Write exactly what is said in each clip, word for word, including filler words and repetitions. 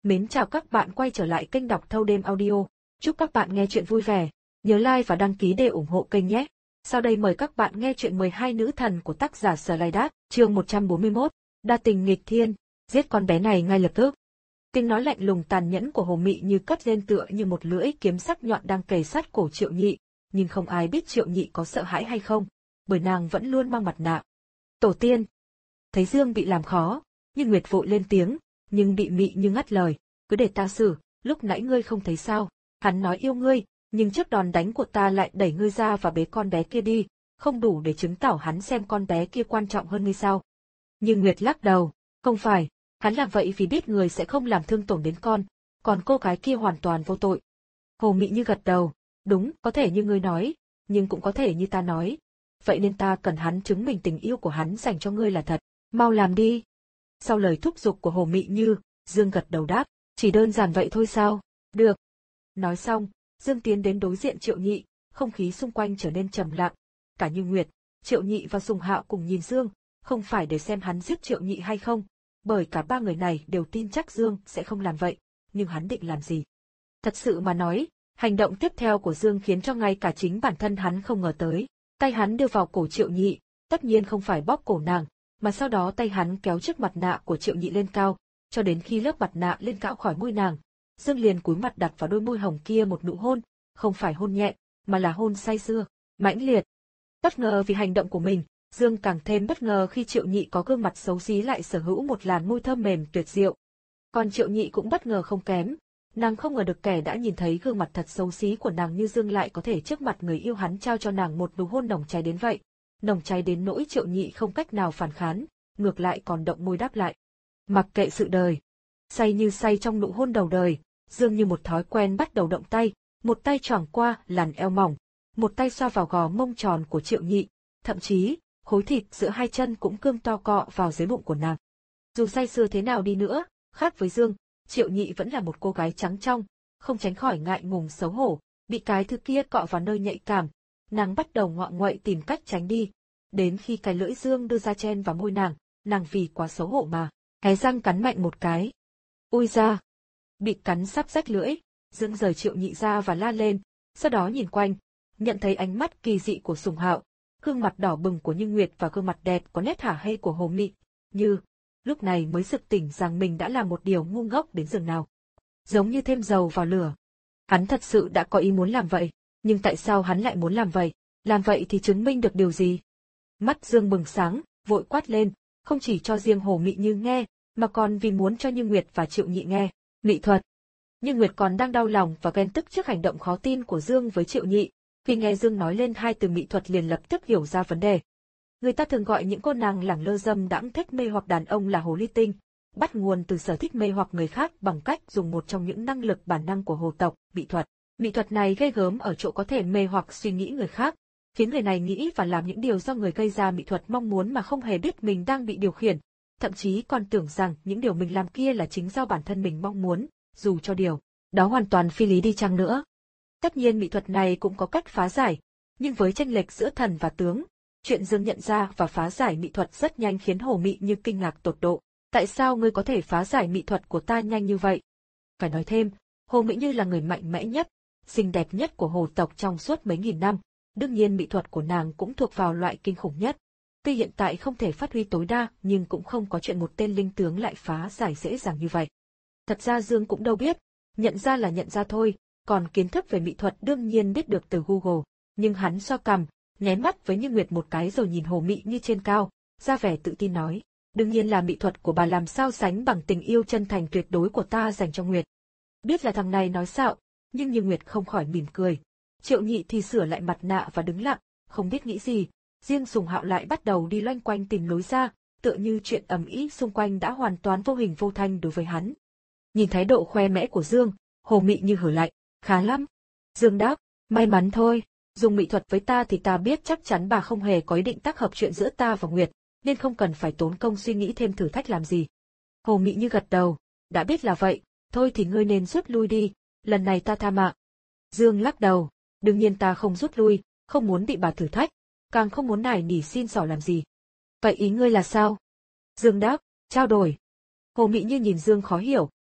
Mến chào các bạn quay trở lại kênh đọc thâu đêm audio. Chúc các bạn nghe chuyện vui vẻ. Nhớ like và đăng ký để ủng hộ kênh nhé. Sau đây mời các bạn nghe chuyện mười hai nữ thần của tác giả Sở Lai Đát, chương một trăm bốn mươi mốt, Đa tình nghịch thiên, giết con bé này ngay lập tức. Tiếng nói lạnh lùng tàn nhẫn của Hồ Mị Như cất lên tựa như một lưỡi kiếm sắc nhọn đang kề sát cổ Triệu Nhị, nhưng không ai biết Triệu Nhị có sợ hãi hay không, bởi nàng vẫn luôn mang mặt nạ. Tổ tiên. Thấy Dương bị làm khó, nhưng Nguyệt vội lên tiếng, nhưng bị Mị Như ngắt lời, cứ để ta xử, lúc nãy ngươi không thấy sao, hắn nói yêu ngươi, nhưng trước đòn đánh của ta lại đẩy ngươi ra và bế con bé kia đi, không đủ để chứng tỏ hắn xem con bé kia quan trọng hơn ngươi sao. Nhưng Nguyệt lắc đầu, không phải, hắn làm vậy vì biết người sẽ không làm thương tổn đến con, còn cô gái kia hoàn toàn vô tội. Hồ Mị Như gật đầu, đúng, có thể như ngươi nói, nhưng cũng có thể như ta nói. Vậy nên ta cần hắn chứng minh tình yêu của hắn dành cho ngươi là thật, mau làm đi. Sau lời thúc giục của Hồ Mị Như, Dương gật đầu đáp, chỉ đơn giản vậy thôi sao, được. Nói xong, Dương tiến đến đối diện Triệu Nhị, không khí xung quanh trở nên trầm lặng. Cả Như Nguyệt, Triệu Nhị và Sùng Hạo cùng nhìn Dương, không phải để xem hắn giết Triệu Nhị hay không, bởi cả ba người này đều tin chắc Dương sẽ không làm vậy, nhưng hắn định làm gì? Thật sự mà nói, hành động tiếp theo của Dương khiến cho ngay cả chính bản thân hắn không ngờ tới. Tay hắn đưa vào cổ Triệu Nhị, tất nhiên không phải bóp cổ nàng, mà sau đó tay hắn kéo chiếc mặt nạ của Triệu Nhị lên cao, cho đến khi lớp mặt nạ lên cao khỏi môi nàng. Dương liền cúi mặt đặt vào đôi môi hồng kia một nụ hôn, không phải hôn nhẹ, mà là hôn say sưa, mãnh liệt. Bất ngờ vì hành động của mình, Dương càng thêm bất ngờ khi Triệu Nhị có gương mặt xấu xí lại sở hữu một làn môi thơm mềm tuyệt diệu. Còn Triệu Nhị cũng bất ngờ không kém, nàng không ngờ được kẻ đã nhìn thấy gương mặt thật xấu xí của nàng như Dương lại có thể trước mặt người yêu hắn trao cho nàng một nụ hôn nồng cháy đến vậy, nồng cháy đến nỗi Triệu Nhị không cách nào phản kháng, ngược lại còn động môi đáp lại. Mặc kệ sự đời, say như say trong nụ hôn đầu đời, Dương như một thói quen bắt đầu động tay, một tay choàng qua làn eo mỏng, một tay xoa vào gò mông tròn của Triệu Nhị, thậm chí khối thịt giữa hai chân cũng cương to cọ vào dưới bụng của nàng. Dù say sưa thế nào đi nữa, khác với Dương, Triệu Nhị vẫn là một cô gái trắng trong, không tránh khỏi ngại ngùng xấu hổ, bị cái thứ kia cọ vào nơi nhạy cảm, nàng bắt đầu ngoạ nguậy tìm cách tránh đi, đến khi cái lưỡi Dương đưa ra chen vào môi nàng, nàng vì quá xấu hổ mà hé răng cắn mạnh một cái. Ui da! Bị cắn sắp rách lưỡi, Dương rời Triệu Nhị ra và la lên, sau đó nhìn quanh, nhận thấy ánh mắt kỳ dị của Sùng Hạo, gương mặt đỏ bừng của Như Nguyệt và gương mặt đẹp có nét hả hê của Hồ Mị Như. Lúc này mới sực tỉnh rằng mình đã làm một điều ngu ngốc đến giường nào. Giống như thêm dầu vào lửa. Hắn thật sự đã có ý muốn làm vậy, nhưng tại sao hắn lại muốn làm vậy? Làm vậy thì chứng minh được điều gì? Mắt Dương bừng sáng, vội quát lên, không chỉ cho riêng Hồ Mị Như nghe, mà còn vì muốn cho Như Nguyệt và Triệu Nhị nghe. Mỹ thuật. Như Nguyệt còn đang đau lòng và ghen tức trước hành động khó tin của Dương với Triệu Nhị, khi nghe Dương nói lên hai từ mỹ thuật liền lập tức hiểu ra vấn đề. Người ta thường gọi những cô nàng lẳng lơ dâm đãng thích mê hoặc đàn ông là hồ ly tinh, bắt nguồn từ sở thích mê hoặc người khác bằng cách dùng một trong những năng lực bản năng của hồ tộc, mỹ thuật. Mỹ thuật này ghê gớm ở chỗ có thể mê hoặc suy nghĩ người khác, khiến người này nghĩ và làm những điều do người gây ra mỹ thuật mong muốn mà không hề biết mình đang bị điều khiển, thậm chí còn tưởng rằng những điều mình làm kia là chính do bản thân mình mong muốn, dù cho điều đó hoàn toàn phi lý đi chăng nữa. Tất nhiên mỹ thuật này cũng có cách phá giải, nhưng với chênh lệch giữa thần và tướng, chuyện Dương nhận ra và phá giải mỹ thuật rất nhanh khiến Hồ Mị Như kinh ngạc tột độ. Tại sao ngươi có thể phá giải mỹ thuật của ta nhanh như vậy? Phải nói thêm, Hồ Mị Như là người mạnh mẽ nhất, xinh đẹp nhất của hồ tộc trong suốt mấy nghìn năm, đương nhiên mỹ thuật của nàng cũng thuộc vào loại kinh khủng nhất. Tuy hiện tại không thể phát huy tối đa, nhưng cũng không có chuyện một tên linh tướng lại phá giải dễ dàng như vậy. Thật ra Dương cũng đâu biết, nhận ra là nhận ra thôi, còn kiến thức về mỹ thuật đương nhiên biết được từ Google, nhưng hắn xoa cằm, nháy mắt với Như Nguyệt một cái rồi nhìn Hồ Mị Như trên cao, ra vẻ tự tin nói, đương nhiên là mỹ thuật của bà làm sao sánh bằng tình yêu chân thành tuyệt đối của ta dành cho Nguyệt. Biết là thằng này nói xạo, nhưng Như Nguyệt không khỏi mỉm cười. Triệu Nhị thì sửa lại mặt nạ và đứng lặng, không biết nghĩ gì, riêng Sùng Hạo lại bắt đầu đi loanh quanh tìm lối ra, tựa như chuyện ầm ĩ xung quanh đã hoàn toàn vô hình vô thanh đối với hắn. Nhìn thái độ khoe mẽ của Dương, Hồ Mị Như hử lạnh, khá lắm. Dương đáp, may mắn thôi, dùng mỹ thuật với ta thì ta biết chắc chắn bà không hề có ý định tác hợp chuyện giữa ta và Nguyệt, nên không cần phải tốn công suy nghĩ thêm thử thách làm gì. Hồ Mị Như gật đầu, đã biết là vậy, thôi thì ngươi nên rút lui đi, lần này ta tha mạng. Dương lắc đầu, đương nhiên ta không rút lui, không muốn bị bà thử thách, càng không muốn nài nỉ xin xỏ làm gì. Vậy ý ngươi là sao? Dương đáp, trao đổi. Hồ Mị Như nhìn Dương khó hiểu,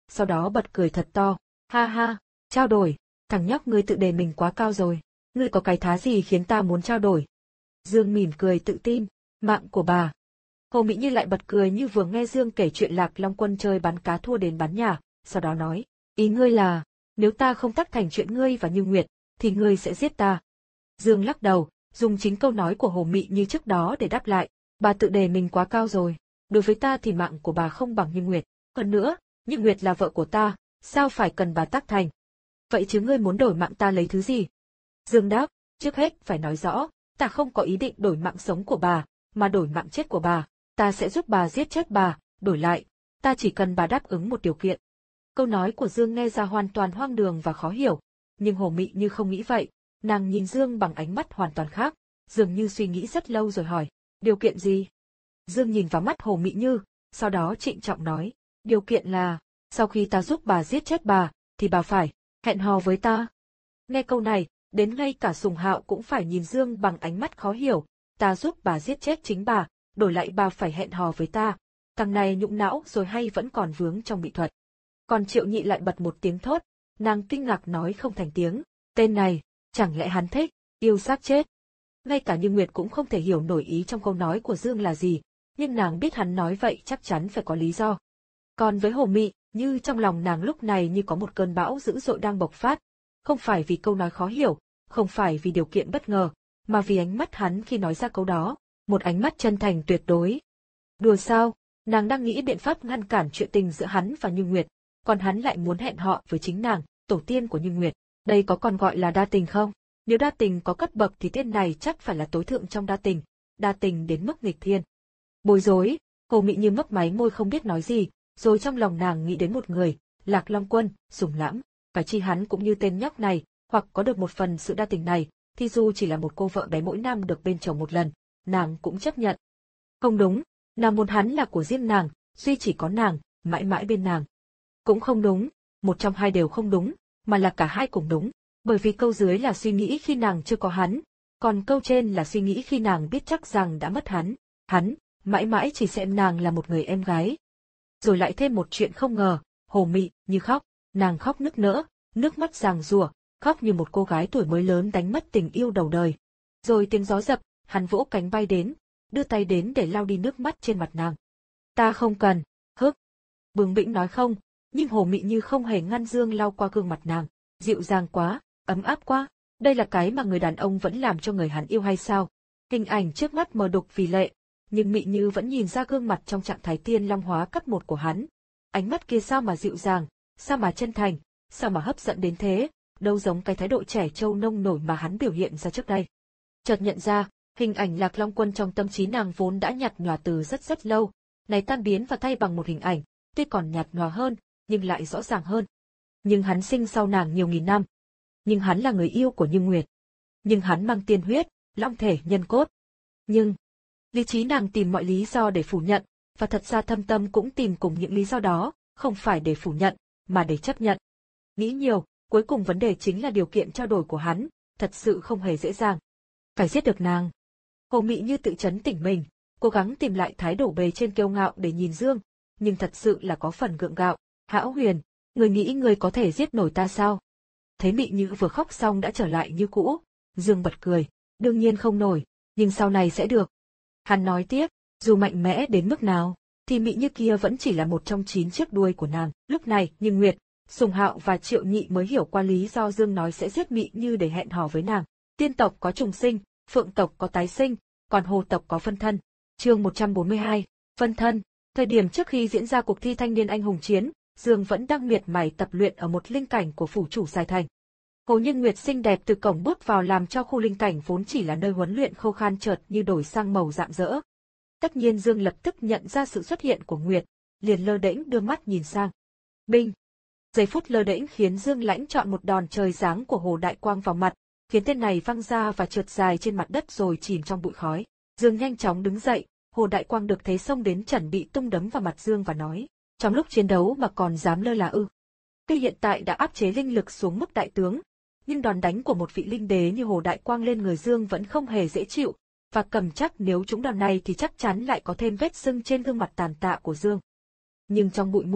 sau đó bật cười thật to. Ha ha, trao đổi, thằng nhóc ngươi tự đề mình quá cao rồi, ngươi có cái thá gì khiến ta muốn trao đổi? Dương mỉm cười tự tin, mạng của bà. Hồ Mỹ Như lại bật cười như vừa nghe Dương kể chuyện Lạc Long Quân chơi bắn cá thua đến bán nhà, sau đó nói, ý ngươi là, nếu ta không tác thành chuyện ngươi và Như Nguyệt, thì ngươi sẽ giết ta. Dương lắc đầu, dùng chính câu nói của Hồ Mỹ Như trước đó để đáp lại, bà tự đề mình quá cao rồi, đối với ta thì mạng của bà không bằng Như Nguyệt, hơn nữa, Như Nguyệt là vợ của ta, sao phải cần bà tác thành? Vậy chứ ngươi muốn đổi mạng ta lấy thứ gì? Dương đáp, trước hết phải nói rõ, ta không có ý định đổi mạng sống của bà, mà đổi mạng chết của bà, ta sẽ giúp bà giết chết bà, đổi lại, ta chỉ cần bà đáp ứng một điều kiện. Câu nói của Dương nghe ra hoàn toàn hoang đường và khó hiểu, nhưng Hồ Mị Như không nghĩ vậy, nàng nhìn Dương bằng ánh mắt hoàn toàn khác, dường như suy nghĩ rất lâu rồi hỏi, điều kiện gì? Dương nhìn vào mắt Hồ Mị Như, sau đó trịnh trọng nói, điều kiện là, sau khi ta giúp bà giết chết bà, thì bà phải hẹn hò với ta. Nghe câu này, đến ngay cả Sùng Hạo cũng phải nhìn Dương bằng ánh mắt khó hiểu, ta giúp bà giết chết chính bà, đổi lại bà phải hẹn hò với ta. Thằng này nhũng não rồi hay vẫn còn vướng trong mỹ thuật. Còn Triệu Nhị lại bật một tiếng thốt, nàng kinh ngạc nói không thành tiếng, tên này, chẳng lẽ hắn thích, yêu xác chết. Ngay cả Như Nguyệt cũng không thể hiểu nổi ý trong câu nói của Dương là gì, nhưng nàng biết hắn nói vậy chắc chắn phải có lý do. Còn với Hồ Mị, như trong lòng nàng lúc này như có một cơn bão dữ dội đang bộc phát, không phải vì câu nói khó hiểu, không phải vì điều kiện bất ngờ, mà vì ánh mắt hắn khi nói ra câu đó, một ánh mắt chân thành tuyệt đối. Đùa sao, nàng đang nghĩ biện pháp ngăn cản chuyện tình giữa hắn và Như Nguyệt, còn hắn lại muốn hẹn họ với chính nàng, tổ tiên của Như Nguyệt. Đây có còn gọi là đa tình không? Nếu đa tình có cấp bậc thì tên này chắc phải là tối thượng trong đa tình, đa tình đến mức nghịch thiên. Bối rối, Hồ Mị Như mấp máy môi không biết nói gì, rồi trong lòng nàng nghĩ đến một người, Lạc Long Quân, Sùng Lãm, phải chi hắn cũng như tên nhóc này, hoặc có được một phần sự đa tình này, thì dù chỉ là một cô vợ bé mỗi năm được bên chồng một lần, nàng cũng chấp nhận. Không đúng, nàng muốn hắn là của riêng nàng, duy chỉ có nàng, mãi mãi bên nàng. Cũng không đúng, một trong hai đều không đúng, mà là cả hai cùng đúng, bởi vì câu dưới là suy nghĩ khi nàng chưa có hắn, còn câu trên là suy nghĩ khi nàng biết chắc rằng đã mất hắn, hắn, mãi mãi chỉ xem nàng là một người em gái. Rồi lại thêm một chuyện không ngờ, Hồ Mị Như khóc, nàng khóc nức nở, nước mắt ràng rủa, khóc như một cô gái tuổi mới lớn đánh mất tình yêu đầu đời. Rồi tiếng gió dập, hắn vỗ cánh bay đến, đưa tay đến để lau đi nước mắt trên mặt nàng. Ta không cần, hức. Bướng bĩnh nói không, nhưng Hồ Mị Như không hề ngăn Dương lau qua gương mặt nàng, dịu dàng quá, ấm áp quá, đây là cái mà người đàn ông vẫn làm cho người hắn yêu hay sao? Hình ảnh trước mắt mờ đục vì lệ, nhưng Mị Như vẫn nhìn ra gương mặt trong trạng thái tiên long hóa cấp một của hắn. Ánh mắt kia sao mà dịu dàng, sao mà chân thành, sao mà hấp dẫn đến thế, đâu giống cái thái độ trẻ trâu nông nổi mà hắn biểu hiện ra trước đây. Chợt nhận ra, hình ảnh Lạc Long Quân trong tâm trí nàng vốn đã nhạt nhòa từ rất rất lâu, này tan biến và thay bằng một hình ảnh, tuy còn nhạt nhòa hơn, nhưng lại rõ ràng hơn. Nhưng hắn sinh sau nàng nhiều nghìn năm. Nhưng hắn là người yêu của Như Nguyệt. Nhưng hắn mang tiên huyết, long thể nhân cốt. Nhưng, lý trí nàng tìm mọi lý do để phủ nhận, và thật ra thâm tâm cũng tìm cùng những lý do đó, không phải để phủ nhận, mà để chấp nhận. Nghĩ nhiều, cuối cùng vấn đề chính là điều kiện trao đổi của hắn, thật sự không hề dễ dàng. Phải giết được nàng. Hồ Mị Như tự trấn tỉnh mình, cố gắng tìm lại thái độ bề trên kiêu ngạo để nhìn Dương, nhưng thật sự là có phần gượng gạo. Hão Huyền, người nghĩ người có thể giết nổi ta sao? Thấy Mị Như vừa khóc xong đã trở lại như cũ, Dương bật cười, đương nhiên không nổi, nhưng sau này sẽ được. Hắn nói tiếp, dù mạnh mẽ đến mức nào, thì Mị Như kia vẫn chỉ là một trong chín chiếc đuôi của nàng. Lúc này, Như Nguyệt, Sùng Hạo và Triệu Nhị mới hiểu qua lý do Dương nói sẽ giết Mị Như để hẹn hò với nàng. Tiên tộc có trùng sinh, phượng tộc có tái sinh, còn hồ tộc có phân thân. Chương một trăm bốn mươi hai, phân thân. Thời điểm trước khi diễn ra cuộc thi thanh niên anh hùng chiến, Dương vẫn đang miệt mài tập luyện ở một linh cảnh của phủ chủ Sài Thành. Hồ Như Nguyệt xinh đẹp từ cổng bước vào làm cho khu linh cảnh vốn chỉ là nơi huấn luyện khô khan chợt như đổi sang màu rạng rỡ. Tất nhiên Dương lập tức nhận ra sự xuất hiện của Nguyệt, liền lơ đễnh đưa mắt nhìn sang. Binh! Giây phút lơ đễnh khiến Dương lãnh chọn một đòn trời giáng của Hồ Đại Quang vào mặt, khiến tên này văng ra và trượt dài trên mặt đất rồi chìm trong bụi khói. Dương nhanh chóng đứng dậy, Hồ Đại Quang được thấy xông đến chuẩn bị tung đấm vào mặt Dương và nói, trong lúc chiến đấu mà còn dám lơ là ư? Tuy hiện tại đã áp chế linh lực xuống mức đại tướng, nhưng đòn đánh của một vị linh đế như Hồ Đại Quang lên người Dương vẫn không hề dễ chịu, và cầm chắc nếu trúng đòn này thì chắc chắn lại có thêm vết sưng trên gương mặt tàn tạ của Dương. Nhưng trong bụi mù,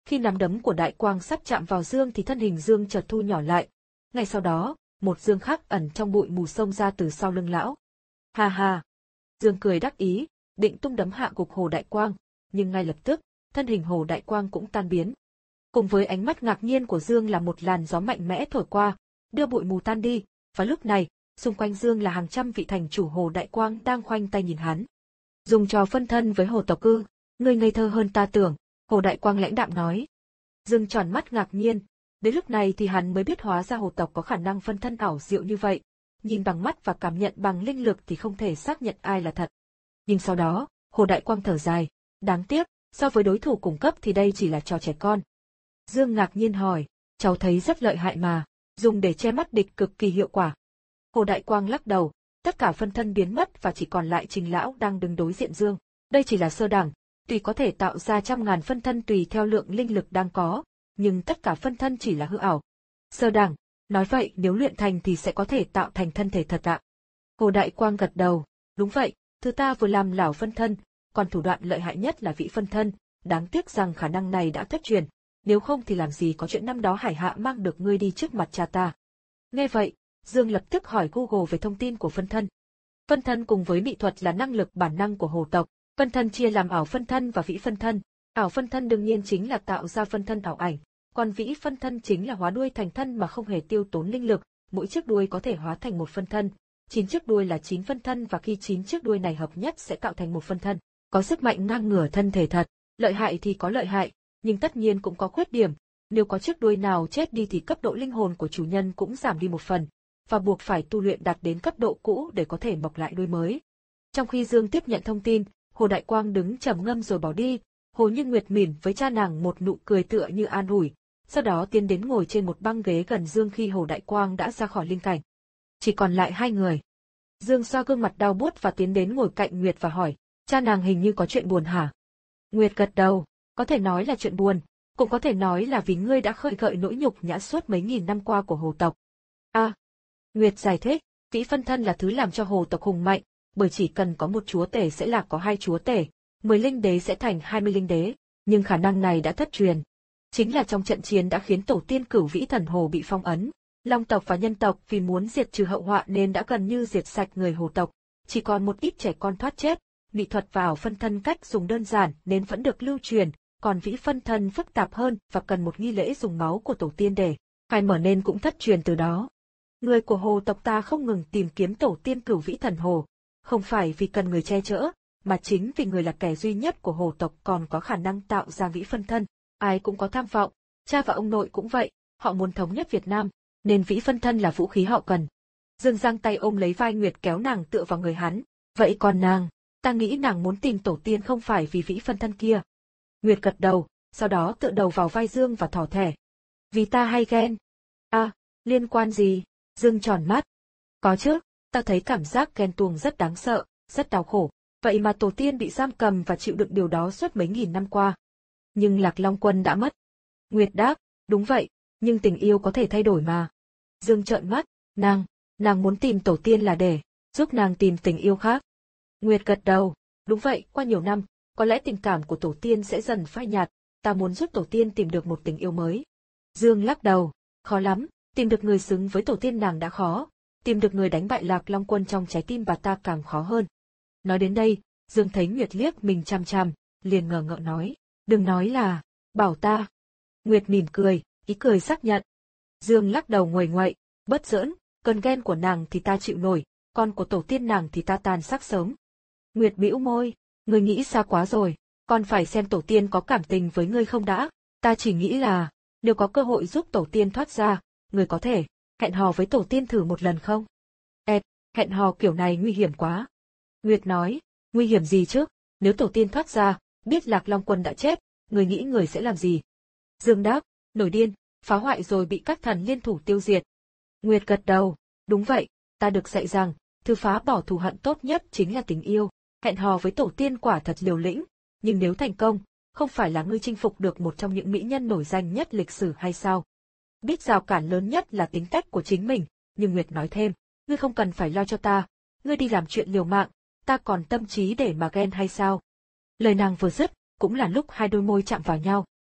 Khi nắm đấm của Đại Quang sắp chạm vào Dương thì thân hình Dương chợt thu nhỏ lại. Ngay sau đó, một Dương khác ẩn trong bụi mù xông ra từ sau lưng lão. Ha ha! Dương cười đắc ý, định tung đấm hạ gục Hồ Đại Quang, nhưng ngay lập tức, thân hình Hồ Đại Quang cũng tan biến. Cùng với ánh mắt ngạc nhiên của Dương là một làn gió mạnh mẽ thổi qua, đưa bụi mù tan đi, và lúc này, xung quanh Dương là hàng trăm vị thành chủ Hồ Đại Quang đang khoanh tay nhìn hắn. Dùng trò phân thân với Hồ tộc ư? Ngươi ngây thơ hơn ta tưởng, Hồ Đại Quang lãnh đạm nói. Dương tròn mắt ngạc nhiên, đến lúc này thì hắn mới biết hóa ra Hồ tộc có khả năng phân thân ảo diệu như vậy, nhìn bằng mắt và cảm nhận bằng linh lực thì không thể xác nhận ai là thật. Nhưng sau đó, Hồ Đại Quang thở dài, đáng tiếc, so với đối thủ cùng cấp thì đây chỉ là trò trẻ con. Dương ngạc nhiên hỏi, cháu thấy rất lợi hại mà, dùng để che mắt địch cực kỳ hiệu quả. Hồ Đại Quang lắc đầu, tất cả phân thân biến mất và chỉ còn lại Trình lão đang đứng đối diện Dương. Đây chỉ là sơ đẳng, tuy có thể tạo ra trăm ngàn phân thân tùy theo lượng linh lực đang có, nhưng tất cả phân thân chỉ là hư ảo. Sơ đẳng, nói vậy nếu luyện thành thì sẽ có thể tạo thành thân thể thật ạ. Hồ Đại Quang gật đầu, đúng vậy, thứ ta vừa làm lão phân thân, còn thủ đoạn lợi hại nhất là vị phân thân, đáng tiếc rằng khả năng này đã thất truyền, nếu không thì làm gì có chuyện năm đó Hải Hạ mang được ngươi đi trước mặt cha ta. Nghe vậy, Dương lập tức hỏi Google về thông tin của phân thân. Phân thân cùng với mỹ thuật là năng lực bản năng của Hồ tộc, phân thân chia làm ảo phân thân và vĩ phân thân. Ảo phân thân đương nhiên chính là tạo ra phân thân ảo ảnh, còn vĩ phân thân chính là hóa đuôi thành thân mà không hề tiêu tốn linh lực, mỗi chiếc đuôi có thể hóa thành một phân thân. Chín chiếc đuôi là chín phân thân và khi chín chiếc đuôi này hợp nhất sẽ tạo thành một phân thân, có sức mạnh ngang ngửa thân thể thật, lợi hại thì có lợi hại, nhưng tất nhiên cũng có khuyết điểm, nếu có chiếc đuôi nào chết đi thì cấp độ linh hồn của chủ nhân cũng giảm đi một phần, và buộc phải tu luyện đạt đến cấp độ cũ để có thể mọc lại đuôi mới. Trong khi Dương tiếp nhận thông tin, Hồ Đại Quang đứng trầm ngâm rồi bỏ đi, Hồ Như Nguyệt mỉm với cha nàng một nụ cười tựa như an ủi, sau đó tiến đến ngồi trên một băng ghế gần Dương khi Hồ Đại Quang đã ra khỏi linh cảnh. Chỉ còn lại hai người. Dương xoa gương mặt đau buốt và tiến đến ngồi cạnh Nguyệt và hỏi, cha nàng hình như có chuyện buồn hả? Nguyệt gật đầu, có thể nói là chuyện buồn, cũng có thể nói là vì ngươi đã khơi gợi nỗi nhục nhã suốt mấy nghìn năm qua của Hồ tộc. À, Nguyệt giải thích, vĩ phân thân là thứ làm cho Hồ tộc hùng mạnh, bởi chỉ cần có một chúa tể sẽ là có hai chúa tể, mười linh đế sẽ thành hai mươi linh đế, nhưng khả năng này đã thất truyền. Chính là trong trận chiến đã khiến tổ tiên Cửu Vĩ Thần Hồ bị phong ấn. Long tộc và nhân tộc vì muốn diệt trừ hậu họa nên đã gần như diệt sạch người Hồ tộc, chỉ còn một ít trẻ con thoát chết. Mỹ thuật vào phân thân cách dùng đơn giản nên vẫn được lưu truyền, còn vĩ phân thân phức tạp hơn và cần một nghi lễ dùng máu của tổ tiên để khai mở nên cũng thất truyền từ đó. Người của Hồ tộc ta không ngừng tìm kiếm tổ tiên Cửu Vĩ Thần Hồ, không phải vì cần người che chở, mà chính vì người là kẻ duy nhất của Hồ tộc còn có khả năng tạo ra vĩ phân thân. Ai cũng có tham vọng, cha và ông nội cũng vậy, họ muốn thống nhất Việt Nam, nên vĩ phân thân là vũ khí họ cần. Dương giang tay ôm lấy vai Nguyệt kéo nàng tựa vào người hắn, vậy còn nàng, ta nghĩ nàng muốn tìm tổ tiên không phải vì vĩ phân thân kia. Nguyệt gật đầu, sau đó tựa đầu vào vai Dương và thỏ thẻ. Vì ta hay ghen. À, liên quan gì? Dương tròn mắt. Có chứ, ta thấy cảm giác ghen tuông rất đáng sợ, rất đau khổ, vậy mà tổ tiên bị giam cầm và chịu đựng điều đó suốt mấy nghìn năm qua. Nhưng Lạc Long Quân đã mất. Nguyệt đáp, đúng vậy, nhưng tình yêu có thể thay đổi mà. Dương trợn mắt, nàng, nàng muốn tìm tổ tiên là để giúp nàng tìm tình yêu khác. Nguyệt gật đầu, đúng vậy, qua nhiều năm, có lẽ tình cảm của tổ tiên sẽ dần phai nhạt, ta muốn giúp tổ tiên tìm được một tình yêu mới. Dương lắc đầu, khó lắm, tìm được người xứng với tổ tiên nàng đã khó, tìm được người đánh bại Lạc Long Quân trong trái tim bà ta càng khó hơn. Nói đến đây, Dương thấy Nguyệt liếc mình chằm chằm, liền ngờ ngợ nói, đừng nói là, bảo ta. Nguyệt mỉm cười, ý cười xác nhận. Dương lắc đầu nguầy nguậy, bất giỡn, cơn ghen của nàng thì ta chịu nổi, con của tổ tiên nàng thì ta tàn xác sớm. Nguyệt bĩu môi, ngươi nghĩ xa quá rồi, còn phải xem tổ tiên có cảm tình với ngươi không đã, ta chỉ nghĩ là, nếu có cơ hội giúp tổ tiên thoát ra, ngươi có thể hẹn hò với tổ tiên thử một lần không? Ẹt, hẹn hò kiểu này nguy hiểm quá. Nguyệt nói, nguy hiểm gì chứ, nếu tổ tiên thoát ra, biết Lạc Long Quân đã chết, người nghĩ người sẽ làm gì? Dương đáp, nổi điên, phá hoại rồi bị các thần liên thủ tiêu diệt. Nguyệt gật đầu, đúng vậy, ta được dạy rằng, thứ phá bỏ thù hận tốt nhất chính là tình yêu, hẹn hò với tổ tiên quả thật liều lĩnh, nhưng nếu thành công, không phải là ngươi chinh phục được một trong những mỹ nhân nổi danh nhất lịch sử hay sao? Biết rào cản lớn nhất là tính cách của chính mình, nhưng Nguyệt nói thêm, ngươi không cần phải lo cho ta, ngươi đi làm chuyện liều mạng, ta còn tâm trí để mà ghen hay sao? Lời nàng vừa dứt, cũng là lúc hai đôi môi chạm vào nhau.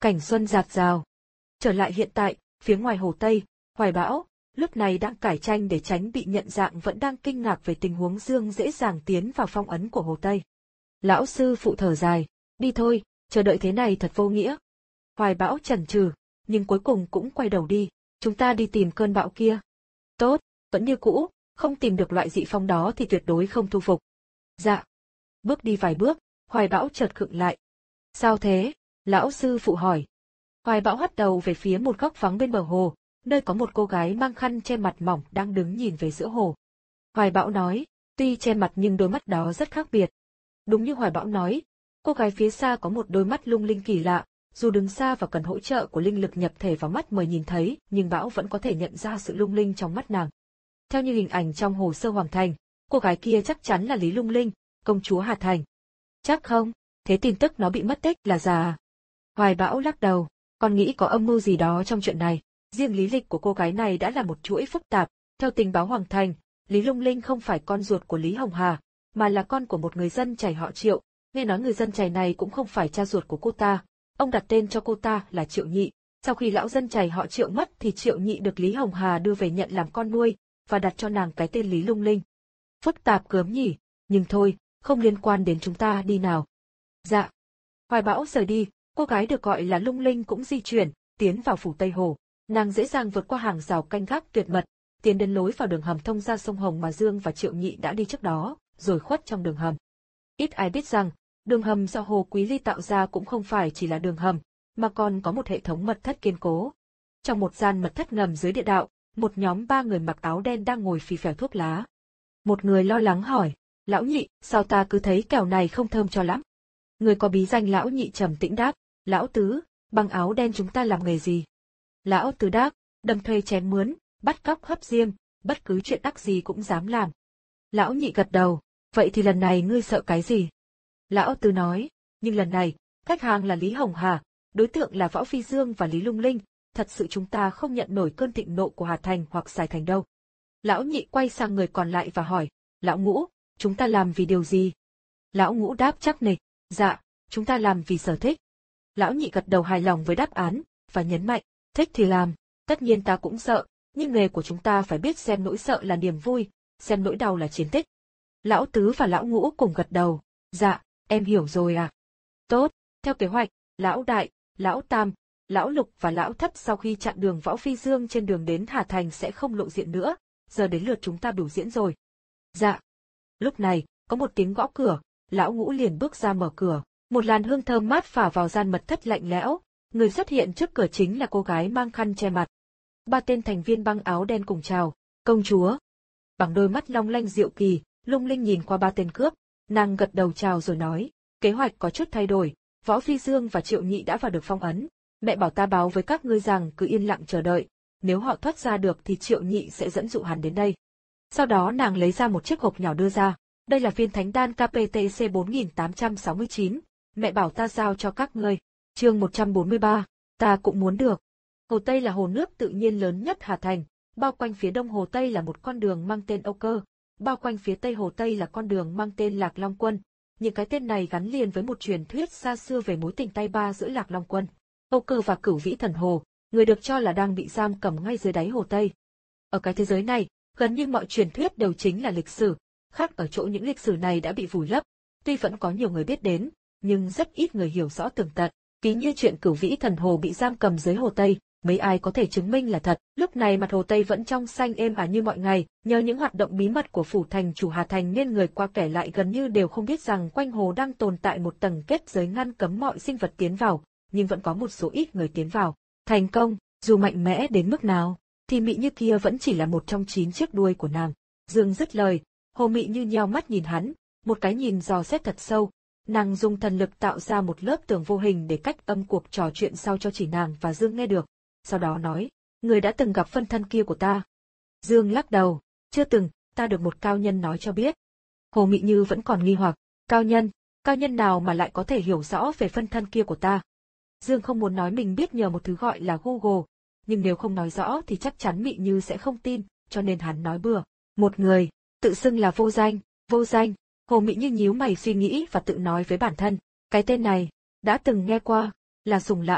Cảnh xuân rạc rào. Trở lại hiện tại, phía ngoài hồ Tây, Hoài Bão, lúc này đang cải tranh để tránh bị nhận dạng vẫn đang kinh ngạc về tình huống Dương dễ dàng tiến vào phong ấn của hồ Tây. Lão sư phụ thở dài, đi thôi, chờ đợi thế này thật vô nghĩa. Hoài Bão chần chừ, nhưng cuối cùng cũng quay đầu đi, chúng ta đi tìm cơn bão kia. Tốt, vẫn như cũ, không tìm được loại dị phong đó thì tuyệt đối không thu phục. Dạ. Bước đi vài bước, Hoài Bão chợt khựng lại. Sao thế? Lão sư phụ hỏi. Hoài Bão hất đầu về phía một góc vắng bên bờ hồ, nơi có một cô gái mang khăn che mặt mỏng đang đứng nhìn về giữa hồ. Hoài Bão nói, tuy che mặt nhưng đôi mắt đó rất khác biệt. Đúng như Hoài Bão nói, cô gái phía xa có một đôi mắt lung linh kỳ lạ, dù đứng xa và cần hỗ trợ của linh lực nhập thể vào mắt mới nhìn thấy, nhưng Bão vẫn có thể nhận ra sự lung linh trong mắt nàng. Theo như hình ảnh trong hồ sơ Hoàng Thành, cô gái kia chắc chắn là Lý Lung Linh, công chúa Hà Thành. Chắc không, thế tin tức nó bị mất tích là già. Hoài Bão lắc đầu, con nghĩ có âm mưu gì đó trong chuyện này. Riêng lý lịch của cô gái này đã là một chuỗi phức tạp. Theo tình báo Hoàng Thành, Lý Lung Linh không phải con ruột của Lý Hồng Hà, mà là con của một người dân Chày họ Triệu. Nghe nói người dân Chày này cũng không phải cha ruột của cô ta. Ông đặt tên cho cô ta là Triệu Nhị. Sau khi lão dân Chày họ Triệu mất thì Triệu Nhị được Lý Hồng Hà đưa về nhận làm con nuôi, và đặt cho nàng cái tên Lý Lung Linh. Phức tạp gớm nhỉ, nhưng thôi, không liên quan đến chúng ta, đi nào. Dạ. Hoài Bão rời đi, cô gái được gọi là Lung Linh cũng di chuyển, tiến vào phủ Tây Hồ. Nàng dễ dàng vượt qua hàng rào canh gác tuyệt mật, tiến đến lối vào đường hầm thông ra sông Hồng mà Dương và Triệu Nhị đã đi trước đó, rồi khuất trong đường hầm. Ít ai biết rằng, đường hầm do Hồ Quý Ly tạo ra cũng không phải chỉ là đường hầm, mà còn có một hệ thống mật thất kiên cố. Trong một gian mật thất ngầm dưới địa đạo, một nhóm ba người mặc áo đen đang ngồi phì phèo thuốc lá. Một người lo lắng hỏi, Lão Nhị, sao ta cứ thấy kẻo này không thơm cho lắm? Người có bí danh Lão Nhị trầm tĩnh đáp, Lão Tứ, băng áo đen chúng ta làm nghề gì? Lão Tứ đáp, đâm thuê chém mướn, bắt cóc hấp diêm, bất cứ chuyện ác gì cũng dám làm. Lão Nhị gật đầu, vậy thì lần này ngươi sợ cái gì? Lão Tứ nói, nhưng lần này, khách hàng là Lý Hồng Hà, đối tượng là Võ Phi Dương và Lý Lung Linh, thật sự chúng ta không nhận nổi cơn thịnh nộ của Hà Thành hoặc Sài Thành đâu. Lão Nhị quay sang người còn lại và hỏi, Lão Ngũ, chúng ta làm vì điều gì? Lão Ngũ đáp chắc nịch, dạ, chúng ta làm vì sở thích. Lão Nhị gật đầu hài lòng với đáp án, và nhấn mạnh, thích thì làm, tất nhiên ta cũng sợ, nhưng nghề của chúng ta phải biết xem nỗi sợ là niềm vui, xem nỗi đau là chiến tích. Lão Tứ và Lão Ngũ cùng gật đầu, dạ, em hiểu rồi à. Tốt, theo kế hoạch, Lão Đại, Lão Tam, Lão Lục và Lão Thất sau khi chặn đường Võ Phi Dương trên đường đến Hà Thành sẽ không lộ diện nữa, giờ đến lượt chúng ta biểu diễn rồi. Dạ. Lúc này, có một tiếng gõ cửa, Lão Ngũ liền bước ra mở cửa, một làn hương thơm mát phả vào gian mật thất lạnh lẽo, người xuất hiện trước cửa chính là cô gái mang khăn che mặt. Ba tên thành viên băng áo đen cùng chào, công chúa. Bằng đôi mắt long lanh diệu kỳ, Lung Linh nhìn qua ba tên cướp, nàng gật đầu chào rồi nói, kế hoạch có chút thay đổi, Võ Phi Dương và Triệu Nhị đã vào được phong ấn. Mẹ bảo ta báo với các ngươi rằng cứ yên lặng chờ đợi, nếu họ thoát ra được thì Triệu Nhị sẽ dẫn dụ hắn đến đây. Sau đó nàng lấy ra một chiếc hộp nhỏ đưa ra, đây là viên thánh đan K P T C bốn nghìn tám trăm sáu mươi chín, mẹ bảo ta giao cho các ngươi. Chương một trăm bốn mươi ba, ta cũng muốn được. Hồ Tây là hồ nước tự nhiên lớn nhất Hà Thành, bao quanh phía đông Hồ Tây là một con đường mang tên Âu Cơ, bao quanh phía tây Hồ Tây là con đường mang tên Lạc Long Quân. Những cái tên này gắn liền với một truyền thuyết xa xưa về mối tình tay ba giữa Lạc Long Quân, Âu Cơ và Cửu Vĩ Thần Hồ, người được cho là đang bị giam cầm ngay dưới đáy Hồ Tây. Ở cái thế giới này, gần như mọi truyền thuyết đều chính là lịch sử, khác ở chỗ những lịch sử này đã bị vùi lấp, tuy vẫn có nhiều người biết đến, nhưng rất ít người hiểu rõ tường tận. Ví như chuyện Cửu Vĩ Thần Hồ bị giam cầm dưới Hồ Tây, mấy ai có thể chứng minh là thật. Lúc này mặt Hồ Tây vẫn trong xanh êm ả như mọi ngày, nhờ những hoạt động bí mật của phủ thành chủ Hà Thành nên người qua kẻ lại gần như đều không biết rằng quanh hồ đang tồn tại một tầng kết giới ngăn cấm mọi sinh vật tiến vào, nhưng vẫn có một số ít người tiến vào. Thành công, dù mạnh mẽ đến mức nào, thì Mị Như kia vẫn chỉ là một trong chín chiếc đuôi của nàng. Dương dứt lời, Hồ Mị Như nheo mắt nhìn hắn, một cái nhìn dò xét thật sâu. Nàng dùng thần lực tạo ra một lớp tường vô hình để cách âm cuộc trò chuyện sau cho chỉ nàng và Dương nghe được. Sau đó nói, người đã từng gặp phân thân kia của ta. Dương lắc đầu, chưa từng, ta được một cao nhân nói cho biết. Hồ Mị Như vẫn còn nghi hoặc, cao nhân, cao nhân nào mà lại có thể hiểu rõ về phân thân kia của ta. Dương không muốn nói mình biết nhờ một thứ gọi là Google, nhưng nếu không nói rõ thì chắc chắn Mị Như sẽ không tin, cho nên hắn nói bừa. Một người, tự xưng là vô danh, vô danh. Hồ Mị Như nhíu mày suy nghĩ và tự nói với bản thân, cái tên này, đã từng nghe qua, là Sùng Lãm,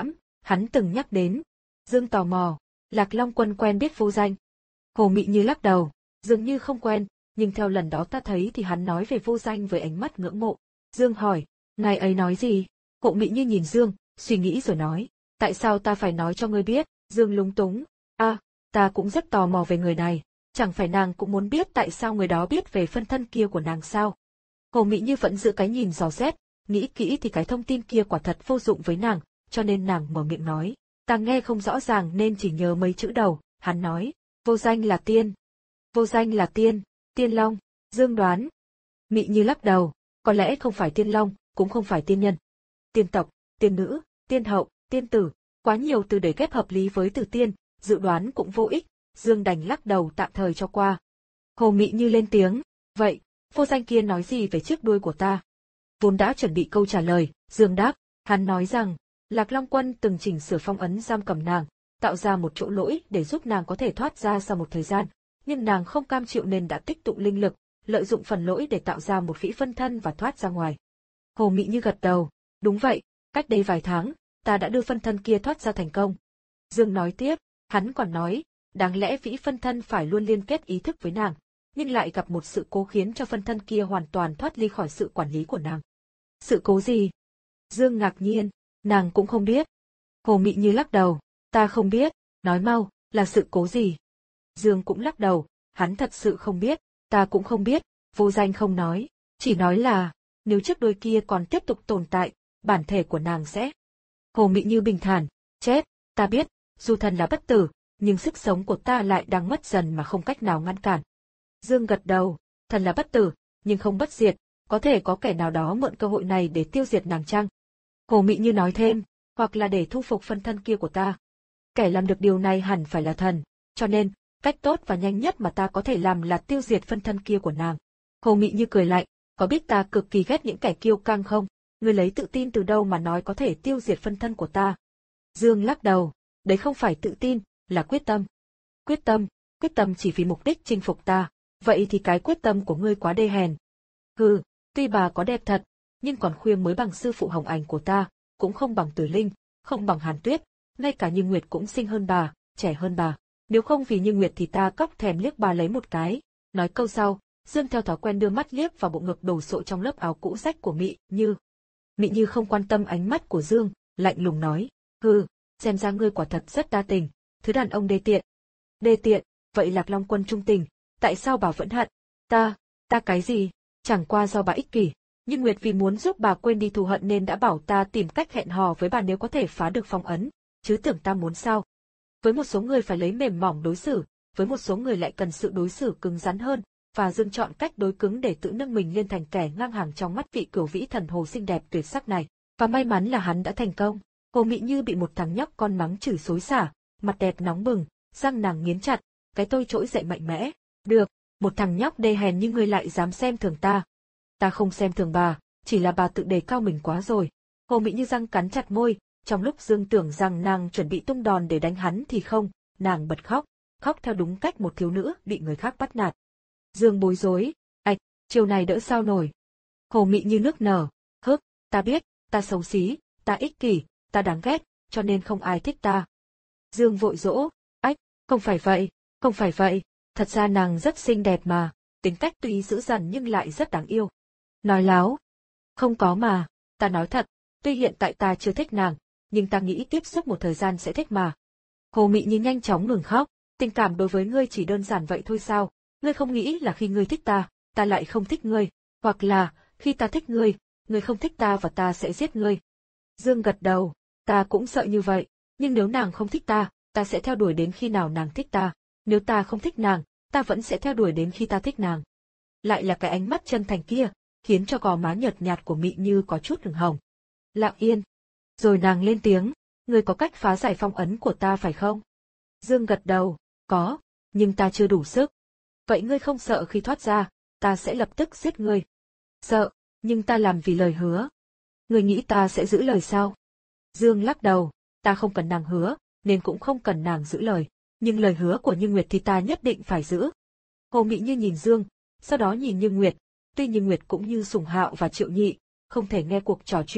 hắn từng nhắc đến. Dương tò mò, Lạc Long Quân quen biết Vô Danh. Hồ Mị Như lắc đầu, dường như không quen, nhưng theo lần đó ta thấy thì hắn nói về Vô Danh với ánh mắt ngưỡng mộ. Dương hỏi, ngài ấy nói gì? Hồ Mị Như nhìn Dương, suy nghĩ rồi nói, tại sao ta phải nói cho ngươi biết? Dương lúng túng, à, ta cũng rất tò mò về người này, chẳng phải nàng cũng muốn biết tại sao người đó biết về phân thân kia của nàng sao? Hồ Mị Như vẫn giữ cái nhìn dò xét, nghĩ kỹ thì cái thông tin kia quả thật vô dụng với nàng, cho nên nàng mở miệng nói, ta nghe không rõ ràng nên chỉ nhớ mấy chữ đầu. Hắn nói, Vô Danh là tiên. Vô Danh là tiên, tiên long. Dương đoán. Mị Như lắc đầu, có lẽ không phải tiên long, cũng không phải tiên nhân. Tiên tộc, tiên nữ, tiên hậu, tiên tử, quá nhiều từ để ghép hợp lý với từ tiên, dự đoán cũng vô ích, Dương đành lắc đầu tạm thời cho qua. Hồ Mị Như lên tiếng, vậy, Vô Danh kia nói gì về chiếc đuôi của ta? Vốn đã chuẩn bị câu trả lời, Dương đáp, hắn nói rằng, Lạc Long Quân từng chỉnh sửa phong ấn giam cầm nàng, tạo ra một chỗ lỗi để giúp nàng có thể thoát ra sau một thời gian, nhưng nàng không cam chịu nên đã tích tụ linh lực, lợi dụng phần lỗi để tạo ra một phĩ phân thân và thoát ra ngoài. Hồ Mị Như gật đầu, đúng vậy, cách đây vài tháng, ta đã đưa phân thân kia thoát ra thành công. Dương nói tiếp, hắn còn nói, đáng lẽ vĩ phân thân phải luôn liên kết ý thức với nàng, nhưng lại gặp một sự cố khiến cho phân thân kia hoàn toàn thoát ly khỏi sự quản lý của nàng. Sự cố gì? Dương ngạc nhiên, nàng cũng không biết. Hồ Mị Như lắc đầu, ta không biết, nói mau, là sự cố gì? Dương cũng lắc đầu, hắn thật sự không biết, ta cũng không biết, Vô Danh không nói, chỉ nói là, nếu chiếc đuôi kia còn tiếp tục tồn tại, bản thể của nàng sẽ. Hồ Mị Như bình thản, chết, ta biết, dù thần là bất tử, nhưng sức sống của ta lại đang mất dần mà không cách nào ngăn cản. Dương gật đầu, thần là bất tử, nhưng không bất diệt, có thể có kẻ nào đó mượn cơ hội này để tiêu diệt nàng chăng? Hồ Mị Như nói thêm, hoặc là để thu phục phân thân kia của ta. Kẻ làm được điều này hẳn phải là thần, cho nên, cách tốt và nhanh nhất mà ta có thể làm là tiêu diệt phân thân kia của nàng. Hồ Mị Như cười lạnh, có biết ta cực kỳ ghét những kẻ kiêu căng không? Ngươi lấy tự tin từ đâu mà nói có thể tiêu diệt phân thân của ta? Dương lắc đầu, đấy không phải tự tin, là quyết tâm. Quyết tâm, quyết tâm chỉ vì mục đích chinh phục ta, vậy thì cái quyết tâm của ngươi quá đê hèn. Hừ, tuy bà có đẹp thật, nhưng còn khuya mới bằng sư phụ Hồng Ảnh của ta, cũng không bằng Tử Linh, không bằng Hàn Tuyết, ngay cả Như Nguyệt cũng xinh hơn bà, trẻ hơn bà. Nếu không vì Như Nguyệt thì ta cóc thèm liếc bà lấy một cái. Nói câu sau, Dương theo thói quen đưa mắt liếc vào bộ ngực đồ sộ trong lớp áo cũ rách của Mị Như. Mị Như không quan tâm ánh mắt của Dương, lạnh lùng nói, hừ, xem ra ngươi quả thật rất đa tình, thứ đàn ông đê tiện. Đê tiện, vậy Lạc Long Quân trung tình, tại sao bà vẫn hận? Ta, ta cái gì? Chẳng qua do bà ích kỷ. Nhưng Nguyệt vì muốn giúp bà quên đi thù hận nên đã bảo ta tìm cách hẹn hò với bà nếu có thể phá được phong ấn, chứ tưởng ta muốn sao? Với một số người phải lấy mềm mỏng đối xử, với một số người lại cần sự đối xử cứng rắn hơn, và Dương chọn cách đối cứng để tự nâng mình lên thành kẻ ngang hàng trong mắt vị cửu vĩ thần hồ xinh đẹp tuyệt sắc này. Và may mắn là hắn đã thành công. Hồ Mị Như bị một thằng nhóc con mắng chửi xối xả, mặt đẹp nóng bừng, răng nàng nghiến chặt, cái tôi trỗi dậy mạnh mẽ. Được, một thằng nhóc đê hèn như ngươi lại dám xem thường ta. Ta không xem thường bà, chỉ là bà tự đề cao mình quá rồi. Hồ Mị Như răng cắn chặt môi, trong lúc Dương tưởng rằng nàng chuẩn bị tung đòn để đánh hắn thì không, nàng bật khóc, khóc theo đúng cách một thiếu nữ bị người khác bắt nạt. Dương bối rối, ạch, chiều này đỡ sao nổi. Hồ Mị Như nước nở, hức, ta biết, ta xấu xí, ta ích kỷ, ta đáng ghét, cho nên không ai thích ta. Dương vội dỗ, ách, không phải vậy, không phải vậy, thật ra nàng rất xinh đẹp mà, tính cách tuy dữ dằn nhưng lại rất đáng yêu. Nói láo. Không có mà, ta nói thật, tuy hiện tại ta chưa thích nàng, nhưng ta nghĩ tiếp xúc một thời gian sẽ thích mà. Hồ Mị Như nhanh chóng ngừng khóc, tình cảm đối với ngươi chỉ đơn giản vậy thôi sao, ngươi không nghĩ là khi ngươi thích ta, ta lại không thích ngươi, hoặc là, khi ta thích ngươi, ngươi không thích ta và ta sẽ giết ngươi. Dương gật đầu, ta cũng sợ như vậy, nhưng nếu nàng không thích ta, ta sẽ theo đuổi đến khi nào nàng thích ta, nếu ta không thích nàng, ta vẫn sẽ theo đuổi đến khi ta thích nàng. Lại là cái ánh mắt chân thành kia, khiến cho gò má nhợt nhạt của Mị Như có chút ửng hồng. Lặng yên. Rồi nàng lên tiếng, ngươi có cách phá giải phong ấn của ta phải không? Dương gật đầu, có, nhưng ta chưa đủ sức. Vậy ngươi không sợ khi thoát ra, ta sẽ lập tức giết ngươi. Sợ, nhưng ta làm vì lời hứa. Ngươi nghĩ ta sẽ giữ lời sao? Dương lắc đầu, ta không cần nàng hứa, nên cũng không cần nàng giữ lời, nhưng lời hứa của Như Nguyệt thì ta nhất định phải giữ. Hồ Mị Như nhìn Dương, sau đó nhìn Như Nguyệt, tuy Như Nguyệt cũng như Sùng Hạo và Triệu Nhị, không thể nghe cuộc trò chuyện,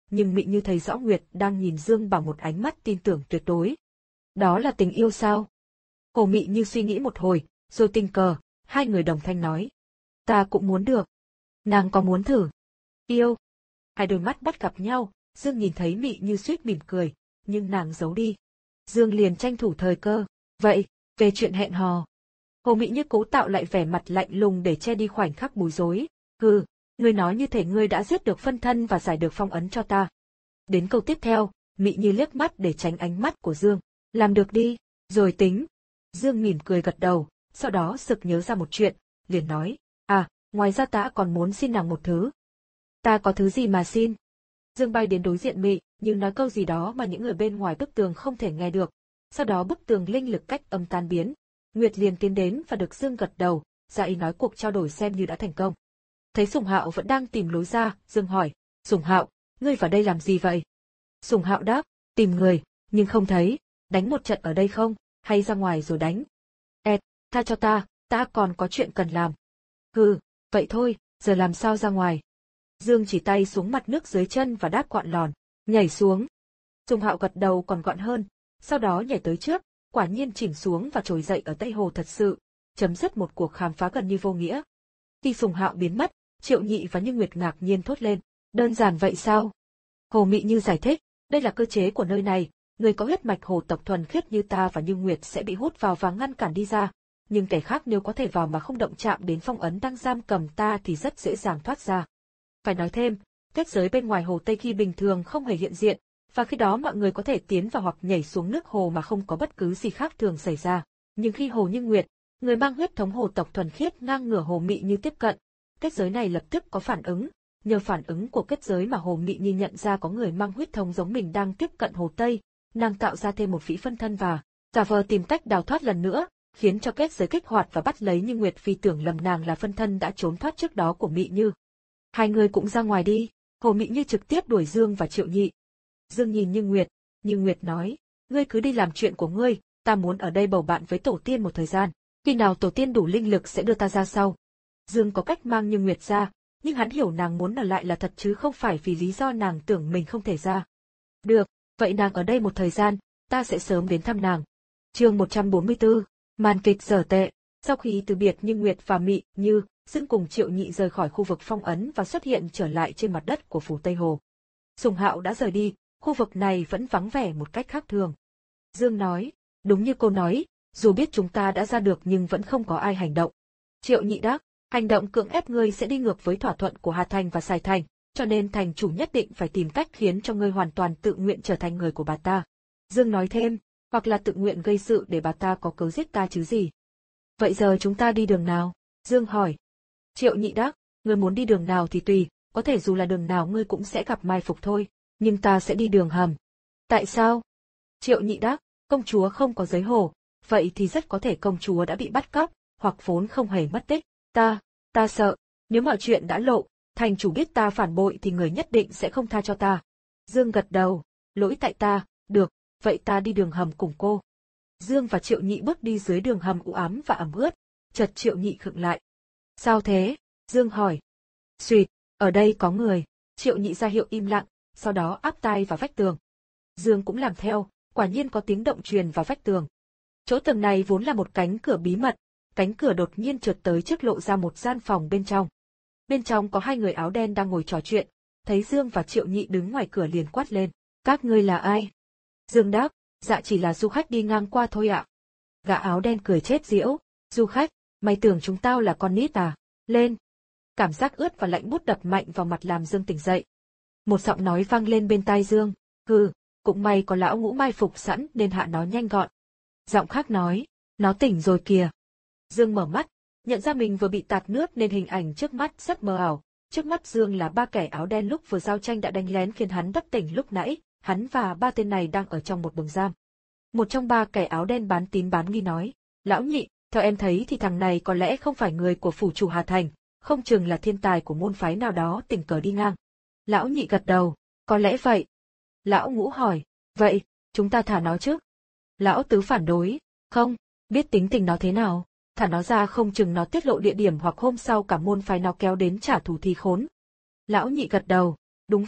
nhưng Mị Như thấy rõ Nguyệt đang nhìn Dương bằng một ánh mắt tin tưởng tuyệt đối. Đó là tình yêu sao? Hồ Mị Như suy nghĩ một hồi, rồi tình cờ, hai người đồng thanh nói. Ta cũng muốn được. Nàng có muốn thử? Yêu. Hai đôi mắt bắt gặp nhau, Dương nhìn thấy Mị Như suýt mỉm cười, nhưng nàng giấu đi. Dương liền tranh thủ thời cơ. Vậy, về chuyện hẹn hò. Hồ Mị Như cố tạo lại vẻ mặt lạnh lùng để che đi khoảnh khắc bối rối. Hừ, ngươi nói như thể ngươi đã giết được phân thân và giải được phong ấn cho ta. Đến câu tiếp theo, Mị Như liếc mắt để tránh ánh mắt của Dương. Làm được đi, rồi tính. Dương mỉm cười gật đầu, sau đó sực nhớ ra một chuyện, liền nói. À, ngoài ra ta còn muốn xin nàng một thứ. Ta có thứ gì mà xin? Dương bay đến đối diện Mị, nhưng nói câu gì đó mà những người bên ngoài bức tường không thể nghe được. Sau đó bức tường linh lực cách âm tan biến. Nguyệt liền tiến đến và được Dương gật đầu, ra ý nói cuộc trao đổi xem như đã thành công. Thấy Sùng Hạo vẫn đang tìm lối ra, Dương hỏi, Sùng Hạo, ngươi vào đây làm gì vậy? Sùng Hạo đáp, tìm người, nhưng không thấy, đánh một trận ở đây không, hay ra ngoài rồi đánh? Ẹt, tha cho ta, ta còn có chuyện cần làm. Hừ, vậy thôi, giờ làm sao ra ngoài? Dương chỉ tay xuống mặt nước dưới chân và đáp gọn lòn, nhảy xuống. Sùng Hạo gật đầu còn gọn hơn, sau đó nhảy tới trước, quả nhiên chìm xuống và trồi dậy ở Tây Hồ thật sự, chấm dứt một cuộc khám phá gần như vô nghĩa. Khi Sùng Hạo biến mất, Triệu Nhị và Như Nguyệt ngạc nhiên thốt lên, đơn giản vậy sao? Hồ Mị Như giải thích, đây là cơ chế của nơi này, người có huyết mạch hồ tộc thuần khiết như ta và Như Nguyệt sẽ bị hút vào và ngăn cản đi ra, nhưng kẻ khác nếu có thể vào mà không động chạm đến phong ấn đang giam cầm ta thì rất dễ dàng thoát ra. Phải nói thêm, kết giới bên ngoài hồ Tây khi bình thường không hề hiện diện, và khi đó mọi người có thể tiến vào hoặc nhảy xuống nước hồ mà không có bất cứ gì khác thường xảy ra. Nhưng khi Hồ Như Nguyệt, người mang huyết thống hồ tộc thuần khiết ngang ngửa Hồ Mị Như tiếp cận, kết giới này lập tức có phản ứng. Nhờ phản ứng của kết giới mà Hồ Mị Như nhận ra có người mang huyết thống giống mình đang tiếp cận hồ Tây, nàng tạo ra thêm một vĩ phân thân và giả vờ tìm cách đào thoát lần nữa, khiến cho kết giới kích hoạt và bắt lấy Như Nguyệt vì tưởng lầm nàng là phân thân đã trốn thoát trước đó của Mị Như. Hai người cũng ra ngoài đi, Hồ Mị Như trực tiếp đuổi Dương và Triệu Nhị. Dương nhìn Như Nguyệt, Như Nguyệt nói, ngươi cứ đi làm chuyện của ngươi, ta muốn ở đây bầu bạn với tổ tiên một thời gian, khi nào tổ tiên đủ linh lực sẽ đưa ta ra sau. Dương có cách mang Như Nguyệt ra, nhưng hắn hiểu nàng muốn ở lại là thật chứ không phải vì lý do nàng tưởng mình không thể ra. Được, vậy nàng ở đây một thời gian, ta sẽ sớm đến thăm nàng. Chương một trăm bốn mươi tư, màn kịch dở tệ. Sau khi từ biệt Như Nguyệt và Mị Như, Dương cùng Triệu Nhị rời khỏi khu vực phong ấn và xuất hiện trở lại trên mặt đất của phủ Tây Hồ. Sùng Hạo đã rời đi, khu vực này vẫn vắng vẻ một cách khác thường. Dương nói, đúng như cô nói, dù biết chúng ta đã ra được nhưng vẫn không có ai hành động. Triệu Nhị đáp, hành động cưỡng ép ngươi sẽ đi ngược với thỏa thuận của Hà Thành và Sài Thành, cho nên thành chủ nhất định phải tìm cách khiến cho ngươi hoàn toàn tự nguyện trở thành người của bà ta. Dương nói thêm, hoặc là tự nguyện gây sự để bà ta có cớ giết ta chứ gì. Vậy giờ chúng ta đi đường nào? Dương hỏi. Triệu Nhị đáp, ngươi muốn đi đường nào thì tùy, có thể dù là đường nào ngươi cũng sẽ gặp mai phục thôi, nhưng ta sẽ đi đường hầm. Tại sao? Triệu Nhị đáp, công chúa không có giấy hồ, vậy thì rất có thể công chúa đã bị bắt cóc, hoặc vốn không hề mất tích. Ta, ta sợ, nếu mọi chuyện đã lộ, thành chủ biết ta phản bội thì người nhất định sẽ không tha cho ta. Dương gật đầu, lỗi tại ta, được, vậy ta đi đường hầm cùng cô. Dương và Triệu Nhị bước đi dưới đường hầm u ám và ẩm ướt, chợt Triệu Nhị khựng lại. Sao thế? Dương hỏi. Xuyệt, ở đây có người. Triệu Nhị ra hiệu im lặng, sau đó áp tai vào vách tường. Dương cũng làm theo, quả nhiên có tiếng động truyền vào vách tường. Chỗ tường này vốn là một cánh cửa bí mật, cánh cửa đột nhiên trượt tới trước lộ ra một gian phòng bên trong. Bên trong có hai người áo đen đang ngồi trò chuyện, thấy Dương và Triệu Nhị đứng ngoài cửa liền quát lên, các ngươi là ai? Dương đáp, dạ chỉ là du khách đi ngang qua thôi ạ. Gã áo đen cười chết giễu, du khách, mày tưởng chúng tao là con nít à, lên. Cảm giác ướt và lạnh buốt đập mạnh vào mặt làm Dương tỉnh dậy. Một giọng nói vang lên bên tai Dương, hừ, cũng may có lão ngũ mai phục sẵn nên hạ nó nhanh gọn. Giọng khác nói, nó tỉnh rồi kìa. Dương mở mắt, nhận ra mình vừa bị tạt nước nên hình ảnh trước mắt rất mờ ảo. Trước mắt Dương là ba kẻ áo đen lúc vừa giao tranh đã đánh lén khiến hắn bất tỉnh lúc nãy, hắn và ba tên này đang ở trong một buồng giam. Một trong ba kẻ áo đen bán tín bán nghi nói, lão Nhị, theo em thấy thì thằng này có lẽ không phải người của phủ chủ Hà Thành, không chừng là thiên tài của môn phái nào đó tình cờ đi ngang. Lão Nhị gật đầu, có lẽ vậy. Lão Ngũ hỏi, vậy, chúng ta thả nó chứ? Lão Tứ phản đối, không, biết tính tình nó thế nào, thả nó ra không chừng nó tiết lộ địa điểm hoặc hôm sau cả môn phái nó kéo đến trả thù thì khốn. Lão Nhị gật đầu, đúng vậy,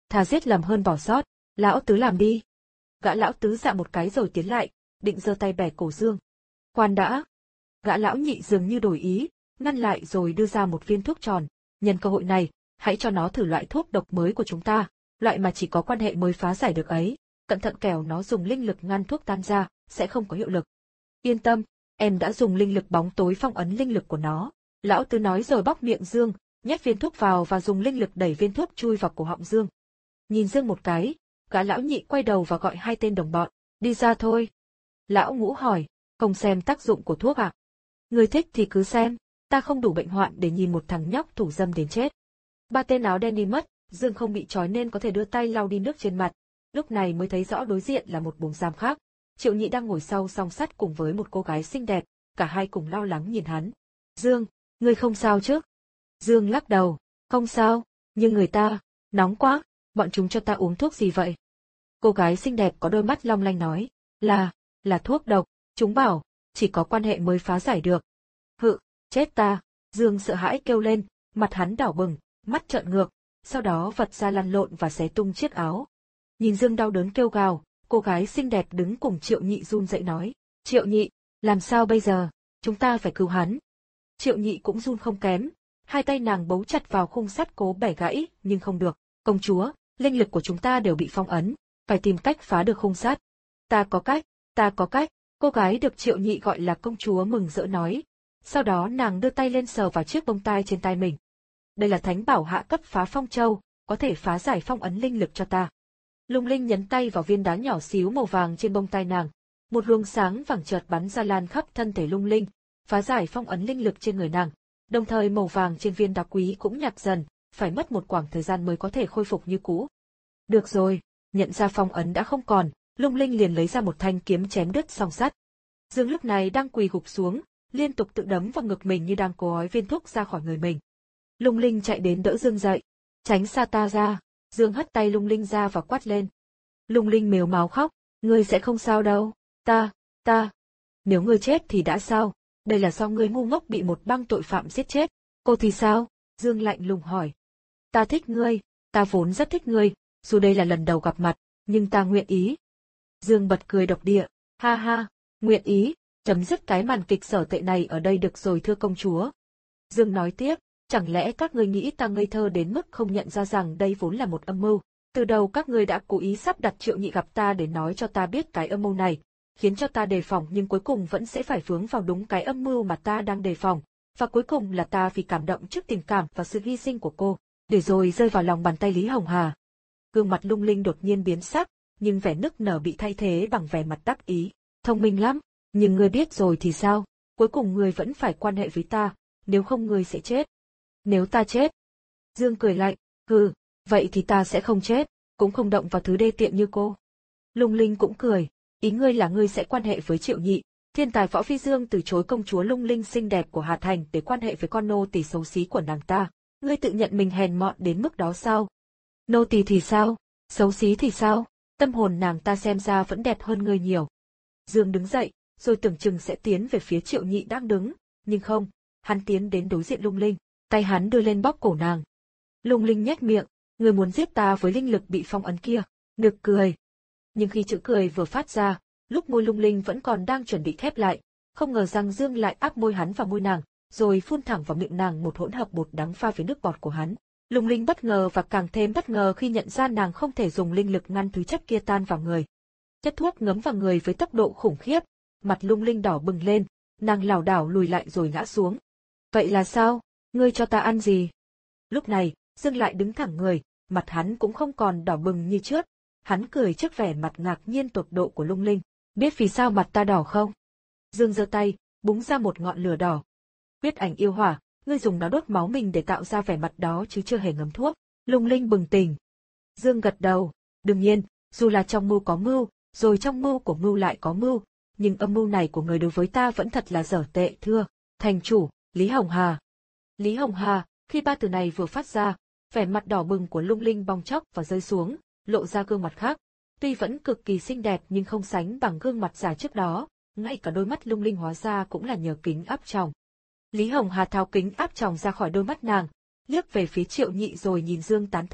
thà giết lầm hơn bỏ sót, lão tứ làm đi. Gã lão tứ dạ một cái rồi tiến lại, định giơ tay bẻ cổ Dương. Khoan đã. Gã lão nhị dường như đổi ý, ngăn lại rồi đưa ra một viên thuốc tròn. Nhân cơ hội này, hãy cho nó thử loại thuốc độc mới của chúng ta, loại mà chỉ có quan hệ mới phá giải được ấy. Cẩn thận kẻo nó dùng linh lực ngăn thuốc tan ra, sẽ không có hiệu lực. Yên tâm, em đã dùng linh lực bóng tối phong ấn linh lực của nó. Lão tứ nói rồi bóc miệng Dương, nhét viên thuốc vào và dùng linh lực đẩy viên thuốc chui vào cổ họng Dương. Nhìn Dương một cái, gã lão nhị quay đầu và gọi hai tên đồng bọn, đi ra thôi. Lão ngũ hỏi, không xem tác dụng của thuốc à? Người thích thì cứ xem, ta không đủ bệnh hoạn để nhìn một thằng nhóc thủ dâm đến chết. Ba tên áo đen đi mất, Dương không bị trói nên có thể đưa tay lau đi nước trên mặt, lúc này mới thấy rõ đối diện là một buồng giam khác. Triệu Nhị đang ngồi sau song sắt cùng với một cô gái xinh đẹp, cả hai cùng lo lắng nhìn hắn. Dương, ngươi không sao chứ? Dương lắc đầu, không sao, nhưng người ta, nóng quá, bọn chúng cho ta uống thuốc gì vậy? Cô gái xinh đẹp có đôi mắt long lanh nói, là, là thuốc độc, chúng bảo, chỉ có quan hệ mới phá giải được. Hự, chết ta, Dương sợ hãi kêu lên, mặt hắn đỏ bừng, mắt trợn ngược, sau đó vật ra lăn lộn và xé tung chiếc áo. Nhìn Dương đau đớn kêu gào, cô gái xinh đẹp đứng cùng Triệu Nhị run rẩy nói, Triệu Nhị, làm sao bây giờ, chúng ta phải cứu hắn. Triệu Nhị cũng run không kém, hai tay nàng bấu chặt vào khung sắt cố bẻ gãy, nhưng không được, công chúa, linh lực của chúng ta đều bị phong ấn, phải tìm cách phá được khung sắt. Ta có cách, ta có cách, cô gái được Triệu Nhị gọi là công chúa mừng rỡ nói. Sau đó nàng đưa tay lên sờ vào chiếc bông tai trên tai mình. Đây là thánh bảo hạ cấp phá phong châu, có thể phá giải phong ấn linh lực cho ta. Lung Linh nhấn tay vào viên đá nhỏ xíu màu vàng trên bông tai nàng. Một luồng sáng vàng chợt bắn ra lan khắp thân thể Lung Linh, phá giải phong ấn linh lực trên người nàng. Đồng thời màu vàng trên viên đá quý cũng nhạt dần, phải mất một quãng thời gian mới có thể khôi phục như cũ. Được rồi, nhận ra phong ấn đã không còn, Lung Linh liền lấy ra một thanh kiếm chém đứt song sắt. Dương lúc này đang quỳ gục xuống, liên tục tự đấm vào ngực mình như đang cố ói viên thuốc ra khỏi người mình. Lung Linh chạy đến đỡ Dương dậy, tránh xa ta ra. Dương hất tay Lung Linh ra và quát lên. Lung Linh mếu máo khóc, ngươi sẽ không sao đâu, ta, ta. Nếu ngươi chết thì đã sao, đây là do ngươi ngu ngốc bị một băng tội phạm giết chết, cô thì sao? Dương lạnh lùng hỏi. Ta thích ngươi, ta vốn rất thích ngươi, dù đây là lần đầu gặp mặt, nhưng ta nguyện ý. Dương bật cười độc địa, ha ha, nguyện ý, chấm dứt cái màn kịch sở tệ này ở đây được rồi thưa công chúa. Dương nói tiếp, chẳng lẽ các ngươi nghĩ ta ngây thơ đến mức không nhận ra rằng đây vốn là một âm mưu? Từ đầu các ngươi đã cố ý sắp đặt Triệu Nhị gặp ta để nói cho ta biết cái âm mưu này, khiến cho ta đề phòng nhưng cuối cùng vẫn sẽ phải vướng vào đúng cái âm mưu mà ta đang đề phòng, và cuối cùng là ta vì cảm động trước tình cảm và sự hy sinh của cô, để rồi rơi vào lòng bàn tay Lý Hồng Hà. Gương mặt Lung Linh đột nhiên biến sắc, nhưng vẻ nức nở bị thay thế bằng vẻ mặt đắc ý. Thông minh lắm, nhưng ngươi biết rồi thì sao? Cuối cùng ngươi vẫn phải quan hệ với ta, nếu không ngươi sẽ chết. Nếu ta chết? Dương cười lạnh, hừ, vậy thì ta sẽ không chết, cũng không động vào thứ đê tiện như cô. Lung Linh cũng cười, ý ngươi là ngươi sẽ quan hệ với Triệu Nhị. Thiên tài Võ Phi Dương từ chối công chúa Lung Linh xinh đẹp của Hà Thành để quan hệ với con nô tỳ xấu xí của nàng ta. Ngươi tự nhận mình hèn mọn đến mức đó sao? Nô tỳ thì sao? Xấu xí thì sao? Tâm hồn nàng ta xem ra vẫn đẹp hơn ngươi nhiều. Dương đứng dậy, rồi tưởng chừng sẽ tiến về phía Triệu Nhị đang đứng, nhưng không, hắn tiến đến đối diện Lung Linh, tay hắn đưa lên bóp cổ nàng. Lung Linh nhếch miệng, ngươi muốn giết ta với linh lực bị phong ấn kia, nực cười. Nhưng khi chữ cười vừa phát ra, lúc môi Lung Linh vẫn còn đang chuẩn bị khép lại, không ngờ rằng Dương lại áp môi hắn vào môi nàng, rồi phun thẳng vào miệng nàng một hỗn hợp bột đắng pha với nước bọt của hắn. Lung Linh bất ngờ và càng thêm bất ngờ khi nhận ra nàng không thể dùng linh lực ngăn thứ chất kia tan vào người. Chất thuốc ngấm vào người với tốc độ khủng khiếp, mặt Lung Linh đỏ bừng lên, nàng lảo đảo lùi lại rồi ngã xuống. Vậy là sao? Ngươi cho ta ăn gì? Lúc này, Dương lại đứng thẳng người, mặt hắn cũng không còn đỏ bừng như trước. Hắn cười trước vẻ mặt ngạc nhiên tột độ của Lung Linh. Biết vì sao mặt ta đỏ không? Dương giơ tay, búng ra một ngọn lửa đỏ. Huyết ảnh yêu hỏa, ngươi dùng nó đốt máu mình để tạo ra vẻ mặt đó chứ chưa hề ngấm thuốc. Lung Linh bừng tỉnh. Dương gật đầu. Đương nhiên, dù là trong mưu có mưu, rồi trong mưu của mưu lại có mưu, nhưng âm mưu này của người đối với ta vẫn thật là dở tệ thưa. Thành chủ, Lý Hồng Hà. Lý Hồng Hà, khi ba từ này vừa phát ra, vẻ mặt đỏ bừng của Lung Linh bong chóc và rơi xuống, lộ ra gương mặt khác. Tuy vẫn cực kỳ xinh đẹp nhưng không sánh bằng gương mặt già trước đó, ngay cả đôi mắt Lung Linh hóa ra cũng là nhờ kính áp tròng. Lý Hồng Hà tháo kính áp tròng ra khỏi đôi mắt nàng, liếc về phía Triệu Nhị rồi nhìn Dương tán thưởng.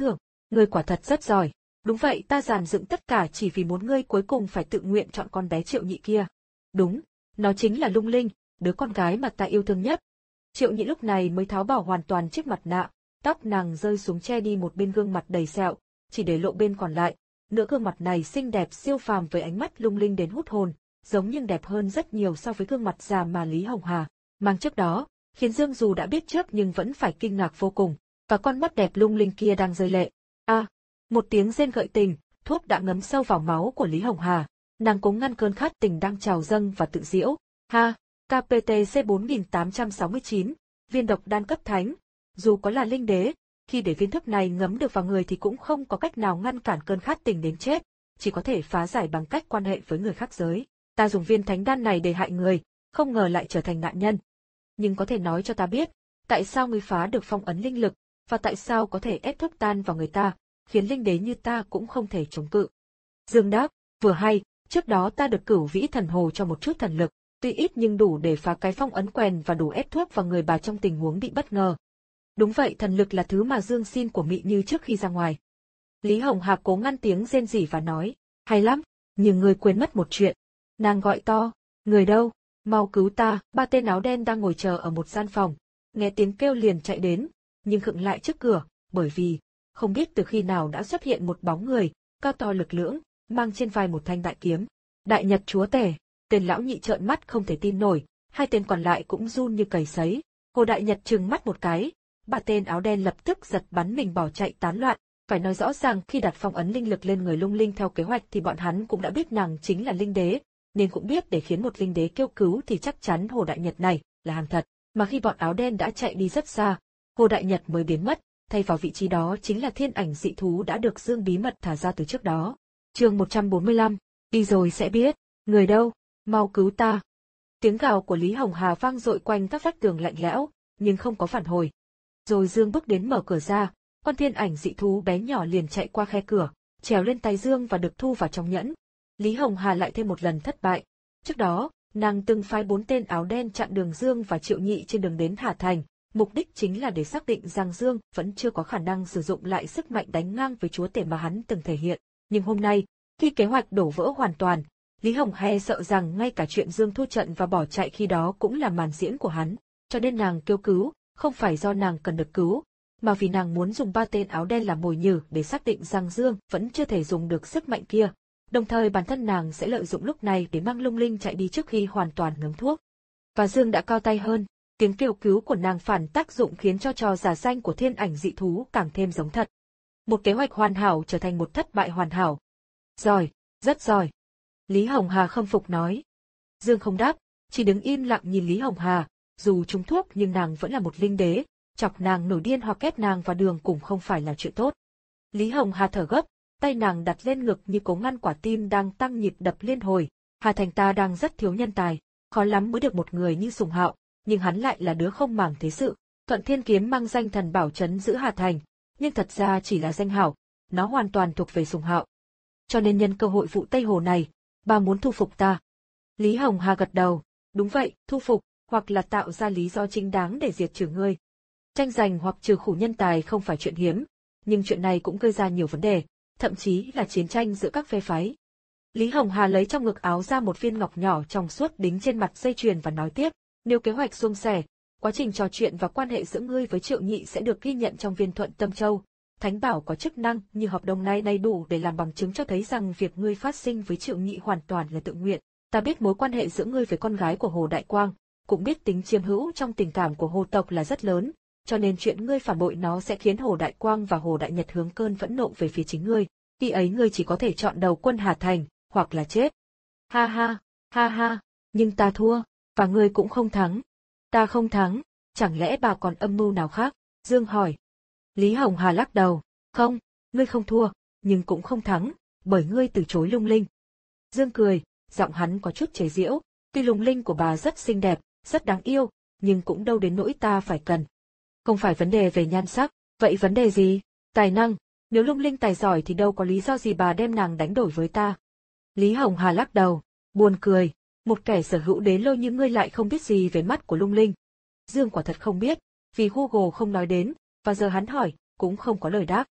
Ngươi quả thật rất giỏi. Đúng vậy, ta dàn dựng tất cả chỉ vì muốn ngươi cuối cùng phải tự nguyện chọn con bé Triệu Nhị kia. Đúng, nó chính là Lung Linh, đứa con gái mà ta yêu thương nhất. Triệu Nhị lúc này mới tháo bỏ hoàn toàn chiếc mặt nạ, tóc nàng rơi xuống che đi một bên gương mặt đầy sẹo, chỉ để lộ bên còn lại. Nửa gương mặt này xinh đẹp siêu phàm với ánh mắt lung linh đến hút hồn, giống nhưng đẹp hơn rất nhiều so với gương mặt già mà Lý Hồng Hà mang trước đó, khiến Dương dù đã biết trước nhưng vẫn phải kinh ngạc vô cùng, và con mắt đẹp lung linh kia đang rơi lệ. A, à, một tiếng rên gợi tình, thuốc đã ngấm sâu vào máu của Lý Hồng Hà, nàng cố ngăn cơn khát tình đang trào dâng và tự giễu. Ha, K P T C bốn nghìn tám trăm sáu mươi chín, viên độc đan cấp thánh, dù có là linh đế, khi để viên thuốc này ngấm được vào người thì cũng không có cách nào ngăn cản cơn khát tình đến chết, chỉ có thể phá giải bằng cách quan hệ với người khác giới. Ta dùng viên thánh đan này để hại người, không ngờ lại trở thành nạn nhân. Nhưng có thể nói cho ta biết, tại sao ngươi phá được phong ấn linh lực, và tại sao có thể ép thuốc tan vào người ta, khiến linh đế như ta cũng không thể chống cự. Dương đáp, vừa hay, trước đó ta được Cửu Vĩ Thần Hồ cho một chút thần lực, tuy ít nhưng đủ để phá cái phong ấn quèn và đủ ép thuốc vào người bà trong tình huống bị bất ngờ. Đúng vậy, thần lực là thứ mà Dương xin của Mị Như trước khi ra ngoài. Lý Hồng Hà cố ngăn tiếng rên rỉ và nói, hay lắm, nhưng ngươi quên mất một chuyện. Nàng gọi to, người đâu, mau cứu ta. Ba tên áo đen đang ngồi chờ ở một gian phòng, nghe tiếng kêu liền chạy đến, nhưng khựng lại trước cửa, bởi vì, không biết từ khi nào đã xuất hiện một bóng người, cao to lực lưỡng, mang trên vai một thanh đại kiếm. Đại Nhật chúa tể, tên lão nhị trợn mắt không thể tin nổi, hai tên còn lại cũng run như cầy sấy. Hồ Đại Nhật trừng mắt một cái, ba tên áo đen lập tức giật bắn mình bỏ chạy tán loạn. Phải nói rõ ràng khi đặt phong ấn linh lực lên người Lung Linh theo kế hoạch thì bọn hắn cũng đã biết nàng chính là linh đế, nên cũng biết để khiến một linh đế kêu cứu thì chắc chắn Hồ Đại Nhật này là hàng thật. Mà khi bọn áo đen đã chạy đi rất xa, Hồ Đại Nhật mới biến mất, thay vào vị trí đó chính là thiên ảnh dị thú đã được Dương bí mật thả ra từ trước đó. Chương một trăm bốn mươi lăm, đi rồi sẽ biết, người đâu, mau cứu ta. Tiếng gào của Lý Hồng Hà vang dội quanh các vách tường lạnh lẽo, nhưng không có phản hồi. Rồi Dương bước đến mở cửa ra, con thiên ảnh dị thú bé nhỏ liền chạy qua khe cửa, trèo lên tay Dương và được thu vào trong nhẫn. Lý Hồng Hà lại thêm một lần thất bại. Trước đó, nàng từng phái bốn tên áo đen chặn đường Dương và Triệu Nhị trên đường đến Hà Thành, mục đích chính là để xác định rằng Dương vẫn chưa có khả năng sử dụng lại sức mạnh đánh ngang với chúa tể mà hắn từng thể hiện. Nhưng hôm nay, khi kế hoạch đổ vỡ hoàn toàn, Lý Hồng Hà sợ rằng ngay cả chuyện Dương thua trận và bỏ chạy khi đó cũng là màn diễn của hắn, cho nên nàng kêu cứu, không phải do nàng cần được cứu, mà vì nàng muốn dùng ba tên áo đen làm mồi nhử để xác định rằng Dương vẫn chưa thể dùng được sức mạnh kia. Đồng thời bản thân nàng sẽ lợi dụng lúc này để mang Lung Linh chạy đi trước khi hoàn toàn ngấm thuốc. Và Dương đã cao tay hơn, tiếng kêu cứu của nàng phản tác dụng khiến cho trò giả danh của thiên ảnh dị thú càng thêm giống thật. Một kế hoạch hoàn hảo trở thành một thất bại hoàn hảo. Giỏi, rất giỏi. Lý Hồng Hà khâm phục nói. Dương không đáp, chỉ đứng im lặng nhìn Lý Hồng Hà, dù trúng thuốc nhưng nàng vẫn là một linh đế, chọc nàng nổi điên hoặc ép nàng vào đường cũng không phải là chuyện tốt. Lý Hồng Hà thở gấp, tay nàng đặt lên ngực như cố ngăn quả tim đang tăng nhịp đập liên hồi. Hà Thành ta đang rất thiếu nhân tài, khó lắm mới được một người như Sùng Hạo, nhưng hắn lại là đứa không màng thế sự. Thuận Thiên Kiếm mang danh thần bảo trấn giữ Hà Thành, nhưng thật ra chỉ là danh hảo, nó hoàn toàn thuộc về Sùng Hạo. Cho nên nhân cơ hội vụ Tây Hồ này, bà muốn thu phục ta. Lý Hồng Hà gật đầu, đúng vậy, thu phục, hoặc là tạo ra lý do chính đáng để diệt trừ ngươi. Tranh giành hoặc trừ khử nhân tài không phải chuyện hiếm, nhưng chuyện này cũng gây ra nhiều vấn đề, thậm chí là chiến tranh giữa các phe phái. Lý Hồng Hà lấy trong ngực áo ra một viên ngọc nhỏ trong suốt đính trên mặt dây chuyền và nói tiếp, nếu kế hoạch suôn sẻ, quá trình trò chuyện và quan hệ giữa ngươi với Triệu Nhị sẽ được ghi nhận trong viên Thuận Tâm Châu. Thánh bảo có chức năng như hợp đồng này này đủ để làm bằng chứng cho thấy rằng việc ngươi phát sinh với Triệu Nhị hoàn toàn là tự nguyện. Ta biết mối quan hệ giữa ngươi với con gái của Hồ Đại Quang, cũng biết tính chiếm hữu trong tình cảm của Hồ tộc là rất lớn, cho nên chuyện ngươi phản bội nó sẽ khiến Hồ Đại Quang và Hồ Đại Nhật hướng cơn phẫn nộ về phía chính ngươi. Khi ấy ngươi chỉ có thể chọn đầu quân Hà Thành, hoặc là chết. Ha ha, ha ha, nhưng ta thua, và ngươi cũng không thắng. Ta không thắng, chẳng lẽ bà còn âm mưu nào khác? Dương hỏi. Lý Hồng Hà lắc đầu, không, ngươi không thua, nhưng cũng không thắng, bởi ngươi từ chối Lung Linh. Dương cười, giọng hắn có chút chế giễu, tuy Lung Linh của bà rất xinh đẹp, rất đáng yêu, nhưng cũng đâu đến nỗi ta phải cần. Không phải vấn đề về nhan sắc, vậy vấn đề gì? Tài năng, nếu Lung Linh tài giỏi thì đâu có lý do gì bà đem nàng đánh đổi với ta. Lý Hồng Hà lắc đầu, buồn cười, một kẻ sở hữu đế lôi như ngươi lại không biết gì về mắt của Lung Linh. Dương quả thật không biết, vì Google không nói đến, và giờ hắn hỏi, cũng không có lời đáp.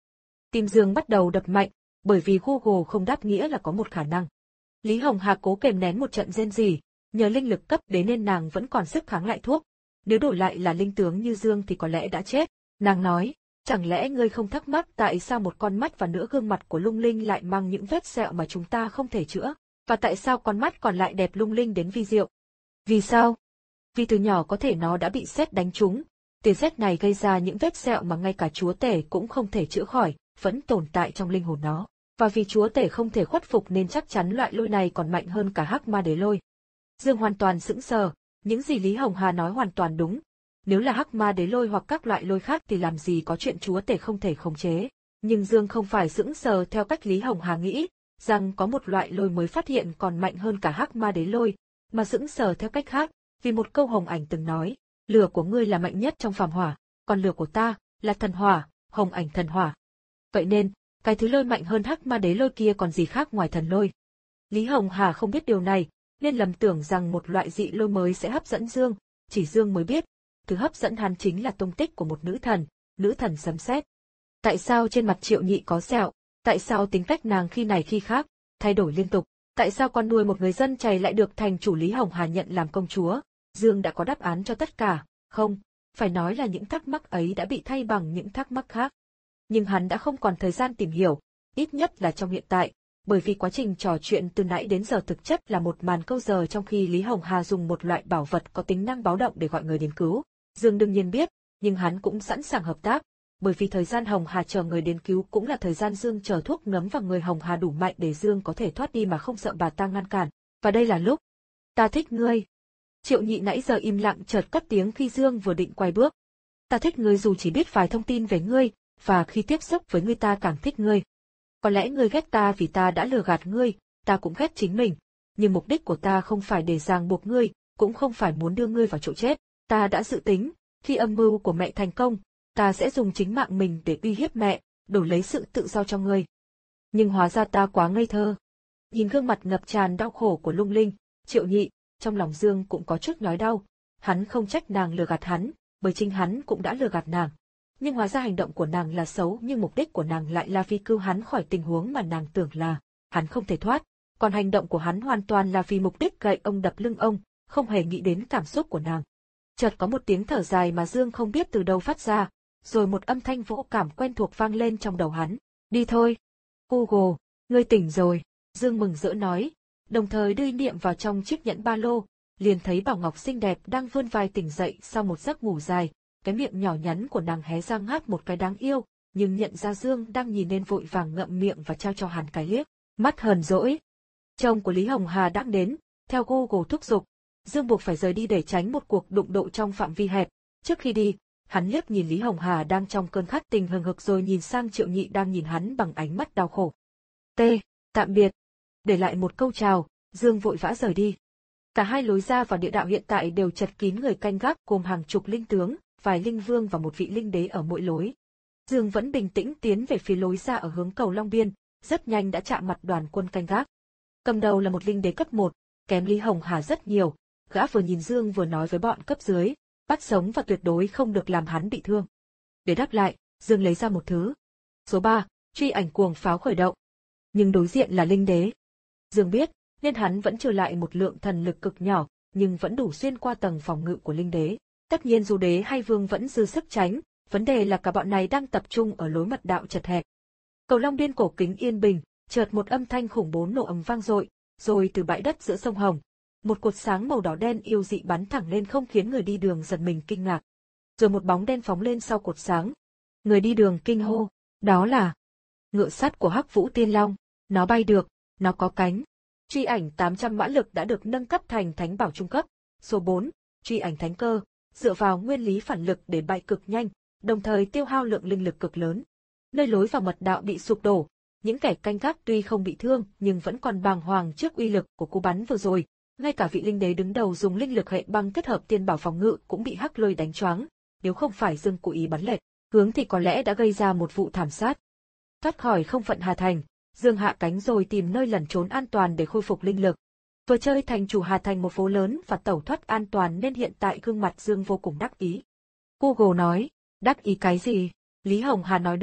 Tim Dương bắt đầu đập mạnh, bởi vì Google không đáp nghĩa là có một khả năng. Lý Hồng Hà cố kềm nén một trận rên rỉ, nhờ linh lực cấp đến nên nàng vẫn còn sức kháng lại thuốc. Nếu đổi lại là linh tướng như Dương thì có lẽ đã chết. Nàng nói, chẳng lẽ ngươi không thắc mắc tại sao một con mắt và nửa gương mặt của Lung Linh lại mang những vết sẹo mà chúng ta không thể chữa? Và tại sao con mắt còn lại đẹp lung linh đến vi diệu? Vì sao? Vì từ nhỏ có thể nó đã bị sét đánh trúng. Tia sét này gây ra những vết sẹo mà ngay cả chúa tể cũng không thể chữa khỏi, vẫn tồn tại trong linh hồn nó. Và vì chúa tể không thể khuất phục nên chắc chắn loại lôi này còn mạnh hơn cả hắc ma đế lôi. Dương hoàn toàn sững sờ, những gì Lý Hồng Hà nói hoàn toàn đúng. Nếu là hắc ma đế lôi hoặc các loại lôi khác thì làm gì có chuyện chúa tể không thể khống chế. Nhưng Dương không phải sững sờ theo cách Lý Hồng Hà nghĩ, rằng có một loại lôi mới phát hiện còn mạnh hơn cả hắc ma đế lôi, mà sững sờ theo cách khác, vì một câu Hồng Ảnh từng nói, lửa của ngươi là mạnh nhất trong phàm hỏa, còn lửa của ta là thần hỏa, Hồng Ảnh thần hỏa. Vậy nên, cái thứ lôi mạnh hơn hắc ma đế lôi kia còn gì khác ngoài thần lôi. Lý Hồng Hà không biết điều này, nên lầm tưởng rằng một loại dị lôi mới sẽ hấp dẫn Dương, chỉ Dương mới biết, thứ hấp dẫn hắn chính là tung tích của một nữ thần, nữ thần sấm sét. Tại sao trên mặt Triệu Nhị có sẹo? Tại sao tính cách nàng khi này khi khác, thay đổi liên tục? Tại sao con nuôi một người dân chày lại được thành chủ Lý Hồng Hà nhận làm công chúa? Dương đã có đáp án cho tất cả, không, phải nói là những thắc mắc ấy đã bị thay bằng những thắc mắc khác. Nhưng hắn đã không còn thời gian tìm hiểu, ít nhất là trong hiện tại, bởi vì quá trình trò chuyện từ nãy đến giờ thực chất là một màn câu giờ trong khi Lý Hồng Hà dùng một loại bảo vật có tính năng báo động để gọi người đến cứu. Dương đương nhiên biết, nhưng hắn cũng sẵn sàng hợp tác, bởi vì thời gian Hồng Hà chờ người đến cứu cũng là thời gian Dương chờ thuốc ngấm vào người Hồng Hà đủ mạnh để Dương có thể thoát đi mà không sợ bà ta ngăn cản. Và đây là lúc ta thích ngươi. Triệu Nhị nãy giờ im lặng chợt cất tiếng khi Dương vừa định quay bước. Ta thích ngươi dù chỉ biết vài thông tin về ngươi, và khi tiếp xúc với ngươi ta càng thích ngươi. Có lẽ ngươi ghét ta vì ta đã lừa gạt ngươi, ta cũng ghét chính mình. Nhưng mục đích của ta không phải để ràng buộc ngươi, cũng không phải muốn đưa ngươi vào chỗ chết. Ta đã dự tính, khi âm mưu của mẹ thành công, ta sẽ dùng chính mạng mình để uy hiếp mẹ, đổi lấy sự tự do cho ngươi. Nhưng hóa ra ta quá ngây thơ. Nhìn gương mặt ngập tràn đau khổ của Lung Linh, Triệu Nhị, trong lòng Dương cũng có chút nhói đau. Hắn không trách nàng lừa gạt hắn, bởi chính hắn cũng đã lừa gạt nàng. Nhưng hóa ra hành động của nàng là xấu, nhưng mục đích của nàng lại là vì cứu hắn khỏi tình huống mà nàng tưởng là hắn không thể thoát. Còn hành động của hắn hoàn toàn là vì mục đích gậy ông đập lưng ông, không hề nghĩ đến cảm xúc của nàng. Chợt có một tiếng thở dài mà Dương không biết từ đâu phát ra, rồi một âm thanh vô cảm quen thuộc vang lên trong đầu hắn. Đi thôi. Google, ngươi tỉnh rồi. Dương mừng rỡ nói, đồng thời đưa niệm vào trong chiếc nhẫn ba lô, liền thấy Bảo Ngọc xinh đẹp đang vươn vai tỉnh dậy sau một giấc ngủ dài, cái miệng nhỏ nhắn của nàng hé ra ngáp một cái đáng yêu, nhưng nhận ra Dương đang nhìn nên vội vàng ngậm miệng và trao cho hắn cái liếc mắt hờn dỗi. Chồng của Lý Hồng Hà đã đến, theo Google thúc giục, Dương buộc phải rời đi để tránh một cuộc đụng độ trong phạm vi hẹp. Trước khi đi, hắn liếc nhìn Lý Hồng Hà đang trong cơn khát tình hừng hực rồi nhìn sang Triệu Nhị đang nhìn hắn bằng ánh mắt đau khổ. T, tạm biệt. Để lại một câu chào, Dương vội vã rời đi. Cả hai lối ra vào địa đạo hiện tại đều chật kín người canh gác gồm hàng chục linh tướng, vài linh vương và một vị linh đế ở mỗi lối. Dương vẫn bình tĩnh tiến về phía lối ra ở hướng cầu Long Biên, rất nhanh đã chạm mặt đoàn quân canh gác. Cầm đầu là một linh đế cấp một, kém Lý Hồng Hà rất nhiều, gã vừa nhìn Dương vừa nói với bọn cấp dưới, bắt sống và tuyệt đối không được làm hắn bị thương. Để đáp lại, Dương lấy ra một thứ. Số ba, truy ảnh cuồng pháo khởi động. Nhưng đối diện là linh đế. Dương biết, nên hắn vẫn trừ lại một lượng thần lực cực nhỏ, nhưng vẫn đủ xuyên qua tầng phòng ngự của linh đế. Tất nhiên dù đế hay vương vẫn dư sức tránh, vấn đề là cả bọn này đang tập trung ở lối mật đạo chật hẹp. Cầu Long Biên cổ kính yên bình, chợt một âm thanh khủng bố nổ ầm vang dội, rồi từ bãi đất giữa sông Hồng, một cột sáng màu đỏ đen yêu dị bắn thẳng lên không khiến người đi đường giật mình kinh ngạc. Rồi một bóng đen phóng lên sau cột sáng. Người đi đường kinh hô, đó là ngựa sắt của Hắc Vũ Tiên Long, nó bay được, nó có cánh. Truy ảnh tám trăm mã lực đã được nâng cấp thành thánh bảo trung cấp. Số bốn, truy ảnh thánh cơ, dựa vào nguyên lý phản lực để bay cực nhanh, đồng thời tiêu hao lượng linh lực cực lớn. Nơi lối vào mật đạo bị sụp đổ, những kẻ canh gác tuy không bị thương nhưng vẫn còn bàng hoàng trước uy lực của cú bắn vừa rồi. Ngay cả vị linh đế đứng đầu dùng linh lực hệ băng kết hợp tiên bảo phòng ngự cũng bị hắc lôi đánh choáng, nếu không phải Dương cố ý bắn lệch hướng thì có lẽ đã gây ra một vụ thảm sát. Thoát khỏi không phận Hà Thành, Dương hạ cánh rồi tìm nơi lẩn trốn an toàn để khôi phục linh lực. Vừa chơi thành chủ Hà Thành một phố lớn và tẩu thoát an toàn nên hiện tại gương mặt Dương vô cùng đắc ý. Google nói, đắc ý cái gì? Lý Hồng Hà nói đúng,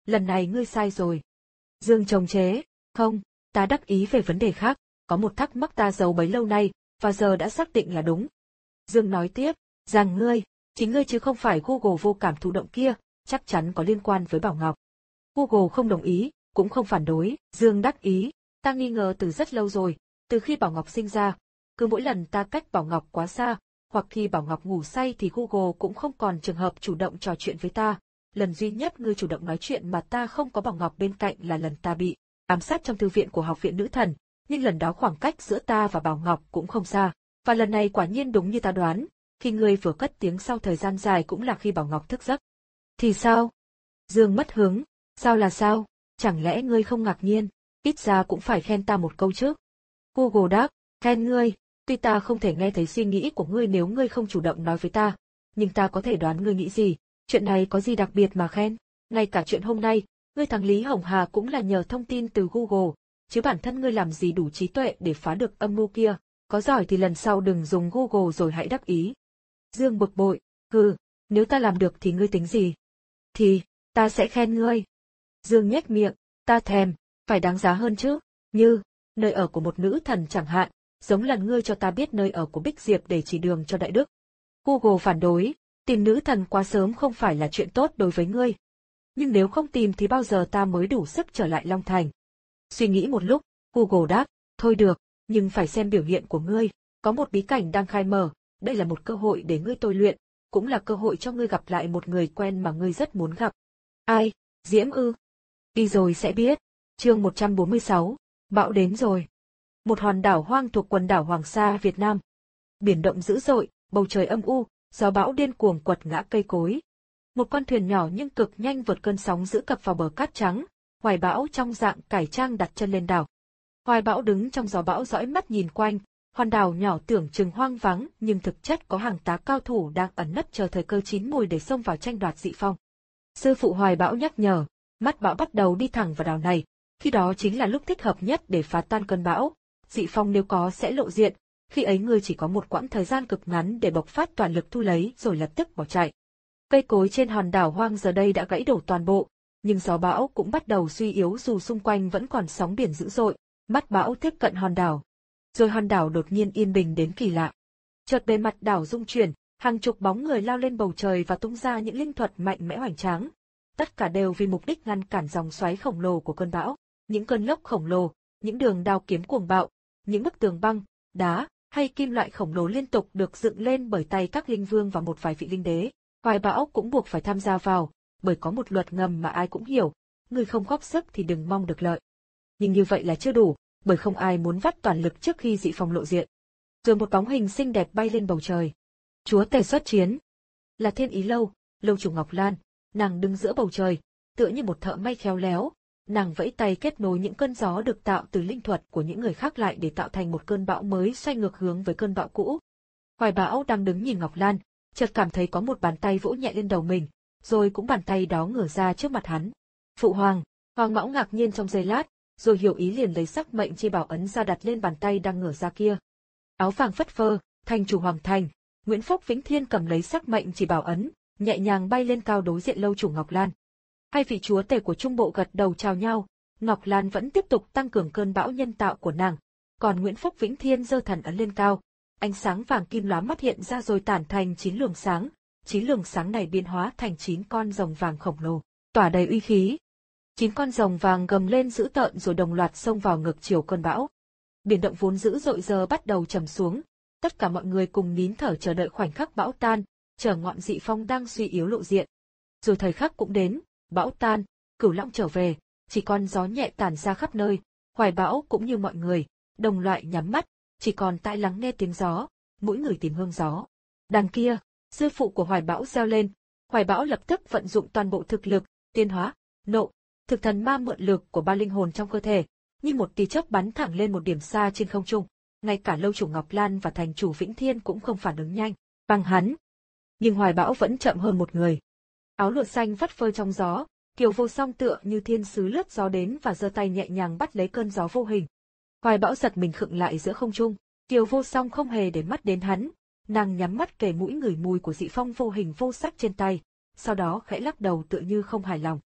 lần này ngươi sai rồi. Dương chống chế, không, ta đắc ý về vấn đề khác, có một thắc mắc ta giấu bấy lâu nay, và giờ đã xác định là đúng. Dương nói tiếp, rằng ngươi, chính ngươi chứ không phải Google vô cảm thụ động kia, chắc chắn có liên quan với Bảo Ngọc. Google không đồng ý, cũng không phản đối, Dương đắc ý, ta nghi ngờ từ rất lâu rồi, từ khi Bảo Ngọc sinh ra, cứ mỗi lần ta cách Bảo Ngọc quá xa, hoặc khi Bảo Ngọc ngủ say thì Google cũng không còn trường hợp chủ động trò chuyện với ta. Lần duy nhất ngươi chủ động nói chuyện mà ta không có Bảo Ngọc bên cạnh là lần ta bị ám sát trong thư viện của Học viện Nữ Thần, nhưng lần đó khoảng cách giữa ta và Bảo Ngọc cũng không xa. Và lần này quả nhiên đúng như ta đoán, khi ngươi vừa cất tiếng sau thời gian dài cũng là khi Bảo Ngọc thức giấc. Thì sao? Dương mất hứng, sao là sao? Chẳng lẽ ngươi không ngạc nhiên, ít ra cũng phải khen ta một câu chứ? Google đáp, khen ngươi, tuy ta không thể nghe thấy suy nghĩ của ngươi nếu ngươi không chủ động nói với ta, nhưng ta có thể đoán ngươi nghĩ gì, chuyện này có gì đặc biệt mà khen, ngay cả chuyện hôm nay, ngươi thằng Lý Hồng Hà cũng là nhờ thông tin từ Google, chứ bản thân ngươi làm gì đủ trí tuệ để phá được âm mưu kia, có giỏi thì lần sau đừng dùng Google rồi hãy đắc ý. Dương bực bội, hừ, nếu ta làm được thì ngươi tính gì? Thì, ta sẽ khen ngươi. Dương nhếch miệng, ta thèm, phải đáng giá hơn chứ, như, nơi ở của một nữ thần chẳng hạn, giống lần ngươi cho ta biết nơi ở của Bích Diệp để chỉ đường cho Đại Đức. Google phản đối, tìm nữ thần quá sớm không phải là chuyện tốt đối với ngươi. Nhưng nếu không tìm thì bao giờ ta mới đủ sức trở lại Long Thành? Suy nghĩ một lúc, Google đáp, thôi được, nhưng phải xem biểu hiện của ngươi, có một bí cảnh đang khai mở, đây là một cơ hội để ngươi tôi luyện, cũng là cơ hội cho ngươi gặp lại một người quen mà ngươi rất muốn gặp. Ai? Diễm ư? Đi rồi sẽ biết. Chương một trăm bốn mươi sáu, bão đến rồi. Một hòn đảo hoang thuộc quần đảo Hoàng Sa, Việt Nam. Biển động dữ dội, bầu trời âm u, gió bão điên cuồng quật ngã cây cối. Một con thuyền nhỏ nhưng cực nhanh vượt cơn sóng dữ cập vào bờ cát trắng. Hoài Bão trong dạng cải trang đặt chân lên đảo. Hoài Bão đứng trong gió bão dõi mắt nhìn quanh, hòn đảo nhỏ tưởng chừng hoang vắng nhưng thực chất có hàng tá cao thủ đang ẩn nấp chờ thời cơ chín mùi để xông vào tranh đoạt dị phong. Sư phụ Hoài Bão nhắc nhở, mắt bão bắt đầu đi thẳng vào đảo này, khi đó chính là lúc thích hợp nhất để phá tan cơn bão. Dị phong nếu có sẽ lộ diện, khi ấy ngươi chỉ có một quãng thời gian cực ngắn để bộc phát toàn lực thu lấy rồi lập tức bỏ chạy. Cây cối trên hòn đảo hoang giờ đây đã gãy đổ toàn bộ, nhưng gió bão cũng bắt đầu suy yếu dù xung quanh vẫn còn sóng biển dữ dội. Mắt bão tiếp cận hòn đảo, rồi hòn đảo đột nhiên yên bình đến kỳ lạ. Chợt bề mặt đảo rung chuyển, hàng chục bóng người lao lên bầu trời và tung ra những linh thuật mạnh mẽ hoành tráng. Tất cả đều vì mục đích ngăn cản dòng xoáy khổng lồ của cơn bão, những cơn lốc khổng lồ, những đường đao kiếm cuồng bạo, những bức tường băng, đá hay kim loại khổng lồ liên tục được dựng lên bởi tay các linh vương và một vài vị linh đế. Hoài Bão cũng buộc phải tham gia vào, bởi có một luật ngầm mà ai cũng hiểu, người không góp sức thì đừng mong được lợi. Nhưng như vậy là chưa đủ, bởi không ai muốn vắt toàn lực trước khi dị phong lộ diện. Rồi một bóng hình xinh đẹp bay lên bầu trời. Chúa tể xuất chiến. Là Thiên Ý Lâu, lâu chủ Ngọc Lan, nàng đứng giữa bầu trời, tựa như một thợ may khéo léo, nàng vẫy tay kết nối những cơn gió được tạo từ linh thuật của những người khác lại để tạo thành một cơn bão mới xoay ngược hướng với cơn bão cũ. Hoài Bão đang đứng nhìn Ngọc Lan, chợt cảm thấy có một bàn tay vỗ nhẹ lên đầu mình, rồi cũng bàn tay đó ngửa ra trước mặt hắn. Phụ hoàng, Hoàng Mão ngạc nhiên trong giây lát, rồi hiểu ý liền lấy sắc mệnh chi bảo ấn ra đặt lên bàn tay đang ngửa ra kia. Áo vàng phất phơ, thành chủ Hoàng Thành, Nguyễn Phúc Vĩnh Thiên cầm lấy sắc mệnh chỉ bảo ấn, nhẹ nhàng bay lên cao đối diện lâu chủ Ngọc Lan. Hai vị chúa tể của Trung Bộ gật đầu chào nhau, Ngọc Lan vẫn tiếp tục tăng cường cơn bão nhân tạo của nàng, còn Nguyễn Phúc Vĩnh Thiên giơ thần ấn lên cao, ánh sáng vàng kim lóa mắt hiện ra rồi tản thành chín luồng sáng, chín luồng sáng này biến hóa thành chín con rồng vàng khổng lồ, tỏa đầy uy khí. Chín con rồng vàng gầm lên dữ tợn rồi đồng loạt xông vào ngược chiều cơn bão. Biển động vốn dữ dội giờ bắt đầu trầm xuống, tất cả mọi người cùng nín thở chờ đợi khoảnh khắc bão tan, chờ ngọn dị phong đang suy yếu lộ diện. Rồi thời khắc cũng đến, bão tan, Cửu Long trở về, chỉ còn gió nhẹ tản ra khắp nơi. Hoài Bão cũng như mọi người, đồng loại nhắm mắt, chỉ còn tai lắng nghe tiếng gió, mỗi người tìm hương gió. Đằng kia, sư phụ của Hoài Bão reo lên, Hoài Bão lập tức vận dụng toàn bộ thực lực, tiên hóa, nộ, thực thần ma mượn lực của ba linh hồn trong cơ thể, như một tia chớp bắn thẳng lên một điểm xa trên không trung. Ngay cả lâu chủ Ngọc Lan và thành chủ Vĩnh Thiên cũng không phản ứng nhanh bằng hắn. Nhưng Hoài Bão vẫn chậm hơn một người. Áo lụa xanh phất phơ trong gió, Kiều Vô Song tựa như thiên sứ lướt gió đến và giơ tay nhẹ nhàng bắt lấy cơn gió vô hình. Hoài Bão giật mình khựng lại giữa không trung, Kiều Vô Song không hề để mắt đến hắn, nàng nhắm mắt kề mũi ngửi mùi của dị phong vô hình vô sắc trên tay, sau đó khẽ lắc đầu tựa như không hài lòng.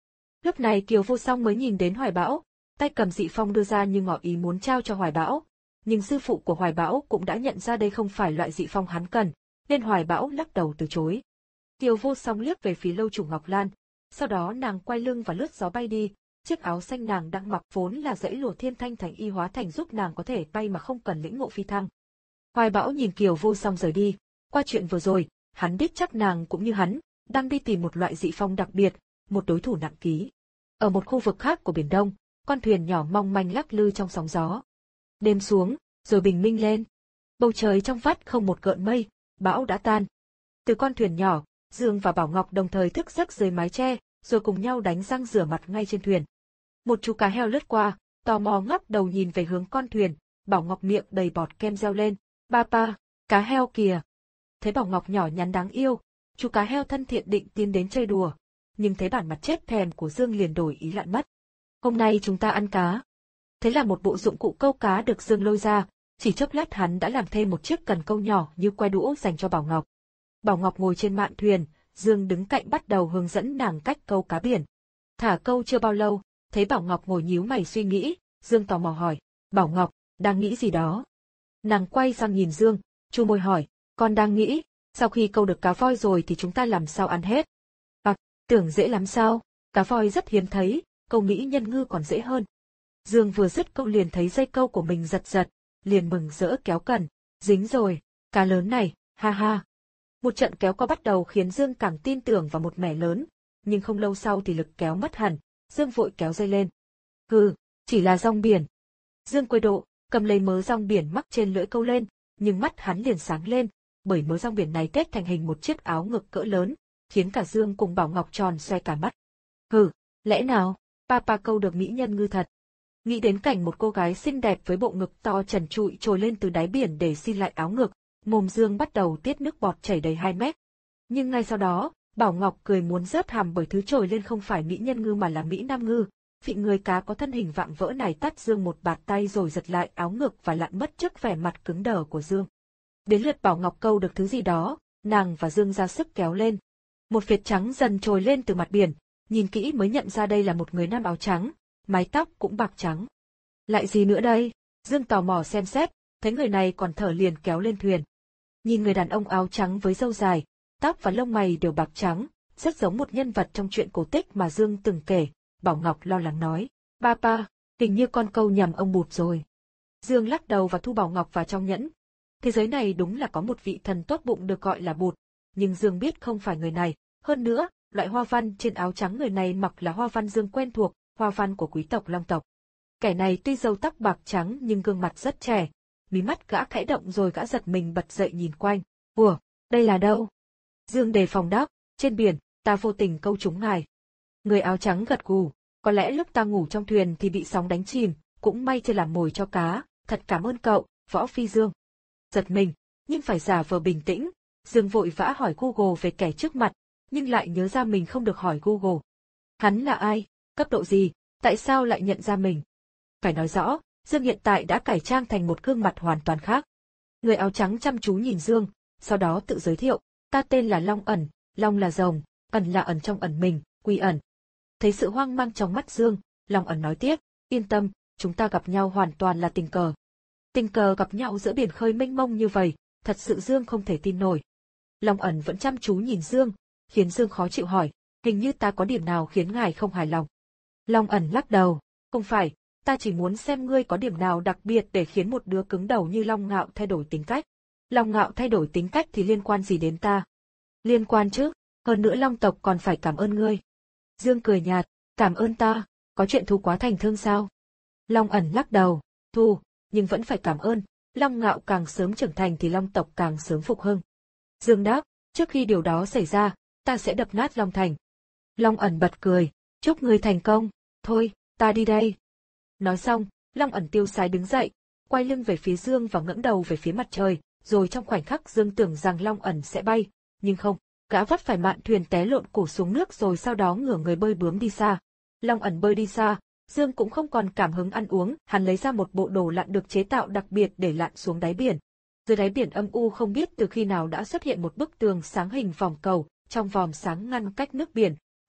Lúc này Kiều Vô Song mới nhìn đến Hoài Bão, tay cầm dị phong đưa ra như ngỏ ý muốn trao cho Hoài Bão. Nhưng sư phụ của Hoài Bão cũng đã nhận ra đây không phải loại dị phong hắn cần, nên Hoài Bão lắc đầu từ chối. Kiều Vô Song liếc về phía Lâu Chủ Ngọc Lan, sau đó nàng quay lưng và lướt gió bay đi. Chiếc áo xanh nàng đang mặc vốn là dãy lụa thiên thanh thành y hóa thành giúp nàng có thể bay mà không cần lĩnh ngộ phi thăng. Hoài Bão nhìn Kiều Vô Song rời đi, qua chuyện vừa rồi, hắn biết chắc nàng cũng như hắn, đang đi tìm một loại dị phong đặc biệt, một đối thủ nặng ký. Ở một khu vực khác của Biển Đông, con thuyền nhỏ mong manh lắc lư trong sóng gió. Đêm xuống, rồi bình minh lên. Bầu trời trong vắt không một gợn mây, bão đã tan. Từ con thuyền nhỏ, Dương và Bảo Ngọc đồng thời thức giấc dưới mái che, rồi cùng nhau đánh răng rửa mặt ngay trên thuyền. Một chú cá heo lướt qua, tò mò ngóc đầu nhìn về hướng con thuyền, Bảo Ngọc miệng đầy bọt kem reo lên, ba ba, cá heo kìa. Thấy Bảo Ngọc nhỏ nhắn đáng yêu, chú cá heo thân thiện định tiến đến chơi đùa, nhưng thấy bản mặt chết thèm của Dương liền đổi ý lặn mất. Hôm nay chúng ta ăn cá. Thế là một bộ dụng cụ câu cá được Dương lôi ra, chỉ chốc lát hắn đã làm thêm một chiếc cần câu nhỏ như que đũa dành cho Bảo Ngọc. Bảo Ngọc ngồi trên mạn thuyền, Dương đứng cạnh bắt đầu hướng dẫn nàng cách câu cá biển. Thả câu chưa bao lâu, thấy Bảo Ngọc ngồi nhíu mày suy nghĩ, Dương tò mò hỏi, Bảo Ngọc, đang nghĩ gì đó? Nàng quay sang nhìn Dương, chu môi hỏi, con đang nghĩ, sau khi câu được cá voi rồi thì chúng ta làm sao ăn hết? À, tưởng dễ lắm sao, cá voi rất hiếm thấy, câu mỹ nhân ngư còn dễ hơn. Dương vừa dứt câu liền thấy dây câu của mình giật giật, liền mừng rỡ kéo cần, dính rồi, cá lớn này, ha ha. Một trận kéo co bắt đầu khiến Dương càng tin tưởng vào một mẻ lớn, nhưng không lâu sau thì lực kéo mất hẳn, Dương vội kéo dây lên. Hừ, chỉ là rong biển. Dương quay độ, cầm lấy mớ rong biển mắc trên lưỡi câu lên, nhưng mắt hắn liền sáng lên, bởi mớ rong biển này tết thành hình một chiếc áo ngực cỡ lớn, khiến cả Dương cùng Bảo Ngọc tròn xoe cả mắt. Hừ, lẽ nào, papa câu được mỹ nhân ngư thật. Nghĩ đến cảnh một cô gái xinh đẹp với bộ ngực to trần trụi trồi lên từ đáy biển để xin lại áo ngực, mồm Dương bắt đầu tiết nước bọt chảy đầy hai mét. Nhưng ngay sau đó, Bảo Ngọc cười muốn rớt hàm bởi thứ trồi lên không phải mỹ nhân ngư mà là mỹ nam ngư. Vị người cá có thân hình vạm vỡ này tát Dương một bạt tay rồi giật lại áo ngực và lặn mất trước vẻ mặt cứng đờ của Dương. Đến lượt Bảo Ngọc câu được thứ gì đó, nàng và Dương ra sức kéo lên. Một vệt trắng dần trồi lên từ mặt biển, nhìn kỹ mới nhận ra đây là một người nam áo trắng, mái tóc cũng bạc trắng. Lại gì nữa đây? Dương tò mò xem xét, thấy người này còn thở liền kéo lên thuyền. Nhìn người đàn ông áo trắng với râu dài, tóc và lông mày đều bạc trắng, rất giống một nhân vật trong truyện cổ tích mà Dương từng kể. Bảo Ngọc lo lắng nói, Papa, hình như con câu nhầm ông Bụt rồi. Dương lắc đầu và thu Bảo Ngọc vào trong nhẫn. Thế giới này đúng là có một vị thần tốt bụng được gọi là Bụt, nhưng Dương biết không phải người này. Hơn nữa, loại hoa văn trên áo trắng người này mặc là hoa văn Dương quen thuộc, hoa văn của quý tộc Long tộc. Kẻ này tuy râu tóc bạc trắng nhưng gương mặt rất trẻ, mí mắt gã khẽ động rồi gã giật mình bật dậy nhìn quanh. Ủa, đây là đâu? Dương đề phòng đáp, trên biển, ta vô tình câu trúng ngài. Người áo trắng gật gù, có lẽ lúc ta ngủ trong thuyền thì bị sóng đánh chìm, cũng may chưa làm mồi cho cá, thật cảm ơn cậu, Võ Phi Dương. Giật mình, nhưng phải giả vờ bình tĩnh, Dương vội vã hỏi Google về kẻ trước mặt, nhưng lại nhớ ra mình không được hỏi Google. Hắn là ai, cấp độ gì, tại sao lại nhận ra mình? Phải nói rõ, Dương hiện tại đã cải trang thành một gương mặt hoàn toàn khác. Người áo trắng chăm chú nhìn Dương, sau đó tự giới thiệu, ta tên là Long Ẩn, Long là rồng, ẩn là ẩn trong ẩn mình, quy ẩn. Thấy sự hoang mang trong mắt Dương, Long Ẩn nói tiếp, yên tâm, chúng ta gặp nhau hoàn toàn là tình cờ. Tình cờ gặp nhau giữa biển khơi mênh mông như vậy, thật sự Dương không thể tin nổi. Long Ẩn vẫn chăm chú nhìn Dương, khiến Dương khó chịu hỏi, hình như ta có điểm nào khiến ngài không hài lòng. Long Ẩn lắc đầu, không phải, ta chỉ muốn xem ngươi có điểm nào đặc biệt để khiến một đứa cứng đầu như Long Ngạo thay đổi tính cách. Long Ngạo thay đổi tính cách thì liên quan gì đến ta? Liên quan chứ, hơn nữa Long tộc còn phải cảm ơn ngươi. Dương cười nhạt, cảm ơn ta, có chuyện thù quá thành thương sao? Long Ẩn lắc đầu, thù, nhưng vẫn phải cảm ơn, Long Ngạo càng sớm trưởng thành thì Long tộc càng sớm phục hưng. Dương đáp, trước khi điều đó xảy ra, ta sẽ đập nát Long Thành. Long Ẩn bật cười, chúc ngươi thành công, thôi, ta đi đây. Nói xong, Long Ẩn tiêu sái đứng dậy, quay lưng về phía Dương và ngẩng đầu về phía mặt trời, rồi trong khoảnh khắc Dương tưởng rằng Long Ẩn sẽ bay, nhưng không, gã vấp phải mạn thuyền té lộn cổ xuống nước rồi sau đó ngửa người bơi bướm đi xa. Long Ẩn bơi đi xa, Dương cũng không còn cảm hứng ăn uống, hắn lấy ra một bộ đồ lặn được chế tạo đặc biệt để lặn xuống đáy biển. Dưới đáy biển âm u không biết từ khi nào đã xuất hiện một bức tường sáng hình vòng cầu, trong vòm sáng ngăn cách nước biển,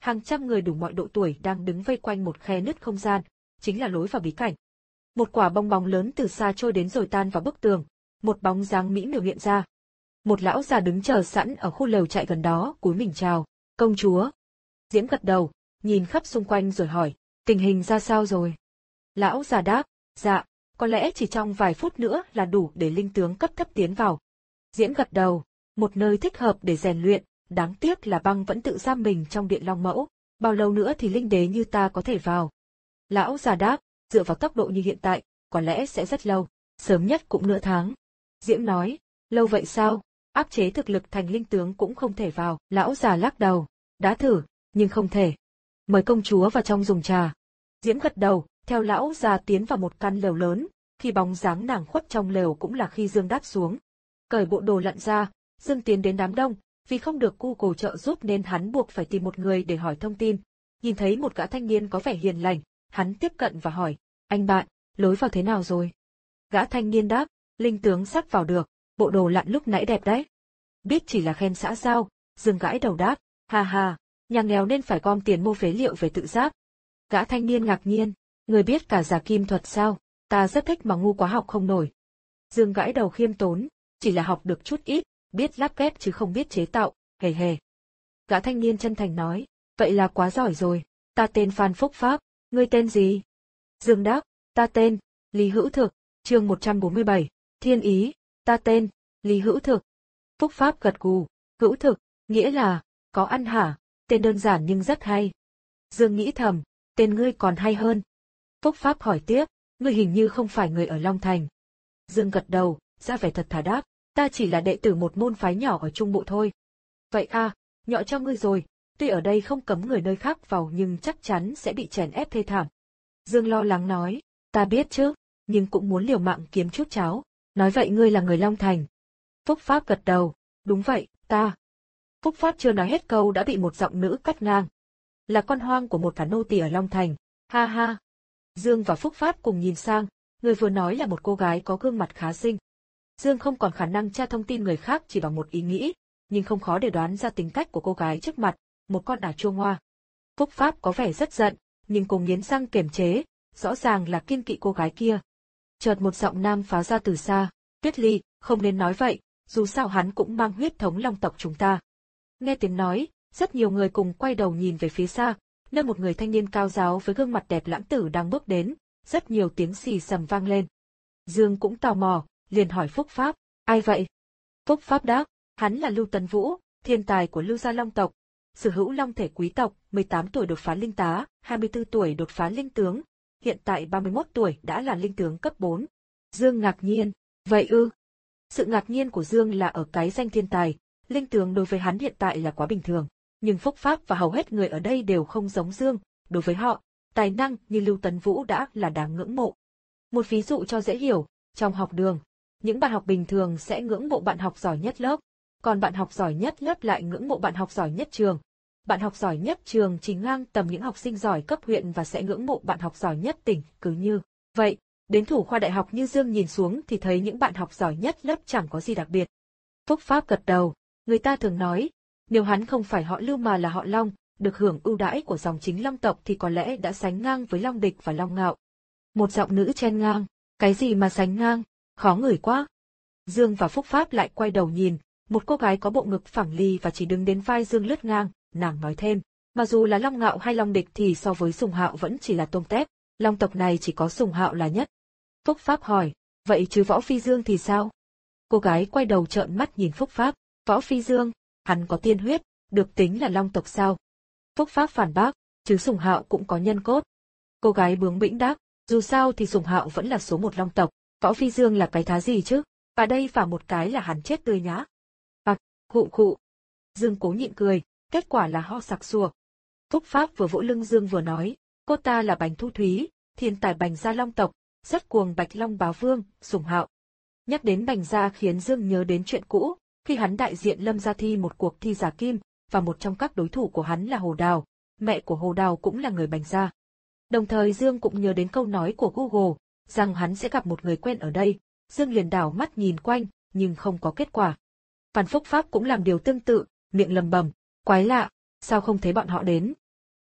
hàng trăm người đủ mọi độ tuổi đang đứng vây quanh một khe nứt không gian, chính là lối vào bí cảnh. Một quả bong bóng lớn từ xa trôi đến rồi tan vào bức tường, một bóng dáng mỹ miều hiện ra. Một lão già đứng chờ sẵn ở khu lều trại gần đó, cúi mình chào, công chúa. Diễm gật đầu, nhìn khắp xung quanh rồi hỏi, tình hình ra sao rồi? Lão già đáp, dạ, có lẽ chỉ trong vài phút nữa là đủ để linh tướng cấp thấp tiến vào. Diễm gật đầu, một nơi thích hợp để rèn luyện, đáng tiếc là băng vẫn tự giam mình trong điện Long Mẫu, bao lâu nữa thì linh đế như ta có thể vào? Lão già đáp, dựa vào tốc độ như hiện tại, có lẽ sẽ rất lâu, sớm nhất cũng nửa tháng. Diễm nói, lâu vậy sao? Áp chế thực lực thành linh tướng cũng không thể vào. Lão già lắc đầu, đã thử, nhưng không thể. Mời công chúa vào trong dùng trà. Diễm gật đầu, theo lão già tiến vào một căn lều lớn, khi bóng dáng nàng khuất trong lều cũng là khi Dương đáp xuống. Cởi bộ đồ lặn ra, Dương tiến đến đám đông, vì không được Google trợ giúp nên hắn buộc phải tìm một người để hỏi thông tin. Nhìn thấy một gã thanh niên có vẻ hiền lành, hắn tiếp cận và hỏi, anh bạn, lối vào thế nào rồi? Gã thanh niên đáp, linh tướng sắp vào được, bộ đồ lặn lúc nãy đẹp đấy. Biết chỉ là khen xã giao, Dương gãi đầu đáp, ha ha, nhà nghèo nên phải gom tiền mua phế liệu về tự giáp. Gã thanh niên ngạc nhiên, người biết cả giả kim thuật sao, ta rất thích mà ngu quá học không nổi. Dương gãi đầu khiêm tốn, chỉ là học được chút ít, biết lắp ghép chứ không biết chế tạo, hề hề. Gã thanh niên chân thành nói, vậy là quá giỏi rồi, ta tên Phan Phúc Pháp, ngươi tên gì? Dương đáp, ta tên, Lý Hữu Thực, chương một trăm bốn mươi bảy, Thiên Ý, ta tên, Lý Hữu Thực. Phúc Pháp gật gù, Hữu Thực, nghĩa là, có ăn hả, tên đơn giản nhưng rất hay. Dương nghĩ thầm, tên ngươi còn hay hơn. Phúc Pháp hỏi tiếp, ngươi hình như không phải người ở Long Thành. Dương gật đầu, ra vẻ thật thà đáp, ta chỉ là đệ tử một môn phái nhỏ ở Trung Bộ thôi. Vậy à, nhọ cho ngươi rồi, tuy ở đây không cấm người nơi khác vào nhưng chắc chắn sẽ bị chèn ép thê thảm. Dương lo lắng nói, ta biết chứ, nhưng cũng muốn liều mạng kiếm chút cháo. Nói vậy ngươi là người Long Thành. Phúc Pháp gật đầu, đúng vậy, ta. Phúc Pháp chưa nói hết câu đã bị một giọng nữ cắt ngang. Là con hoang của một cả nô tỳ ở Long Thành, ha ha. Dương và Phúc Pháp cùng nhìn sang, người vừa nói là một cô gái có gương mặt khá xinh. Dương không còn khả năng tra thông tin người khác chỉ bằng một ý nghĩ, nhưng không khó để đoán ra tính cách của cô gái trước mặt, một con ả chua ngoa. Phúc Pháp có vẻ rất giận, nhưng cùng nghiến răng kiềm chế, rõ ràng là kiêng kỵ cô gái kia. Chợt một giọng nam phá ra từ xa, Tuyết Ly, không nên nói vậy, dù sao hắn cũng mang huyết thống Long tộc chúng ta. Nghe tiếng nói, rất nhiều người cùng quay đầu nhìn về phía xa, nơi một người thanh niên cao ráo với gương mặt đẹp lãng tử đang bước đến, rất nhiều tiếng xì xầm vang lên. Dương cũng tò mò, liền hỏi Phúc Pháp, ai vậy? Phúc Pháp đáp, hắn là Lưu Tấn Vũ, thiên tài của Lưu gia Long tộc, sở hữu long thể quý tộc, mười tám tuổi đột phá linh tá, hai mươi tư tuổi đột phá linh tướng, hiện tại ba mươi mốt tuổi đã là linh tướng cấp bốn. Dương ngạc nhiên, vậy ư? Sự ngạc nhiên của Dương là ở cái danh thiên tài, linh tướng đối với hắn hiện tại là quá bình thường, nhưng Phúc Pháp và hầu hết người ở đây đều không giống Dương, đối với họ, tài năng như Lưu Tấn Vũ đã là đáng ngưỡng mộ. Một ví dụ cho dễ hiểu, trong học đường, những bạn học bình thường sẽ ngưỡng mộ bạn học giỏi nhất lớp, còn bạn học giỏi nhất lớp lại ngưỡng mộ bạn học giỏi nhất trường. Bạn học giỏi nhất trường chỉ ngang tầm những học sinh giỏi cấp huyện và sẽ ngưỡng mộ bạn học giỏi nhất tỉnh, cứ như vậy. Đến thủ khoa đại học như Dương nhìn xuống thì thấy những bạn học giỏi nhất lớp chẳng có gì đặc biệt. Phúc Pháp gật đầu, người ta thường nói, nếu hắn không phải họ Lưu mà là họ Long, được hưởng ưu đãi của dòng chính Long tộc thì có lẽ đã sánh ngang với Long Địch và Long Ngạo. Một giọng nữ chen ngang, cái gì mà sánh ngang, khó ngửi quá. Dương và Phúc Pháp lại quay đầu nhìn, một cô gái có bộ ngực phẳng lì và chỉ đứng đến vai Dương lướt ngang, nàng nói thêm, mà dù là Long Ngạo hay Long Địch thì so với Sùng Hạo vẫn chỉ là tôm tép, Long tộc này chỉ có Sùng Hạo là nhất. Phúc Pháp hỏi, vậy chứ Võ Phi Dương thì sao? Cô gái quay đầu trợn mắt nhìn Phúc Pháp, Võ Phi Dương, hắn có tiên huyết, được tính là Long tộc sao? Phúc Pháp phản bác, chứ Sùng Hạo cũng có nhân cốt. Cô gái bướng bĩnh đáp, dù sao thì Sùng Hạo vẫn là số một Long tộc, Võ Phi Dương là cái thá gì chứ? Và đây và một cái là hắn chết tươi nhá. Bạc, khụ khụ. Dương cố nhịn cười, kết quả là ho sặc sùa. Phúc Pháp vừa vỗ lưng Dương vừa nói, cô ta là Bành Thu Thúy, thiên tài Bành gia Long tộc, rất cuồng Bạch Long Bá Vương, Sùng Hạo. Nhắc đến Bành gia khiến Dương nhớ đến chuyện cũ, khi hắn đại diện Lâm gia thi một cuộc thi giả kim, và một trong các đối thủ của hắn là Hồ Đào, mẹ của Hồ Đào cũng là người Bành gia. Đồng thời Dương cũng nhớ đến câu nói của Google, rằng hắn sẽ gặp một người quen ở đây. Dương liền đảo mắt nhìn quanh, nhưng không có kết quả. Phan Phúc Pháp cũng làm điều tương tự, miệng lầm bầm, quái lạ, sao không thấy bọn họ đến?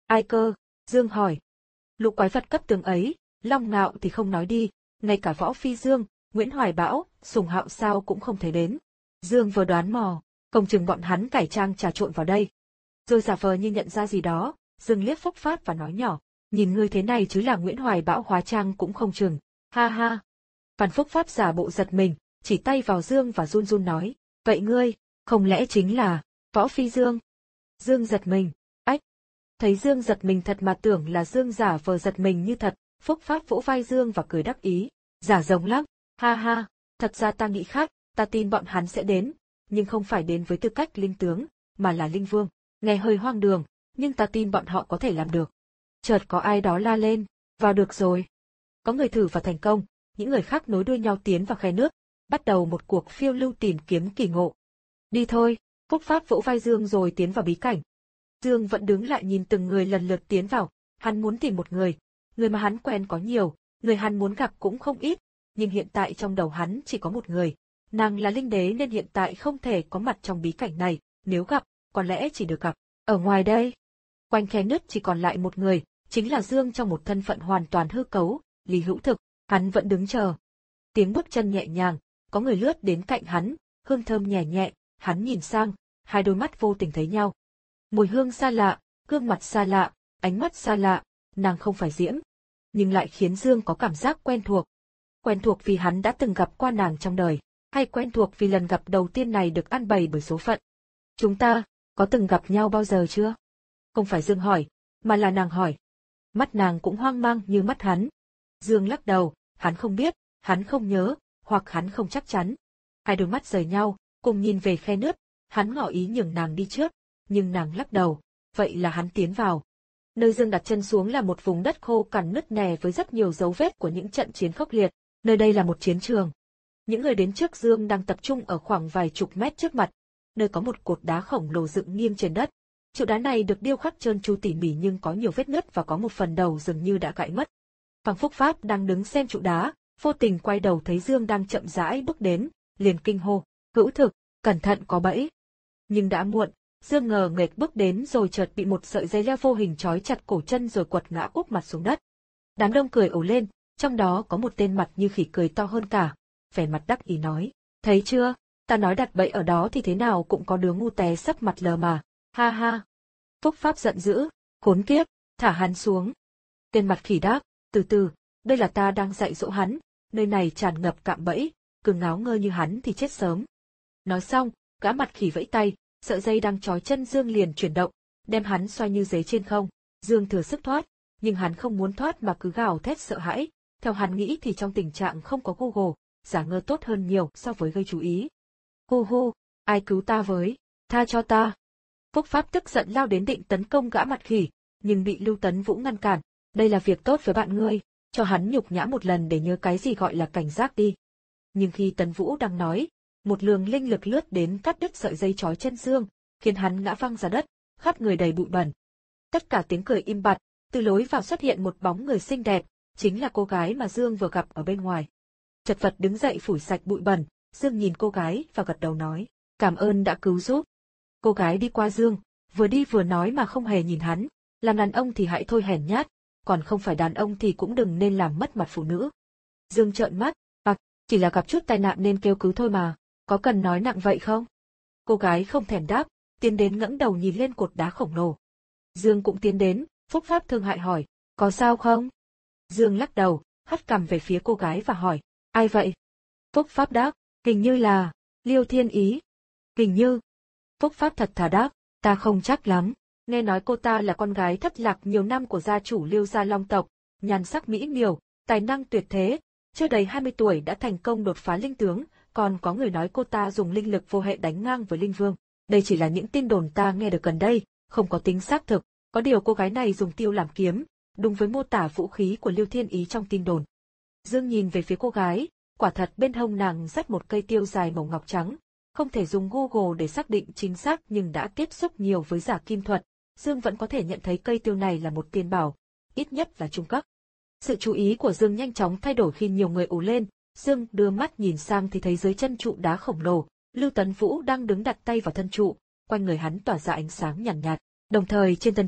Ai cơ? Dương hỏi. Lũ quái vật cấp tướng ấy, Long Ngạo thì không nói đi, ngay cả Võ Phi Dương, Nguyễn Hoài Bão, Sùng Hạo sao cũng không thấy đến. Dương vừa đoán mò, không chừng bọn hắn cải trang trà trộn vào đây. Rồi giả vờ như nhận ra gì đó, Dương liếc Phúc Phát và nói nhỏ, nhìn ngươi thế này chứ là Nguyễn Hoài Bão hóa trang cũng không chừng. Ha ha. Phan Phúc Phát giả bộ giật mình, chỉ tay vào Dương và run run nói, vậy ngươi, không lẽ chính là Võ Phi Dương? Dương giật mình, ách. Thấy Dương giật mình thật mà tưởng là Dương giả vờ giật mình như thật, Phúc Phát vỗ vai Dương và cười đắc ý, giả giống lắm, ha ha, thật ra ta nghĩ khác, ta tin bọn hắn sẽ đến, nhưng không phải đến với tư cách linh tướng, mà là linh vương. Nghe hơi hoang đường, nhưng ta tin bọn họ có thể làm được. Chợt có ai đó la lên, vào được rồi. Có người thử và thành công, những người khác nối đuôi nhau tiến vào khe nước, bắt đầu một cuộc phiêu lưu tìm kiếm kỳ ngộ. Đi thôi, Phúc Pháp vỗ vai Dương rồi tiến vào bí cảnh. Dương vẫn đứng lại nhìn từng người lần lượt tiến vào, hắn muốn tìm một người, người mà hắn quen có nhiều, người hắn muốn gặp cũng không ít, nhưng hiện tại trong đầu hắn chỉ có một người. Nàng là linh đế nên hiện tại không thể có mặt trong bí cảnh này, nếu gặp, có lẽ chỉ được gặp ở ngoài đây. Quanh khe nứt chỉ còn lại một người, chính là Dương trong một thân phận hoàn toàn hư cấu, Lý Hữu Thực, hắn vẫn đứng chờ. Tiếng bước chân nhẹ nhàng, có người lướt đến cạnh hắn, hương thơm nhẹ nhẹ, hắn nhìn sang, hai đôi mắt vô tình thấy nhau. Mùi hương xa lạ, gương mặt xa lạ, ánh mắt xa lạ, nàng không phải Diễm, nhưng lại khiến Dương có cảm giác quen thuộc. Quen thuộc vì hắn đã từng gặp qua nàng trong đời, hay quen thuộc vì lần gặp đầu tiên này được an bày bởi số phận. Chúng ta, có từng gặp nhau bao giờ chưa? Không phải Dương hỏi, mà là nàng hỏi. Mắt nàng cũng hoang mang như mắt hắn. Dương lắc đầu, hắn không biết, hắn không nhớ, hoặc hắn không chắc chắn. Hai đôi mắt rời nhau, cùng nhìn về khe nước, hắn ngỏ ý nhường nàng đi trước, nhưng nàng lắc đầu, vậy là hắn tiến vào. Nơi Dương đặt chân xuống là một vùng đất khô cằn nứt nẻ với rất nhiều dấu vết của những trận chiến khốc liệt, nơi đây là một chiến trường. Những người đến trước Dương đang tập trung ở khoảng vài chục mét trước mặt, nơi có một cột đá khổng lồ dựng nghiêng trên đất. Trụ đá này được điêu khắc trơn tru tỉ mỉ nhưng có nhiều vết nứt và có một phần đầu dường như đã gãy mất. Phan Phúc Pháp đang đứng xem trụ đá, vô tình quay đầu thấy Dương đang chậm rãi bước đến, liền kinh hô, Hữu Thực, cẩn thận có bẫy. Nhưng đã muộn, Dương ngờ nghệch bước đến rồi chợt bị một sợi dây leo vô hình trói chặt cổ chân rồi quật ngã úp mặt xuống đất. Đám đông cười ồ lên, trong đó có một tên mặt như khỉ cười to hơn cả, vẻ mặt đắc ý nói, thấy chưa, ta nói đặt bẫy ở đó thì thế nào cũng có đứa ngu té sấp mặt lờ mà, ha ha. Phúc Pháp giận dữ, khốn kiếp, thả hắn xuống. Tên mặt khỉ đáp, từ từ, đây là ta đang dạy dỗ hắn, nơi này tràn ngập cạm bẫy, cứ ngáo ngơ như hắn thì chết sớm. Nói xong, gã mặt khỉ vẫy tay, sợi dây đang trói chân Dương liền chuyển động, đem hắn xoay như giấy trên không. Dương thừa sức thoát, nhưng hắn không muốn thoát mà cứ gào thét sợ hãi. Theo hắn nghĩ thì trong tình trạng không có Google, giả ngơ tốt hơn nhiều so với gây chú ý. Hu hu, ai cứu ta với, tha cho ta. Phúc Pháp tức giận lao đến định tấn công gã mặt khỉ, nhưng bị Lưu Tấn Vũ ngăn cản. Đây là việc tốt với bạn ngươi, cho hắn nhục nhã một lần để nhớ cái gì gọi là cảnh giác đi. Nhưng khi Tấn Vũ đang nói, một luồng linh lực lướt đến cắt đứt sợi dây trói chân Dương, khiến hắn ngã văng ra đất, khắp người đầy bụi bẩn. Tất cả tiếng cười im bặt, từ lối vào xuất hiện một bóng người xinh đẹp, chính là cô gái mà Dương vừa gặp ở bên ngoài. Chật vật đứng dậy phủi sạch bụi bẩn, Dương nhìn cô gái và gật đầu nói, cảm ơn đã cứu giúp. Cô gái đi qua Dương, vừa đi vừa nói mà không hề nhìn hắn, làm đàn ông thì hãy thôi hèn nhát, còn không phải đàn ông thì cũng đừng nên làm mất mặt phụ nữ. Dương trợn mắt, à, chỉ là gặp chút tai nạn nên kêu cứu thôi mà, có cần nói nặng vậy không? Cô gái không thèm đáp, tiến đến ngẩng đầu nhìn lên cột đá khổng lồ. Dương cũng tiến đến, Phúc Pháp thương hại hỏi, có sao không? Dương lắc đầu, hất cằm về phía cô gái và hỏi, ai vậy? Phúc Pháp đáp, hình như là Liêu Thiên Ý. Hình như. Phúc Pháp thật thà đáp, ta không chắc lắm. Nghe nói cô ta là con gái thất lạc nhiều năm của gia chủ Liêu gia Long tộc, nhan sắc mỹ miều, tài năng tuyệt thế, chưa đầy hai mươi tuổi đã thành công đột phá linh tướng, còn có người nói cô ta dùng linh lực vô hệ đánh ngang với linh vương. Đây chỉ là những tin đồn ta nghe được gần đây, không có tính xác thực, có điều cô gái này dùng tiêu làm kiếm, đúng với mô tả vũ khí của Liêu Thiên Ý trong tin đồn. Dương nhìn về phía cô gái, quả thật bên hông nàng dắt một cây tiêu dài màu ngọc trắng, không thể dùng Google để xác định chính xác nhưng đã tiếp xúc nhiều với giả kim thuật, Dương vẫn có thể nhận thấy cây tiêu này là một tiên bảo, ít nhất là trung cấp. Sự chú ý của Dương nhanh chóng thay đổi khi nhiều người ồ lên, Dương đưa mắt nhìn sang thì thấy dưới chân trụ đá khổng lồ, Lưu Tấn Vũ đang đứng đặt tay vào thân trụ, quanh người hắn tỏa ra ánh sáng nhàn nhạt, nhạt. Đồng thời trên thân trụ,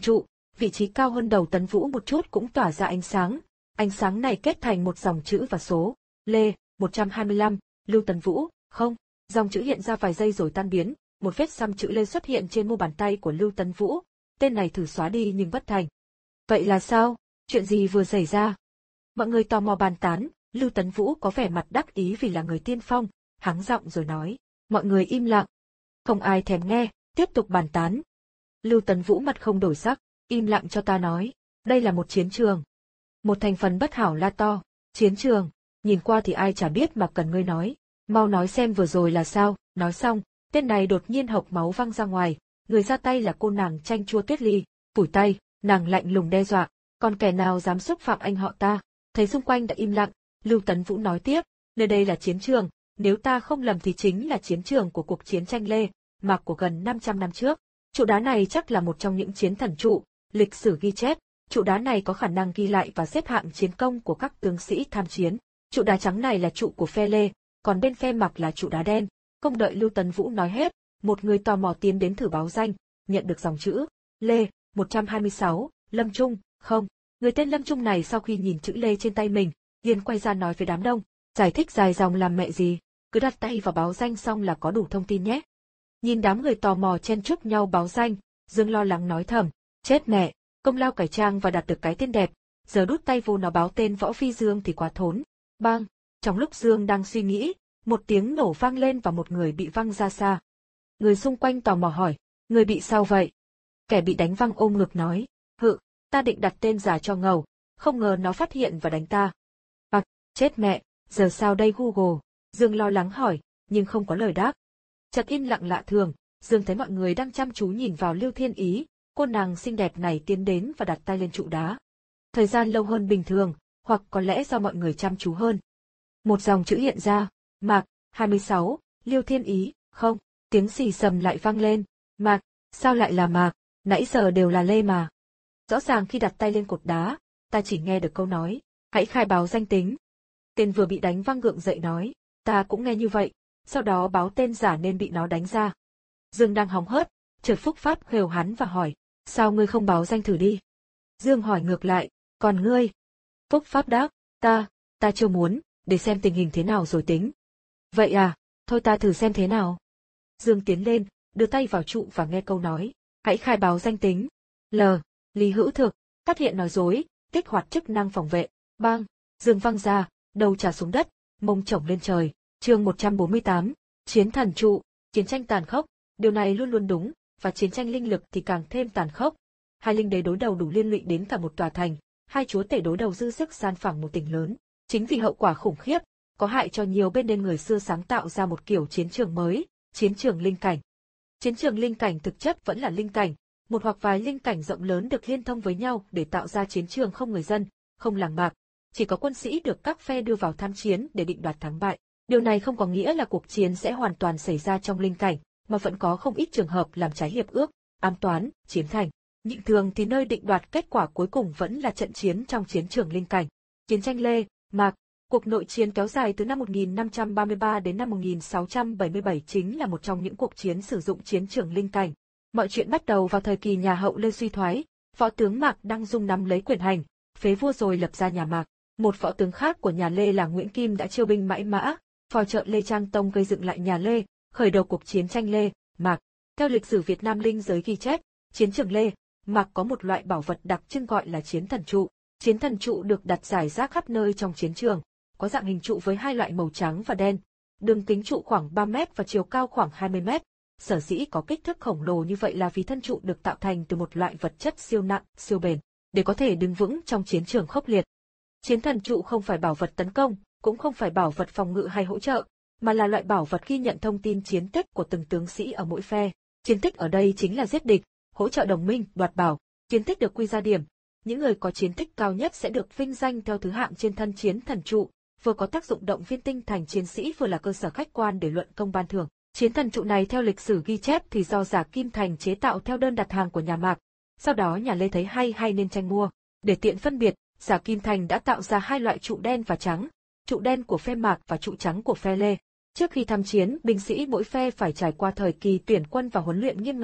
vị trí cao hơn đầu Tấn Vũ một chút cũng tỏa ra ánh sáng. Ánh sáng này kết thành một dòng chữ và số. Lê, một trăm hai mươi lăm, Lưu Tấn Vũ, không. Dòng chữ hiện ra vài giây rồi tan biến, một vết xăm chữ Lê xuất hiện trên mu bàn tay của Lưu Tấn Vũ. Tên này thử xóa đi nhưng bất thành. Vậy là sao? Chuyện gì vừa xảy ra? Mọi người tò mò bàn tán, Lưu Tấn Vũ có vẻ mặt đắc ý vì là người tiên phong, hắng giọng rồi nói. Mọi người im lặng. Không ai thèm nghe, tiếp tục bàn tán. Lưu Tấn Vũ mặt không đổi sắc, im lặng cho ta nói. Đây là một chiến trường. Một thành phần bất hảo la to. Chiến trường, nhìn qua thì ai chả biết mà cần ngươi nói. Mau nói xem vừa rồi là sao, nói xong, tên này đột nhiên hộc máu văng ra ngoài. Người ra tay là cô nàng Chanh Chua Tuyết Ly, phủi tay, nàng lạnh lùng đe dọa. Còn kẻ nào dám xúc phạm anh họ ta? Thấy xung quanh đã im lặng, Lưu Tấn Vũ nói tiếp, nơi đây là chiến trường, nếu ta không lầm thì chính là chiến trường của cuộc chiến tranh Lê, Mạc của gần năm trăm năm trước. Trụ đá này chắc là một trong những chiến thần trụ, lịch sử ghi chép, trụ đá này có khả năng ghi lại và xếp hạng chiến công của các tướng sĩ tham chiến. Trụ đá trắng này là trụ của phe Lê, còn bên phe Mạc là trụ đá đen. Không đợi Lưu Tấn Vũ nói hết, một người tò mò tiến đến thử báo danh, nhận được dòng chữ Lê, một trăm hai mươi sáu, Lâm Trung, không. Người tên Lâm Trung này sau khi nhìn chữ Lê trên tay mình, liền quay ra nói với đám đông, giải thích dài dòng làm mẹ gì, cứ đặt tay vào báo danh xong là có đủ thông tin nhé. Nhìn đám người tò mò chen chúc nhau báo danh, Dương lo lắng nói thầm, chết mẹ, công lao cải trang và đạt được cái tên đẹp, giờ đút tay vô nó báo tên Võ Phi Dương thì quá thốn. Bang, trong lúc Dương đang suy nghĩ, một tiếng nổ vang lên và một người bị văng ra xa. Người xung quanh tò mò hỏi, người bị sao vậy? Kẻ bị đánh văng ôm ngực nói, hự, ta định đặt tên giả cho ngầu, không ngờ nó phát hiện và đánh ta. Bạc, chết mẹ, giờ sao đây Google? Dương lo lắng hỏi, nhưng không có lời đáp. Chợt im lặng lạ thường, Dương thấy mọi người đang chăm chú nhìn vào Lưu Thiên Ý, cô nàng xinh đẹp này tiến đến và đặt tay lên trụ đá. Thời gian lâu hơn bình thường, hoặc có lẽ do mọi người chăm chú hơn. Một dòng chữ hiện ra, Mạc, hai mươi sáu, Lưu Thiên Ý, không, tiếng xì xầm lại vang lên, Mạc, sao lại là Mạc, nãy giờ đều là Lê mà. Rõ ràng khi đặt tay lên cột đá, ta chỉ nghe được câu nói, hãy khai báo danh tính. Tên vừa bị đánh văng gượng dậy nói, ta cũng nghe như vậy, sau đó báo tên giả nên bị nó đánh ra. Dương đang hóng hớt, chợt Phúc Pháp khều hắn và hỏi, sao ngươi không báo danh thử đi? Dương hỏi ngược lại, còn ngươi? Phúc Pháp đáp, ta, ta chưa muốn, để xem tình hình thế nào rồi tính. Vậy à, thôi ta thử xem thế nào. Dương tiến lên, đưa tay vào trụ và nghe câu nói, hãy khai báo danh tính. L. Lý Hữu Thực, phát hiện nói dối, kích hoạt chức năng phòng vệ, bang, Dương văng ra, đầu trả xuống đất, mông chổng lên trời. Chương một trăm bốn mươi tám, Chiến thần trụ, chiến tranh tàn khốc, điều này luôn luôn đúng, và chiến tranh linh lực thì càng thêm tàn khốc. Hai linh đế đối đầu đủ liên lụy đến cả một tòa thành, hai chúa tể đối đầu dư sức san phẳng một tỉnh lớn. Chính vì hậu quả khủng khiếp, có hại cho nhiều bên nên người xưa sáng tạo ra một kiểu chiến trường mới, chiến trường linh cảnh. Chiến trường linh cảnh thực chất vẫn là linh cảnh, một hoặc vài linh cảnh rộng lớn được liên thông với nhau để tạo ra chiến trường không người dân, không làng mạc, chỉ có quân sĩ được các phe đưa vào tham chiến để định đoạt thắng bại. Điều này không có nghĩa là cuộc chiến sẽ hoàn toàn xảy ra trong linh cảnh, mà vẫn có không ít trường hợp làm trái hiệp ước, ám toán, chiếm thành. Nhưng thường thì nơi định đoạt kết quả cuối cùng vẫn là trận chiến trong chiến trường linh cảnh. Chiến tranh Lê, Mạc, cuộc nội chiến kéo dài từ năm một nghìn năm trăm ba mươi ba đến năm một nghìn sáu trăm bảy mươi bảy chính là một trong những cuộc chiến sử dụng chiến trường linh cảnh. Mọi chuyện bắt đầu vào thời kỳ nhà Hậu Lê suy thoái, võ tướng Mạc Đăng Dung nắm lấy quyền hành, phế vua rồi lập ra nhà Mạc. Một võ tướng khác của nhà Lê là Nguyễn Kim đã chiêu binh mãi mã, phò trợ Lê Trang Tông gây dựng lại nhà Lê, khởi đầu cuộc chiến tranh Lê, Mạc. Theo lịch sử Việt Nam linh giới ghi chép, chiến trường Lê, Mạc có một loại bảo vật đặc trưng gọi là chiến thần trụ. Chiến thần trụ được đặt rải rác khắp nơi trong chiến trường, có dạng hình trụ với hai loại màu trắng và đen. Đường kính trụ khoảng ba mét và chiều cao khoảng hai mươi mét. Sở dĩ có kích thước khổng lồ như vậy là vì thân trụ được tạo thành từ một loại vật chất siêu nặng, siêu bền, để có thể đứng vững trong chiến trường khốc liệt. Chiến thần trụ không phải bảo vật tấn công, cũng không phải bảo vật phòng ngự hay hỗ trợ, mà là loại bảo vật ghi nhận thông tin chiến tích của từng tướng sĩ ở mỗi phe. Chiến tích ở đây chính là giết địch, hỗ trợ đồng minh, đoạt bảo. Chiến tích được quy ra điểm. Những người có chiến tích cao nhất sẽ được vinh danh theo thứ hạng trên thân chiến thần trụ, vừa có tác dụng động viên tinh thành chiến sĩ vừa là cơ sở khách quan để luận công ban thưởng. Chiến thần trụ này theo lịch sử ghi chép thì do Giả Kim Thành chế tạo theo đơn đặt hàng của nhà Mạc. Sau đó nhà Lê thấy hay hay nên tranh mua. Để tiện phân biệt, Giả Kim Thành đã tạo ra hai loại trụ đen và trắng, trụ đen của phe Mạc và trụ trắng của phe Lê. Trước khi tham chiến, binh sĩ mỗi phe phải trải qua thời kỳ tuyển quân và huấn luyện nghiêm ngặt,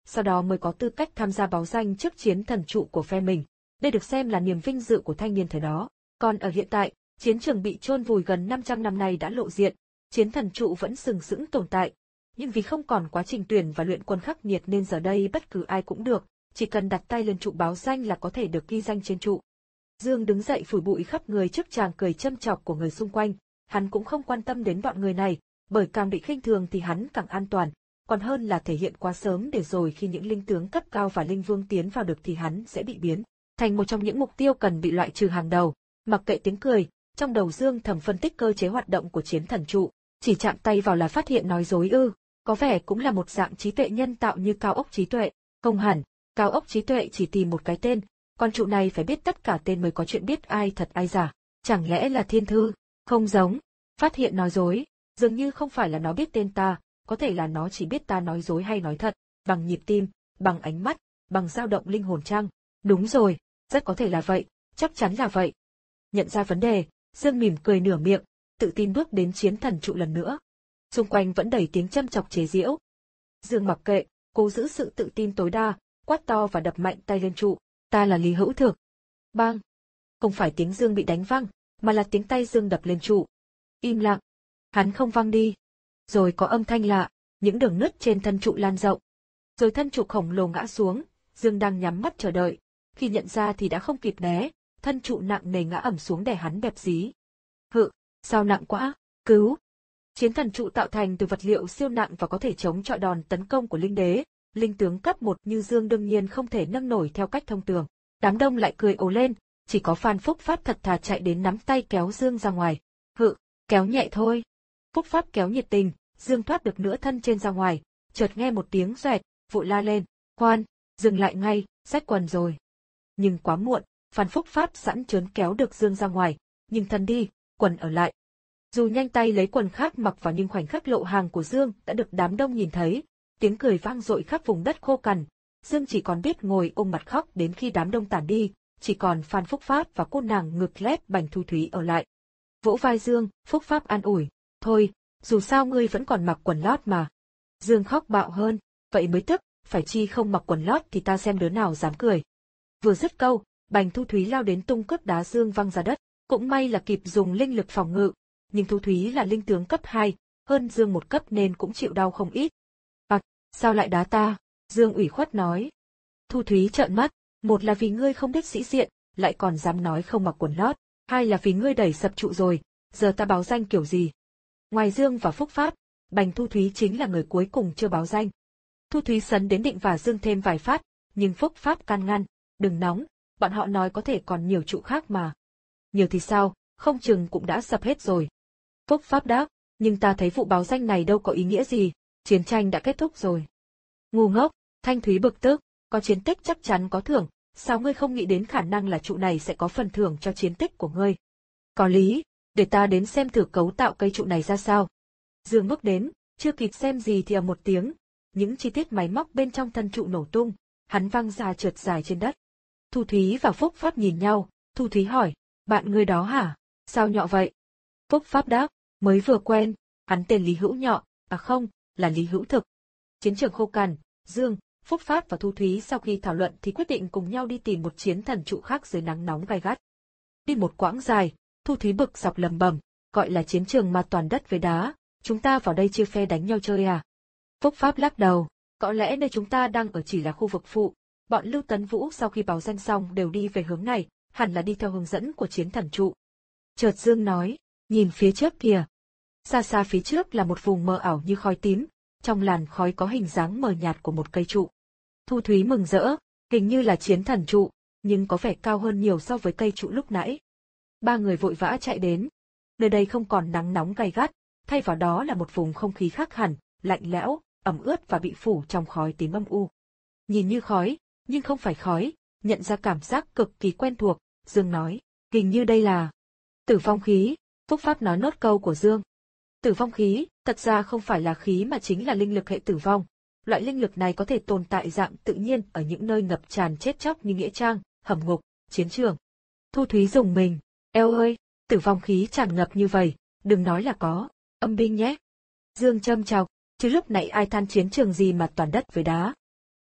sau đó mới có tư cách tham gia báo danh trước chiến thần trụ của phe mình. Đây được xem là niềm vinh dự của thanh niên thời đó. Còn ở hiện tại, chiến trường bị chôn vùi gần năm trăm năm nay đã lộ diện, chiến thần trụ vẫn sừng sững tồn tại. Nhưng vì không còn quá trình tuyển và luyện quân khắc nghiệt nên giờ đây bất cứ ai cũng được, chỉ cần đặt tay lên trụ báo danh là có thể được ghi danh trên trụ. Dương đứng dậy phủi bụi khắp người trước tràng cười châm chọc của người xung quanh, hắn cũng không quan tâm đến bọn người này, bởi càng bị khinh thường thì hắn càng an toàn, còn hơn là thể hiện quá sớm để rồi khi những linh tướng cấp cao và linh vương tiến vào được thì hắn sẽ bị biến thành một trong những mục tiêu cần bị loại trừ hàng đầu. Mặc kệ tiếng cười, trong đầu Dương thầm phân tích cơ chế hoạt động của chiến thần trụ, chỉ chạm tay vào là phát hiện nói dối ư, có vẻ cũng là một dạng trí tuệ nhân tạo như cao ốc trí tuệ, không hẳn, cao ốc trí tuệ chỉ tìm một cái tên, con trụ này phải biết tất cả tên mới có chuyện biết ai thật ai giả, chẳng lẽ là thiên thư, không giống, phát hiện nói dối, dường như không phải là nó biết tên ta, có thể là nó chỉ biết ta nói dối hay nói thật, bằng nhịp tim, bằng ánh mắt, bằng dao động linh hồn chăng, đúng rồi, rất có thể là vậy, chắc chắn là vậy. Nhận ra vấn đề, Dương mỉm cười nửa miệng, tự tin bước đến chiến thần trụ lần nữa. Xung quanh vẫn đầy tiếng châm chọc chế giễu. Dương mặc kệ, cố giữ sự tự tin tối đa, quát to và đập mạnh tay lên trụ. Ta là Lý Hữu Thực. Bang! Không phải tiếng Dương bị đánh văng, mà là tiếng tay Dương đập lên trụ. Im lặng. Hắn không văng đi. Rồi có âm thanh lạ, những đường nứt trên thân trụ lan rộng. Rồi thân trụ khổng lồ ngã xuống, Dương đang nhắm mắt chờ đợi. Khi nhận ra thì đã không kịp né, thân trụ nặng nề ngã ẩm xuống đè hắn bẹp dí. Hự, sao nặng quá, cứu! Chiến thần trụ tạo thành từ vật liệu siêu nặng và có thể chống chọi đòn tấn công của linh đế, linh tướng cấp một như Dương đương nhiên không thể nâng nổi theo cách thông thường. Đám đông lại cười ồ lên, chỉ có Phan Phúc Pháp thật thà chạy đến nắm tay kéo Dương ra ngoài. Hự, kéo nhẹ thôi. Phúc Pháp kéo nhiệt tình, Dương thoát được nửa thân trên ra ngoài, chợt nghe một tiếng xoẹt, vội la lên, khoan, dừng lại ngay, rách quần rồi. Nhưng quá muộn, Phan Phúc Pháp sẵn chớn kéo được Dương ra ngoài, nhưng thân đi, quần ở lại. Dù nhanh tay lấy quần khác mặc vào nhưng khoảnh khắc lộ hàng của Dương đã được đám đông nhìn thấy, tiếng cười vang dội khắp vùng đất khô cằn. Dương chỉ còn biết ngồi ôm mặt khóc đến khi đám đông tản đi, chỉ còn Phan Phúc Pháp và cô nàng ngực lép Bành Thu Thúy ở lại. Vỗ vai Dương, Phúc Pháp an ủi, thôi, dù sao ngươi vẫn còn mặc quần lót mà. Dương khóc bạo hơn, vậy mới tức, phải chi không mặc quần lót thì ta xem đứa nào dám cười. Vừa dứt câu, Bành Thu Thúy lao đến tung cước đá Dương văng ra đất, cũng may là kịp dùng linh lực phòng ngự, nhưng Thu Thúy là linh tướng cấp hai, hơn Dương một cấp nên cũng chịu đau không ít. À, sao lại đá ta? Dương ủy khuất nói. Thu Thúy trợn mắt, một là vì ngươi không biết sĩ diện, lại còn dám nói không mặc quần lót, hai là vì ngươi đẩy sập trụ rồi, giờ ta báo danh kiểu gì? Ngoài Dương và Phúc Pháp, Bành Thu Thúy chính là người cuối cùng chưa báo danh. Thu Thúy sấn đến định vả Dương thêm vài phát, nhưng Phúc Pháp can ngăn, đừng nóng, bọn họ nói có thể còn nhiều trụ khác mà. Nhiều thì sao, không chừng cũng đã sập hết rồi. Phúc Pháp đáp, nhưng ta thấy vụ báo danh này đâu có ý nghĩa gì, chiến tranh đã kết thúc rồi. Ngu ngốc, Thanh Thúy bực tức, có chiến tích chắc chắn có thưởng, sao ngươi không nghĩ đến khả năng là trụ này sẽ có phần thưởng cho chiến tích của ngươi? Có lý, để ta đến xem thử cấu tạo cây trụ này ra sao. Dương bước đến, chưa kịp xem gì thì ầm một tiếng, những chi tiết máy móc bên trong thân trụ nổ tung, hắn văng ra trượt dài trên đất. Thu Thúy và Phúc Pháp nhìn nhau, Thu Thúy hỏi, bạn ngươi đó hả? Sao nhọ vậy? Phúc Pháp đáp, mới vừa quen, hắn tên Lý Hữu Nhọ, à không, là Lý Hữu Thực. Chiến trường khô cằn, Dương, Phúc Pháp và Thu Thúy sau khi thảo luận thì quyết định cùng nhau đi tìm một chiến thần trụ khác dưới nắng nóng gay gắt. Đi một quãng dài, Thu Thúy bực dọc lầm bầm, gọi là chiến trường mà toàn đất với đá, chúng ta vào đây chia phe đánh nhau chơi à? Phúc Pháp lắc đầu, có lẽ nơi chúng ta đang ở chỉ là khu vực phụ, bọn Lưu Tấn Vũ sau khi báo danh xong đều đi về hướng này, hẳn là đi theo hướng dẫn của chiến thần trụ. Chợt Dương nói, nhìn phía trước kìa. Xa xa phía trước là một vùng mờ ảo như khói tím, trong làn khói có hình dáng mờ nhạt của một cây trụ. Thu Thúy mừng rỡ, hình như là chiến thần trụ, nhưng có vẻ cao hơn nhiều so với cây trụ lúc nãy. Ba người vội vã chạy đến. Nơi đây không còn nắng nóng gay gắt, thay vào đó là một vùng không khí khác hẳn, lạnh lẽo, ẩm ướt và bị phủ trong khói tím âm u. Nhìn như khói, nhưng không phải khói, nhận ra cảm giác cực kỳ quen thuộc, Dương nói, hình như đây là tử vong khí. Phúc Pháp nói nốt câu của Dương. Tử vong khí, thật ra không phải là khí mà chính là linh lực hệ tử vong. Loại linh lực này có thể tồn tại dạng tự nhiên ở những nơi ngập tràn chết chóc như nghĩa trang, hầm ngục, chiến trường. Thu Thúy rùng mình, eo ơi, tử vong khí tràn ngập như vậy, đừng nói là có âm binh nhé. Dương châm chọc, chứ lúc nãy ai than chiến trường gì mà toàn đất với đá.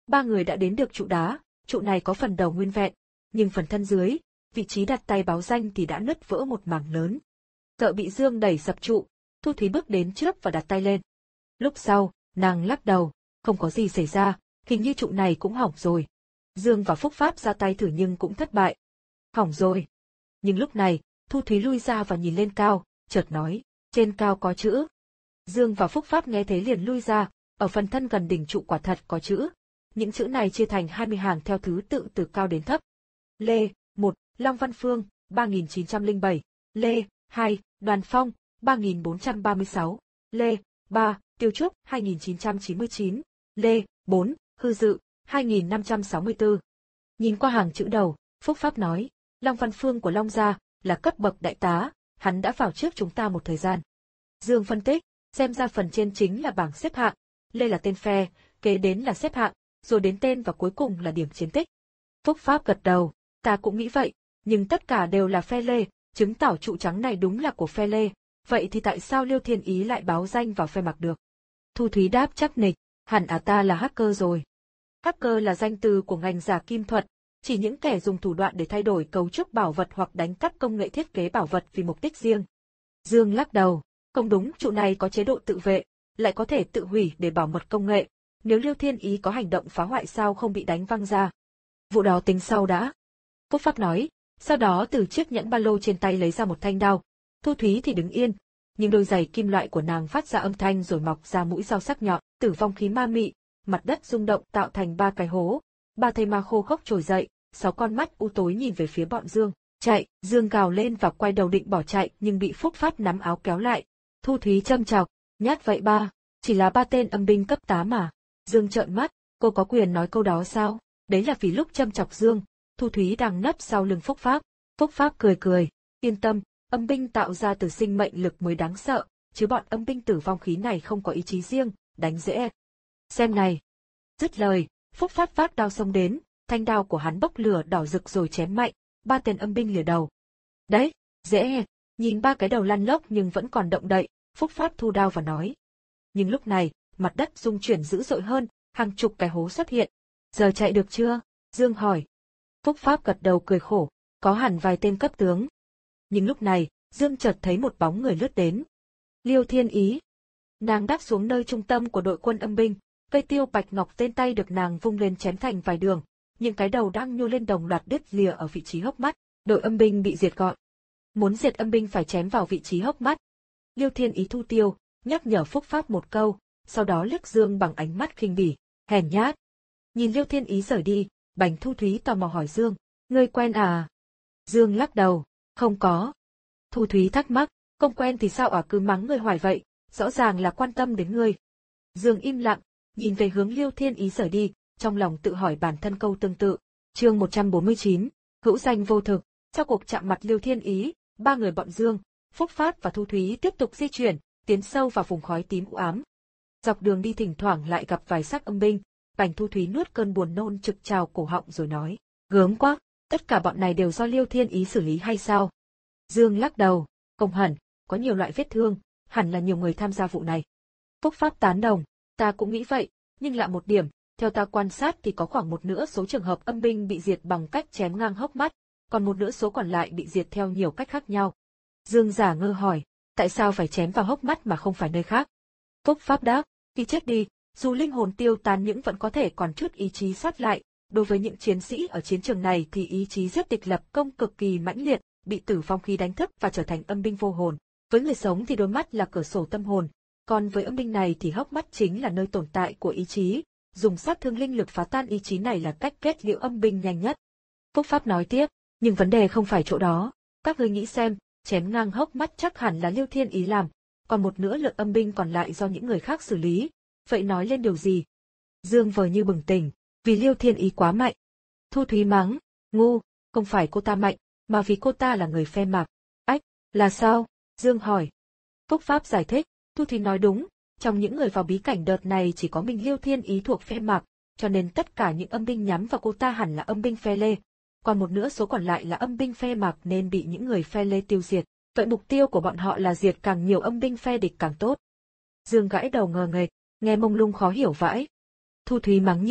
Ba người đã đến được trụ đá, trụ này có phần đầu nguyên vẹn, nhưng phần thân dưới, vị trí đặt tay báo danh thì đã nứt vỡ một mảng lớn. Sợ bị Dương đẩy sập trụ, Thu Thúy bước đến trước và đặt tay lên. Lúc sau, nàng lắc đầu, không có gì xảy ra, hình như trụ này cũng hỏng rồi. Dương và Phúc Pháp ra tay thử nhưng cũng thất bại. Hỏng rồi. Nhưng lúc này, Thu Thúy lui ra và nhìn lên cao, chợt nói, trên cao có chữ. Dương và Phúc Pháp nghe thế liền lui ra, ở phần thân gần đỉnh trụ quả thật có chữ. Những chữ này chia thành hai mươi hàng theo thứ tự từ cao đến thấp. Lê, một, Long Văn Phương, ba nghìn chín trăm lẻ bảy. Lê, hai, Đoàn Phong, ba nghìn bốn trăm ba mươi sáu. Lê, ba, Tiêu Trúc, hai nghìn chín trăm chín mươi chín. Lê, bốn, Hư Dự, hai nghìn năm trăm sáu mươi tư. Nhìn qua hàng chữ đầu, Phúc Pháp nói, Long Văn Phương của Long Gia, là cấp bậc đại tá, hắn đã vào trước chúng ta một thời gian. Dương phân tích, xem ra phần trên chính là bảng xếp hạng, Lê là tên phe, kế đến là xếp hạng, rồi đến tên và cuối cùng là điểm chiến tích. Phúc Pháp gật đầu, ta cũng nghĩ vậy, nhưng tất cả đều là phe Lê, chứng tỏ trụ trắng này đúng là của phe Lê, vậy thì tại sao Liêu Thiên Ý lại báo danh vào phe Mạc được? Thu Thúy đáp chắc nịch, hẳn à ta là hacker rồi. Hacker là danh từ của ngành giả kim thuật, chỉ những kẻ dùng thủ đoạn để thay đổi cấu trúc bảo vật hoặc đánh cắp công nghệ thiết kế bảo vật vì mục đích riêng. Dương lắc đầu, không đúng, trụ này có chế độ tự vệ, lại có thể tự hủy để bảo mật công nghệ. Nếu Liêu Thiên Ý có hành động phá hoại sao không bị đánh văng ra? Vụ đó tính sau đã. Phúc Pháp nói, sau đó từ chiếc nhẫn ba lô trên tay lấy ra một thanh đao. Thu Thúy thì đứng yên, nhưng đôi giày kim loại của nàng phát ra âm thanh rồi mọc ra mũi dao sắc nhọn, tử vong khí ma mị, mặt đất rung động tạo thành ba cái hố. Ba thây ma khô khốc trồi dậy, sáu con mắt u tối nhìn về phía bọn Dương. Chạy, Dương gào lên và quay đầu định bỏ chạy nhưng bị Phúc Pháp nắm áo kéo lại. Thu Thúy châm chọc, nhát vậy ba, chỉ là ba tên âm binh cấp tám mà. Dương trợn mắt, cô có quyền nói câu đó sao? Đấy là vì lúc châm chọc Dương, Thu Thúy đang nấp sau lưng Phúc Pháp. Phúc Pháp cười cười, yên tâm, âm binh tạo ra từ sinh mệnh lực mới đáng sợ, chứ bọn âm binh tử vong khí này không có ý chí riêng, đánh dễ. Xem này. Dứt lời, Phúc Pháp vác đao xông đến, thanh đao của hắn bốc lửa đỏ rực rồi chém mạnh, ba tên âm binh lìa đầu. Đấy, dễ. Nhìn ba cái đầu lăn lóc nhưng vẫn còn động đậy, Phúc Pháp thu đao và nói. Nhưng lúc này, mặt đất rung chuyển dữ dội hơn, hàng chục cái hố xuất hiện. Giờ chạy được chưa? Dương hỏi. Phúc Pháp gật đầu cười khổ, có hẳn vài tên cấp tướng. Nhưng lúc này, Dương chợt thấy một bóng người lướt đến. Liêu Thiên Ý. Nàng đáp xuống nơi trung tâm của đội quân âm binh, cây tiêu bạch ngọc tên tay được nàng vung lên chém thành vài đường, những cái đầu đang nhô lên đồng loạt đứt lìa ở vị trí hốc mắt, đội âm binh bị diệt gọn. Muốn diệt âm binh phải chém vào vị trí hốc mắt. Liêu Thiên Ý thu tiêu, nhắc nhở Phúc Pháp một câu, sau đó liếc Dương bằng ánh mắt khinh bỉ, hèn nhát. Nhìn Liêu Thiên Ý rời đi, Bành Thu Thúy tò mò hỏi Dương, ngươi quen à? Dương lắc đầu, không có. Thu Thúy thắc mắc, không quen thì sao à, cứ mắng ngươi hoài vậy, rõ ràng là quan tâm đến ngươi. Dương im lặng, nhìn về hướng Liêu Thiên Ý rời đi, trong lòng tự hỏi bản thân câu tương tự. Chương một trăm bốn mươi chín, hữu danh vô thực. Sau cuộc chạm mặt Liêu Thiên Ý, ba người bọn Dương, Phúc Pháp và Thu Thúy tiếp tục di chuyển, tiến sâu vào vùng khói tím u ám. Dọc đường đi thỉnh thoảng lại gặp vài xác âm binh, Bành Thu Thúy nuốt cơn buồn nôn trực trào cổ họng rồi nói, gớm quá, tất cả bọn này đều do Liêu Thiên Ý xử lý hay sao? Dương lắc đầu, không hẳn, có nhiều loại vết thương, hẳn là nhiều người tham gia vụ này. Phúc Pháp tán đồng, ta cũng nghĩ vậy, nhưng lạ một điểm, theo ta quan sát thì có khoảng một nửa số trường hợp âm binh bị diệt bằng cách chém ngang hốc mắt, còn một nửa số còn lại bị diệt theo nhiều cách khác nhau. Dương giả ngơ hỏi, tại sao phải chém vào hốc mắt mà không phải nơi khác? Phúc Pháp đáp, khi chết đi, dù linh hồn tiêu tán nhưng vẫn có thể còn chút ý chí sót lại, đối với những chiến sĩ ở chiến trường này thì ý chí giết địch lập công cực kỳ mãnh liệt, bị tử vong khí đánh thức và trở thành âm binh vô hồn. Với người sống thì đôi mắt là cửa sổ tâm hồn, còn với âm binh này thì hốc mắt chính là nơi tồn tại của ý chí, dùng sát thương linh lực phá tan ý chí này là cách kết liễu âm binh nhanh nhất. Phúc Pháp nói tiếp, nhưng vấn đề không phải chỗ đó, các ngươi nghĩ xem, chém ngang hốc mắt chắc hẳn là Liêu Thiên Ý làm, còn một nửa lượng âm binh còn lại do những người khác xử lý, vậy nói lên điều gì? Dương vờ như bừng tỉnh, vì Liêu Thiên Ý quá mạnh. Thu Thúy mắng, ngu, không phải cô ta mạnh, mà vì cô ta là người phe Mạc. Ách, là sao? Dương hỏi. Phúc Pháp giải thích, Thu Thúy nói đúng, trong những người vào bí cảnh đợt này chỉ có mình Liêu Thiên Ý thuộc phe Mạc, cho nên tất cả những âm binh nhắm vào cô ta hẳn là âm binh phe Lê, còn một nửa số còn lại là âm binh phe Mạc nên bị những người phe Lê tiêu diệt, vậy mục tiêu của bọn họ là diệt càng nhiều âm binh phe địch càng tốt. Dương gãi đầu ngờ nghệch, nghe mông lung khó hiểu vãi. Thu Thúy mắng nhiếc,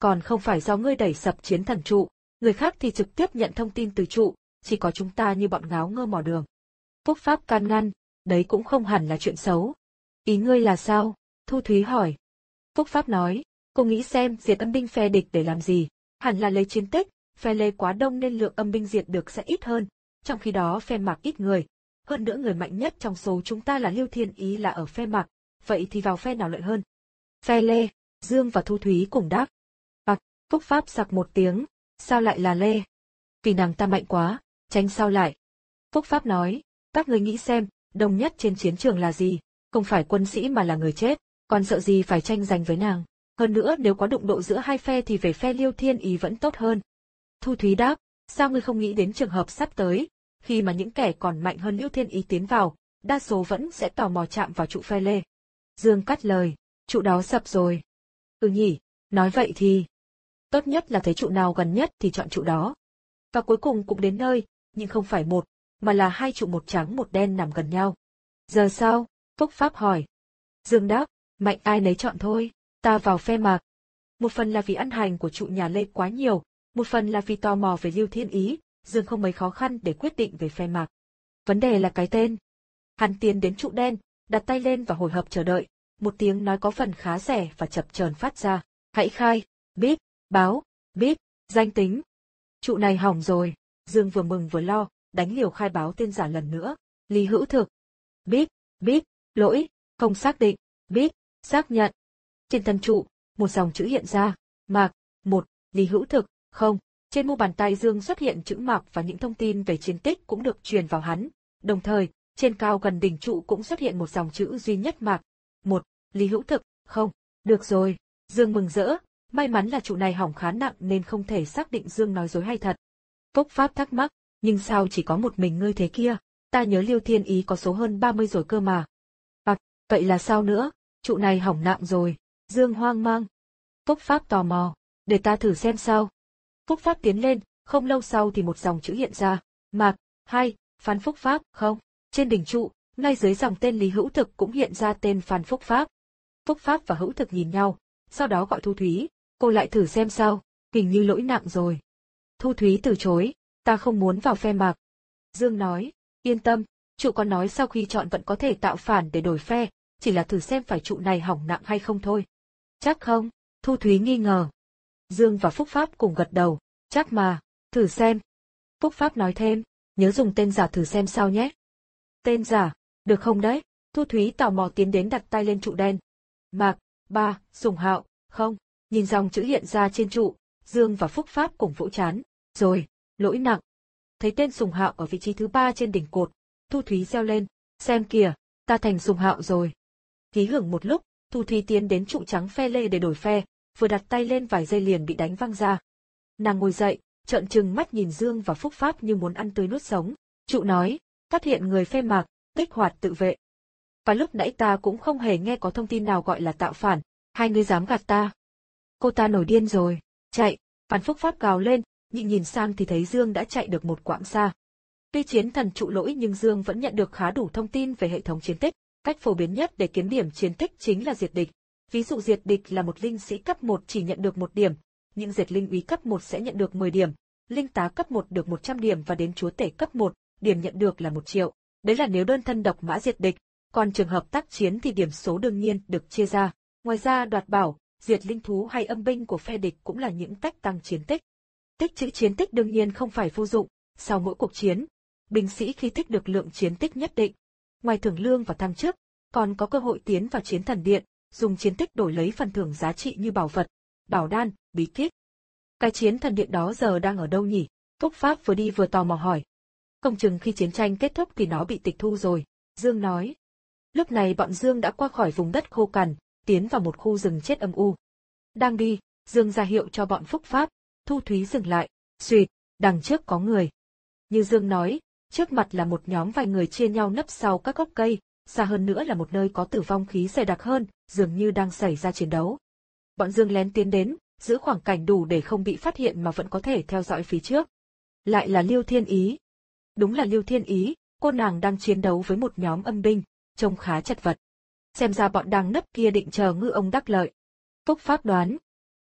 còn không phải do ngươi đẩy sập chiến thần trụ, người khác thì trực tiếp nhận thông tin từ trụ, chỉ có chúng ta như bọn ngáo ngơ mò đường. Phúc Pháp can ngăn, đấy cũng không hẳn là chuyện xấu. Ý ngươi là sao? Thu Thúy hỏi. Phúc Pháp nói, cô nghĩ xem diệt âm binh phe địch để làm gì, hẳn là lấy chiến tích, phe Lê quá đông nên lượng âm binh diệt được sẽ ít hơn, trong khi đó phe Mạc ít người, hơn nữa người mạnh nhất trong số chúng ta là Liêu Thiên Ý là ở phe Mạc, vậy thì vào phe nào lợi hơn? Phe Lê, Dương và Thu Thúy cùng đáp. Bạc, Phúc Pháp sặc một tiếng, sao lại là Lê? Vì nàng ta mạnh quá, tránh sao lại? Phúc Pháp nói, các người nghĩ xem, đông nhất trên chiến trường là gì, không phải quân sĩ mà là người chết, còn sợ gì phải tranh giành với nàng. Hơn nữa nếu có đụng độ giữa hai phe thì về phe Liêu Thiên Ý vẫn tốt hơn. Thu Thúy đáp, sao ngươi không nghĩ đến trường hợp sắp tới, khi mà những kẻ còn mạnh hơn Liêu Thiên Ý tiến vào, đa số vẫn sẽ tò mò chạm vào trụ phe Lê. Dương cắt lời, trụ đó sập rồi. Ừ nhỉ, nói vậy thì... Tốt nhất là thấy trụ nào gần nhất thì chọn trụ đó. Và cuối cùng cũng đến nơi, nhưng không phải một, mà là hai trụ một trắng một đen nằm gần nhau. Giờ sao? Phúc Pháp hỏi. Dương đáp, mạnh ai nấy chọn thôi, ta vào phe Mạc. Một phần là vì ăn hành của trụ nhà Lê quá nhiều, một phần là vì tò mò về Liêu Thiên Ý, Dương không mấy khó khăn để quyết định về phe Mạc. Vấn đề là cái tên. Hắn tiến đến trụ đen, đặt tay lên và hồi hộp chờ đợi, một tiếng nói có phần khá rẻ và chập chờn phát ra. Hãy khai, bíp, báo, bíp, danh tính. Trụ này hỏng rồi, Dương vừa mừng vừa lo, đánh liều khai báo tên giả lần nữa. Lý Hữu Thực. Bíp, bíp, lỗi, không xác định, bíp, xác nhận. Trên thân trụ, một dòng chữ hiện ra, Mạc, một, Lý Hữu Thực, không. Trên mu bàn tay Dương xuất hiện chữ Mạc và những thông tin về chiến tích cũng được truyền vào hắn. Đồng thời, trên cao gần đỉnh trụ cũng xuất hiện một dòng chữ duy nhất Mạc, một, Lý Hữu Thực, không. Được rồi, Dương mừng rỡ, may mắn là trụ này hỏng khá nặng nên không thể xác định Dương nói dối hay thật. Phúc Pháp thắc mắc, nhưng sao chỉ có một mình ngươi thế kia, ta nhớ Liêu Thiên Ý có số hơn ba mươi rồi cơ mà. Bạc, vậy là sao nữa, trụ này hỏng nặng rồi, Dương hoang mang. Phúc Pháp tò mò, để ta thử xem sao. Phúc Pháp tiến lên, không lâu sau thì một dòng chữ hiện ra, Mạc, hai, Phan Phúc Pháp, không. Trên đỉnh trụ, ngay dưới dòng tên Lý Hữu Thực cũng hiện ra tên Phan Phúc Pháp. Phúc Pháp và Hữu Thực nhìn nhau, sau đó gọi Thu Thúy, cô lại thử xem sao, hình như lỗi nặng rồi. Thu Thúy từ chối, ta không muốn vào phe Mạc. Dương nói, yên tâm, trụ có nói sau khi chọn vẫn có thể tạo phản để đổi phe, chỉ là thử xem phải trụ này hỏng nặng hay không thôi. Chắc không? Thu Thúy nghi ngờ. Dương và Phúc Pháp cùng gật đầu, chắc mà, thử xem. Phúc Pháp nói thêm, nhớ dùng tên giả thử xem sao nhé. Tên giả, được không đấy? Thu Thúy tò mò tiến đến đặt tay lên trụ đen. Mạc, ba, Sùng Hạo, không. Nhìn dòng chữ hiện ra trên trụ, Dương và Phúc Pháp cùng vỗ chán. Rồi, lỗi nặng. Thấy tên Sùng Hạo ở vị trí thứ ba trên đỉnh cột, Thu Thúy reo lên, xem kìa, ta thành Sùng Hạo rồi. Ký hưởng một lúc, Thu Thúy tiến đến trụ trắng phe Lê để đổi phe, vừa đặt tay lên vài giây liền bị đánh văng ra. Nàng ngồi dậy, trợn trừng mắt nhìn Dương và Phúc Pháp như muốn ăn tươi nuốt sống. Trụ nói, phát hiện người phe Mạc, kích hoạt tự vệ. Và lúc nãy ta cũng không hề nghe có thông tin nào gọi là tạo phản, hai người dám gạt ta. Cô ta nổi điên rồi, chạy, Phan Phúc Pháp gào lên, nhưng nhìn sang thì thấy Dương đã chạy được một quãng xa. Tuy chiến thần trụ lỗi nhưng Dương vẫn nhận được khá đủ thông tin về hệ thống chiến tích, cách phổ biến nhất để kiếm điểm chiến tích chính là diệt địch. Ví dụ diệt địch là một linh sĩ cấp một chỉ nhận được một điểm, nhưng diệt linh úy cấp một sẽ nhận được mười điểm, linh tá cấp một được một trăm điểm và đến chúa tể cấp một, điểm nhận được là một triệu. Đấy là nếu đơn thân độc mã diệt địch, còn trường hợp tác chiến thì điểm số đương nhiên được chia ra. Ngoài ra đoạt bảo, diệt linh thú hay âm binh của phe địch cũng là những cách tăng chiến tích. Tích trữ chiến tích đương nhiên không phải vô dụng, sau mỗi cuộc chiến, binh sĩ khi tích được lượng chiến tích nhất định, ngoài thưởng lương và thăng chức, còn có cơ hội tiến vào chiến thần điện, dùng chiến tích đổi lấy phần thưởng giá trị như bảo vật, bảo đan, bí kíp. Cái chiến thần điện đó giờ đang ở đâu nhỉ? Phúc Pháp vừa đi vừa tò mò hỏi. Không chừng khi chiến tranh kết thúc thì nó bị tịch thu rồi, Dương nói. Lúc này bọn Dương đã qua khỏi vùng đất khô cằn, tiến vào một khu rừng chết âm u. Đang đi, Dương ra hiệu cho bọn Phúc Pháp, Thu Thúy dừng lại, suýt, đằng trước có người. Như Dương nói, trước mặt là một nhóm vài người chia nhau nấp sau các gốc cây, xa hơn nữa là một nơi có tử vong khí dày đặc hơn, dường như đang xảy ra chiến đấu. Bọn Dương lén tiến đến, giữ khoảng cảnh đủ để không bị phát hiện mà vẫn có thể theo dõi phía trước. Lại là Liêu Thiên Ý. Đúng là Liêu Thiên Ý, cô nàng đang chiến đấu với một nhóm âm binh, trông khá chật vật. Xem ra bọn đang nấp kia định chờ ngư ông đắc lợi. Phúc Pháp đoán.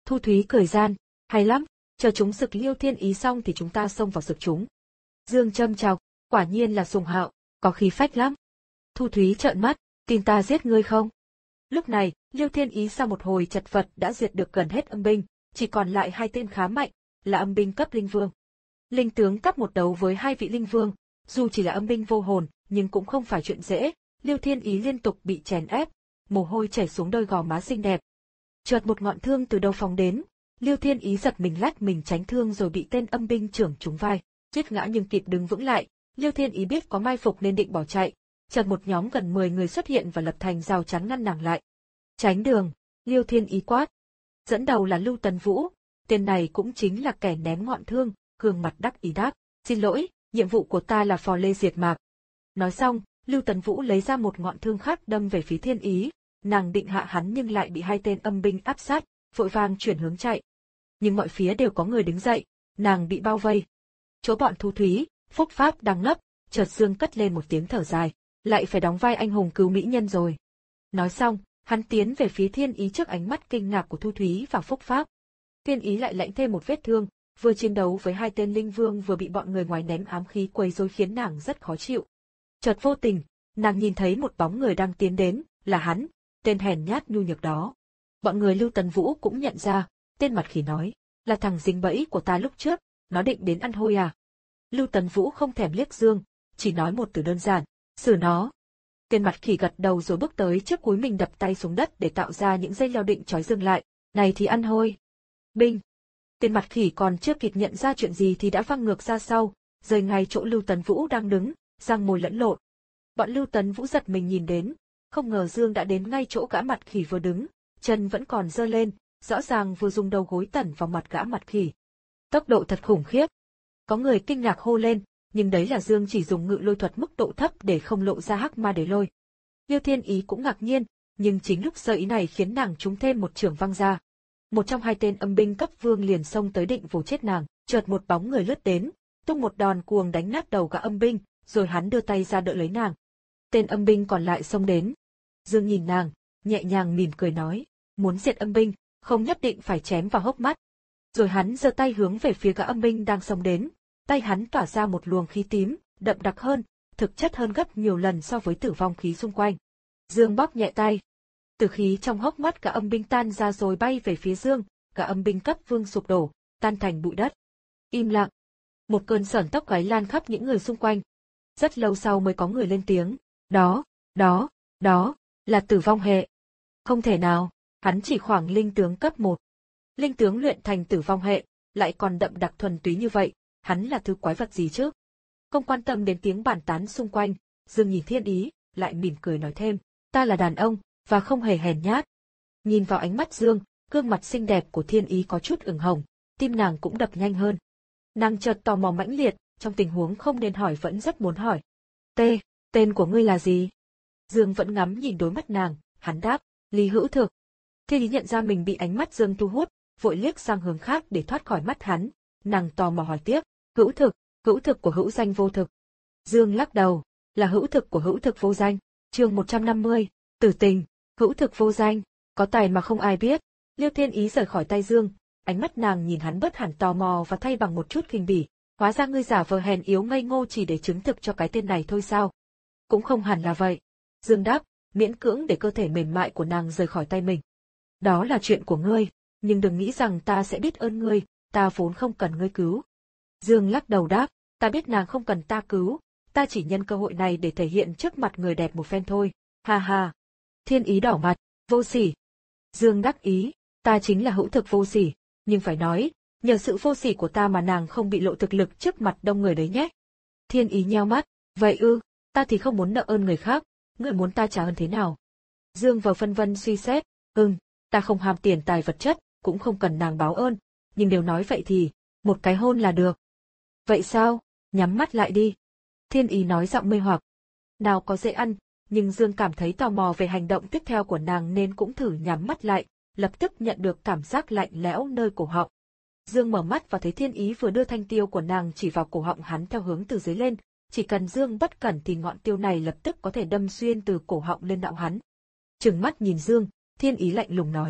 Thu Thúy cười gian, hay lắm, chờ chúng sực Liêu Thiên Ý xong thì chúng ta xông vào sực chúng. Dương châm chọc, quả nhiên là Sùng Hạo, có khí phách lắm. Thu Thúy trợn mắt, tin ta giết ngươi không? Lúc này, Liêu Thiên Ý sau một hồi chật vật đã diệt được gần hết âm binh, chỉ còn lại hai tên khá mạnh, là âm binh cấp linh vương. Linh tướng cấp một đấu với hai vị linh vương, dù chỉ là âm binh vô hồn, nhưng cũng không phải chuyện dễ. Liêu Thiên Ý liên tục bị chèn ép, mồ hôi chảy xuống đôi gò má xinh đẹp. Chợt một ngọn thương từ đâu phóng đến, Liêu Thiên Ý giật mình lách mình tránh thương rồi bị tên âm binh trưởng trúng vai, suýt ngã nhưng kịp đứng vững lại. Liêu Thiên Ý biết có mai phục nên định bỏ chạy, chợt một nhóm gần mười người xuất hiện và lập thành rào chắn ngăn nàng lại. Tránh đường, Liêu Thiên Ý quát. Dẫn đầu là Lưu Tấn Vũ, tên này cũng chính là kẻ ném ngọn thương, gương mặt đắc ý đáp, xin lỗi, nhiệm vụ của ta là phò lê diệt mạc. Nói xong, Lưu Tấn Vũ lấy ra một ngọn thương khác đâm về phía Thiên Ý, nàng định hạ hắn nhưng lại bị hai tên âm binh áp sát, vội vàng chuyển hướng chạy. Nhưng mọi phía đều có người đứng dậy, nàng bị bao vây. Chỗ bọn Thu Thúy, Phúc Pháp đang ngấp, chợt Dương cất lên một tiếng thở dài, lại phải đóng vai anh hùng cứu mỹ nhân rồi. Nói xong, hắn tiến về phía Thiên Ý trước ánh mắt kinh ngạc của Thu Thúy và Phúc Pháp. Thiên Ý lại lãnh thêm một vết thương, vừa chiến đấu với hai tên linh vương vừa bị bọn người ngoài ném ám khí quấy rối khiến nàng rất khó chịu. Chợt vô tình, nàng nhìn thấy một bóng người đang tiến đến, là hắn, tên hèn nhát nhu nhược đó. Bọn người Lưu Tấn Vũ cũng nhận ra, tên mặt khỉ nói, là thằng dính bẫy của ta lúc trước, nó định đến ăn hôi à. Lưu Tấn Vũ không thèm liếc Dương, chỉ nói một từ đơn giản, xử nó. Tên mặt khỉ gật đầu rồi bước tới trước cúi mình đập tay xuống đất để tạo ra những dây leo định trói Dương lại, này thì ăn hôi. Binh! Tên mặt khỉ còn chưa kịp nhận ra chuyện gì thì đã văng ngược ra sau, rơi ngay chỗ Lưu Tấn Vũ đang đứng, răng môi lẫn lộn. Bọn Lưu Tấn Vũ giật mình nhìn đến, không ngờ Dương đã đến ngay chỗ gã mặt khỉ vừa đứng, chân vẫn còn giơ lên, rõ ràng vừa dùng đầu gối tẩn vào mặt gã mặt khỉ. Tốc độ thật khủng khiếp. Có người kinh ngạc hô lên, nhưng đấy là Dương chỉ dùng ngự lôi thuật mức độ thấp để không lộ ra hắc ma để lôi. Liêu Thiên Ý cũng ngạc nhiên, nhưng chính lúc sơ ý này khiến nàng trúng thêm một chưởng văng ra. Một trong hai tên âm binh cấp vương liền xông tới định vồ chết nàng, chợt một bóng người lướt đến, tung một đòn cuồng đánh nát đầu gã âm binh, rồi hắn đưa tay ra đỡ lấy nàng. Tên âm binh còn lại xông đến. Dương nhìn nàng, nhẹ nhàng mỉm cười nói, muốn diệt âm binh, không nhất định phải chém vào hốc mắt. Rồi hắn giơ tay hướng về phía gã âm binh đang xông đến, tay hắn tỏa ra một luồng khí tím, đậm đặc hơn, thực chất hơn gấp nhiều lần so với tử vong khí xung quanh. Dương bóp nhẹ tay. Tử khí trong hốc mắt gã âm binh tan ra rồi bay về phía Dương, gã âm binh cấp vương sụp đổ, tan thành bụi đất. Im lặng. Một cơn sởn tóc gáy lan khắp những người xung quanh. Rất lâu sau mới có người lên tiếng, đó, đó, đó, là tử vong hệ. Không thể nào, hắn chỉ khoảng linh tướng cấp một. Linh tướng luyện thành tử vong hệ, lại còn đậm đặc thuần túy như vậy, hắn là thứ quái vật gì chứ? Không quan tâm đến tiếng bàn tán xung quanh, Dương nhìn Thiên Ý, lại mỉm cười nói thêm, ta là đàn ông, và không hề hèn nhát. Nhìn vào ánh mắt Dương, gương mặt xinh đẹp của Thiên Ý có chút ửng hồng, tim nàng cũng đập nhanh hơn. Nàng chợt tò mò mãnh liệt, trong tình huống không nên hỏi vẫn rất muốn hỏi. T, tên của ngươi là gì? Dương vẫn ngắm nhìn đôi mắt nàng, hắn đáp, Lý Hữu Thực. Thiên Ý nhận ra mình bị ánh mắt Dương thu hút, vội liếc sang hướng khác để thoát khỏi mắt hắn, nàng tò mò hỏi tiếp, Hữu Thực, hữu thực của hữu danh vô thực. Dương lắc đầu, là hữu thực của hữu thực vô danh. Chương một trăm năm mươi, tử tình, hữu thực vô danh, có tài mà không ai biết. Liêu Thiên Ý rời khỏi tay Dương, ánh mắt nàng nhìn hắn bớt hẳn tò mò và thay bằng một chút khinh bỉ. Hóa ra ngươi giả vờ hèn yếu ngây ngô chỉ để chứng thực cho cái tên này thôi sao? Cũng không hẳn là vậy. Dương đáp, miễn cưỡng để cơ thể mềm mại của nàng rời khỏi tay mình. Đó là chuyện của ngươi, nhưng đừng nghĩ rằng ta sẽ biết ơn ngươi, ta vốn không cần ngươi cứu. Dương lắc đầu đáp, ta biết nàng không cần ta cứu, ta chỉ nhân cơ hội này để thể hiện trước mặt người đẹp một phen thôi. Ha ha. Thiên Ý đỏ mặt, vô sỉ. Dương đắc ý, ta chính là hữu thực vô sỉ, nhưng phải nói, nhờ sự vô sỉ của ta mà nàng không bị lộ thực lực trước mặt đông người đấy nhé. Thiên Ý nheo mắt, vậy ư, ta thì không muốn nợ ơn người khác, ngươi muốn ta trả ơn thế nào? Dương vào phân vân suy xét, ừm, ta không ham tiền tài vật chất, cũng không cần nàng báo ơn, nhưng đều nói vậy thì, một cái hôn là được. Vậy sao, nhắm mắt lại đi. Thiên Ý nói giọng mê hoặc. Nào có dễ ăn, nhưng Dương cảm thấy tò mò về hành động tiếp theo của nàng nên cũng thử nhắm mắt lại, lập tức nhận được cảm giác lạnh lẽo nơi cổ họng. Dương mở mắt và thấy Thiên Ý vừa đưa thanh tiêu của nàng chỉ vào cổ họng hắn theo hướng từ dưới lên, chỉ cần Dương bất cẩn thì ngọn tiêu này lập tức có thể đâm xuyên từ cổ họng lên đạo hắn. Trừng mắt nhìn Dương, Thiên Ý lạnh lùng nói,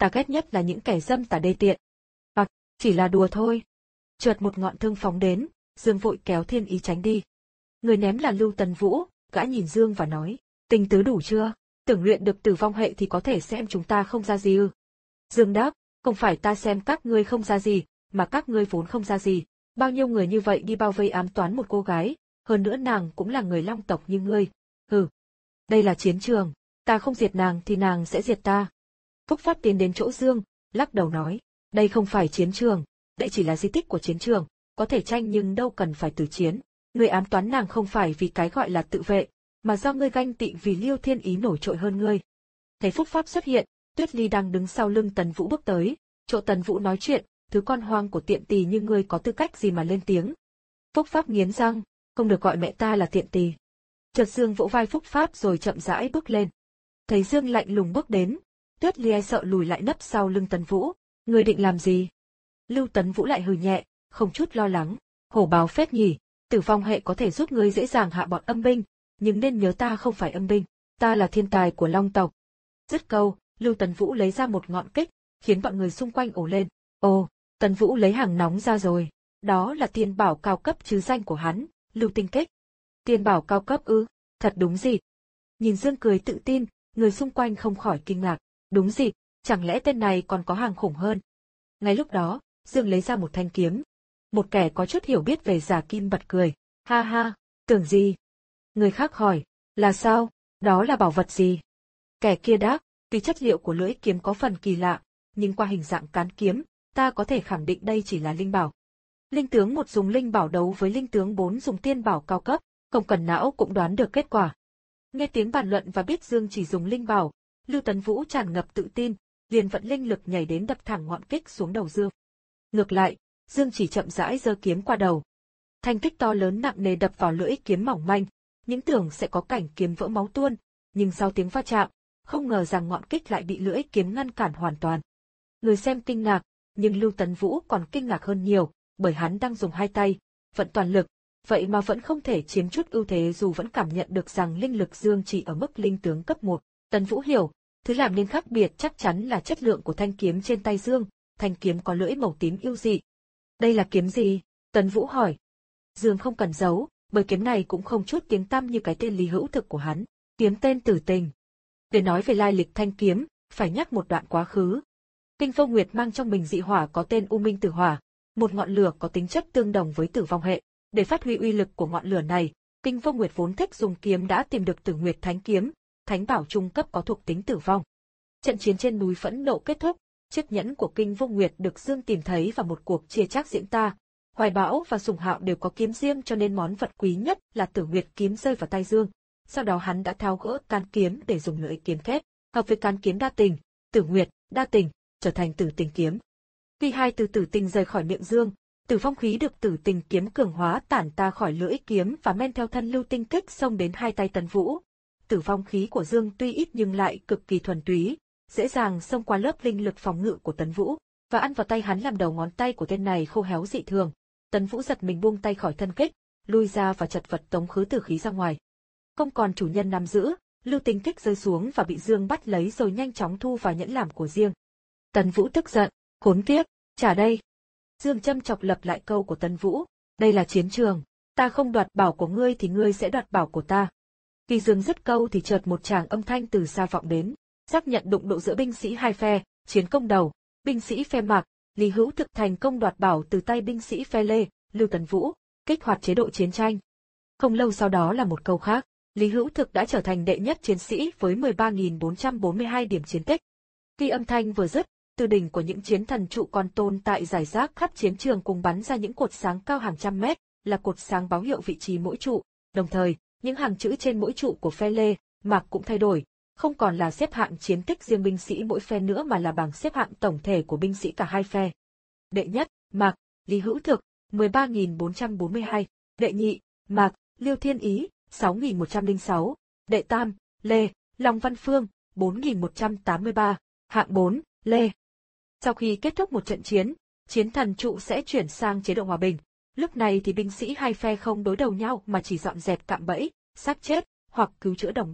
Ta ghét nhất là những kẻ dâm tà đê tiện. Hoặc, chỉ là đùa thôi. Chợt một ngọn thương phóng đến, Dương vội kéo Thiên Ý tránh đi. Người ném là Lưu Tấn Vũ, gã nhìn Dương và nói, tinh tứ đủ chưa? Tưởng luyện được tử vong hệ thì có thể xem chúng ta không ra gì ư? Dương đáp, không phải ta xem các ngươi không ra gì, mà các ngươi vốn không ra gì. Bao nhiêu người như vậy đi bao vây ám toán một cô gái, hơn nữa nàng cũng là người Long tộc như ngươi. Hừ, đây là chiến trường, ta không diệt nàng thì nàng sẽ diệt ta. Phúc Pháp tiến đến chỗ Dương, lắc đầu nói, đây không phải chiến trường, đây chỉ là di tích của chiến trường, có thể tranh nhưng đâu cần phải tử chiến. Ngươi ám toán nàng không phải vì cái gọi là tự vệ, mà do ngươi ganh tị vì Liêu Thiên Ý nổi trội hơn ngươi. Thấy Phúc Pháp xuất hiện, Tuyết Ly đang đứng sau lưng Tần Vũ bước tới, chỗ Tần Vũ nói chuyện, thứ con hoang của tiện tỳ như ngươi có tư cách gì mà lên tiếng. Phúc Pháp nghiến răng, không được gọi mẹ ta là tiện tỳ. Chợt Dương vỗ vai Phúc Pháp rồi chậm rãi bước lên. Thấy Dương lạnh lùng bước đến, Tuyết Ly e sợ lùi lại nấp sau lưng Tần Vũ. Ngươi định làm gì? Lưu Tấn Vũ lại hừ nhẹ, không chút lo lắng. Hổ báo phết nhỉ, tử vong hệ có thể giúp ngươi dễ dàng hạ bọn âm binh, nhưng nên nhớ ta không phải âm binh, ta là thiên tài của Long tộc. Dứt câu, Lưu Tấn Vũ lấy ra một ngọn kích, khiến bọn người xung quanh ồ lên. Ồ, Tấn Vũ lấy hàng nóng ra rồi. Đó là tiên bảo cao cấp chứ danh của hắn, Lưu Tinh Kích. Tiên bảo cao cấp ư? Thật đúng dịp. Nhìn Dương cười tự tin, người xung quanh không khỏi kinh ngạc. Đúng dịp, chẳng lẽ tên này còn có hàng khủng hơn? Ngay lúc đó, Dương lấy ra một thanh kiếm. Một kẻ có chút hiểu biết về giả kim bật cười. Ha ha, tưởng gì? Người khác hỏi, là sao? Đó là bảo vật gì? Kẻ kia đáp, vì chất liệu của lưỡi kiếm có phần kỳ lạ, nhưng qua hình dạng cán kiếm, ta có thể khẳng định đây chỉ là linh bảo. Linh tướng một dùng linh bảo đấu với linh tướng bốn dùng tiên bảo cao cấp, không cần não cũng đoán được kết quả. Nghe tiếng bàn luận và biết Dương chỉ dùng linh bảo, Lưu Tấn Vũ tràn ngập tự tin, liền vận linh lực nhảy đến đập thẳng ngọn kích xuống đầu Dương. Ngược lại, Dương chỉ chậm rãi giơ kiếm qua đầu. Thanh kích to lớn nặng nề đập vào lưỡi kiếm mỏng manh, những tưởng sẽ có cảnh kiếm vỡ máu tuôn, nhưng sau tiếng va chạm, không ngờ rằng ngọn kích lại bị lưỡi kiếm ngăn cản hoàn toàn. Người xem kinh ngạc, nhưng Lưu Tấn Vũ còn kinh ngạc hơn nhiều, bởi hắn đang dùng hai tay, vận toàn lực, vậy mà vẫn không thể chiếm chút ưu thế dù vẫn cảm nhận được rằng linh lực Dương chỉ ở mức linh tướng cấp một. Tấn Vũ hiểu, thứ làm nên khác biệt chắc chắn là chất lượng của thanh kiếm trên tay Dương, thanh kiếm có lưỡi màu tím yêu dị. Đây là kiếm gì? Tấn Vũ hỏi. Dương không cần giấu, bởi kiếm này cũng không chút tiếng tăm như cái tên Lý Hữu Thực của hắn, kiếm tên Tử Tình. Để nói về lai lịch thanh kiếm, phải nhắc một đoạn quá khứ. Kinh Vô Nguyệt mang trong mình dị hỏa có tên U Minh Tử Hỏa, một ngọn lửa có tính chất tương đồng với tử vong hệ. Để phát huy uy lực của ngọn lửa này, Kinh Vô Nguyệt vốn thích dùng kiếm đã tìm được Tử Nguyệt Thánh Kiếm, thánh bảo trung cấp có thuộc tính tử vong. Trận chiến trên núi Phẫn Nộ kết thúc, chiếc nhẫn của Kinh Vô Nguyệt được Dương tìm thấy vào một cuộc chia chác diễn ta. Hoài Bão và Sùng Hạo đều có kiếm riêng cho nên món vật quý nhất là Tử Nguyệt kiếm rơi vào tay Dương. Sau đó hắn đã tháo gỡ can kiếm để dùng lưỡi kiếm kết, hợp với can kiếm đa tình, Tử Nguyệt, đa tình, trở thành Tử Tình kiếm. Khi hai từ Tử Tình rời khỏi miệng Dương, tử vong khí được Tử Tình kiếm cường hóa tản ra khỏi lưỡi kiếm và men theo thân Lưu Tinh Kích xông đến hai tay Tấn Vũ. Tử vong khí của Dương tuy ít nhưng lại cực kỳ thuần túy, dễ dàng xông qua lớp linh lực phòng ngự của Tấn Vũ, và ăn vào tay hắn làm đầu ngón tay của tên này khô héo dị thường. Tấn Vũ giật mình buông tay khỏi thân kích, lui ra và chật vật tống khứ tử khí ra ngoài. Không còn chủ nhân nắm giữ, Lưu Tinh Kích rơi xuống và bị Dương bắt lấy rồi nhanh chóng thu vào nhẫn làm của riêng. Tấn Vũ tức giận, khốn kiếp, trả đây. Dương châm chọc lặp lại câu của Tấn Vũ, đây là chiến trường, ta không đoạt bảo của ngươi thì ngươi sẽ đoạt bảo của ta. Khi Dương dứt câu thì chợt một tràng âm thanh từ xa vọng đến, xác nhận đụng độ giữa binh sĩ hai phe, chiến công đầu, binh sĩ phe Mạc, Lý Hữu Thực thành công đoạt bảo từ tay binh sĩ phe Lê, Lưu Tấn Vũ, kích hoạt chế độ chiến tranh. Không lâu sau đó là một câu khác, Lý Hữu Thực đã trở thành đệ nhất chiến sĩ với mười ba nghìn bốn trăm bốn mươi hai điểm chiến tích. Khi âm thanh vừa dứt, từ đỉnh của những chiến thần trụ còn tồn tại rải rác khắp chiến trường cùng bắn ra những cột sáng cao hàng trăm mét, là cột sáng báo hiệu vị trí mỗi trụ, đồng thời, những hàng chữ trên mỗi trụ của phe Lê, Mạc cũng thay đổi, không còn là xếp hạng chiến tích riêng binh sĩ mỗi phe nữa mà là bảng xếp hạng tổng thể của binh sĩ cả hai phe. Đệ nhất, Mạc, Lý Hữu Thực, mười ba nghìn bốn trăm bốn mươi hai, đệ nhị, Mạc, Liêu Thiên Ý, sáu nghìn một trăm lẻ sáu, đệ tam, Lê, Long Văn Phương, bốn nghìn một trăm tám mươi ba, hạng bốn, Lê. Sau khi kết thúc một trận chiến, chiến thần trụ sẽ chuyển sang chế độ hòa bình. Lúc này thì binh sĩ hai phe không đối đầu nhau mà chỉ dọn dẹp cạm bẫy, xác chết, hoặc cứu chữa đồng đội.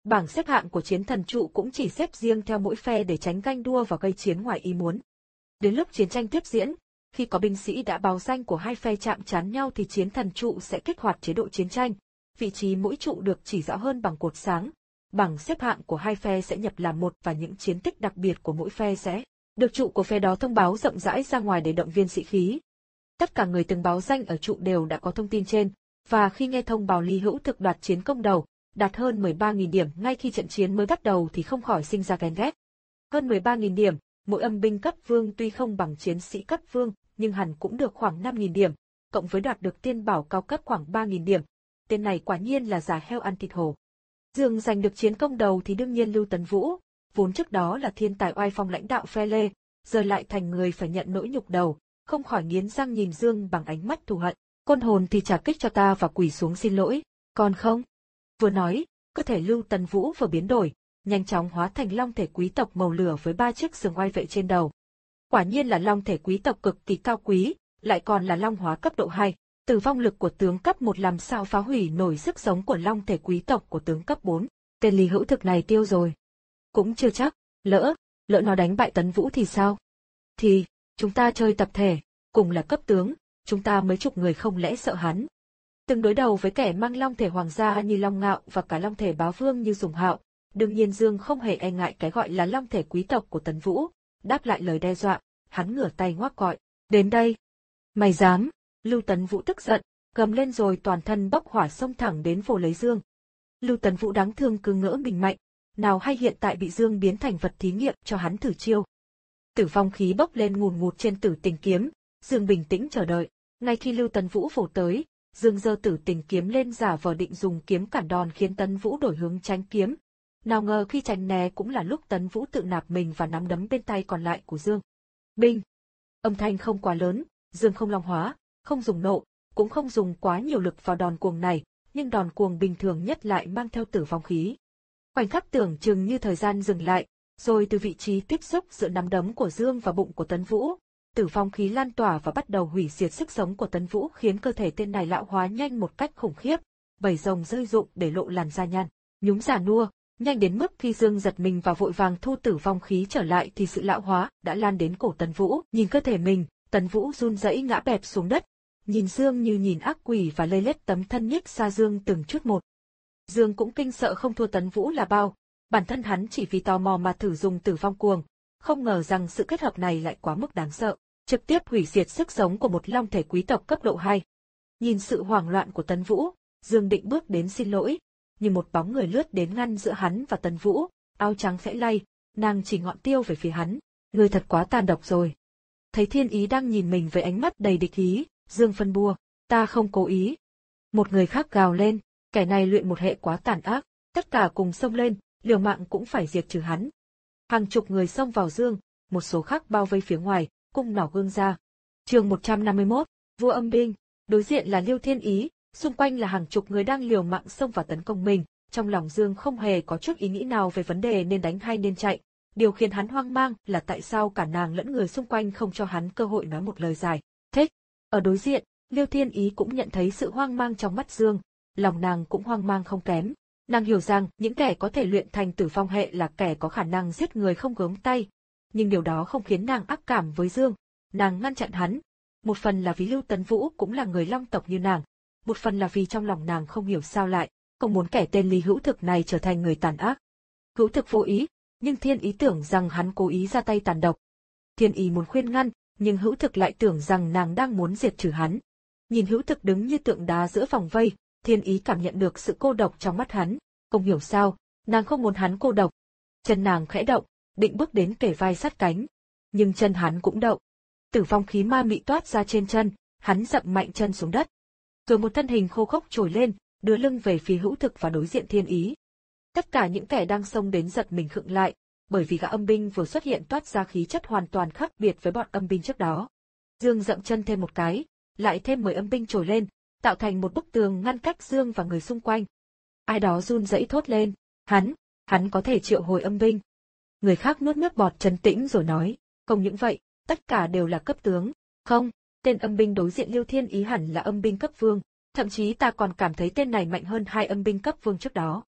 Bảng xếp hạng của chiến thần trụ cũng chỉ xếp riêng theo mỗi phe để tránh ganh đua và gây chiến ngoài ý muốn. Đến lúc chiến tranh tiếp diễn, khi có binh sĩ đã báo danh của hai phe chạm trán nhau thì chiến thần trụ sẽ kích hoạt chế độ chiến tranh. Vị trí mỗi trụ được chỉ rõ hơn bằng cột sáng. Bảng xếp hạng của hai phe sẽ nhập làm một và những chiến tích đặc biệt của mỗi phe sẽ được trụ của phe đó thông báo rộng rãi ra ngoài để động viên sĩ khí. Tất cả người từng báo danh ở trụ đều đã có thông tin trên, và khi nghe thông báo Lý Hữu Thực đoạt chiến công đầu, đạt hơn mười ba nghìn điểm ngay khi trận chiến mới bắt đầu thì không khỏi sinh ra ghen ghét. Hơn mười ba nghìn điểm, mỗi âm binh cấp vương tuy không bằng chiến sĩ cấp vương, nhưng hẳn cũng được khoảng năm nghìn điểm, cộng với đoạt được tiên bảo cao cấp khoảng ba nghìn điểm. Tên này quả nhiên là già heo ăn thịt hổ. Dương giành được chiến công đầu thì đương nhiên Lưu Tấn Vũ, vốn trước đó là thiên tài oai phong lãnh đạo phe Lê, giờ lại thành người phải nhận nỗi nhục đầu, không khỏi nghiến răng nhìn Dương bằng ánh mắt thù hận. Côn hồn thì trả kích cho ta và quỳ xuống xin lỗi, còn không? Vừa nói, cơ thể Lưu Tấn Vũ vừa biến đổi, nhanh chóng hóa thành long thể quý tộc màu lửa với ba chiếc sừng oai vệ trên đầu. Quả nhiên là long thể quý tộc cực kỳ cao quý, lại còn là long hóa cấp độ hai. Tử vong lực của tướng cấp một làm sao phá hủy nổi sức sống của long thể quý tộc của tướng cấp bốn. Tên Lý Hữu Thực này tiêu rồi. Cũng chưa chắc, lỡ, lỡ nó đánh bại Tấn Vũ thì sao? Thì, chúng ta chơi tập thể, cùng là cấp tướng, chúng ta mấy chục người không lẽ sợ hắn. Từng đối đầu với kẻ mang long thể hoàng gia như Long Ngạo và cả long thể bá vương như Dùng Hạo, đương nhiên Dương không hề e ngại cái gọi là long thể quý tộc của Tấn Vũ, đáp lại lời đe dọa, hắn ngửa tay ngoác gọi, đến đây. Mày dám? Lưu Tấn Vũ tức giận, gầm lên rồi toàn thân bốc hỏa xông thẳng đến vồ lấy Dương. Lưu Tấn Vũ đáng thương cứ ngỡ mình mạnh, nào hay hiện tại bị Dương biến thành vật thí nghiệm cho hắn thử chiêu. Tử phong khí bốc lên ngùn ngụt trên Tử Tình kiếm, Dương bình tĩnh chờ đợi. Ngay khi Lưu Tấn Vũ vồ tới, Dương giơ Tử Tình kiếm lên giả vờ định dùng kiếm cản đòn khiến Tấn Vũ đổi hướng tránh kiếm. Nào ngờ khi tránh né cũng là lúc Tấn Vũ tự nạp mình và nắm đấm bên tay còn lại của Dương. Binh! Âm thanh không quá lớn, Dương không long hóa, không dùng nộ, cũng không dùng quá nhiều lực vào đòn cuồng này, nhưng đòn cuồng bình thường nhất lại mang theo tử vong khí. Khoảnh khắc tưởng chừng như thời gian dừng lại, rồi từ vị trí tiếp xúc giữa nắm đấm của Dương và bụng của Tấn Vũ, tử vong khí lan tỏa và bắt đầu hủy diệt sức sống của Tấn Vũ khiến cơ thể tên này lão hóa nhanh một cách khủng khiếp, vảy rồng rơi rụng để lộ làn da nhăn, nhúm già nua, nhanh đến mức khi Dương giật mình và vội vàng thu tử vong khí trở lại thì sự lão hóa đã lan đến cổ Tấn Vũ. Nhìn cơ thể mình, Tấn Vũ run rẩy ngã bẹp xuống đất. Nhìn Dương như nhìn ác quỷ và lây lết tấm thân nhích xa Dương từng chút một. Dương cũng kinh sợ không thua Tấn Vũ là bao, bản thân hắn chỉ vì tò mò mà thử dùng tử vong cuồng, không ngờ rằng sự kết hợp này lại quá mức đáng sợ, trực tiếp hủy diệt sức sống của một long thể quý tộc cấp độ hai. Nhìn sự hoảng loạn của Tấn Vũ, Dương định bước đến xin lỗi, nhưng một bóng người lướt đến ngăn giữa hắn và Tấn Vũ, áo trắng khẽ lay, nàng chỉ ngọn tiêu về phía hắn, ngươi thật quá tàn độc rồi. Thấy Thiên Ý đang nhìn mình với ánh mắt đầy địch ý, Dương phân bua, ta không cố ý. Một người khác gào lên, kẻ này luyện một hệ quá tàn ác, tất cả cùng xông lên, liều mạng cũng phải diệt trừ hắn. Hàng chục người xông vào Dương, một số khác bao vây phía ngoài, cung nỏ gương ra. Chương một trăm năm mươi mốt, vua âm binh, đối diện là Liêu Thiên Ý, xung quanh là hàng chục người đang liều mạng xông vào tấn công mình, trong lòng Dương không hề có chút ý nghĩ nào về vấn đề nên đánh hay nên chạy. Điều khiến hắn hoang mang là tại sao cả nàng lẫn người xung quanh không cho hắn cơ hội nói một lời giải thích. Ở đối diện, Liêu Thiên Ý cũng nhận thấy sự hoang mang trong mắt Dương, lòng nàng cũng hoang mang không kém. Nàng hiểu rằng những kẻ có thể luyện thành tử phong hệ là kẻ có khả năng giết người không gớm tay, nhưng điều đó không khiến nàng ác cảm với Dương. Nàng ngăn chặn hắn, một phần là vì Lưu Tấn Vũ cũng là người Long tộc như nàng, một phần là vì trong lòng nàng không hiểu sao lại không muốn kẻ tên Lý Hữu Thực này trở thành người tàn ác. Hữu Thực vô ý, nhưng Thiên Ý tưởng rằng hắn cố ý ra tay tàn độc. Thiên Ý muốn khuyên ngăn, nhưng Hữu Thực lại tưởng rằng nàng đang muốn diệt trừ hắn. Nhìn Hữu Thực đứng như tượng đá giữa vòng vây, Thiên Ý cảm nhận được sự cô độc trong mắt hắn, không hiểu sao, nàng không muốn hắn cô độc. Chân nàng khẽ động, định bước đến kề vai sát cánh, nhưng chân hắn cũng động. Tử vong khí ma mị toát ra trên chân, hắn dậm mạnh chân xuống đất. Rồi một thân hình khô khốc trồi lên, đưa lưng về phía Hữu Thực và đối diện Thiên Ý. Tất cả những kẻ đang xông đến giật mình khựng lại, bởi vì gã âm binh vừa xuất hiện toát ra khí chất hoàn toàn khác biệt với bọn âm binh trước đó. Dương dậm chân thêm một cái, lại thêm mười âm binh trồi lên, tạo thành một bức tường ngăn cách Dương và người xung quanh. Ai đó run rẩy thốt lên, hắn, hắn có thể triệu hồi âm binh. Người khác nuốt nước bọt trấn tĩnh rồi nói, không những vậy, tất cả đều là cấp tướng. Không, tên âm binh đối diện Liêu Thiên Ý hẳn là âm binh cấp vương, thậm chí ta còn cảm thấy tên này mạnh hơn hai âm binh cấp vương trước đó.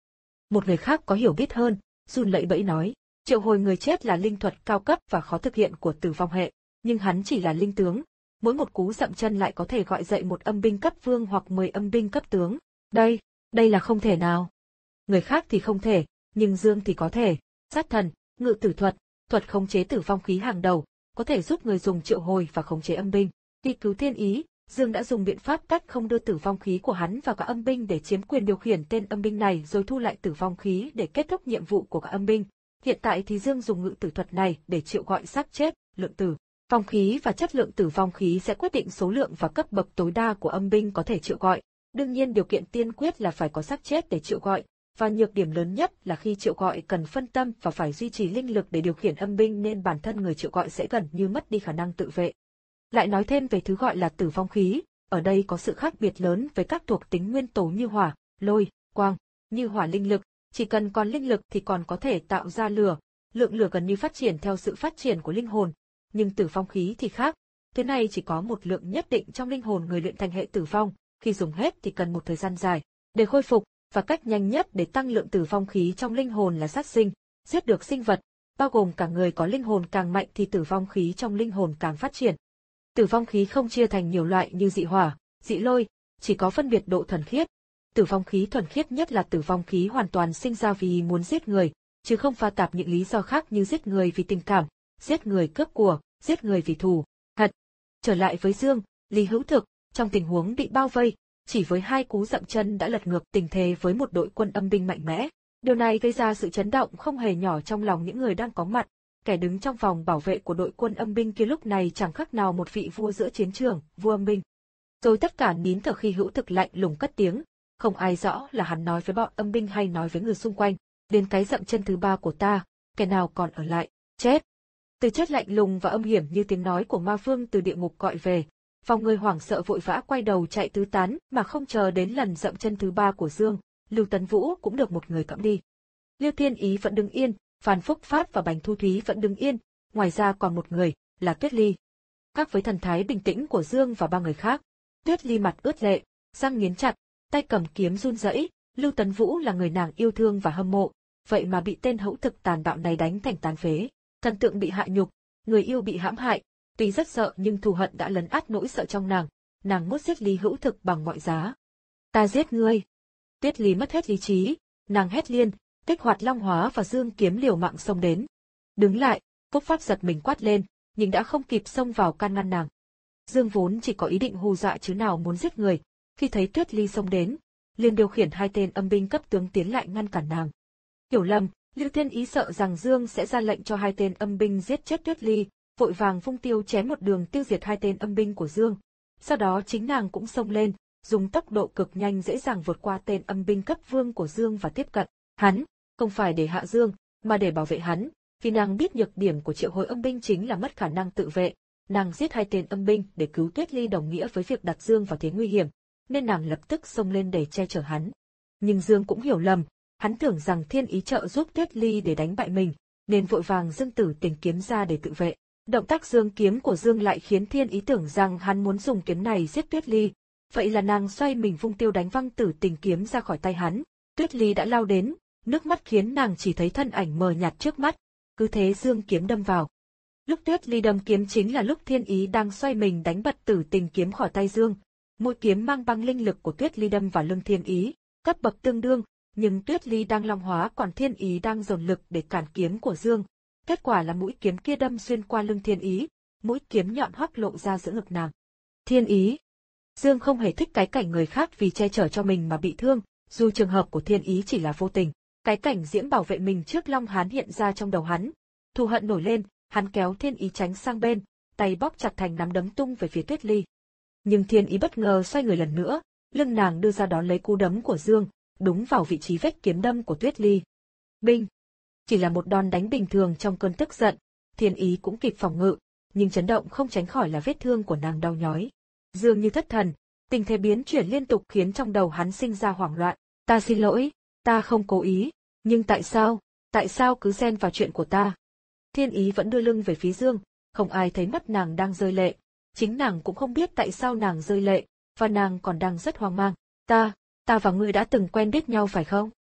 Một người khác có hiểu biết hơn, run lẩy bẩy nói, triệu hồi người chết là linh thuật cao cấp và khó thực hiện của Tử Vong hệ, nhưng hắn chỉ là linh tướng, mỗi một cú dậm chân lại có thể gọi dậy một âm binh cấp vương hoặc mười âm binh cấp tướng. Đây, đây là không thể nào. Người khác thì không thể, nhưng Dương thì có thể. Sát thần, ngự tử thuật, thuật khống chế tử vong khí hàng đầu, có thể giúp người dùng triệu hồi và khống chế âm binh. Đi cứu Thiên Ý, Dương đã dùng biện pháp cách không đưa tử vong khí của hắn vào cả âm binh để chiếm quyền điều khiển tên âm binh này rồi thu lại tử vong khí để kết thúc nhiệm vụ của cả âm binh. Hiện tại thì Dương dùng ngự tử thuật này để triệu gọi xác chết, lượng tử vong khí và chất lượng tử vong khí sẽ quyết định số lượng và cấp bậc tối đa của âm binh có thể triệu gọi. Đương nhiên điều kiện tiên quyết là phải có xác chết để triệu gọi, và nhược điểm lớn nhất là khi triệu gọi cần phân tâm và phải duy trì linh lực để điều khiển âm binh nên bản thân người triệu gọi sẽ gần như mất đi khả năng tự vệ. Lại nói thêm về thứ gọi là tử vong khí, ở đây có sự khác biệt lớn với các thuộc tính nguyên tố như hỏa, lôi, quang. Như hỏa linh lực, chỉ cần còn linh lực thì còn có thể tạo ra lửa, lượng lửa gần như phát triển theo sự phát triển của linh hồn. Nhưng tử vong khí thì khác, thứ này chỉ có một lượng nhất định trong linh hồn người luyện thành hệ tử vong, khi dùng hết thì cần một thời gian dài để khôi phục, và cách nhanh nhất để tăng lượng tử vong khí trong linh hồn là sát sinh, giết được sinh vật, bao gồm cả người có linh hồn càng mạnh thì tử vong khí trong linh hồn càng phát triển. Tử vong khí không chia thành nhiều loại như dị hỏa, dị lôi, chỉ có phân biệt độ thuần khiết. Tử vong khí thuần khiết nhất là tử vong khí hoàn toàn sinh ra vì muốn giết người, chứ không pha tạp những lý do khác như giết người vì tình cảm, giết người cướp của, giết người vì thù hận. Trở lại với Dương, Lý Hữu Thực, trong tình huống bị bao vây, chỉ với hai cú dậm chân đã lật ngược tình thế với một đội quân âm binh mạnh mẽ. Điều này gây ra sự chấn động không hề nhỏ trong lòng những người đang có mặt. Kẻ đứng trong vòng bảo vệ của đội quân âm binh kia lúc này chẳng khác nào một vị vua giữa chiến trường, vua âm binh. Rồi tất cả nín thở khi Hữu Thực lạnh lùng cất tiếng, không ai rõ là hắn nói với bọn âm binh hay nói với người xung quanh. Đến cái dậm chân thứ ba của ta, kẻ nào còn ở lại, chết. Từ chết lạnh lùng và âm hiểm như tiếng nói của ma vương từ địa ngục gọi về. Phòng người hoảng sợ vội vã quay đầu chạy tứ tán mà không chờ đến lần dậm chân thứ ba của Dương, Lưu Tấn Vũ cũng được một người cõng đi. Liêu Thiên Ý vẫn đứng yên, Phan Phúc Phát và Bành Thu Thúy vẫn đứng yên, ngoài ra còn một người, là Tuyết Ly. Khác với thần thái bình tĩnh của Dương và ba người khác, Tuyết Ly mặt ướt lệ, răng nghiến chặt, tay cầm kiếm run rẩy. Lưu Tấn Vũ là người nàng yêu thương và hâm mộ, vậy mà bị tên Hữu Thực tàn bạo này đánh thành tàn phế. Thần tượng bị hạ nhục, người yêu bị hãm hại, tuy rất sợ nhưng thù hận đã lấn át nỗi sợ trong nàng, nàng muốn giết Lý Hữu Thực bằng mọi giá. Ta giết ngươi. Tuyết Ly mất hết lý trí, nàng hét liên, kích hoạt long hóa và dương kiếm liều mạng xông đến. Đứng lại, Phúc Phát giật mình quát lên, nhưng đã không kịp xông vào can ngăn nàng. Dương vốn chỉ có ý định hù dọa chứ nào muốn giết người, khi thấy Tuyết Ly xông đến, liền điều khiển hai tên âm binh cấp tướng tiến lại ngăn cản nàng. Hiểu lầm, Lưu Thiên Ý sợ rằng Dương sẽ ra lệnh cho hai tên âm binh giết chết Tuyết Ly, vội vàng vung tiêu chém một đường tiêu diệt hai tên âm binh của Dương. Sau đó chính nàng cũng xông lên, dùng tốc độ cực nhanh dễ dàng vượt qua tên âm binh cấp vương của Dương và tiếp cận hắn, không phải để hạ Dương, mà để bảo vệ hắn, vì nàng biết nhược điểm của triệu hồi âm binh chính là mất khả năng tự vệ. Nàng giết hai tên âm binh để cứu Tuyết Ly đồng nghĩa với việc đặt Dương vào thế nguy hiểm, nên nàng lập tức xông lên để che chở hắn. Nhưng Dương cũng hiểu lầm, hắn tưởng rằng Thiên Ý trợ giúp Tuyết Ly để đánh bại mình, nên vội vàng giương tử tình kiếm ra để tự vệ. Động tác dương kiếm của Dương lại khiến Thiên Ý tưởng rằng hắn muốn dùng kiếm này giết Tuyết Ly, vậy là nàng xoay mình vung tiêu đánh văng tử tình kiếm ra khỏi tay hắn. Tuyết Ly đã lao đến, nước mắt khiến nàng chỉ thấy thân ảnh mờ nhạt trước mắt, cứ thế dương kiếm đâm vào. Lúc Tuyết Ly đâm kiếm chính là lúc Thiên Ý đang xoay mình đánh bật tử tình kiếm khỏi tay Dương. Mũi kiếm mang băng linh lực của Tuyết Ly đâm vào lưng Thiên Ý, cấp bậc tương đương, nhưng Tuyết Ly đang long hóa còn Thiên Ý đang dồn lực để cản kiếm của Dương. Kết quả là mũi kiếm kia đâm xuyên qua lưng Thiên Ý, mũi kiếm nhọn hoắc lộ ra giữa ngực nàng. Thiên Ý. Dương không hề thích cái cảnh người khác vì che chở cho mình mà bị thương, dù trường hợp của Thiên Ý chỉ là vô tình. Cái cảnh Diễm bảo vệ mình trước Long Hán hiện ra trong đầu hắn. Thù hận nổi lên, hắn kéo Thiên Ý tránh sang bên, tay bóp chặt thành nắm đấm tung về phía Tuyết Ly. Nhưng Thiên Ý bất ngờ xoay người lần nữa, lưng nàng đưa ra đón lấy cú đấm của Dương, đúng vào vị trí vết kiếm đâm của Tuyết Ly. Binh! Chỉ là một đòn đánh bình thường trong cơn tức giận, Thiên Ý cũng kịp phòng ngự, nhưng chấn động không tránh khỏi là vết thương của nàng đau nhói. Dương như thất thần, tình thế biến chuyển liên tục khiến trong đầu hắn sinh ra hoảng loạn. Ta xin lỗi, ta không cố ý, nhưng tại sao, tại sao cứ xen vào chuyện của ta? Thiên Ý vẫn đưa lưng về phía Dương, không ai thấy mắt nàng đang rơi lệ, chính nàng cũng không biết tại sao nàng rơi lệ, và nàng còn đang rất hoang mang. Ta, ta và ngươi đã từng quen biết nhau phải không?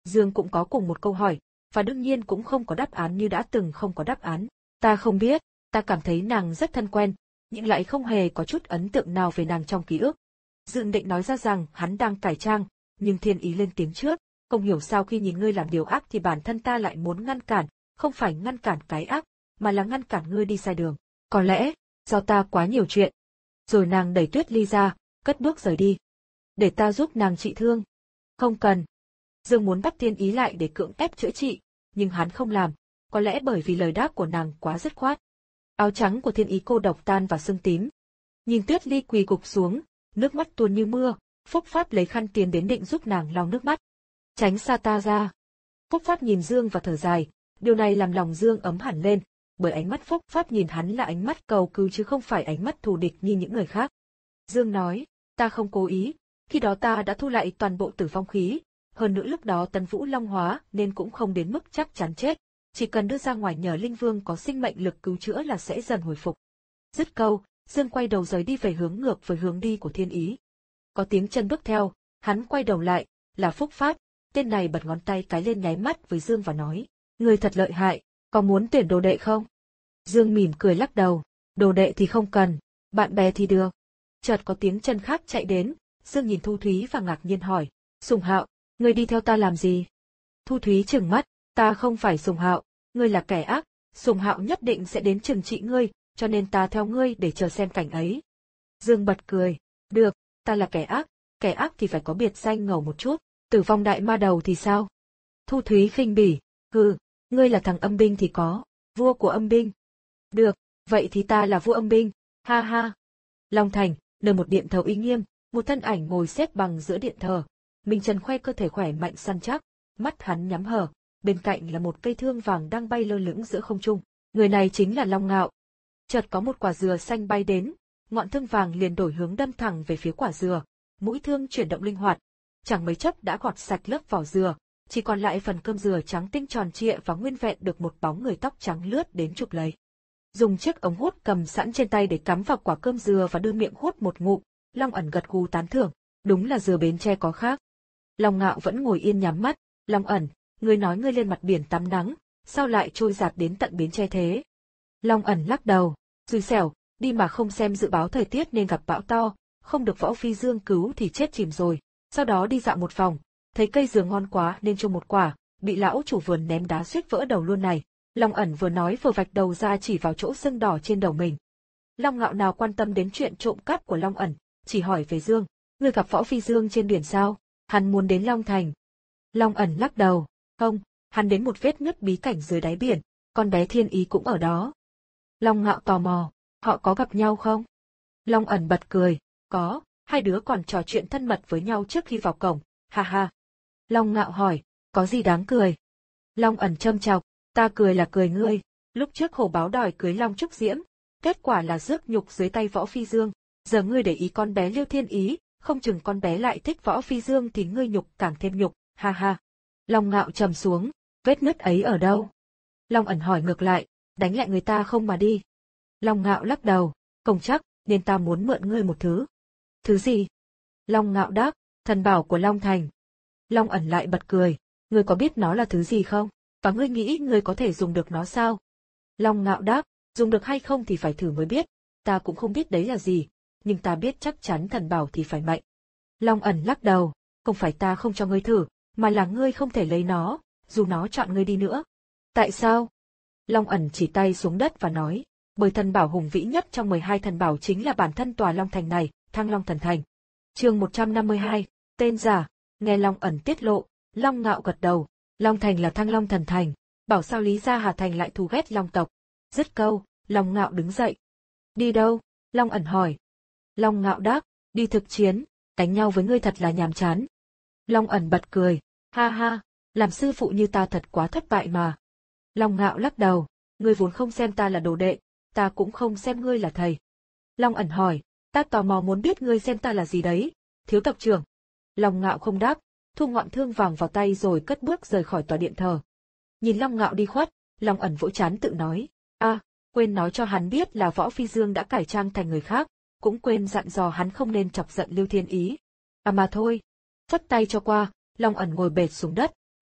Dương cũng có cùng một câu hỏi, và đương nhiên cũng không có đáp án như đã từng không có đáp án. Ta không biết, ta cảm thấy nàng rất thân quen, nhưng lại không hề có chút ấn tượng nào về nàng trong ký ức. Dương định nói ra rằng hắn đang cải trang, nhưng Thiên Ý lên tiếng trước, không hiểu sao khi nhìn ngươi làm điều ác thì bản thân ta lại muốn ngăn cản, không phải ngăn cản cái ác, mà là ngăn cản ngươi đi sai đường. Có lẽ, do ta quá nhiều chuyện. Rồi nàng đẩy Tuyết Ly ra, cất bước rời đi. Để ta giúp nàng trị thương. Không cần. Dương muốn bắt Thiên Ý lại để cưỡng ép chữa trị, nhưng hắn không làm, có lẽ bởi vì lời đáp của nàng quá dứt khoát. Áo trắng của Thiên Ý cô độc tan vào sương tím. Nhìn Tuyết Ly quỳ gục xuống, nước mắt tuôn như mưa, Phúc Pháp lấy khăn tiền đến định giúp nàng lau nước mắt. Tránh xa ta ra. Phúc Pháp nhìn Dương và thở dài, điều này làm lòng Dương ấm hẳn lên, bởi ánh mắt Phúc Pháp nhìn hắn là ánh mắt cầu cứu chứ không phải ánh mắt thù địch như những người khác. Dương nói, ta không cố ý, khi đó ta đã thu lại toàn bộ tử vong khí, hơn nữa lúc đó Tấn Vũ long hóa nên cũng không đến mức chắc chắn chết, chỉ cần đưa ra ngoài nhờ Linh Vương có sinh mệnh lực cứu chữa là sẽ dần hồi phục. Dứt câu, Dương quay đầu rời đi về hướng ngược với hướng đi của Thiên Ý. Có tiếng chân bước theo, hắn quay đầu lại, là Phúc Pháp, tên này bật ngón tay cái lên nháy mắt với Dương và nói, người thật lợi hại, có muốn tuyển đồ đệ không? Dương mỉm cười lắc đầu, đồ đệ thì không cần, bạn bè thì được. Chợt có tiếng chân khác chạy đến, Dương nhìn Thu Thúy và ngạc nhiên hỏi, Sùng Hạo, ngươi đi theo ta làm gì? Thu Thúy trừng mắt, ta không phải Sùng Hạo, ngươi là kẻ ác, Sùng Hạo nhất định sẽ đến trừng trị ngươi, cho nên ta theo ngươi để chờ xem cảnh ấy. Dương bật cười, được, ta là kẻ ác, kẻ ác thì phải có biệt danh ngầu một chút, Tử Vong đại ma đầu thì sao? Thu Thúy khinh bỉ, hừ, ngươi là thằng âm binh thì có, vua của âm binh. Được, vậy thì ta là vua âm binh, ha ha. Long Thành, nơi một điện thờ uy nghiêm, một thân ảnh ngồi xếp bằng giữa điện thờ. Minh Trần khoe cơ thể khỏe mạnh săn chắc, mắt hắn nhắm hờ, bên cạnh là một cây thương vàng đang bay lơ lửng giữa không trung. Người này chính là Long Ngạo. Chợt có một quả dừa xanh bay đến, ngọn thương vàng liền đổi hướng đâm thẳng về phía quả dừa, mũi thương chuyển động linh hoạt, chẳng mấy chốc đã gọt sạch lớp vỏ dừa, chỉ còn lại phần cơm dừa trắng tinh tròn trịa và nguyên vẹn được một bóng người tóc trắng lướt đến chụp lấy. Dùng chiếc ống hút cầm sẵn trên tay để cắm vào quả cơm dừa và đưa miệng hút một ngụm, Long Ẩn gật gù tán thưởng, đúng là dừa Bến Tre có khác. Long Ngạo vẫn ngồi yên nhắm mắt, Long Ẩn, ngươi nói ngươi lên mặt biển tắm nắng, sao lại trôi giạt đến tận Bến Tre thế? Long Ẩn lắc đầu, xui xẻo, đi mà không xem dự báo thời tiết nên gặp bão to, không được Võ Phi Dương cứu thì chết chìm rồi. Sau đó đi dạo một vòng, thấy cây dừa ngon quá nên cho một quả, bị lão chủ vườn ném đá suýt vỡ đầu luôn này. Long Ẩn vừa nói vừa vạch đầu ra chỉ vào chỗ sưng đỏ trên đầu mình. Long Ngạo nào quan tâm đến chuyện trộm cắp của Long Ẩn, chỉ hỏi về Dương, ngươi gặp Võ Phi Dương trên biển sao? Hắn muốn đến Long Thành. Long Ẩn lắc đầu, không, hắn đến một vết nứt bí cảnh dưới đáy biển, con bé Thiên Ý cũng ở đó. Long Ngạo tò mò, họ có gặp nhau không? Long Ẩn bật cười, có, hai đứa còn trò chuyện thân mật với nhau trước khi vào cổng, ha ha. Long Ngạo hỏi, có gì đáng cười? Long Ẩn châm chọc, ta cười là cười ngươi, lúc trước hổ báo đòi cưới Long Trúc Diễm, kết quả là rước nhục dưới tay Võ Phi Dương, giờ ngươi để ý con bé Liêu Thiên Ý, không chừng con bé lại thích Võ Phi Dương thì ngươi nhục càng thêm nhục, ha ha. Long Ngạo trầm xuống, vết nứt ấy ở đâu? Long Ẩn hỏi ngược lại, đánh lại người ta không mà đi. Long Ngạo lắc đầu, không chắc, nên ta muốn mượn ngươi một thứ. Thứ gì? Long Ngạo đáp, thần bảo của Long Thành. Long Ẩn lại bật cười, ngươi có biết nó là thứ gì không? Và ngươi nghĩ ngươi có thể dùng được nó sao? Long Ngạo đáp, dùng được hay không thì phải thử mới biết, ta cũng không biết đấy là gì, nhưng ta biết chắc chắn thần bảo thì phải mạnh. Long Ẩn lắc đầu, không phải ta không cho ngươi thử, mà là ngươi không thể lấy nó, dù nó chọn ngươi đi nữa. Tại sao? Long Ẩn chỉ tay xuống đất và nói, bởi thần bảo hùng vĩ nhất trong mười hai thần bảo chính là bản thân tòa Long Thành này, Thăng Long Thần Thành. Chương một trăm năm mươi hai, tên giả. Nghe Long Ẩn tiết lộ, Long Ngạo gật đầu, Long Thành là Thăng Long Thần Thành, bảo sao Lý Gia Hà Thành lại thù ghét Long tộc. Dứt câu, Long Ngạo đứng dậy. Đi đâu? Long Ẩn hỏi. Long Ngạo đáp, đi thực chiến, đánh nhau với ngươi thật là nhàm chán. Long Ẩn bật cười, ha ha, làm sư phụ như ta thật quá thất bại mà. Long Ngạo lắc đầu, ngươi vốn không xem ta là đồ đệ, ta cũng không xem ngươi là thầy. Long Ẩn hỏi, ta tò mò muốn biết ngươi xem ta là gì đấy, thiếu tộc trưởng. Long Ngạo không đáp, thu ngọn thương vàng vào tay rồi cất bước rời khỏi tòa điện thờ. Nhìn Long Ngạo đi khuất, Long Ẩn vỗ trán tự nói, a, à, quên nói cho hắn biết là Võ Phi Dương đã cải trang thành người khác, cũng quên dặn dò hắn không nên chọc giận Lưu Thiên Ý. À mà thôi. Phất tay cho qua, Long Ẩn ngồi bệt xuống đất,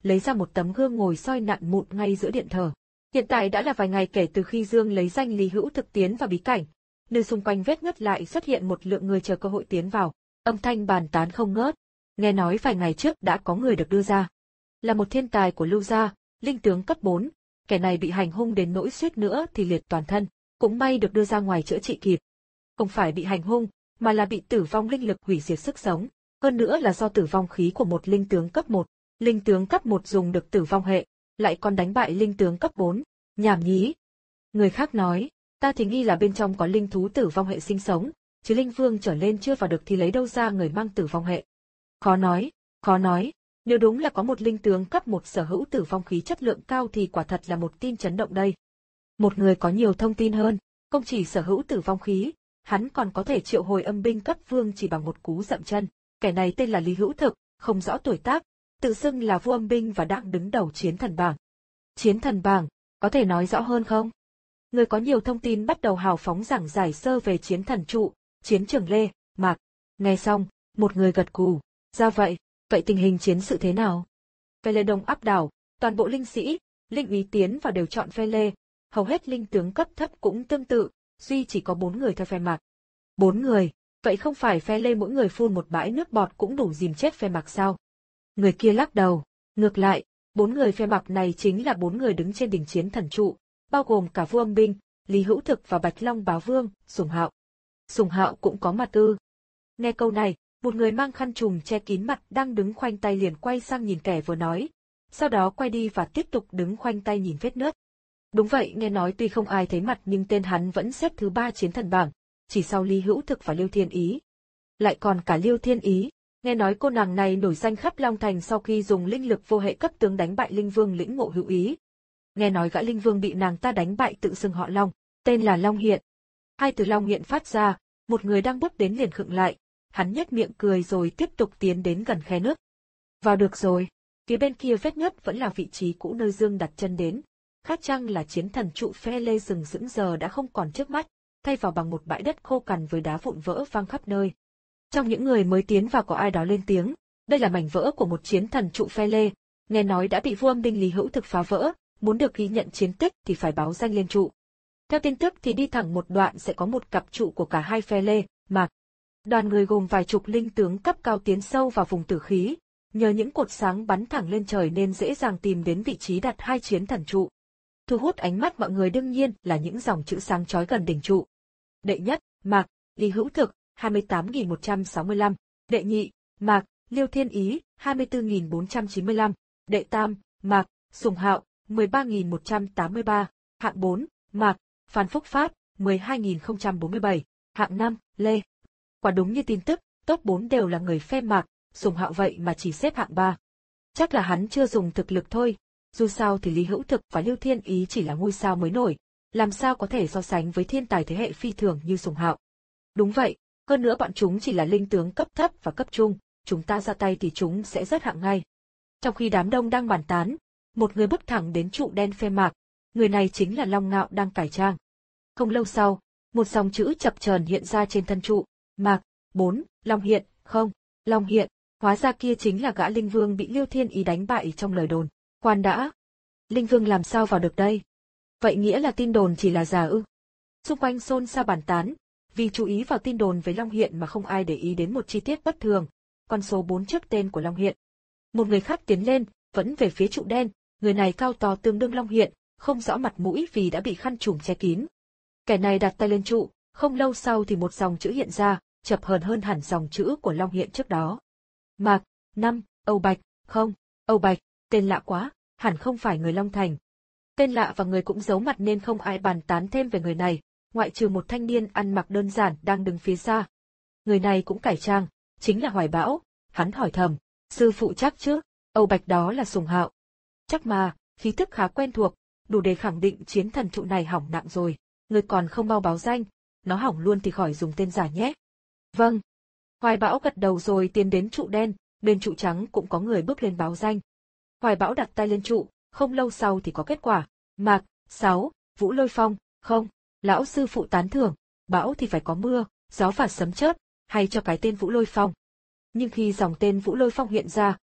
lấy ra một tấm gương ngồi soi nặn mụn ngay giữa điện thờ. Hiện tại đã là vài ngày kể từ khi Dương lấy danh Lý Hữu Thực tiến vào bí cảnh, nơi xung quanh vết nứt lại xuất hiện một lượng người chờ cơ hội tiến vào, âm thanh bàn tán không ngớt. Nghe nói vài ngày trước đã có người được đưa ra. Là một thiên tài của Lưu gia, linh tướng cấp bốn, kẻ này bị hành hung đến nỗi suýt nữa thì liệt toàn thân, cũng may được đưa ra ngoài chữa trị kịp. Không phải bị hành hung, mà là bị tử vong linh lực hủy diệt sức sống, hơn nữa là do tử vong khí của một linh tướng cấp một. Linh tướng cấp một dùng được tử vong hệ, lại còn đánh bại linh tướng cấp bốn, nhảm nhí. Người khác nói, ta thì nghi là bên trong có linh thú tử vong hệ sinh sống, chứ linh vương trở lên chưa vào được thì lấy đâu ra người mang tử vong hệ. Khó nói, khó nói, nếu đúng là có một linh tướng cấp một sở hữu tử vong khí chất lượng cao thì quả thật là một tin chấn động đây. Một người có nhiều thông tin hơn, không chỉ sở hữu tử vong khí, hắn còn có thể triệu hồi âm binh cấp vương chỉ bằng một cú dậm chân. Kẻ này tên là Lý Hữu Thực, không rõ tuổi tác, tự xưng là vua âm binh và đang đứng đầu chiến thần bảng. Chiến thần bảng, có thể nói rõ hơn không? Người có nhiều thông tin bắt đầu hào phóng giảng giải sơ về chiến thần trụ, chiến trường Lê, Mạc. Nghe xong, một người gật gù, ra vậy, vậy tình hình chiến sự thế nào? Phe Lê đông áp đảo, toàn bộ linh sĩ, linh úy tiến và đều chọn phe Lê, hầu hết linh tướng cấp thấp cũng tương tự, duy chỉ có bốn người theo phe Mạc. Bốn người, vậy không phải phe Lê mỗi người phun một bãi nước bọt cũng đủ dìm chết phe Mạc sao? Người kia lắc đầu, ngược lại, bốn người phe Mạc này chính là bốn người đứng trên đỉnh chiến thần trụ, bao gồm cả vua âm binh, Lý Hữu Thực và Bạch Long Bá Vương, Sùng Hạo. Sùng Hạo cũng có mặt ư? Nghe câu này, một người mang khăn trùm che kín mặt đang đứng khoanh tay liền quay sang nhìn kẻ vừa nói, sau đó quay đi và tiếp tục đứng khoanh tay nhìn vết nứt. Đúng vậy, nghe nói tuy không ai thấy mặt nhưng tên hắn vẫn xếp thứ ba chiến thần bảng, chỉ sau Lý Hữu Thực và Liêu Thiên Ý. Lại còn cả Liêu Thiên Ý, nghe nói cô nàng này nổi danh khắp Long Thành sau khi dùng linh lực vô hệ cấp tướng đánh bại linh vương lĩnh ngộ hữu ý. Nghe nói gã linh vương bị nàng ta đánh bại tự xưng họ Long, tên là Long Hiện. Hai từ Long Hiện phát ra, một người đang bước đến liền khựng lại, hắn nhếch miệng cười rồi tiếp tục tiến đến gần khe nước. Vào được rồi, phía bên kia vết nứt vẫn là vị trí cũ nơi Dương đặt chân đến. Khác chăng là chiến thần trụ phe Lê rừng rững giờ đã không còn trước mắt, thay vào bằng một bãi đất khô cằn với đá vụn vỡ văng khắp nơi. Trong những người mới tiến vào có ai đó lên tiếng, đây là mảnh vỡ của một chiến thần trụ phe Lê, nghe nói đã bị vua âm binh Lý Hữu Thực phá vỡ, muốn được ghi nhận chiến tích thì phải báo danh lên trụ. Theo tin tức thì đi thẳng một đoạn sẽ có một cặp trụ của cả hai phe Lê, Mạc. Đoàn người gồm vài chục linh tướng cấp cao tiến sâu vào vùng tử khí, nhờ những cột sáng bắn thẳng lên trời nên dễ dàng tìm đến vị trí đặt hai chiến thần trụ. Thu hút ánh mắt mọi người đương nhiên là những dòng chữ sáng chói gần đỉnh trụ. Đệ nhất, Mạc, Lý Hữu Thực, hai mươi tám nghìn một trăm sáu mươi lăm. Đệ nhị, Mạc, Liêu Thiên Ý, hai mươi tư nghìn bốn trăm chín mươi lăm. Đệ tam, Mạc, Sùng Hạo, mười ba nghìn một trăm tám mươi ba. Hạng bốn, Mạc, Phan Phúc Phát, mười hai nghìn không trăm bốn mươi bảy. Hạng năm, Lê. Quả đúng như tin tức, top bốn đều là người phe Mạc, Sùng Hạo vậy mà chỉ xếp hạng ba. Chắc là hắn chưa dùng thực lực thôi, dù sao thì Lý Hữu Thực và Liêu Thiên Ý chỉ là ngôi sao mới nổi, làm sao có thể so sánh với thiên tài thế hệ phi thường như Sùng Hạo. Đúng vậy, hơn nữa bọn chúng chỉ là linh tướng cấp thấp và cấp trung, chúng ta ra tay thì chúng sẽ rớt hạng ngay. Trong khi đám đông đang bàn tán, một người bước thẳng đến trụ đen phe Mạc, người này chính là Long Ngạo đang cải trang. Không lâu sau, một dòng chữ chập chờn hiện ra trên thân trụ, Mạc, bốn, Long Hiện, không, Long Hiện, hóa ra kia chính là gã linh vương bị Liêu Thiên Ý đánh bại trong lời đồn. Khoan đã, linh vương làm sao vào được đây? Vậy nghĩa là tin đồn chỉ là giả ư? Xung quanh xôn xao bàn tán, vì chú ý vào tin đồn với Long Hiện mà không ai để ý đến một chi tiết bất thường, con số bốn trước tên của Long Hiện. Một người khác tiến lên, vẫn về phía trụ đen, người này cao to tương đương Long Hiện, không rõ mặt mũi vì đã bị khăn trùm che kín. Kẻ này đặt tay lên trụ, không lâu sau thì một dòng chữ hiện ra, chập hờn hơn hẳn dòng chữ của Long Hiện trước đó. Mạc, năm, Âu Bạch, không, Âu Bạch, tên lạ quá, hẳn không phải người Long Thành. Tên lạ và người cũng giấu mặt nên không ai bàn tán thêm về người này, ngoại trừ một thanh niên ăn mặc đơn giản đang đứng phía xa. Người này cũng cải trang, chính là Hoài Bão, hắn hỏi thầm, sư phụ chắc chứ, Âu Bạch đó là Sùng Hạo. Chắc mà, khí tức khá quen thuộc, đủ để khẳng định chiến thần trụ này hỏng nặng rồi, người còn không mau báo danh, nó hỏng luôn thì khỏi dùng tên giả nhé. Vâng. Hoài Bão gật đầu rồi tiến đến trụ đen, bên trụ trắng cũng có người bước lên báo danh. Hoài Bão đặt tay lên trụ, không lâu sau thì có kết quả. Mạc, sáu, Vũ Lôi Phong, không, lão sư phụ tán thưởng, bão thì phải có mưa, gió và sấm chớp, hay cho cái tên Vũ Lôi Phong. Nhưng khi dòng tên Vũ Lôi Phong hiện ra,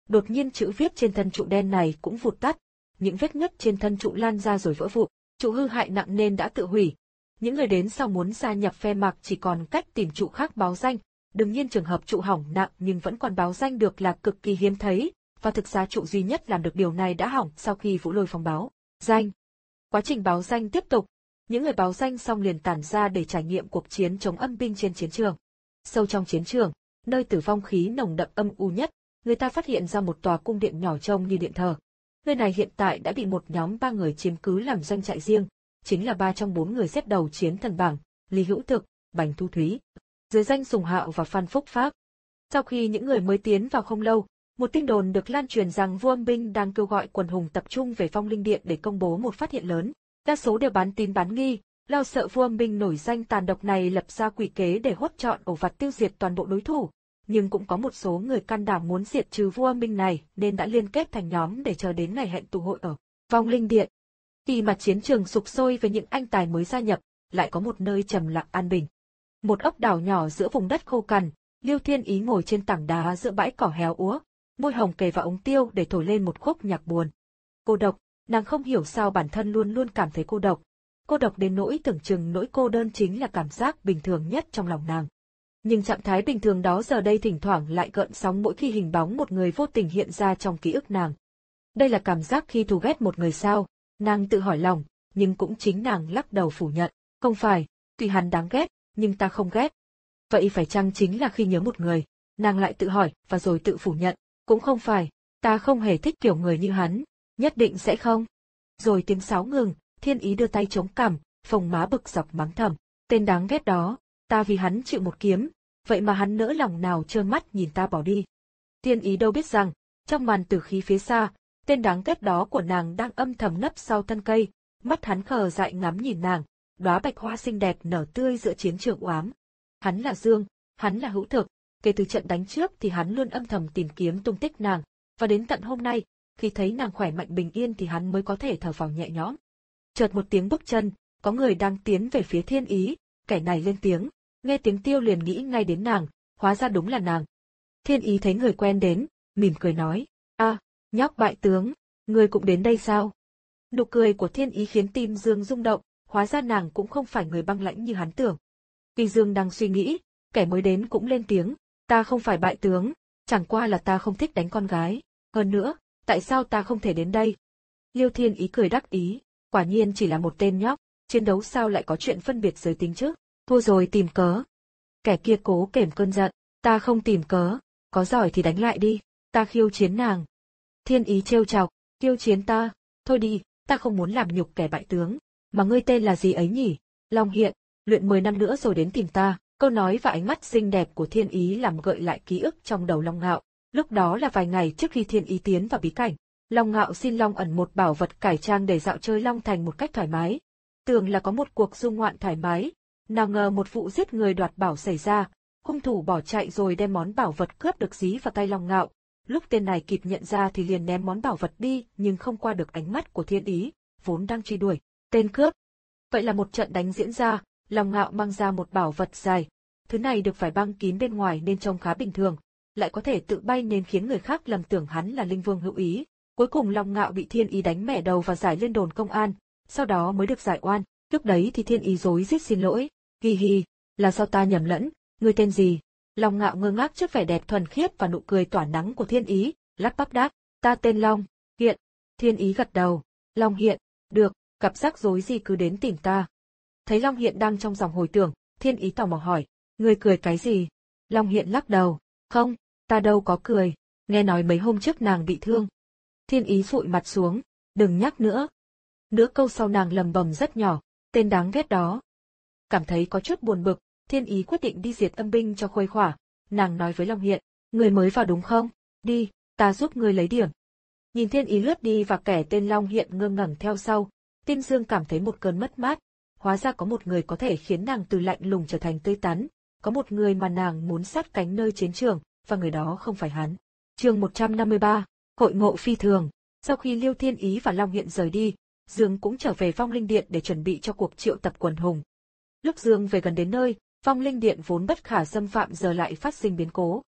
Đột nhiên chữ viết trên thân trụ đen này cũng vụt tắt, những vết nứt trên thân trụ lan ra rồi vỡ vụn, trụ hư hại nặng nên đã tự hủy. Những người đến sau muốn gia nhập phe Mạc chỉ còn cách tìm trụ khác báo danh, đương nhiên trường hợp trụ hỏng nặng nhưng vẫn còn báo danh được là cực kỳ hiếm thấy, và thực ra trụ duy nhất làm được điều này đã hỏng sau khi Vũ Lôi Phong báo danh. Quá trình báo danh tiếp tục, những người báo danh xong liền tản ra để trải nghiệm cuộc chiến chống âm binh trên chiến trường. Sâu trong chiến trường, nơi tử vong khí nồng đậm âm u nhất, người ta phát hiện ra một tòa cung điện nhỏ trông như điện thờ. Nơi này hiện tại đã bị một nhóm ba người chiếm cứ làm doanh trại riêng, chính là ba trong bốn người xếp đầu chiến thần bảng, Lý Hữu Thực, Bành Thu Thúy, dưới danh Sùng Hạo và Phan Phúc Pháp. Sau khi những người mới tiến vào không lâu, một tin đồn được lan truyền rằng vua âm binh đang kêu gọi quần hùng tập trung về Phong Linh Điện để công bố một phát hiện lớn. Đa số đều bán tín bán nghi, lo sợ vua âm binh nổi danh tàn độc này lập ra quỷ kế để hốt trọn ổ vặt tiêu diệt toàn bộ đối thủ. Nhưng cũng có một số người can đảm muốn diệt trừ vua âm binh này nên đã liên kết thành nhóm để chờ đến ngày hẹn tụ hội ở Phong Linh Điện. Khi mà chiến trường sục sôi với những anh tài mới gia nhập, lại có một nơi trầm lặng an bình. Một ốc đảo nhỏ giữa vùng đất khô cằn, Liêu Thiên Ý ngồi trên tảng đá giữa bãi cỏ héo úa, môi hồng kề vào ống tiêu để thổi lên một khúc nhạc buồn. Cô độc, nàng không hiểu sao bản thân luôn luôn cảm thấy cô độc. Cô độc đến nỗi tưởng chừng nỗi cô đơn chính là cảm giác bình thường nhất trong lòng nàng. Nhưng trạng thái bình thường đó giờ đây thỉnh thoảng lại gợn sóng mỗi khi hình bóng một người vô tình hiện ra trong ký ức nàng. Đây là cảm giác khi thù ghét một người sao? Nàng tự hỏi lòng, nhưng cũng chính nàng lắc đầu phủ nhận. Không phải, tuy hắn đáng ghét, nhưng ta không ghét. Vậy phải chăng chính là khi nhớ một người? Nàng lại tự hỏi, và rồi tự phủ nhận. Cũng không phải, ta không hề thích kiểu người như hắn, nhất định sẽ không. Rồi tiếng sáo ngừng, Thiên Ý đưa tay chống cằm, phồng má bực dọc mắng thầm. Tên đáng ghét đó, ta vì hắn chịu một kiếm, vậy mà hắn nỡ lòng nào trơ mắt nhìn ta bỏ đi. Thiên Ý đâu biết rằng, trong màn tử khí phía xa, tên đáng ghét đó của nàng đang âm thầm nấp sau thân cây, mắt hắn khờ dại ngắm nhìn nàng, đóa bạch hoa xinh đẹp nở tươi giữa chiến trường u ám. Hắn là Dương, hắn là Hữu Thực, kể từ trận đánh trước thì hắn luôn âm thầm tìm kiếm tung tích nàng, và đến tận hôm nay, khi thấy nàng khỏe mạnh bình yên thì hắn mới có thể thở phào nhẹ nhõm. Chợt một tiếng bước chân, có người đang tiến về phía Thiên Ý, kẻ này lên tiếng, nghe tiếng tiêu liền nghĩ ngay đến nàng, hóa ra đúng là nàng. Thiên Ý thấy người quen đến, mỉm cười nói, a, nhóc bại tướng, người cũng đến đây sao? Nụ cười của Thiên Ý khiến tim Dương rung động, hóa ra nàng cũng không phải người băng lãnh như hắn tưởng. Khi Dương đang suy nghĩ, kẻ mới đến cũng lên tiếng, ta không phải bại tướng, chẳng qua là ta không thích đánh con gái, hơn nữa, tại sao ta không thể đến đây? Liêu Thiên Ý cười đắc ý, quả nhiên chỉ là một tên nhóc, chiến đấu sao lại có chuyện phân biệt giới tính chứ? Thua rồi tìm cớ. Kẻ kia cố kềm cơn giận, ta không tìm cớ, có giỏi thì đánh lại đi, ta khiêu chiến nàng. Thiên Ý trêu chọc, khiêu chiến ta, thôi đi, ta không muốn làm nhục kẻ bại tướng, mà ngươi tên là gì ấy nhỉ? Long Hiện, luyện mười năm nữa rồi đến tìm ta. Câu nói và ánh mắt xinh đẹp của Thiên Ý làm gợi lại ký ức trong đầu Long Ngạo. Lúc đó là vài ngày trước khi Thiên Ý tiến vào bí cảnh, Long Ngạo xin Long Ẩn một bảo vật cải trang để dạo chơi Long Thành một cách thoải mái. Tưởng là có một cuộc du ngoạn thoải mái, nào ngờ một vụ giết người đoạt bảo xảy ra, hung thủ bỏ chạy rồi đem món bảo vật cướp được dí vào tay Long Ngạo. Lúc tên này kịp nhận ra thì liền ném món bảo vật đi, nhưng không qua được ánh mắt của Thiên Ý, vốn đang truy đuổi tên cướp. Vậy là một trận đánh diễn ra. Long Ngạo mang ra một bảo vật dài. Thứ này được phải băng kín bên ngoài nên trông khá bình thường, lại có thể tự bay nên khiến người khác lầm tưởng hắn là linh vương hữu ý. Cuối cùng Long Ngạo bị Thiên Ý đánh mẻ đầu và giải lên đồn công an, sau đó mới được giải oan. Lúc đấy thì Thiên Ý rối rít xin lỗi, hi hi, là do ta nhầm lẫn, ngươi tên gì? Long Ngạo ngơ ngác trước vẻ đẹp thuần khiết và nụ cười tỏa nắng của Thiên Ý, lắp bắp đáp, ta tên Long Hiện. Thiên Ý gật đầu, Long Hiện, được, gặp rắc rối gì cứ đến tìm ta. Thấy Long Hiện đang trong dòng hồi tưởng, Thiên Ý tò mò hỏi, ngươi cười cái gì? Long Hiện lắc đầu, không, ta đâu có cười, nghe nói mấy hôm trước nàng bị thương. Thiên Ý phụi mặt xuống, đừng nhắc nữa. Nửa câu sau nàng lầm bầm rất nhỏ, tên đáng ghét đó. Cảm thấy có chút buồn bực, Thiên Ý quyết định đi diệt âm binh cho khuây khỏa. Nàng nói với Long Hiện, ngươi mới vào đúng không? Đi, ta giúp ngươi lấy điểm. Nhìn Thiên Ý lướt đi và kẻ tên Long Hiện ngơ ngẩn theo sau, Tim Dương cảm thấy một cơn mất mát. Hóa ra có một người có thể khiến nàng từ lạnh lùng trở thành tươi tắn, có một người mà nàng muốn sát cánh nơi chiến trường, và người đó không phải hắn. Chương một trăm năm mươi ba, Hội ngộ phi thường. Sau khi Liêu Thiên Ý và Long Hiện rời đi, Dương cũng trở về Phong Linh Điện để chuẩn bị cho cuộc triệu tập quần hùng. Lúc Dương về gần đến nơi, Phong Linh Điện vốn bất khả xâm phạm giờ lại phát sinh biến cố.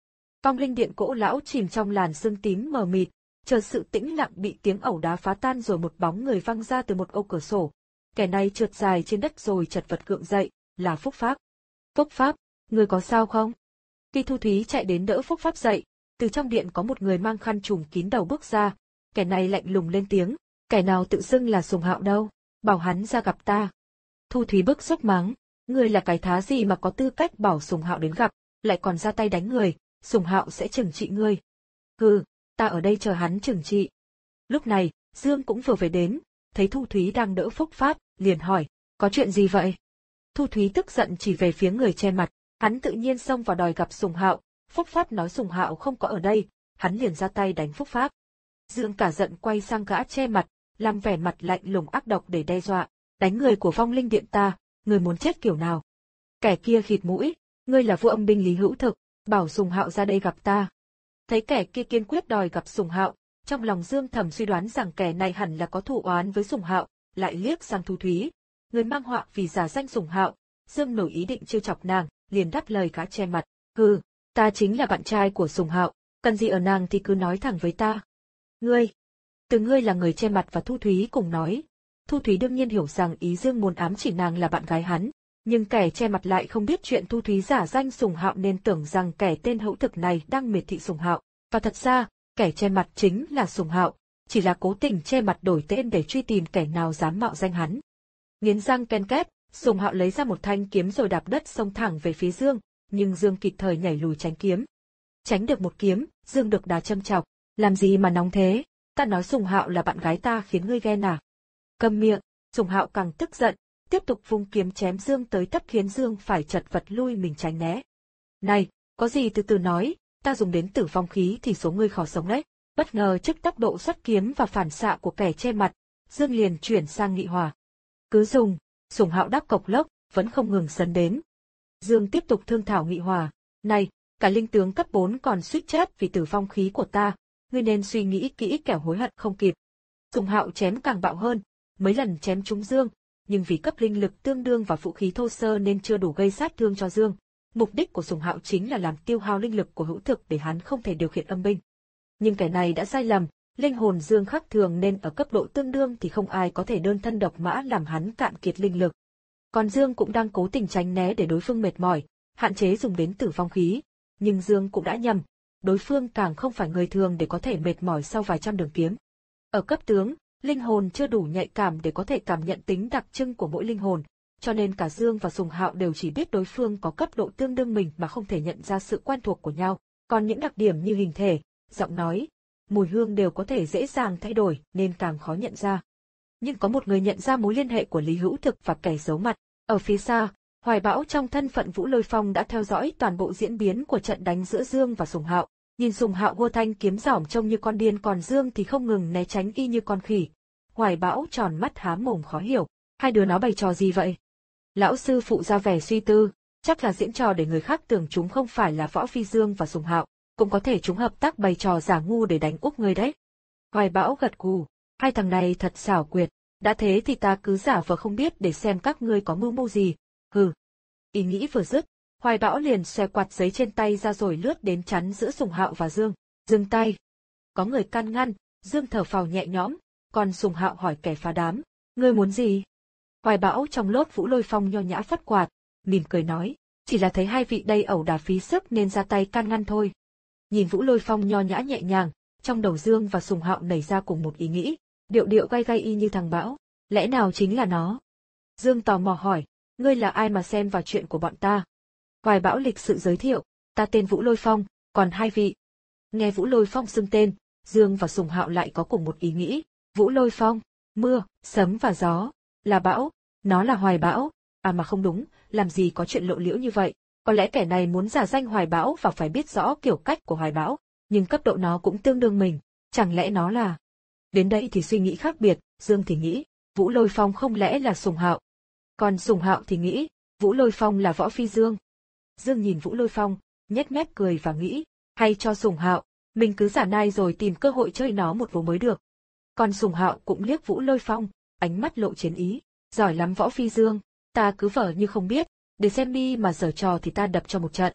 Phong linh điện cỗ lão chìm trong làn sương tím mờ mịt, chờ sự tĩnh lặng bị tiếng ẩu đá phá tan rồi một bóng người văng ra từ một ô cửa sổ. Kẻ này trượt dài trên đất rồi chật vật gượng dậy, là Phúc Pháp. Phúc Pháp, người có sao không? Khi Thu Thúy chạy đến đỡ Phúc Pháp dậy, từ trong điện có một người mang khăn trùm kín đầu bước ra, kẻ này lạnh lùng lên tiếng, kẻ nào tự xưng là Sùng Hạo đâu, bảo hắn ra gặp ta. Thu Thúy bức xúc mắng, ngươi là cái thá gì mà có tư cách bảo Sùng Hạo đến gặp, lại còn ra tay đánh người, Sùng Hạo sẽ trừng trị ngươi. Hừ, ta ở đây chờ hắn trừng trị. Lúc này, Dương cũng vừa về đến, thấy Thu Thúy đang đỡ Phúc Pháp, liền hỏi, có chuyện gì vậy? Thu Thúy tức giận chỉ về phía người che mặt, hắn tự nhiên xông vào đòi gặp Sùng Hạo, Phúc Pháp nói Sùng Hạo không có ở đây, hắn liền ra tay đánh Phúc Pháp. Dương cả giận quay sang gã che mặt, làm vẻ mặt lạnh lùng ác độc để đe dọa, đánh người của Vong Linh Điện ta, người muốn chết kiểu nào? Kẻ kia khịt mũi, ngươi là vua âm binh Lý Hữu Thực, bảo Sùng Hạo ra đây gặp ta. Thấy kẻ kia kiên quyết đòi gặp Sùng Hạo, trong lòng Dương thầm suy đoán rằng kẻ này hẳn là có thù oán với Sùng Hạo, lại liếc sang Thu Thúy, người mang họa vì giả danh Sùng Hạo. Dương nổi ý định trêu chọc nàng, liền đáp lời gã che mặt, hừ, ta chính là bạn trai của Sùng Hạo, cần gì ở nàng thì cứ nói thẳng với ta. Ngươi, từ ngươi là người che mặt và Thu Thúy cùng nói. Thu Thúy đương nhiên hiểu rằng ý Dương muốn ám chỉ nàng là bạn gái hắn, nhưng kẻ che mặt lại không biết chuyện Thu Thúy giả danh Sùng Hạo nên tưởng rằng kẻ tên Hữu Thực này đang miệt thị Sùng Hạo, và thật ra, kẻ che mặt chính là Sùng Hạo, chỉ là cố tình che mặt đổi tên để truy tìm kẻ nào dám mạo danh hắn. Nghiến răng ken két, Sùng Hạo lấy ra một thanh kiếm rồi đạp đất xông thẳng về phía Dương, nhưng Dương kịp thời nhảy lùi tránh kiếm. Tránh được một kiếm, Dương được đá châm chọc, làm gì mà nóng thế, ta nói Sùng Hạo là bạn gái ta khiến ngươi ghen à? Câm miệng, Sùng Hạo càng tức giận, tiếp tục vung kiếm chém Dương tới tấp khiến Dương phải chật vật lui mình tránh né. Này, có gì từ từ nói, ta dùng đến tử vong khí thì số ngươi khó sống đấy. Bất ngờ trước tốc độ xuất kiếm và phản xạ của kẻ che mặt, Dương liền chuyển sang nghị hòa. Cứ dùng, Sùng Hạo đáp cộc lốc, vẫn không ngừng sấn đến. Dương tiếp tục thương thảo nghị hòa, này, cả linh tướng cấp bốn còn suýt chết vì tử vong khí của ta, ngươi nên suy nghĩ kỹ kẻo hối hận không kịp. Sùng Hạo chém càng bạo hơn, mấy lần chém trúng Dương, nhưng vì cấp linh lực tương đương và vũ khí thô sơ nên chưa đủ gây sát thương cho Dương. Mục đích của Sùng Hạo chính là làm tiêu hao linh lực của Hữu Thực để hắn không thể điều khiển âm binh. Nhưng kẻ này đã sai lầm, linh hồn Dương khác thường nên ở cấp độ tương đương thì không ai có thể đơn thân độc mã làm hắn cạn kiệt linh lực. Còn Dương cũng đang cố tình tránh né để đối phương mệt mỏi, hạn chế dùng đến tử vong khí. Nhưng Dương cũng đã nhầm, đối phương càng không phải người thường để có thể mệt mỏi sau vài trăm đường kiếm. Ở cấp tướng, linh hồn chưa đủ nhạy cảm để có thể cảm nhận tính đặc trưng của mỗi linh hồn, cho nên cả Dương và Sùng Hạo đều chỉ biết đối phương có cấp độ tương đương mình mà không thể nhận ra sự quen thuộc của nhau. Còn những đặc điểm như hình thể, giọng nói, mùi hương đều có thể dễ dàng thay đổi nên càng khó nhận ra. Nhưng có một người nhận ra mối liên hệ của Lý Hữu Thực và kẻ giấu mặt. Ở phía xa, Hoài Bão trong thân phận Vũ Lôi Phong đã theo dõi toàn bộ diễn biến của trận đánh giữa Dương và Sùng Hạo. Nhìn Sùng Hạo hô thanh kiếm giỏm trông như con điên, còn Dương thì không ngừng né tránh y như con khỉ. Hoài Bão tròn mắt há mồm khó hiểu, hai đứa nó bày trò gì vậy? Lão sư phụ ra vẻ suy tư, chắc là diễn trò để người khác tưởng chúng không phải là Võ Phi Dương và Sùng Hạo, cũng có thể chúng hợp tác bày trò giả ngu để đánh úp người đấy. Hoài Bão gật gù, hai thằng này thật xảo quyệt, đã thế thì ta cứ giả vờ không biết để xem các ngươi có mưu mô gì. Hừ. Ý nghĩ vừa dứt, Hoài Bão liền xòe quạt giấy trên tay ra rồi lướt đến chắn giữa Sùng Hạo và Dương. Dừng tay. Có người can ngăn, Dương thở phào nhẹ nhõm, còn Sùng Hạo hỏi kẻ phá đám, ngươi muốn gì? Hoài Bão trong lốt Vũ Lôi Phong nho nhã phất quạt, mỉm cười nói, chỉ là thấy hai vị đây ẩu đả phí sức nên ra tay can ngăn thôi. Nhìn Vũ Lôi Phong nho nhã nhẹ nhàng, trong đầu Dương và Sùng Hạo nảy ra cùng một ý nghĩ, điệu điệu gay gay y như thằng Bão, lẽ nào chính là nó? Dương tò mò hỏi, ngươi là ai mà xen vào chuyện của bọn ta? Hoài Bão lịch sự giới thiệu, ta tên Vũ Lôi Phong, còn hai vị. Nghe Vũ Lôi Phong xưng tên, Dương và Sùng Hạo lại có cùng một ý nghĩ, Vũ Lôi Phong, mưa, sấm và gió, là bão, nó là Hoài Bão, à mà không đúng, làm gì có chuyện lộ liễu như vậy, có lẽ kẻ này muốn giả danh Hoài Bão và phải biết rõ kiểu cách của Hoài Bão, nhưng cấp độ nó cũng tương đương mình, chẳng lẽ nó là... Đến đây thì suy nghĩ khác biệt, Dương thì nghĩ, Vũ Lôi Phong không lẽ là Sùng Hạo, còn Sùng Hạo thì nghĩ, Vũ Lôi Phong là Võ Phi Dương. Dương nhìn Vũ Lôi Phong, nhếch mép cười và nghĩ, hay cho Sùng Hạo, mình cứ giả nai rồi tìm cơ hội chơi nó một vố mới được. Còn Sùng Hạo cũng liếc Vũ Lôi Phong, ánh mắt lộ chiến ý, giỏi lắm Võ Phi Dương, ta cứ vờ như không biết, để xem đi mà giở trò thì ta đập cho một trận.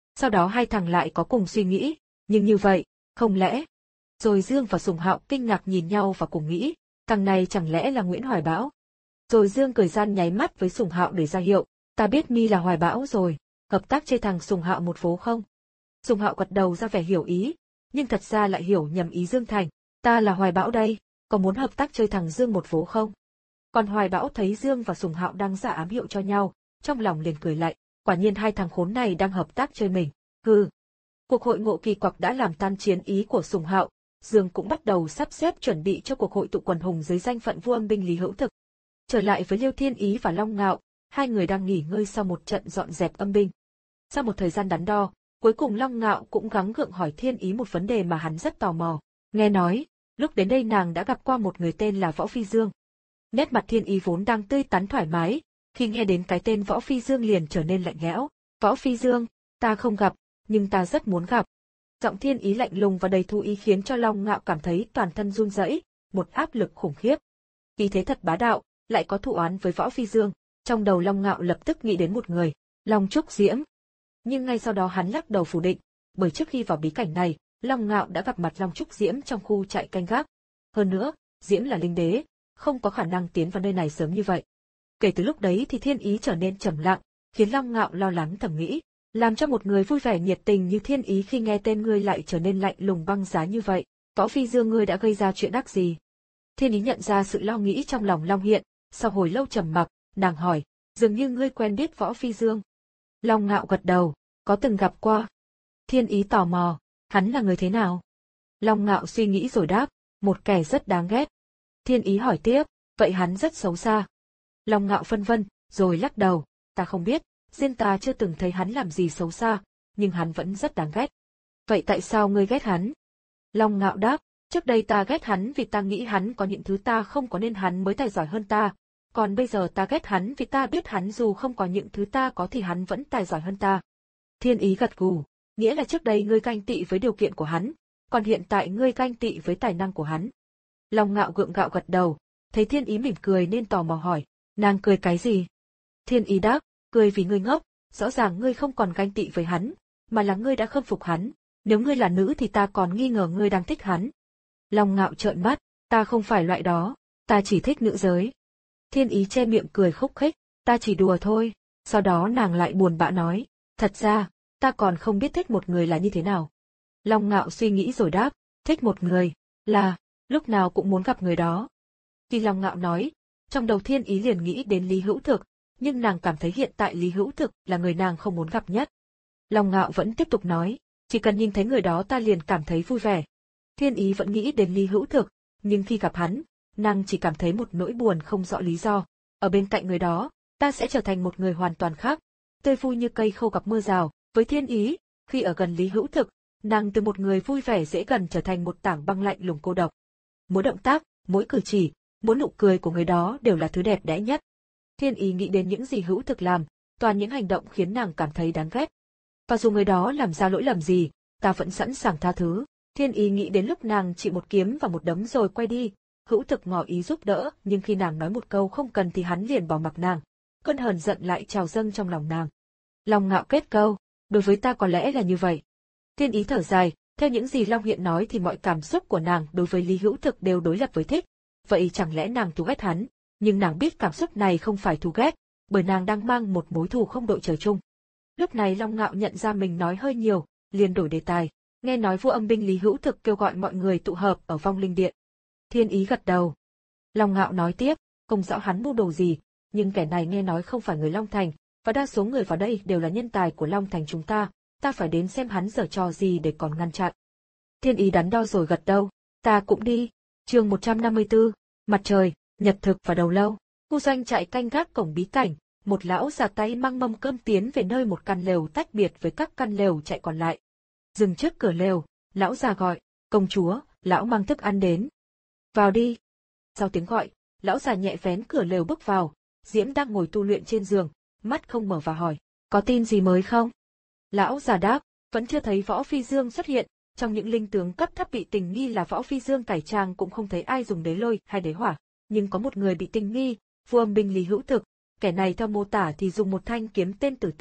Sau đó hai thằng lại có cùng suy nghĩ, nhưng như vậy, không lẽ? Rồi Dương và Sùng Hạo kinh ngạc nhìn nhau và cùng nghĩ, thằng này chẳng lẽ là Nguyễn Hoài Bão? Rồi Dương cười gian nháy mắt với Sùng Hạo để ra hiệu, ta biết mi là Hoài Bão rồi, hợp tác chê thằng Sùng Hạo một vố không? Sùng Hạo gật đầu ra vẻ hiểu ý, nhưng thật ra lại hiểu nhầm ý Dương Thành, ta là Hoài Bão đây, có muốn hợp tác chơi thằng Dương một vố không? Còn Hoài Bão thấy Dương và Sùng Hạo đang giả ám hiệu cho nhau, trong lòng liền cười lạnh, quả nhiên hai thằng khốn này đang hợp tác chơi mình, hừ. Cuộc hội ngộ kỳ quặc đã làm tan chiến ý của Sùng Hạo, Dương cũng bắt đầu sắp xếp chuẩn bị cho cuộc hội tụ quần hùng dưới danh phận vua âm binh Lý Hữu Thực. Trở lại với Liêu Thiên Ý và Long Ngạo, hai người đang nghỉ ngơi sau một trận dọn dẹp âm binh. Sau một thời gian đắn đo, cuối cùng Long Ngạo cũng gắng gượng hỏi Thiên Ý một vấn đề mà hắn rất tò mò. Nghe nói, lúc đến đây nàng đã gặp qua một người tên là Võ Phi Dương. Nét mặt Thiên Ý vốn đang tươi tắn thoải mái, khi nghe đến cái tên Võ Phi Dương liền trở nên lạnh lẽo. Võ Phi Dương, ta không gặp, nhưng ta rất muốn gặp. Giọng Thiên Ý lạnh lùng và đầy thù ý khiến cho Long Ngạo cảm thấy toàn thân run rẩy, một áp lực khủng khiếp. Khí thế thật bá đạo, lại có thù oán với Võ Phi Dương, trong đầu Long Ngạo lập tức nghĩ đến một người, Long Trúc Diễm. Nhưng ngay sau đó hắn lắc đầu phủ định, bởi trước khi vào bí cảnh này, Long Ngạo đã gặp mặt Long Trúc Diễm trong khu trại canh gác. Hơn nữa, Diễm là linh đế, không có khả năng tiến vào nơi này sớm như vậy. Kể từ lúc đấy thì Thiên Ý trở nên trầm lặng, khiến Long Ngạo lo lắng thầm nghĩ, làm cho một người vui vẻ nhiệt tình như Thiên Ý khi nghe tên ngươi lại trở nên lạnh lùng băng giá như vậy. Võ Phi Dương ngươi đã gây ra chuyện ác gì? Thiên Ý nhận ra sự lo nghĩ trong lòng Long Hiện, sau hồi lâu trầm mặc, nàng hỏi, dường như ngươi quen biết Võ Phi Dương. Long Ngạo gật đầu, có từng gặp qua. Thiên Ý tò mò, hắn là người thế nào? Long Ngạo suy nghĩ rồi đáp, một kẻ rất đáng ghét. Thiên Ý hỏi tiếp, vậy hắn rất xấu xa. Long Ngạo phân vân, rồi lắc đầu, ta không biết, riêng ta chưa từng thấy hắn làm gì xấu xa, nhưng hắn vẫn rất đáng ghét. Vậy tại sao ngươi ghét hắn? Long Ngạo đáp, trước đây ta ghét hắn vì ta nghĩ hắn có những thứ ta không có nên hắn mới tài giỏi hơn ta, còn bây giờ ta ghét hắn vì ta biết hắn dù không có những thứ ta có thì hắn vẫn tài giỏi hơn ta. Thiên Ý gật gù, nghĩa là trước đây ngươi ganh tị với điều kiện của hắn, còn hiện tại ngươi ganh tị với tài năng của hắn. Long Ngạo gượng gạo gật đầu, thấy Thiên Ý mỉm cười nên tò mò hỏi, nàng cười cái gì? Thiên Ý đáp, cười vì ngươi ngốc, rõ ràng ngươi không còn ganh tị với hắn, mà là ngươi đã khâm phục hắn, nếu ngươi là nữ thì ta còn nghi ngờ ngươi đang thích hắn. Long Ngạo trợn mắt, ta không phải loại đó, ta chỉ thích nữ giới. Thiên Ý che miệng cười khúc khích, ta chỉ đùa thôi, sau đó nàng lại buồn bã nói, thật ra, ta còn không biết thích một người là như thế nào. Long Ngạo suy nghĩ rồi đáp, thích một người, là, lúc nào cũng muốn gặp người đó. Khi Long Ngạo nói, trong đầu Thiên Ý liền nghĩ đến Lý Hữu Thực, nhưng nàng cảm thấy hiện tại Lý Hữu Thực là người nàng không muốn gặp nhất. Long Ngạo vẫn tiếp tục nói, chỉ cần nhìn thấy người đó ta liền cảm thấy vui vẻ. Thiên Ý vẫn nghĩ đến Lý Hữu Thực, nhưng khi gặp hắn, nàng chỉ cảm thấy một nỗi buồn không rõ lý do. Ở bên cạnh người đó, ta sẽ trở thành một người hoàn toàn khác, tươi vui như cây khô gặp mưa rào. Với Thiên Ý, khi ở gần Lý Hữu Thực, nàng từ một người vui vẻ dễ gần trở thành một tảng băng lạnh lùng cô độc. Mỗi động tác, mỗi cử chỉ, mỗi nụ cười của người đó đều là thứ đẹp đẽ nhất. Thiên Ý nghĩ đến những gì Hữu Thực làm, toàn những hành động khiến nàng cảm thấy đáng ghét. Và dù người đó làm ra lỗi lầm gì, ta vẫn sẵn sàng tha thứ. Thiên Ý nghĩ đến lúc nàng chỉ một kiếm và một đấm rồi quay đi, Hữu Thực ngỏ ý giúp đỡ, nhưng khi nàng nói một câu không cần thì hắn liền bỏ mặc nàng. Cơn hờn giận lại trào dâng trong lòng nàng. Long Ngạo kết câu, đối với ta có lẽ là như vậy. Thiên Ý thở dài, theo những gì Long Hiện nói thì mọi cảm xúc của nàng đối với Lý Hữu Thực đều đối lập với thích. Vậy chẳng lẽ nàng thù ghét hắn? Nhưng nàng biết cảm xúc này không phải thù ghét, bởi nàng đang mang một mối thù không đội trời chung. Lúc này Long Ngạo nhận ra mình nói hơi nhiều, liền đổi đề tài. Nghe nói vua âm binh Lý Hữu Thực kêu gọi mọi người tụ hợp ở Vong Linh Điện. Thiên Ý gật đầu. Long Ngạo nói tiếp, không rõ hắn mưu đồ gì, nhưng kẻ này nghe nói không phải người Long Thành, và đa số người vào đây đều là nhân tài của Long Thành chúng ta, ta phải đến xem hắn giở trò gì để còn ngăn chặn. Thiên Ý đắn đo rồi gật đầu, ta cũng đi. Chương một trăm năm mươi tư, mặt trời, nhật thực và đầu lâu. Khu doanh trại canh gác cổng bí cảnh, một lão già tay mang mâm cơm tiến về nơi một căn lều tách biệt với các căn lều chạy còn lại. Dừng trước cửa lều, lão già gọi, công chúa, lão mang thức ăn đến. Vào đi. Sau tiếng gọi, lão già nhẹ vén cửa lều bước vào, Diễm đang ngồi tu luyện trên giường, mắt không mở và hỏi, có tin gì mới không? Lão già đáp, vẫn chưa thấy Võ Phi Dương xuất hiện, trong những linh tướng cấp thấp bị tình nghi là Võ Phi Dương cải trang cũng không thấy ai dùng đế lôi hay đế hỏa, nhưng có một người bị tình nghi, vua âm binh Lý Hữu Thực, kẻ này theo mô tả thì dùng một thanh kiếm tên Tử Tình,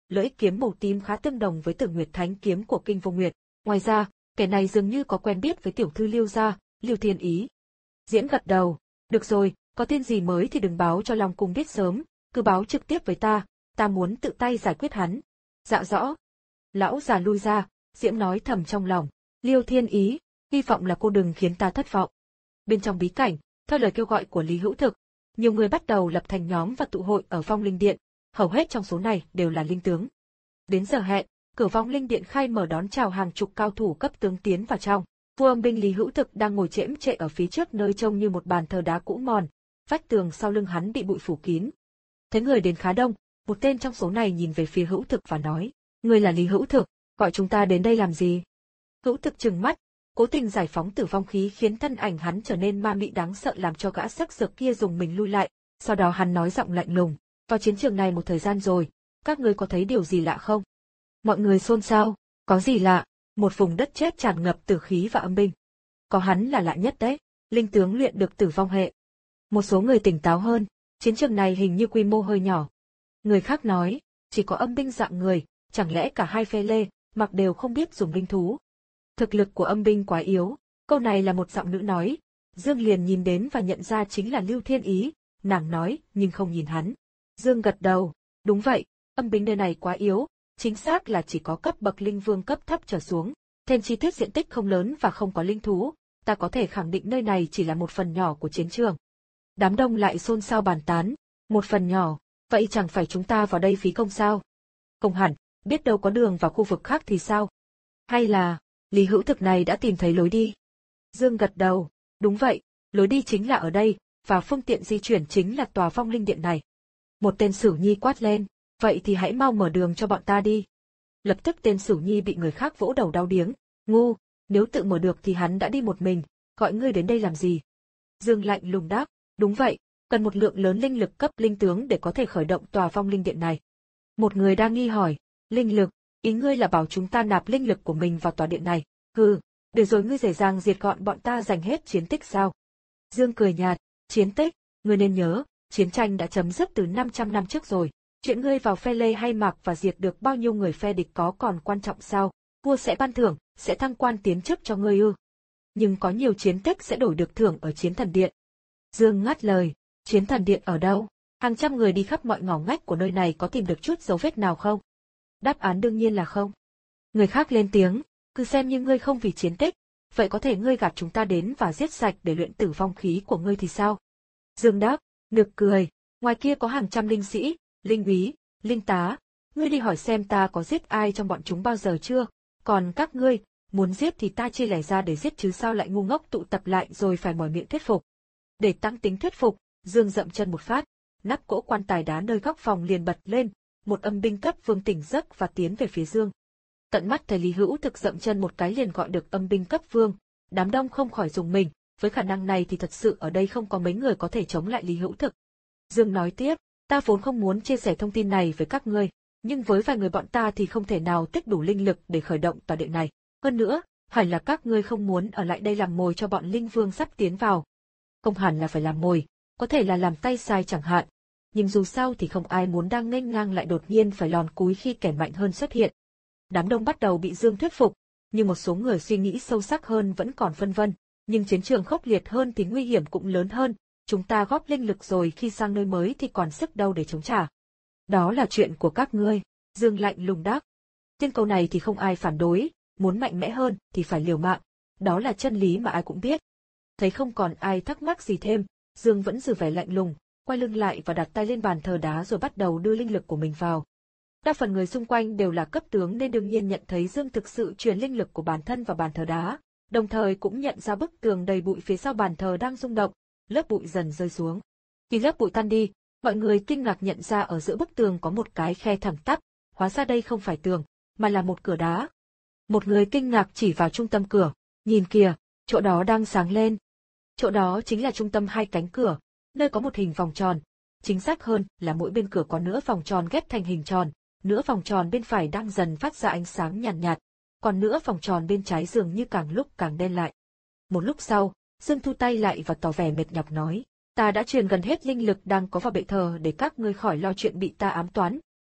lưỡi kiếm màu tím khá tương đồng với Tử Nguyệt Thánh kiếm của Kinh Vô Nguyệt. Ngoài ra, kẻ này dường như có quen biết với tiểu thư Liêu gia, Liêu Thiên Ý. Diễn gật đầu, được rồi, có tin gì mới thì đừng báo cho Long Cung biết sớm, cứ báo trực tiếp với ta, ta muốn tự tay giải quyết hắn. Dạ rõ. Lão già lui ra, Diễm nói thầm trong lòng, Liêu Thiên Ý, hy vọng là cô đừng khiến ta thất vọng. Bên trong bí cảnh, theo lời kêu gọi của Lý Hữu Thực, nhiều người bắt đầu lập thành nhóm và tụ hội ở Vong Linh Điện, hầu hết trong số này đều là linh tướng. Đến giờ hẹn, cửa Vong Linh Điện khai mở đón chào hàng chục cao thủ cấp tướng tiến vào trong. Vua Âm binh Lý Hữu Thực đang ngồi chễm chệ ở phía trước nơi trông như một bàn thờ đá cũ mòn, vách tường sau lưng hắn bị bụi phủ kín. Thấy người đến khá đông, một tên trong số này nhìn về phía Hữu Thực và nói, ngươi là Lý Hữu Thực, gọi chúng ta đến đây làm gì? Hữu Thực trừng mắt, cố tình giải phóng tử vong khí khiến thân ảnh hắn trở nên ma mị đáng sợ làm cho gã sắc sược kia dùng mình lui lại, sau đó hắn nói giọng lạnh lùng, vào chiến trường này một thời gian rồi, các ngươi có thấy điều gì lạ không? Mọi người xôn xao, có gì lạ? Một vùng đất chết tràn ngập tử khí và âm binh. Có hắn là lạ nhất đấy, linh tướng luyện được tử vong hệ. Một số người tỉnh táo hơn, chiến trường này hình như quy mô hơi nhỏ. Người khác nói, chỉ có âm binh dạng người, chẳng lẽ cả hai phe lê, mặc đều không biết dùng linh thú. Thực lực của âm binh quá yếu, câu này là một giọng nữ nói. Dương liền nhìn đến và nhận ra chính là Lưu Thiên Ý, nàng nói nhưng không nhìn hắn. Dương gật đầu, đúng vậy, âm binh nơi này quá yếu. Chính xác là chỉ có cấp bậc linh vương cấp thấp trở xuống, thêm chi tiết diện tích không lớn và không có linh thú, ta có thể khẳng định nơi này chỉ là một phần nhỏ của chiến trường. Đám đông lại xôn xao bàn tán, một phần nhỏ, vậy chẳng phải chúng ta vào đây phí công sao? Không hẳn, biết đâu có đường vào khu vực khác thì sao? Hay là, Lý Hữu Thực này đã tìm thấy lối đi? Dương gật đầu, đúng vậy, lối đi chính là ở đây, và phương tiện di chuyển chính là tòa Vong Linh Điện này. Một tên Sửu Nhi quát lên. Vậy thì hãy mau mở đường cho bọn ta đi. Lập tức tên Sửu Nhi bị người khác vỗ đầu đau điếng, ngu, nếu tự mở được thì hắn đã đi một mình, gọi ngươi đến đây làm gì? Dương lạnh lùng đáp, đúng vậy, cần một lượng lớn linh lực cấp linh tướng để có thể khởi động tòa Vong Linh Điện này. Một người đang nghi hỏi, linh lực, ý ngươi là bảo chúng ta nạp linh lực của mình vào tòa điện này, hừ, để rồi ngươi dễ dàng diệt gọn bọn ta giành hết chiến tích sao? Dương cười nhạt, chiến tích, ngươi nên nhớ, chiến tranh đã chấm dứt từ năm trăm năm trước rồi. Chuyện ngươi vào phe lê hay mặc và diệt được bao nhiêu người phe địch có còn quan trọng sao? Vua sẽ ban thưởng, sẽ thăng quan tiến chức cho ngươi ư? Nhưng có nhiều chiến tích sẽ đổi được thưởng ở Chiến Thần Điện. Dương ngắt lời, Chiến Thần Điện ở đâu? Hàng trăm người đi khắp mọi ngõ ngách của nơi này có tìm được chút dấu vết nào không? Đáp án đương nhiên là không. Người khác lên tiếng, cứ xem như ngươi không vì chiến tích, vậy có thể ngươi gạt chúng ta đến và giết sạch để luyện tử vong khí của ngươi thì sao? Dương đáp, nực cười, ngoài kia có hàng trăm linh sĩ, linh úy, linh tá, ngươi đi hỏi xem ta có giết ai trong bọn chúng bao giờ chưa, còn các ngươi, muốn giết thì ta chia lẻ ra để giết chứ sao lại ngu ngốc tụ tập lại rồi phải mỏi miệng thuyết phục. Để tăng tính thuyết phục, Dương dậm chân một phát, nắp cỗ quan tài đá nơi góc phòng liền bật lên, một âm binh cấp vương tỉnh giấc và tiến về phía Dương. Tận mắt thấy Lý Hữu Thực dậm chân một cái liền gọi được âm binh cấp vương, đám đông không khỏi rùng mình, với khả năng này thì thật sự ở đây không có mấy người có thể chống lại Lý Hữu Thực. Dương nói tiếp, ta vốn không muốn chia sẻ thông tin này với các ngươi, nhưng với vài người bọn ta thì không thể nào tích đủ linh lực để khởi động tòa điện này. Hơn nữa, hẳn là các ngươi không muốn ở lại đây làm mồi cho bọn linh vương sắp tiến vào. Không hẳn là phải làm mồi, có thể là làm tay sai chẳng hạn. Nhưng dù sao thì không ai muốn đang nghênh ngang lại đột nhiên phải lòn cúi khi kẻ mạnh hơn xuất hiện. Đám đông bắt đầu bị Dương thuyết phục, nhưng một số người suy nghĩ sâu sắc hơn vẫn còn phân vân. Nhưng chiến trường khốc liệt hơn thì nguy hiểm cũng lớn hơn. Chúng ta góp linh lực rồi khi sang nơi mới thì còn sức đâu để chống trả. Đó là chuyện của các ngươi, Dương lạnh lùng đáp. Trên câu này thì không ai phản đối, muốn mạnh mẽ hơn thì phải liều mạng, đó là chân lý mà ai cũng biết. Thấy không còn ai thắc mắc gì thêm, Dương vẫn giữ vẻ lạnh lùng, quay lưng lại và đặt tay lên bàn thờ đá rồi bắt đầu đưa linh lực của mình vào. Đa phần người xung quanh đều là cấp tướng nên đương nhiên nhận thấy Dương thực sự truyền linh lực của bản thân vào bàn thờ đá, đồng thời cũng nhận ra bức tường đầy bụi phía sau bàn thờ đang rung động, lớp bụi dần rơi xuống. Khi lớp bụi tan đi, mọi người kinh ngạc nhận ra ở giữa bức tường có một cái khe thẳng tắp, hóa ra đây không phải tường, mà là một cửa đá. Một người kinh ngạc chỉ vào trung tâm cửa, nhìn kìa, chỗ đó đang sáng lên. Chỗ đó chính là trung tâm hai cánh cửa, nơi có một hình vòng tròn. Chính xác hơn là mỗi bên cửa có nửa vòng tròn ghép thành hình tròn, nửa vòng tròn bên phải đang dần phát ra ánh sáng nhàn nhạt, nhạt, còn nửa vòng tròn bên trái dường như càng lúc càng đen lại. Một lúc sau, Dương thu tay lại và tỏ vẻ mệt nhọc nói, ta đã truyền gần hết linh lực đang có vào bệ thờ để các ngươi khỏi lo chuyện bị ta ám toán.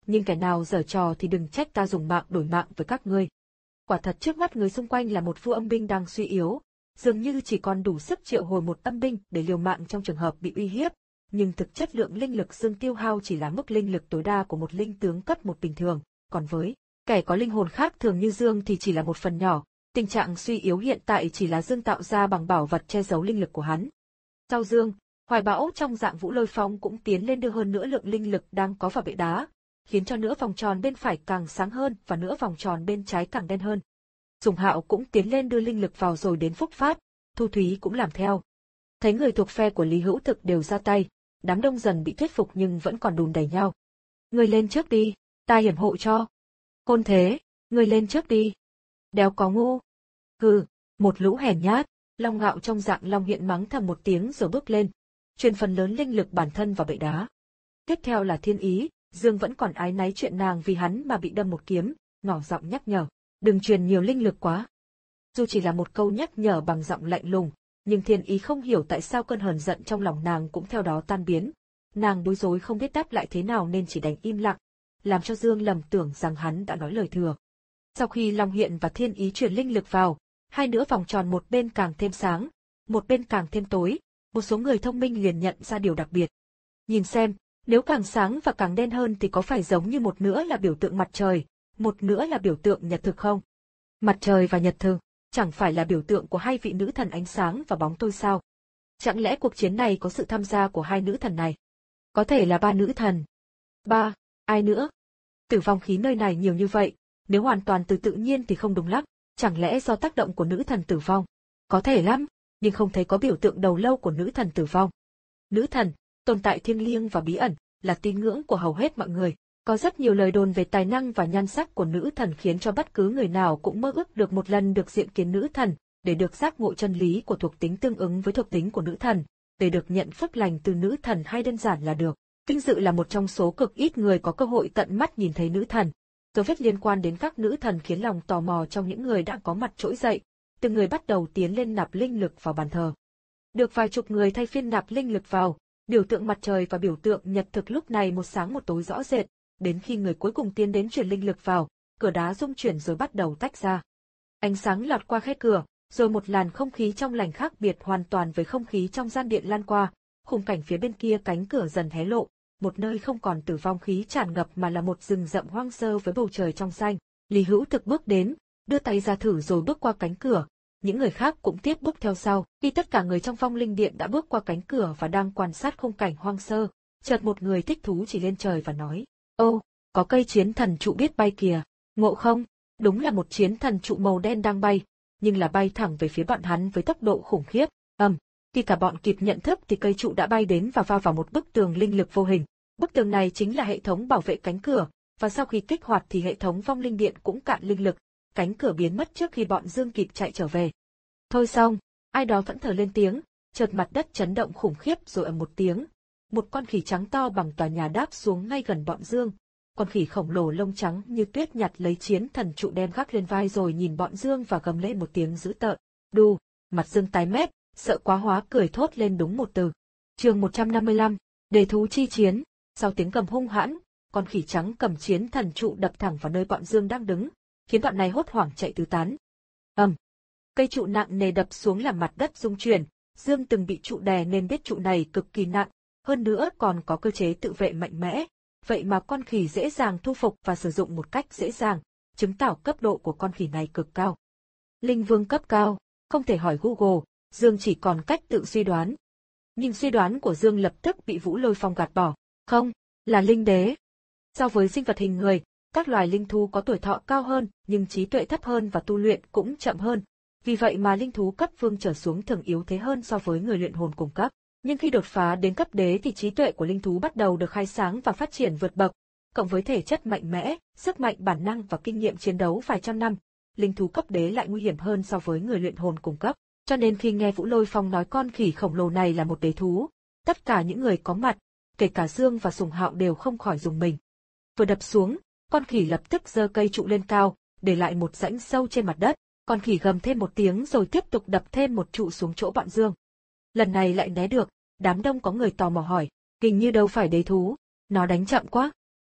nhưng kẻ nào giở trò thì đừng trách ta dùng mạng đổi mạng với các ngươi. Quả thật trước mắt người xung quanh là một vua âm binh đang suy yếu, dường như chỉ còn đủ sức triệu hồi một âm binh để liều mạng trong trường hợp bị uy hiếp, nhưng thực chất lượng linh lực Dương tiêu hao chỉ là mức linh lực tối đa của một linh tướng cấp một bình thường, còn với kẻ có linh hồn khác thường như Dương thì chỉ là một phần nhỏ, tình trạng suy yếu hiện tại chỉ là Dương tạo ra bằng bảo vật che giấu linh lực của hắn. Sau Dương, Hoài Bão trong dạng Vũ Lôi Phong cũng tiến lên đưa hơn nữa lượng linh lực đang có vào bệ đá, khiến cho nửa vòng tròn bên phải càng sáng hơn và nửa vòng tròn bên trái càng đen hơn. Sùng Hạo cũng tiến lên đưa linh lực vào rồi đến Phúc Phát, Thu Thúy cũng làm theo. Thấy người thuộc phe của Lý Hữu Thực đều ra tay, đám đông dần bị thuyết phục nhưng vẫn còn đùn đẩy nhau. Người lên trước đi, ta hiểm hộ cho. Khôn thế, người lên trước đi. Đéo có ngu. Hừ, một lũ hèn nhát. Long Ngạo trong dạng Long Hiện mắng thầm một tiếng rồi bước lên, truyền phần lớn linh lực bản thân vào bệ đá. Tiếp theo là Thiên Ý, Dương vẫn còn áy náy chuyện nàng vì hắn mà bị đâm một kiếm, nhỏ giọng nhắc nhở, đừng truyền nhiều linh lực quá. Dù chỉ là một câu nhắc nhở bằng giọng lạnh lùng, nhưng Thiên Ý không hiểu tại sao cơn hờn giận trong lòng nàng cũng theo đó tan biến. Nàng bối rối không biết đáp lại thế nào nên chỉ đành im lặng, làm cho Dương lầm tưởng rằng hắn đã nói lời thừa. Sau khi Long Hiện và Thiên Ý truyền linh lực vào, hai nửa vòng tròn một bên càng thêm sáng, một bên càng thêm tối, một số người thông minh liền nhận ra điều đặc biệt. Nhìn xem, nếu càng sáng và càng đen hơn thì có phải giống như một nửa là biểu tượng mặt trời, một nửa là biểu tượng nhật thực không? Mặt trời và nhật thực, chẳng phải là biểu tượng của hai vị nữ thần ánh sáng và bóng tối sao? Chẳng lẽ cuộc chiến này có sự tham gia của hai nữ thần này? Có thể là ba nữ thần. Ba, ai nữa? Tử vong khí nơi này nhiều như vậy, nếu hoàn toàn từ tự nhiên thì không đúng lắm. Chẳng lẽ do tác động của nữ thần tử vong? Có thể lắm, nhưng không thấy có biểu tượng đầu lâu của nữ thần tử vong. Nữ thần, tồn tại thiêng liêng và bí ẩn, là tín ngưỡng của hầu hết mọi người. Có rất nhiều lời đồn về tài năng và nhan sắc của nữ thần khiến cho bất cứ người nào cũng mơ ước được một lần được diện kiến nữ thần, để được giác ngộ chân lý của thuộc tính tương ứng với thuộc tính của nữ thần, để được nhận phước lành từ nữ thần hay đơn giản là được. Vinh dự là một trong số cực ít người có cơ hội tận mắt nhìn thấy nữ thần. Dấu vết liên quan đến các nữ thần khiến lòng tò mò trong những người đã có mặt trỗi dậy, từng người bắt đầu tiến lên nạp linh lực vào bàn thờ. Được vài chục người thay phiên nạp linh lực vào, biểu tượng mặt trời và biểu tượng nhật thực lúc này một sáng một tối rõ rệt, đến khi người cuối cùng tiến đến truyền linh lực vào, cửa đá rung chuyển rồi bắt đầu tách ra. Ánh sáng lọt qua khe cửa, rồi một làn không khí trong lành khác biệt hoàn toàn với không khí trong gian điện lan qua, khung cảnh phía bên kia cánh cửa dần hé lộ. Một nơi không còn tử vong khí tràn ngập mà là một rừng rậm hoang sơ với bầu trời trong xanh. Lý Hữu Thực bước đến, đưa tay ra thử rồi bước qua cánh cửa, những người khác cũng tiếp bước theo sau. Khi tất cả người trong Phong Linh Điện đã bước qua cánh cửa và đang quan sát khung cảnh hoang sơ, chợt một người thích thú chỉ lên trời và nói, ô, có cây chiến thần trụ biết bay kìa, ngộ không? Đúng là một chiến thần trụ màu đen đang bay, nhưng là bay thẳng về phía bọn hắn với tốc độ khủng khiếp. ầm, um, khi cả bọn kịp nhận thức thì cây trụ đã bay đến và va vào một bức tường linh lực vô hình. Bức tường này chính là hệ thống bảo vệ cánh cửa, và sau khi kích hoạt thì hệ thống Phong Linh Điện cũng cạn linh lực, cánh cửa biến mất trước khi bọn Dương kịp chạy trở về. Thôi xong, ai đó thẫn thờ lên tiếng, chợt mặt đất chấn động khủng khiếp rồi ầm một tiếng, một con khỉ trắng to bằng tòa nhà đáp xuống ngay gần bọn Dương. Con khỉ khổng lồ lông trắng như tuyết nhặt lấy chiến thần trụ đem gác lên vai rồi nhìn bọn Dương và gầm lên một tiếng dữ tợn. Đù, mặt Dương tái mét, sợ quá hóa cười thốt lên đúng một từ. Chương một trăm năm mươi lăm, đề thú chi chiến. Sau tiếng gầm hung hãn, con khỉ trắng cầm chiến thần trụ đập thẳng vào nơi bọn Dương đang đứng, khiến bọn này hốt hoảng chạy tứ tán. ầm, um, cây trụ nặng nề đập xuống làm mặt đất rung chuyển. Dương từng bị trụ đè nên biết trụ này cực kỳ nặng, hơn nữa còn có cơ chế tự vệ mạnh mẽ, vậy mà con khỉ dễ dàng thu phục và sử dụng một cách dễ dàng, chứng tỏ cấp độ của con khỉ này cực cao. Linh vương cấp cao, không thể hỏi Google, Dương chỉ còn cách tự suy đoán. Nhưng suy đoán của Dương lập tức bị Vũ Lôi Phong gạt bỏ. Không, là linh đế. So với sinh vật hình người, các loài linh thú có tuổi thọ cao hơn nhưng trí tuệ thấp hơn và tu luyện cũng chậm hơn. Vì vậy mà linh thú cấp vương trở xuống thường yếu thế hơn so với người luyện hồn cùng cấp. Nhưng khi đột phá đến cấp đế thì trí tuệ của linh thú bắt đầu được khai sáng và phát triển vượt bậc, cộng với thể chất mạnh mẽ, sức mạnh bản năng và kinh nghiệm chiến đấu vài trăm năm, linh thú cấp đế lại nguy hiểm hơn so với người luyện hồn cùng cấp. Cho nên khi nghe Vũ Lôi Phong nói con khỉ khổng lồ này là một đế thú, tất cả những người có mặt, kể cả Dương và Sùng Hạo đều không khỏi rùng mình. Vừa đập xuống, con khỉ lập tức giơ cây trụ lên cao, để lại một rãnh sâu trên mặt đất. Con khỉ gầm thêm một tiếng rồi tiếp tục đập thêm một trụ xuống chỗ bọn Dương. Lần này lại né được, đám đông có người tò mò hỏi, hình như đâu phải đế thú, nó đánh chậm quá.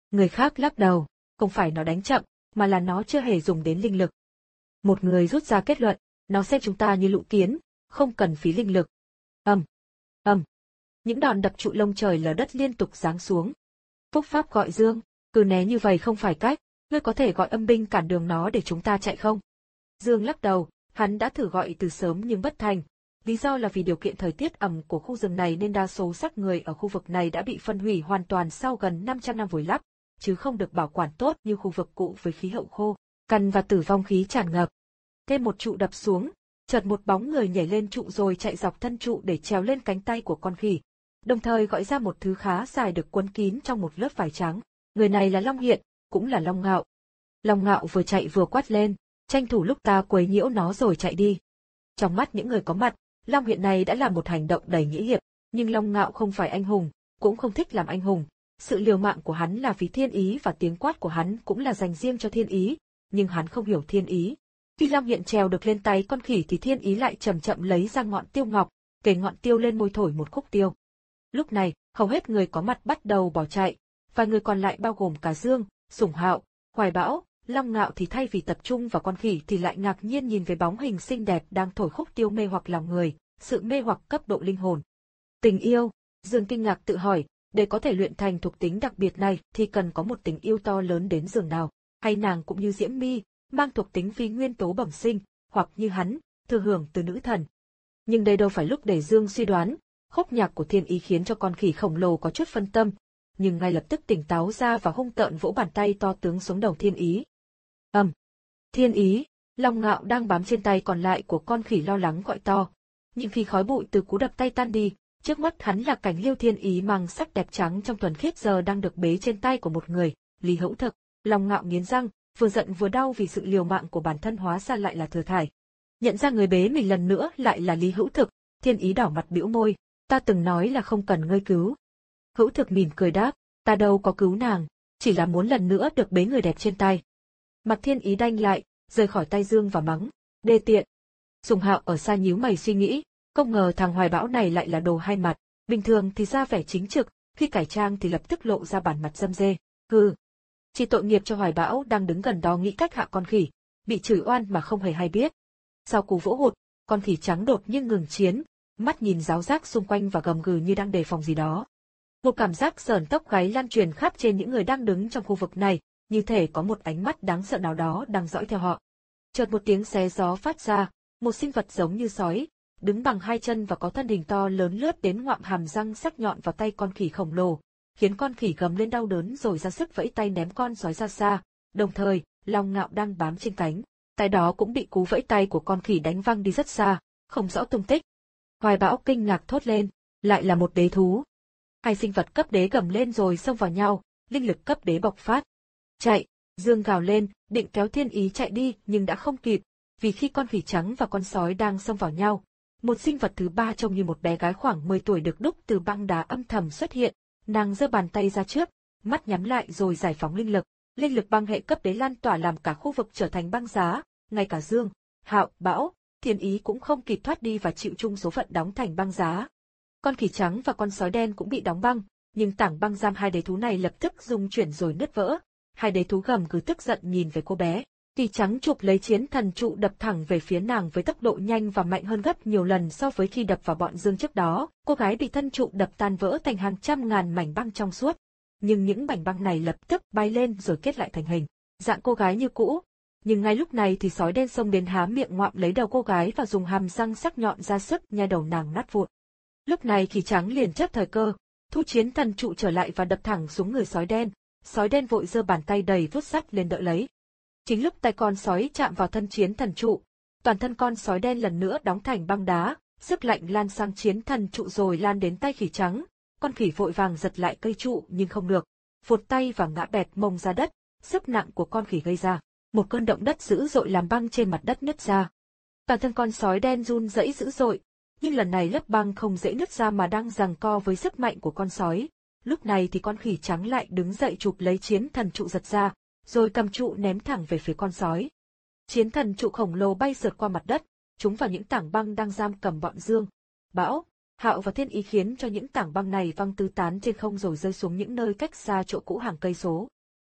Người khác lắc đầu, không phải nó đánh chậm, mà là nó chưa hề dùng đến linh lực. Một người rút ra kết luận, nó xem chúng ta như lũ kiến, không cần phí linh lực. Ầm, ầm. Những đòn đập trụ lông trời lở đất liên tục giáng xuống. Phúc Pháp gọi Dương, cứ né như vậy không phải cách, ngươi có thể gọi âm binh cản đường nó để chúng ta chạy không? Dương lắc đầu, hắn đã thử gọi từ sớm nhưng bất thành. Lý do là vì điều kiện thời tiết ẩm của khu rừng này nên đa số xác người ở khu vực này đã bị phân hủy hoàn toàn sau gần năm trăm năm vùi lấp, chứ không được bảo quản tốt như khu vực cũ với khí hậu khô, cằn và tử vong khí tràn ngập. Thêm một trụ đập xuống, chợt một bóng người nhảy lên trụ rồi chạy dọc thân trụ để trèo lên cánh tay của con khỉ, đồng thời gọi ra một thứ khá dài được quấn kín trong một lớp vải trắng. Người này là Long Hiện, cũng là Long Ngạo. Long Ngạo vừa chạy vừa quát lên, tranh thủ lúc ta quấy nhiễu nó rồi chạy đi. Trong mắt những người có mặt, Long Hiện này đã là một hành động đầy nghĩa hiệp, nhưng Long Ngạo không phải anh hùng, cũng không thích làm anh hùng. Sự liều mạng của hắn là vì thiên ý và tiếng quát của hắn cũng là dành riêng cho thiên ý, nhưng hắn không hiểu thiên ý. Khi Long Hiện trèo được lên tay con khỉ thì thiên ý lại chậm chậm lấy ra ngọn tiêu ngọc, kề ngọn tiêu lên môi thổi một khúc tiêu. Lúc này, hầu hết người có mặt bắt đầu bỏ chạy, vài người còn lại bao gồm cả Dương, Sủng Hạo, Hoài Bão, Long Ngạo thì thay vì tập trung vào con khỉ thì lại ngạc nhiên nhìn về bóng hình xinh đẹp đang thổi khúc tiêu mê hoặc lòng người, sự mê hoặc cấp độ linh hồn. Tình yêu, Dương kinh ngạc tự hỏi, để có thể luyện thành thuộc tính đặc biệt này thì cần có một tình yêu to lớn đến giường nào, hay nàng cũng như Diễm My, mang thuộc tính phi nguyên tố bẩm sinh, hoặc như hắn, thừa hưởng từ nữ thần. Nhưng đây đâu phải lúc để Dương suy đoán, khúc nhạc của thiên ý khiến cho con khỉ khổng lồ có chút phân tâm, nhưng ngay lập tức tỉnh táo ra và hung tợn vỗ bàn tay to tướng xuống đầu thiên ý. Ầm. Um, thiên ý, Long Ngạo đang bám trên tay còn lại của con khỉ lo lắng gọi to. Nhưng khi khói bụi từ cú đập tay tan đi, trước mắt hắn là cảnh Liêu Thiên Ý mang sắc đẹp trắng trong thuần khiết giờ đang được bế trên tay của một người, Lý Hữu Thực. Long Ngạo nghiến răng, vừa giận vừa đau vì sự liều mạng của bản thân hóa ra lại là thừa thải. Nhận ra người bế mình lần nữa lại là Lý Hữu Thực, Thiên Ý đỏ mặt bĩu môi, ta từng nói là không cần ngươi cứu. Hữu Thực mỉm cười đáp, ta đâu có cứu nàng, chỉ là muốn lần nữa được bế người đẹp trên tay. Mặt Thiên Ý đanh lại, rời khỏi tay Dương và mắng, đê tiện. Sùng Hạo ở xa nhíu mày suy nghĩ, không ngờ thằng Hoài Bão này lại là đồ hai mặt, bình thường thì ra vẻ chính trực, khi cải trang thì lập tức lộ ra bản mặt dâm dê. Hừ, chỉ tội nghiệp cho Hoài Bão đang đứng gần đó nghĩ cách hạ con khỉ, bị chửi oan mà không hề hay biết. Sau cú vỗ hụt, con khỉ trắng đột nhiên ngừng chiến, mắt nhìn ráo rác xung quanh và gầm gừ như đang đề phòng gì đó. Một cảm giác sởn tóc gáy lan truyền khắp trên những người đang đứng trong khu vực này, như thể có một ánh mắt đáng sợ nào đó đang dõi theo họ. Chợt một tiếng xé gió phát ra, một sinh vật giống như sói, đứng bằng hai chân và có thân hình to lớn lướt đến ngoạm hàm răng sắc nhọn vào tay con khỉ khổng lồ, khiến con khỉ gầm lên đau đớn rồi ra sức vẫy tay ném con sói ra xa. Đồng thời, Long Ngạo đang bám trên cánh tay đó cũng bị cú vẫy tay của con khỉ đánh văng đi rất xa, không rõ tung tích. Hoài Bão kinh ngạc thốt lên, lại là một đế thú. Hai sinh vật cấp đế gầm lên rồi xông vào nhau, linh lực cấp đế bộc phát. Chạy, Dương gào lên, định kéo Thiên Ý chạy đi nhưng đã không kịp, vì khi con khỉ trắng và con sói đang xông vào nhau, một sinh vật thứ ba trông như một bé gái khoảng mười tuổi được đúc từ băng đá âm thầm xuất hiện, nàng giơ bàn tay ra trước, mắt nhắm lại rồi giải phóng linh lực, linh lực băng hệ cấp đế lan tỏa làm cả khu vực trở thành băng giá, ngay cả Dương, Hạo, Bão, Thiên Ý cũng không kịp thoát đi và chịu chung số phận đóng thành băng giá. Con khỉ trắng và con sói đen cũng bị đóng băng, nhưng tảng băng giam hai đế thú này lập tức rung chuyển rồi nứt vỡ. Hai đế thú gầm cứ tức giận nhìn về cô bé. Khỉ trắng chụp lấy chiến thần trụ đập thẳng về phía nàng với tốc độ nhanh và mạnh hơn gấp nhiều lần so với khi đập vào bọn Dương trước đó. Cô gái bị thân trụ đập tan vỡ thành hàng trăm ngàn mảnh băng trong suốt. Nhưng những mảnh băng này lập tức bay lên rồi kết lại thành hình dạng cô gái như cũ. Nhưng ngay lúc này thì sói đen xông đến há miệng ngoạm lấy đầu cô gái và dùng hàm răng sắc nhọn ra sức nhai đầu nàng nát vụn. Lúc này khỉ trắng liền chấp thời cơ, thu chiến thần trụ trở lại và đập thẳng xuống người sói đen. Sói đen vội giơ bàn tay đầy vuốt sắt lên đỡ lấy. Chính lúc tay con sói chạm vào thân chiến thần trụ, toàn thân con sói đen lần nữa đóng thành băng đá, sức lạnh lan sang chiến thần trụ rồi lan đến tay khỉ trắng. Con khỉ vội vàng giật lại cây trụ nhưng không được, phụt tay và ngã bẹt mông ra đất. Sức nặng của con khỉ gây ra một cơn động đất dữ dội làm băng trên mặt đất nứt ra. Toàn thân con sói đen run rẩy dữ dội, nhưng lần này lớp băng không dễ nứt ra mà đang giằng co với sức mạnh của con sói. Lúc này thì con khỉ trắng lại đứng dậy chụp lấy chiến thần trụ giật ra, rồi cầm trụ ném thẳng về phía con sói. Chiến thần trụ khổng lồ bay sượt qua mặt đất, trúng vào những tảng băng đang giam cầm bọn Dương, Bão, Hạo và Thiên Ý khiến cho những tảng băng này văng tứ tán trên không rồi rơi xuống những nơi cách xa chỗ cũ hàng cây số.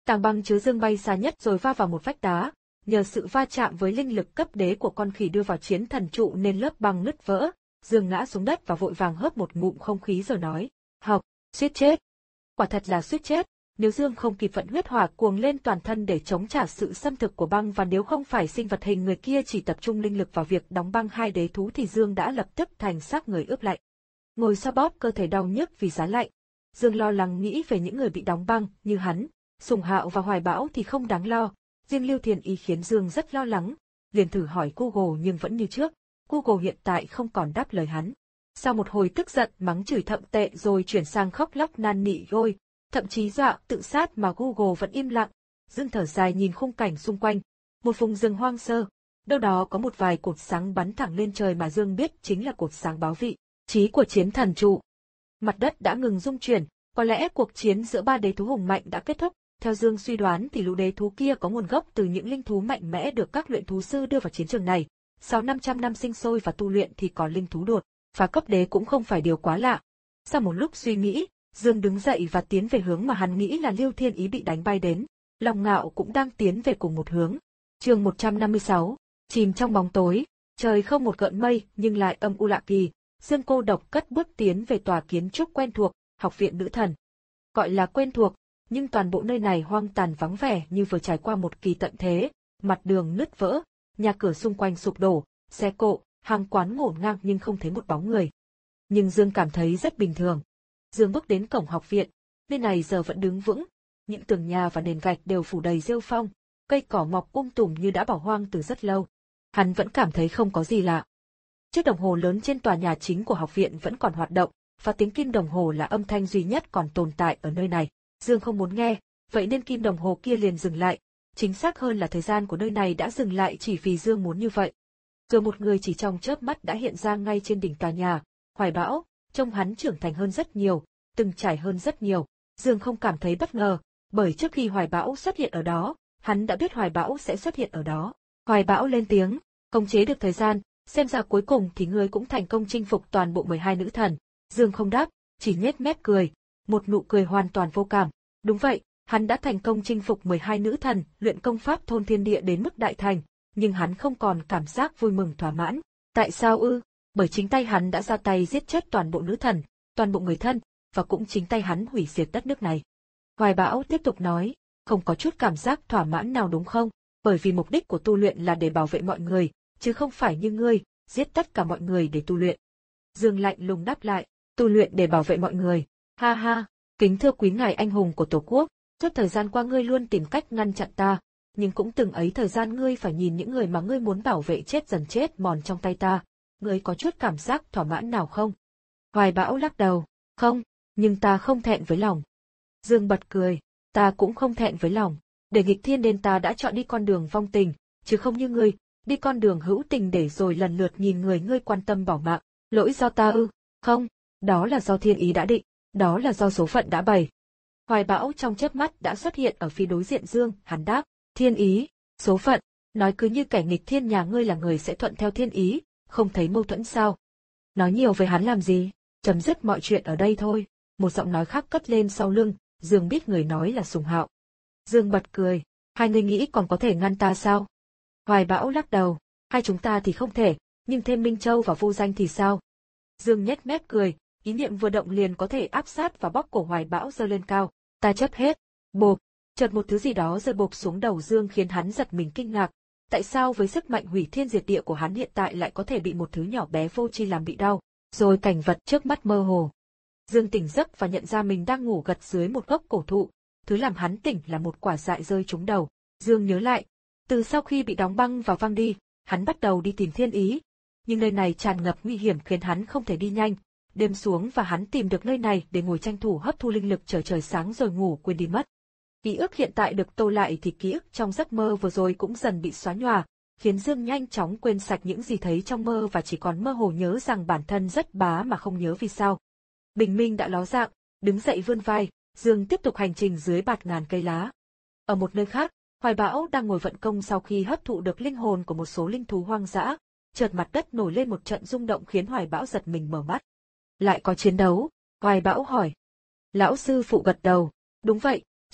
Tảng băng chứa dương bay xa nhất rồi va vào một vách đá, nhờ sự va chạm với linh lực cấp đế của con khỉ đưa vào chiến thần trụ nên lớp băng nứt vỡ. Dương ngã xuống đất và vội vàng hớp một ngụm không khí rồi nói, học, suýt chết. Quả thật là suýt chết, nếu Dương không kịp vận huyết hỏa cuồng lên toàn thân để chống trả sự xâm thực của băng và nếu không phải sinh vật hình người kia chỉ tập trung linh lực vào việc đóng băng hai đế thú thì Dương đã lập tức thành xác người ướp lạnh. Ngồi xoa bóp cơ thể đau nhức vì giá lạnh, Dương lo lắng nghĩ về những người bị đóng băng như hắn, Sùng Hạo và Hoài Bão thì không đáng lo, riêng Lưu Thiên Ý khiến Dương rất lo lắng, liền thử hỏi Google nhưng vẫn như trước, Google hiện tại không còn đáp lời hắn. Sau một hồi tức giận mắng chửi thậm tệ rồi chuyển sang khóc lóc năn nỉ ôi, thậm chí dọa tự sát mà Google vẫn im lặng. Dương thở dài nhìn khung cảnh xung quanh, một vùng rừng hoang sơ, đâu đó có một vài cột sáng bắn thẳng lên trời mà Dương biết chính là cột sáng báo vị trí của chiến thần trụ. Mặt đất đã ngừng rung chuyển, có lẽ cuộc chiến giữa ba đế thú hùng mạnh đã kết thúc. Theo Dương suy đoán thì lũ đế thú kia có nguồn gốc từ những linh thú mạnh mẽ được các luyện thú sư đưa vào chiến trường này. Sau năm trăm năm sinh sôi và tu luyện thì có linh thú đột phá cấp đế cũng không phải điều quá lạ. Sau một lúc suy nghĩ, Dương đứng dậy và tiến về hướng mà hắn nghĩ là Lưu Thiên Ý bị đánh bay đến. Long Ngạo cũng đang tiến về cùng một hướng. Chương một trăm năm mươi sáu, chìm trong bóng tối, trời không một gợn mây nhưng lại âm u lạ kỳ. Dương cô độc cất bước tiến về tòa kiến trúc quen thuộc, Học viện Nữ Thần. Gọi là quen thuộc, nhưng toàn bộ nơi này hoang tàn vắng vẻ như vừa trải qua một kỳ tận thế, mặt đường nứt vỡ, nhà cửa xung quanh sụp đổ, xe cộ, hàng quán ngổn ngang nhưng không thấy một bóng người. Nhưng Dương cảm thấy rất bình thường. Dương bước đến cổng học viện, nơi này giờ vẫn đứng vững, những tường nhà và nền gạch đều phủ đầy rêu phong, cây cỏ mọc um tùm như đã bỏ hoang từ rất lâu. Hắn vẫn cảm thấy không có gì lạ. Chiếc đồng hồ lớn trên tòa nhà chính của học viện vẫn còn hoạt động, và tiếng kim đồng hồ là âm thanh duy nhất còn tồn tại ở nơi này. Dương không muốn nghe, vậy nên kim đồng hồ kia liền dừng lại, chính xác hơn là thời gian của nơi này đã dừng lại chỉ vì Dương muốn như vậy. Rồi một người chỉ trong chớp mắt đã hiện ra ngay trên đỉnh tòa nhà, Hoài Bão, trông hắn trưởng thành hơn rất nhiều, từng trải hơn rất nhiều. Dương không cảm thấy bất ngờ, bởi trước khi Hoài Bão xuất hiện ở đó, hắn đã biết Hoài Bão sẽ xuất hiện ở đó. Hoài Bão lên tiếng, khống chế được thời gian, xem ra cuối cùng thì ngươi cũng thành công chinh phục toàn bộ mười hai nữ thần. Dương không đáp, chỉ nhếch mép cười, một nụ cười hoàn toàn vô cảm. Đúng vậy, hắn đã thành công chinh phục mười hai nữ thần, luyện công pháp thôn thiên địa đến mức đại thành, nhưng hắn không còn cảm giác vui mừng thỏa mãn. Tại sao ư? Bởi chính tay hắn đã ra tay giết chết toàn bộ nữ thần, toàn bộ người thân, và cũng chính tay hắn hủy diệt đất nước này. Hoài Bão tiếp tục nói, không có chút cảm giác thỏa mãn nào đúng không? Bởi vì mục đích của tu luyện là để bảo vệ mọi người, chứ không phải như ngươi, giết tất cả mọi người để tu luyện. Dương lạnh lùng đáp lại, tu luyện để bảo vệ mọi người. Ha ha, kính thưa quý ngài anh hùng của Tổ quốc, suốt thời gian qua ngươi luôn tìm cách ngăn chặn ta, nhưng cũng từng ấy thời gian ngươi phải nhìn những người mà ngươi muốn bảo vệ chết dần chết mòn trong tay ta. Ngươi có chút cảm giác thỏa mãn nào không? Hoài Bão lắc đầu, không, nhưng ta không thẹn với lòng. Dương bật cười, ta cũng không thẹn với lòng. Để nghịch thiên nên ta đã chọn đi con đường vong tình, chứ không như ngươi, đi con đường hữu tình để rồi lần lượt nhìn người ngươi quan tâm bỏ mạng. Lỗi do ta ư? Không, đó là do thiên ý đã định, đó là do số phận đã bày. Hoài Bão trong chớp mắt đã xuất hiện ở phía đối diện Dương, hắn đáp, thiên ý, số phận, nói cứ như kẻ nghịch thiên nhà ngươi là người sẽ thuận theo thiên ý, không thấy mâu thuẫn sao? Nói nhiều với hắn làm gì? Chấm dứt mọi chuyện ở đây thôi. Một giọng nói khác cất lên sau lưng, Dương biết người nói là Sùng Hạo. Dương bật cười, hai người nghĩ còn có thể ngăn ta sao? Hoài Bão lắc đầu, hai chúng ta thì không thể, nhưng thêm Minh Châu và Vô Danh thì sao? Dương nhếch mép cười, ý niệm vừa động liền có thể áp sát và bóp cổ Hoài Bão giơ lên cao. Ta chấp hết. Bộp, chợt một thứ gì đó rơi bộp xuống đầu Dương khiến hắn giật mình kinh ngạc. Tại sao với sức mạnh hủy thiên diệt địa của hắn hiện tại lại có thể bị một thứ nhỏ bé vô tri làm bị đau? Rồi cảnh vật trước mắt mơ hồ. Dương tỉnh giấc và nhận ra mình đang ngủ gật dưới một gốc cổ thụ. Thứ làm hắn tỉnh là một quả dại rơi trúng đầu. Dương nhớ lại, từ sau khi bị đóng băng và văng đi, hắn bắt đầu đi tìm thiên ý. Nhưng nơi này tràn ngập nguy hiểm khiến hắn không thể đi nhanh. Đêm xuống và hắn tìm được nơi này để ngồi tranh thủ hấp thu linh lực chờ trời sáng rồi ngủ quên đi mất. Ký ức hiện tại được tô lại thì ký ức trong giấc mơ vừa rồi cũng dần bị xóa nhòa, khiến Dương nhanh chóng quên sạch những gì thấy trong mơ và chỉ còn mơ hồ nhớ rằng bản thân rất bá mà không nhớ vì sao. Bình minh đã ló dạng, đứng dậy vươn vai, Dương tiếp tục hành trình dưới bạt ngàn cây lá. Ở một nơi khác, Hoài Bão đang ngồi vận công sau khi hấp thụ được linh hồn của một số linh thú hoang dã, chợt mặt đất nổi lên một trận rung động khiến Hoài Bão giật mình mở mắt. Lại có chiến đấu? Hoài Bão hỏi. Lão sư phụ gật đầu, đúng vậy,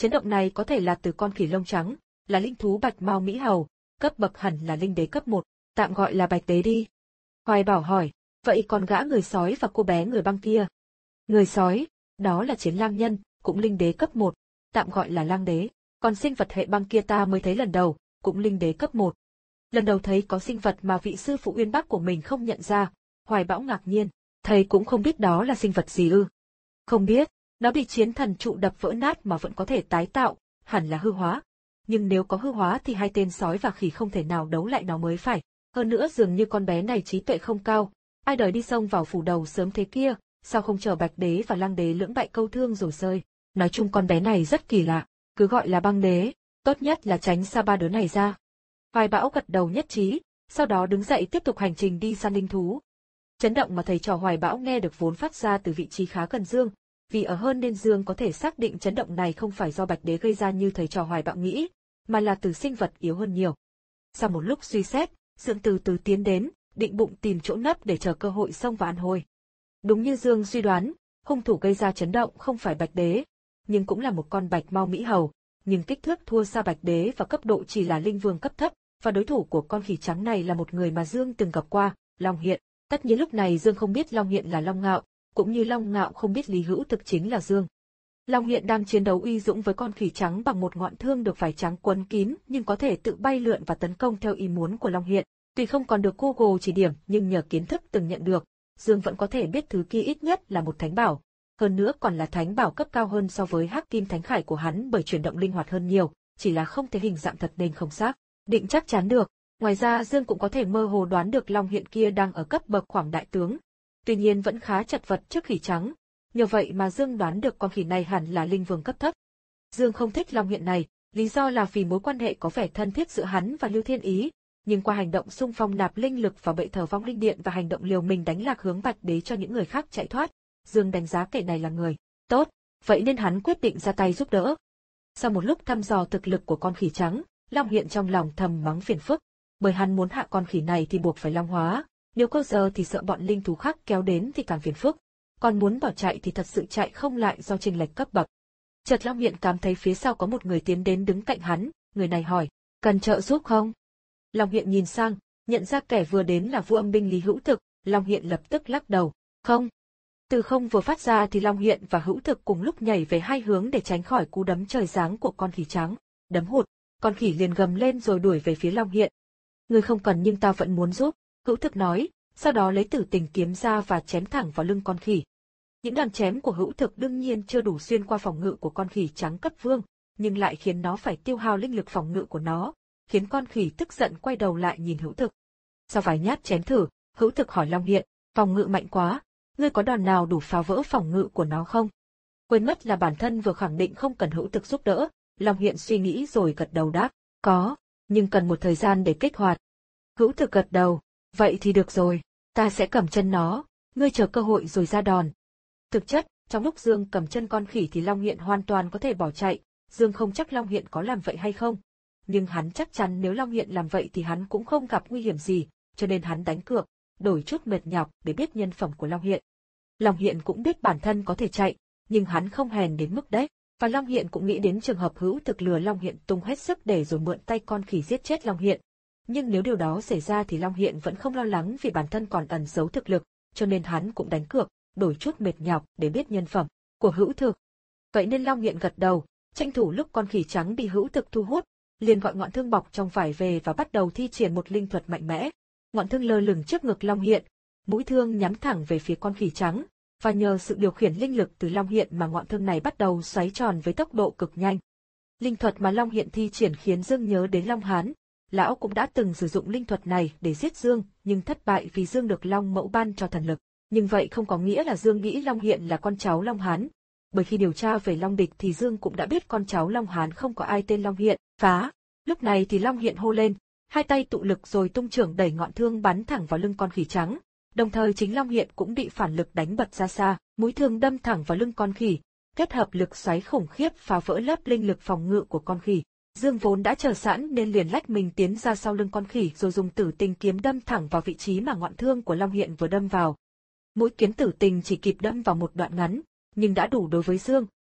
Chấn động này có thể là từ con khỉ lông trắng, là linh thú bạch mao mỹ hầu, cấp bậc hẳn là linh đế cấp một, tạm gọi là bạch đế đi. Hoài Bảo hỏi, vậy còn gã người sói và cô bé người băng kia? Người sói, đó là chiến lang nhân, cũng linh đế cấp một, tạm gọi là lang đế, còn sinh vật hệ băng kia ta mới thấy lần đầu, cũng linh đế cấp một. Lần đầu thấy có sinh vật mà vị sư phụ Uyên Bác của mình không nhận ra, Hoài Bảo ngạc nhiên, thầy cũng không biết đó là sinh vật gì ư? Không biết, nó bị chiến thần trụ đập vỡ nát mà vẫn có thể tái tạo, hẳn là hư hóa. Nhưng nếu có hư hóa thì hai tên sói và khỉ không thể nào đấu lại nó mới phải. Hơn nữa dường như con bé này trí tuệ không cao, ai đời đi xông vào phủ đầu sớm thế kia, sao không chờ Bạch Đế và Lang Đế lưỡng bại câu thương rồi rơi. Nói chung con bé này rất kỳ lạ, cứ gọi là băng đế, tốt nhất là tránh xa ba đứa này ra. Hoài Bão gật đầu nhất trí, sau đó đứng dậy tiếp tục hành trình đi săn linh thú. Chấn động mà thầy trò Hoài Bão nghe được vốn phát ra từ vị trí khá gần Dương, vì ở hơn nên Dương có thể xác định chấn động này không phải do Bạch Đế gây ra như thầy trò Hoài Bão nghĩ, mà là từ sinh vật yếu hơn nhiều. Sau một lúc suy xét, Dương từ từ tiến đến, định bụng tìm chỗ nấp để chờ cơ hội xông vào ăn hôi. Đúng như Dương suy đoán, hung thủ gây ra chấn động không phải Bạch Đế, nhưng cũng là một con bạch mao mỹ hầu, nhưng kích thước thua xa Bạch Đế và cấp độ chỉ là linh vương cấp thấp, và đối thủ của con khỉ trắng này là một người mà Dương từng gặp qua, Long Hiện. Tất nhiên lúc này Dương không biết Long Hiện là Long Ngạo, cũng như Long Ngạo không biết Lý Hữu Thực chính là Dương. Long Hiện đang chiến đấu uy dũng với con khỉ trắng bằng một ngọn thương được vải trắng quấn kín nhưng có thể tự bay lượn và tấn công theo ý muốn của Long Hiện. Tuy không còn được Google chỉ điểm nhưng nhờ kiến thức từng nhận được, Dương vẫn có thể biết thứ kia ít nhất là một thánh bảo. Hơn nữa còn là thánh bảo cấp cao hơn so với Hắc Kim Thánh Khải của hắn bởi chuyển động linh hoạt hơn nhiều, chỉ là không thể hình dạng thật nên không xác định chắc chắn được. Ngoài ra Dương cũng có thể mơ hồ đoán được Long Hiện kia đang ở cấp bậc khoảng đại tướng. Tuy nhiên vẫn khá chật vật trước khỉ trắng, nhờ vậy mà Dương đoán được con khỉ này hẳn là linh vương cấp thấp. Dương không thích Long Hiện này, lý do là vì mối quan hệ có vẻ thân thiết giữa hắn và Lưu Thiên Ý, nhưng qua hành động xung phong nạp linh lực vào bệ thờ vong linh điện và hành động liều mình đánh lạc hướng Bạch Đế cho những người khác chạy thoát, Dương đánh giá kẻ này là người tốt, vậy nên hắn quyết định ra tay giúp đỡ. Sau một lúc thăm dò thực lực của con khỉ trắng, Long Hiện trong lòng thầm mắng phiền phức, bởi hắn muốn hạ con khỉ này thì buộc phải long hóa, nếu câu giờ thì sợ bọn linh thú khác kéo đến thì càng phiền phức, còn muốn bỏ chạy thì thật sự chạy không lại do chênh lệch cấp bậc. Chợt Long Hiện cảm thấy phía sau có một người tiến đến đứng cạnh hắn, người này hỏi, cần trợ giúp không? Long Hiện nhìn sang, nhận ra kẻ vừa đến là Vu Âm binh Lý Hữu Thực, Long Hiện lập tức lắc đầu, không. Từ không vừa phát ra thì Long Hiện và Hữu Thực cùng lúc nhảy về hai hướng để tránh khỏi cú đấm trời giáng của con khỉ trắng, đấm hụt, con khỉ liền gầm lên rồi đuổi về phía Long Hiện. Ngươi không cần nhưng ta vẫn muốn giúp, Hữu Thực nói, sau đó lấy Tử Tình kiếm ra và chém thẳng vào lưng con khỉ. Những đòn chém của Hữu Thực đương nhiên chưa đủ xuyên qua phòng ngự của con khỉ trắng cấp vương, nhưng lại khiến nó phải tiêu hao linh lực phòng ngự của nó, khiến con khỉ tức giận quay đầu lại nhìn Hữu Thực. Sau vài nhát chém thử, Hữu Thực hỏi Long Hiện, phòng ngự mạnh quá, ngươi có đòn nào đủ phá vỡ phòng ngự của nó không? Quên mất là bản thân vừa khẳng định không cần Hữu Thực giúp đỡ, Long Hiện suy nghĩ rồi gật đầu đáp, có, nhưng cần một thời gian để kích hoạt. Hữu Thực gật đầu, vậy thì được rồi, ta sẽ cầm chân nó, ngươi chờ cơ hội rồi ra đòn. Thực chất, trong lúc Dương cầm chân con khỉ thì Long Hiện hoàn toàn có thể bỏ chạy, Dương không chắc Long Hiện có làm vậy hay không. Nhưng hắn chắc chắn nếu Long Hiện làm vậy thì hắn cũng không gặp nguy hiểm gì, cho nên hắn đánh cược, đổi chút mệt nhọc để biết nhân phẩm của Long Hiện. Long Hiện cũng biết bản thân có thể chạy, nhưng hắn không hèn đến mức đấy, và Long Hiện cũng nghĩ đến trường hợp Hữu Thực lừa Long Hiện tung hết sức để rồi mượn tay con khỉ giết chết Long Hiện. Nhưng nếu điều đó xảy ra thì Long Hiện vẫn không lo lắng vì bản thân còn ẩn giấu thực lực, cho nên hắn cũng đánh cược, đổi chút mệt nhọc để biết nhân phẩm của Hữu Thực. Vậy nên Long Hiện gật đầu, tranh thủ lúc con khỉ trắng bị Hữu Thực thu hút, liền gọi ngọn thương bọc trong vải về và bắt đầu thi triển một linh thuật mạnh mẽ. Ngọn thương lơ lửng trước ngực Long Hiện, mũi thương nhắm thẳng về phía con khỉ trắng, và nhờ sự điều khiển linh lực từ Long Hiện mà ngọn thương này bắt đầu xoáy tròn với tốc độ cực nhanh. Linh thuật mà Long Hiện thi triển khiến Dương nhớ đến Long Hán. Lão cũng đã từng sử dụng linh thuật này để giết Dương, nhưng thất bại vì Dương được Long Mẫu ban cho thần lực. Nhưng vậy không có nghĩa là Dương nghĩ Long Hiện là con cháu Long Hán. Bởi khi điều tra về Long Địch thì Dương cũng đã biết con cháu Long Hán không có ai tên Long Hiện. Phá! Lúc này thì Long Hiện hô lên, hai tay tụ lực rồi tung chưởng đẩy ngọn thương bắn thẳng vào lưng con khỉ trắng. Đồng thời chính Long Hiện cũng bị phản lực đánh bật ra xa, mũi thương đâm thẳng vào lưng con khỉ, kết hợp lực xoáy khủng khiếp phá vỡ lớp linh lực phòng ngự của con khỉ. Dương vốn đã chờ sẵn nên liền lách mình tiến ra sau lưng con khỉ rồi dùng Tử Tình kiếm đâm thẳng vào vị trí mà ngọn thương của Long Hiện vừa đâm vào. Mũi kiếm Tử Tình chỉ kịp đâm vào một đoạn ngắn, nhưng đã đủ đối với Dương,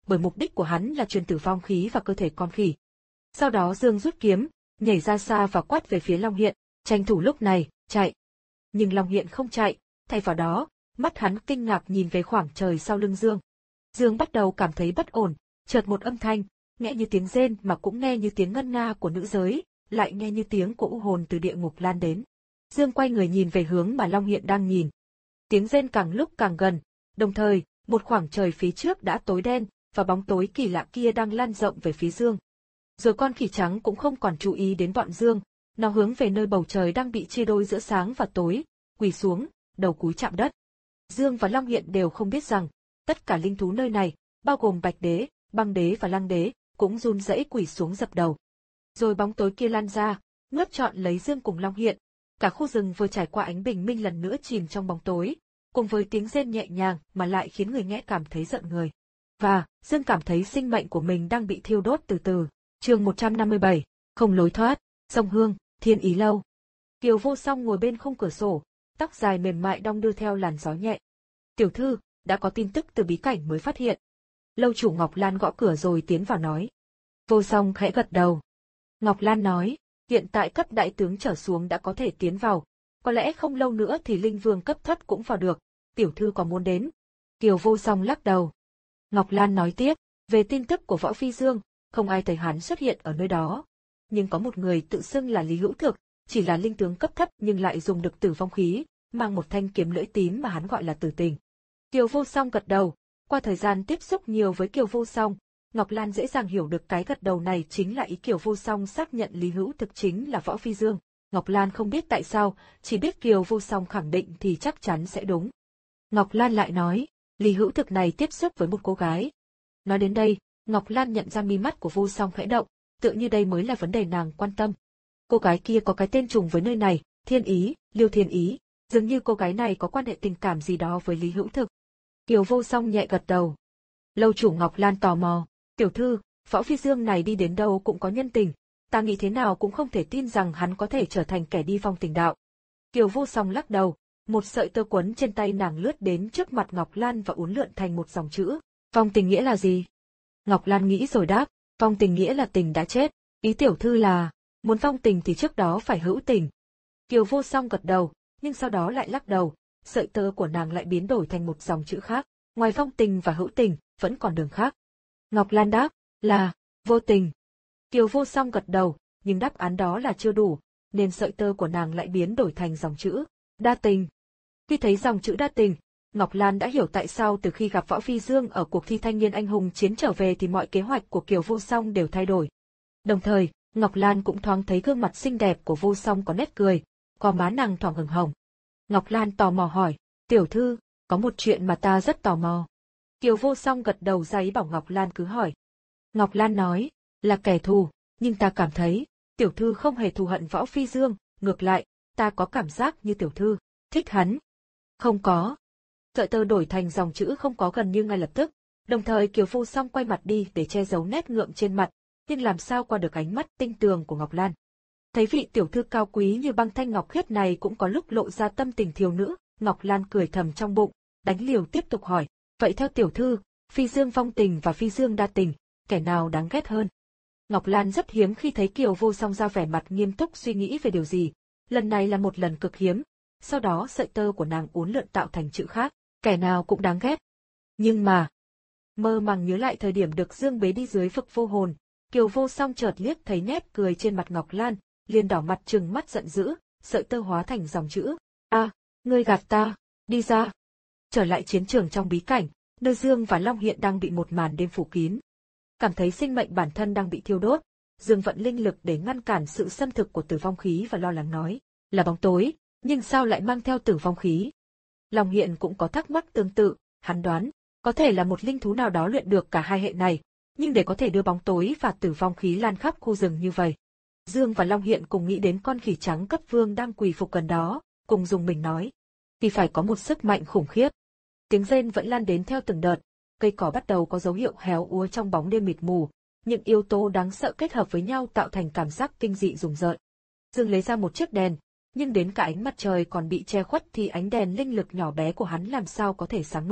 bởi mục đích của hắn là truyền tử vong khí vào cơ thể con khỉ. Sau đó Dương rút kiếm, nhảy ra xa và quát về phía Long Hiện, tranh thủ lúc này, chạy. Nhưng Long Hiện không chạy, thay vào đó, mắt hắn kinh ngạc nhìn về khoảng trời sau lưng Dương. Dương bắt đầu cảm thấy bất ổn, chợt một âm thanh, nghe như tiếng rên mà cũng nghe như tiếng ngân nga của nữ giới, lại nghe như tiếng của u hồn từ địa ngục lan đến. Dương quay người nhìn về hướng mà Long Hiện đang nhìn. Tiếng rên càng lúc càng gần, đồng thời, một khoảng trời phía trước đã tối đen, và bóng tối kỳ lạ kia đang lan rộng về phía Dương. Rồi con khỉ trắng cũng không còn chú ý đến bọn Dương, nó hướng về nơi bầu trời đang bị chia đôi giữa sáng và tối, quỳ xuống, đầu cúi chạm đất. Dương và Long Hiện đều không biết rằng, tất cả linh thú nơi này, bao gồm Bạch Đế, Băng Đế và Lăng Đế, cũng run rẩy quỳ xuống dập đầu. Rồi bóng tối kia lan ra, nuốt trọn lấy Dương cùng Long Hiện. Cả khu rừng vừa trải qua ánh bình minh lần nữa chìm trong bóng tối, cùng với tiếng rên nhẹ nhàng mà lại khiến người nghe cảm thấy giận người. Và, Dương cảm thấy sinh mệnh của mình đang bị thiêu đốt từ từ. Chương một trăm năm mươi bảy, không lối thoát, sông Hương, Thiên Ý Lâu. Kiều Vô Song ngồi bên khung cửa sổ, tóc dài mềm mại đong đưa theo làn gió nhẹ. Tiểu thư, đã có tin tức từ bí cảnh mới phát hiện. Lâu chủ Ngọc Lan gõ cửa rồi tiến vào nói. Vô Song khẽ gật đầu. Ngọc Lan nói, hiện tại cấp đại tướng trở xuống đã có thể tiến vào, có lẽ không lâu nữa thì linh vương cấp thất cũng vào được, tiểu thư có muốn đến? Kiều Vô Song lắc đầu. Ngọc Lan nói tiếp, về tin tức của Võ Phi Dương, không ai thấy hắn xuất hiện ở nơi đó. Nhưng có một người tự xưng là Lý Hữu Thực, chỉ là linh tướng cấp thấp nhưng lại dùng được tử vong khí, mang một thanh kiếm lưỡi tím mà hắn gọi là tử tình. Kiều Vô Song gật đầu, qua thời gian tiếp xúc nhiều với Kiều Vô Song, Ngọc Lan dễ dàng hiểu được cái gật đầu này chính là ý Kiều Vô Song xác nhận Lý Hữu Thực chính là Võ Phi Dương. Ngọc Lan không biết tại sao, chỉ biết Kiều Vô Song khẳng định thì chắc chắn sẽ đúng. Ngọc Lan lại nói, Lý Hữu Thực này tiếp xúc với một cô gái. Nói đến đây, Ngọc Lan nhận ra mi mắt của Vô Song khẽ động, tựa như đây mới là vấn đề nàng quan tâm. Cô gái kia có cái tên trùng với nơi này, Thiên Ý, Liêu Thiên Ý, dường như cô gái này có quan hệ tình cảm gì đó với Lý Hữu Thực. Kiều Vô Song nhẹ gật đầu. Lâu chủ Ngọc Lan tò mò, tiểu thư, Võ Phi Dương này đi đến đâu cũng có nhân tình, ta nghĩ thế nào cũng không thể tin rằng hắn có thể trở thành kẻ đi vong tình đạo. Kiều Vô Song lắc đầu, một sợi tơ quấn trên tay nàng lướt đến trước mặt Ngọc Lan và uốn lượn thành một dòng chữ. Vong tình nghĩa là gì? Ngọc Lan nghĩ rồi đáp, vong tình nghĩa là tình đã chết, ý tiểu thư là, muốn vong tình thì trước đó phải hữu tình. Kiều Vô Song gật đầu, nhưng sau đó lại lắc đầu, sợi tơ của nàng lại biến đổi thành một dòng chữ khác, ngoài vong tình và hữu tình, vẫn còn đường khác. Ngọc Lan đáp, là, vô tình. Kiều Vô Song gật đầu, nhưng đáp án đó là chưa đủ, nên sợi tơ của nàng lại biến đổi thành dòng chữ, đa tình. Khi thấy dòng chữ đa tình, Ngọc Lan đã hiểu tại sao từ khi gặp Võ Phi Dương ở cuộc thi thanh niên anh hùng chiến trở về thì mọi kế hoạch của Kiều Vô Song đều thay đổi. Đồng thời, Ngọc Lan cũng thoáng thấy gương mặt xinh đẹp của Vô Song có nét cười, có má nàng thoảng hừng hồng. Ngọc Lan tò mò hỏi, tiểu thư, có một chuyện mà ta rất tò mò. Kiều Vô Song gật đầu ra ý bảo Ngọc Lan cứ hỏi. Ngọc Lan nói, là kẻ thù, nhưng ta cảm thấy, tiểu thư không hề thù hận Võ Phi Dương, ngược lại, ta có cảm giác như tiểu thư, thích hắn. Không có. Sợi tơ đổi thành dòng chữ không có gần như ngay lập tức, đồng thời Kiều Vô Song quay mặt đi để che giấu nét ngượng trên mặt, nhưng làm sao qua được ánh mắt tinh tường của Ngọc Lan. Thấy vị tiểu thư cao quý như băng thanh ngọc khiết này cũng có lúc lộ ra tâm tình thiếu nữ, Ngọc Lan cười thầm trong bụng, đánh liều tiếp tục hỏi, vậy theo tiểu thư, Phi Dương vong tình và Phi Dương đa tình, kẻ nào đáng ghét hơn? Ngọc Lan rất hiếm khi thấy Kiều Vô Song ra vẻ mặt nghiêm túc suy nghĩ về điều gì, lần này là một lần cực hiếm, sau đó sợi tơ của nàng uốn lượn tạo thành chữ khác, kẻ nào cũng đáng ghét. Nhưng mà, mơ màng nhớ lại thời điểm được Dương bế đi dưới vực vô hồn, Kiều Vô Song chợt liếc thấy nét cười trên mặt Ngọc Lan, liền đỏ mặt trừng mắt giận dữ, sợi tơ hóa thành dòng chữ, a, à, ngươi gạt ta, đi ra. Trở lại chiến trường trong bí cảnh, nơi Dương và Long Hiện đang bị một màn đêm phủ kín. Cảm thấy sinh mệnh bản thân đang bị thiêu đốt, Dương vận linh lực để ngăn cản sự xâm thực của tử vong khí và lo lắng nói, là bóng tối, nhưng sao lại mang theo tử vong khí? Long Hiện cũng có thắc mắc tương tự, hắn đoán, có thể là một linh thú nào đó luyện được cả hai hệ này, nhưng để có thể đưa bóng tối và tử vong khí lan khắp khu rừng như vậy. Dương và Long Hiện cùng nghĩ đến con khỉ trắng cấp vương đang quỳ phục gần đó, cùng dùng mình nói, thì phải có một sức mạnh khủng khiếp. Tiếng rên vẫn lan đến theo từng đợt, cây cỏ bắt đầu có dấu hiệu héo úa trong bóng đêm mịt mù, những yếu tố đáng sợ kết hợp với nhau tạo thành cảm giác kinh dị rùng rợn. Dương lấy ra một chiếc đèn, nhưng đến cả ánh mặt trời còn bị che khuất thì ánh đèn linh lực nhỏ bé của hắn làm sao có thể sáng nổi.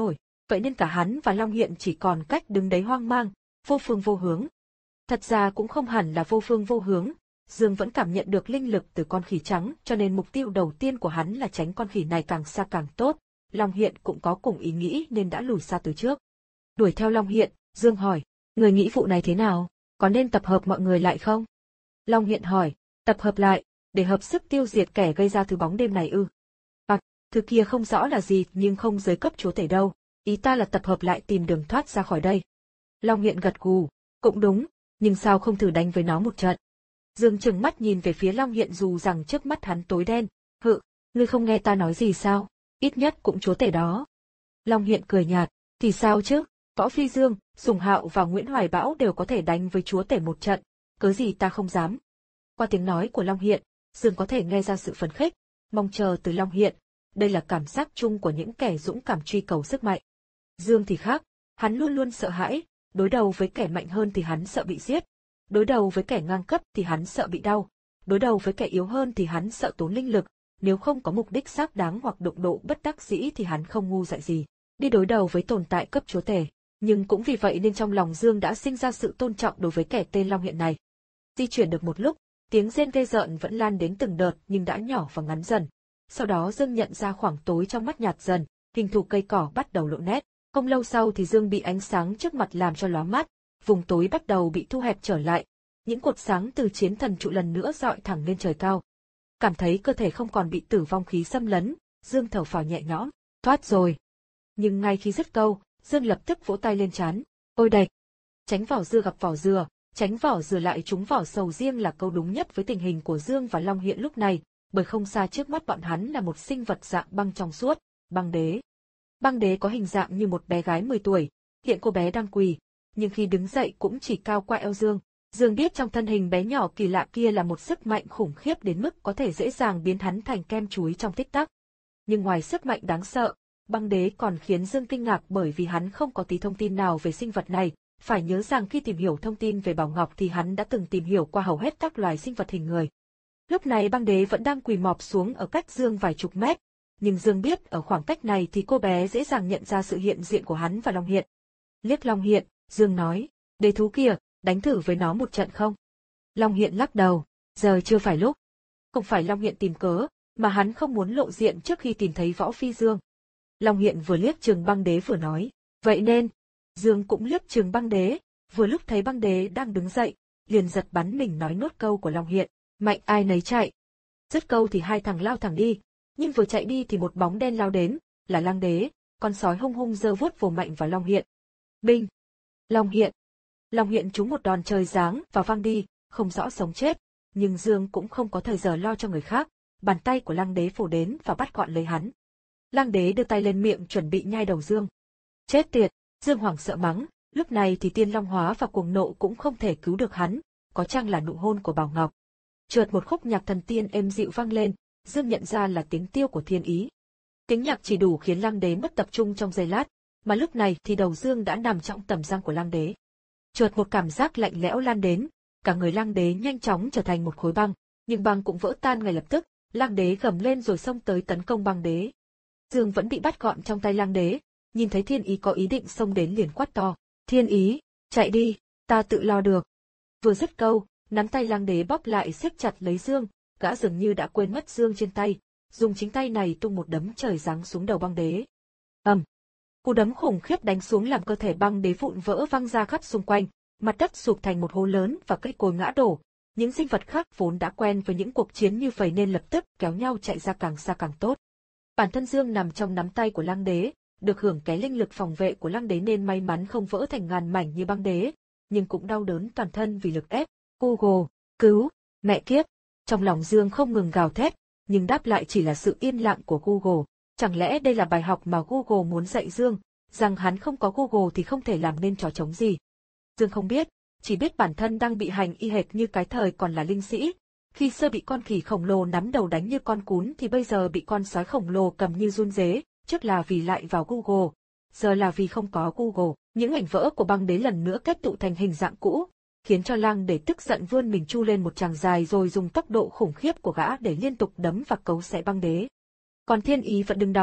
vậy nên cả hắn và Long Hiện chỉ còn cách đứng đấy hoang mang, vô phương vô hướng. Thật ra cũng không hẳn là vô phương vô hướng, Dương vẫn cảm nhận được linh lực từ con khỉ trắng, cho nên mục tiêu đầu tiên của hắn là tránh con khỉ này càng xa càng tốt. Long Hiện cũng có cùng ý nghĩ nên đã lùi xa từ trước. Đuổi theo Long Hiện, Dương hỏi, người nghĩ vụ này thế nào, có nên tập hợp mọi người lại không? Long Hiện hỏi, tập hợp lại, để hợp sức tiêu diệt kẻ gây ra thứ bóng đêm này ư? À, thứ kia không rõ là gì nhưng không giới cấp chúa tể đâu, ý ta là tập hợp lại tìm đường thoát ra khỏi đây. Long Hiện gật gù, cũng đúng, nhưng sao không thử đánh với nó một trận? Dương trừng mắt nhìn về phía Long Hiện dù rằng trước mắt hắn tối đen, hự, ngươi không nghe ta nói gì sao, ít nhất cũng chúa tể đó. Long Hiện cười nhạt, thì sao chứ, Võ Phi Dương, Sùng Hạo và Nguyễn Hoài Bão đều có thể đánh với chúa tể một trận, cớ gì ta không dám. Qua tiếng nói của Long Hiện, Dương có thể nghe ra sự phấn khích, mong chờ từ Long Hiện, đây là cảm giác chung của những kẻ dũng cảm truy cầu sức mạnh. Dương thì khác, hắn luôn luôn sợ hãi, đối đầu với kẻ mạnh hơn thì hắn sợ bị giết, đối đầu với kẻ ngang cấp thì hắn sợ bị đau, đối đầu với kẻ yếu hơn thì hắn sợ tốn linh lực, nếu không có mục đích xác đáng hoặc đụng độ bất đắc dĩ thì hắn không ngu dại gì, đi đối đầu với tồn tại cấp chúa tể. Nhưng cũng vì vậy nên trong lòng Dương đã sinh ra sự tôn trọng đối với kẻ tên Long Hiện này. Di chuyển được một lúc, tiếng rên ghê rợn vẫn lan đến từng đợt nhưng đã nhỏ và ngắn dần. Sau đó Dương nhận ra khoảng tối trong mắt nhạt dần, hình thù cây cỏ bắt đầu lộ nét. Không lâu sau thì Dương bị ánh sáng trước mặt làm cho lóa mắt, vùng tối bắt đầu bị thu hẹp trở lại. Những cột sáng từ chiến thần trụ lần nữa dọi thẳng lên trời cao. Cảm thấy cơ thể không còn bị tử vong khí xâm lấn, Dương thở phào nhẹ nhõm, thoát rồi. Nhưng ngay khi dứt câu, Dương lập tức vỗ tay lên trán, ôi đệch. Tránh vỏ dưa gặp vỏ dừa, tránh vỏ dừa lại trúng vỏ sầu riêng là câu đúng nhất với tình hình của Dương và Long Hiện lúc này, bởi không xa trước mắt bọn hắn là một sinh vật dạng băng trong suốt, băng đế. Băng đế có hình dạng như một bé gái mười tuổi, hiện cô bé đang quỳ, nhưng khi đứng dậy cũng chỉ cao qua eo Dương. Dương biết trong thân hình bé nhỏ kỳ lạ kia là một sức mạnh khủng khiếp đến mức có thể dễ dàng biến hắn thành kem chuối trong tích tắc. Nhưng ngoài sức mạnh đáng sợ, băng đế còn khiến Dương kinh ngạc bởi vì hắn không có tí thông tin nào về sinh vật này. Phải nhớ rằng khi tìm hiểu thông tin về Bảo Ngọc thì hắn đã từng tìm hiểu qua hầu hết các loài sinh vật hình người. Lúc này băng đế vẫn đang quỳ mọp xuống ở cách Dương vài chục mét, nhưng Dương biết ở khoảng cách này thì cô bé dễ dàng nhận ra sự hiện diện của hắn và Long Hiện. Liếc Long Hiện, Dương nói, đế thú kia, đánh thử với nó một trận không? Long Hiện lắc đầu, giờ chưa phải lúc. Không phải Long Hiện tìm cớ, mà hắn không muốn lộ diện trước khi tìm thấy Võ Phi Dương. Long Hiện vừa liếc trừng băng đế vừa nói, vậy nên, Dương cũng liếc trừng băng đế, vừa lúc thấy băng đế đang đứng dậy, liền giật bắn mình nói nốt câu của Long Hiện, mạnh ai nấy chạy. Dứt câu thì hai thằng lao thẳng đi, nhưng vừa chạy đi thì một bóng đen lao đến, là Lang Đế, con sói hung hung giơ vuốt vồ mạnh vào Long Hiện. Binh! Long Hiện! Long Hiện trúng một đòn trời giáng và văng đi, không rõ sống chết, nhưng Dương cũng không có thời giờ lo cho người khác, bàn tay của Lang Đế phủ đến và bắt gọn lấy hắn. Lang Đế đưa tay lên miệng chuẩn bị nhai đầu Dương. Chết tiệt! Dương hoảng sợ mắng, lúc này thì Tiên Long Hóa và cuồng nộ cũng không thể cứu được hắn, có chăng là nụ hôn của Bảo Ngọc. Chợt một khúc nhạc thần tiên êm dịu vang lên, Dương nhận ra là tiếng tiêu của Thiên Ý. Tiếng nhạc chỉ đủ khiến Lang Đế mất tập trung trong giây lát, mà lúc này thì đầu Dương đã nằm trong tầm răng của Lang Đế. Chợt một cảm giác lạnh lẽo lan đến, cả người Lang Đế nhanh chóng trở thành một khối băng, nhưng băng cũng vỡ tan ngay lập tức, Lang Đế gầm lên rồi xông tới tấn công băng đế. Dương vẫn bị bắt gọn trong tay Lang Đế, nhìn thấy Thiên Ý có ý định xông đến liền quát to, Thiên Ý, chạy đi, ta tự lo được. Vừa dứt câu, nắm tay Lang Đế bóp lại siết chặt lấy Dương, gã dường như đã quên mất Dương trên tay, dùng chính tay này tung một đấm trời giáng xuống đầu băng đế. ầm, cú đấm khủng khiếp đánh xuống làm cơ thể băng đế vụn vỡ văng ra khắp xung quanh, mặt đất sụp thành một hố lớn và cây cối ngã đổ. Những sinh vật khác vốn đã quen với những cuộc chiến như vậy nên lập tức kéo nhau chạy ra càng xa càng tốt. Bản thân Dương nằm trong nắm tay của Lang Đế, được hưởng cái linh lực phòng vệ của Lang Đế nên may mắn không vỡ thành ngàn mảnh như băng đế, nhưng cũng đau đớn toàn thân vì lực ép. Google, cứu, mẹ kiếp! Trong lòng Dương không ngừng gào thét, nhưng đáp lại chỉ là sự yên lặng của Google. Chẳng lẽ đây là bài học mà Google muốn dạy Dương, rằng hắn không có Google thì không thể làm nên trò trống gì? Dương không biết, chỉ biết bản thân đang bị hành y hệt như cái thời còn là linh sĩ. Khi xưa bị con khỉ khổng lồ nắm đầu đánh như con cún thì bây giờ bị con sói khổng lồ cầm như run rế, trước là vì lại vào Google, giờ là vì không có Google. Những mảnh vỡ của băng đế lần nữa kết tụ thành hình dạng cũ, khiến cho Lang Đế tức giận vươn mình chu lên một tràng dài rồi dùng tốc độ khủng khiếp của gã để liên tục đấm và cấu xẻ băng đế. Còn Thiên Ý vẫn đứng đó,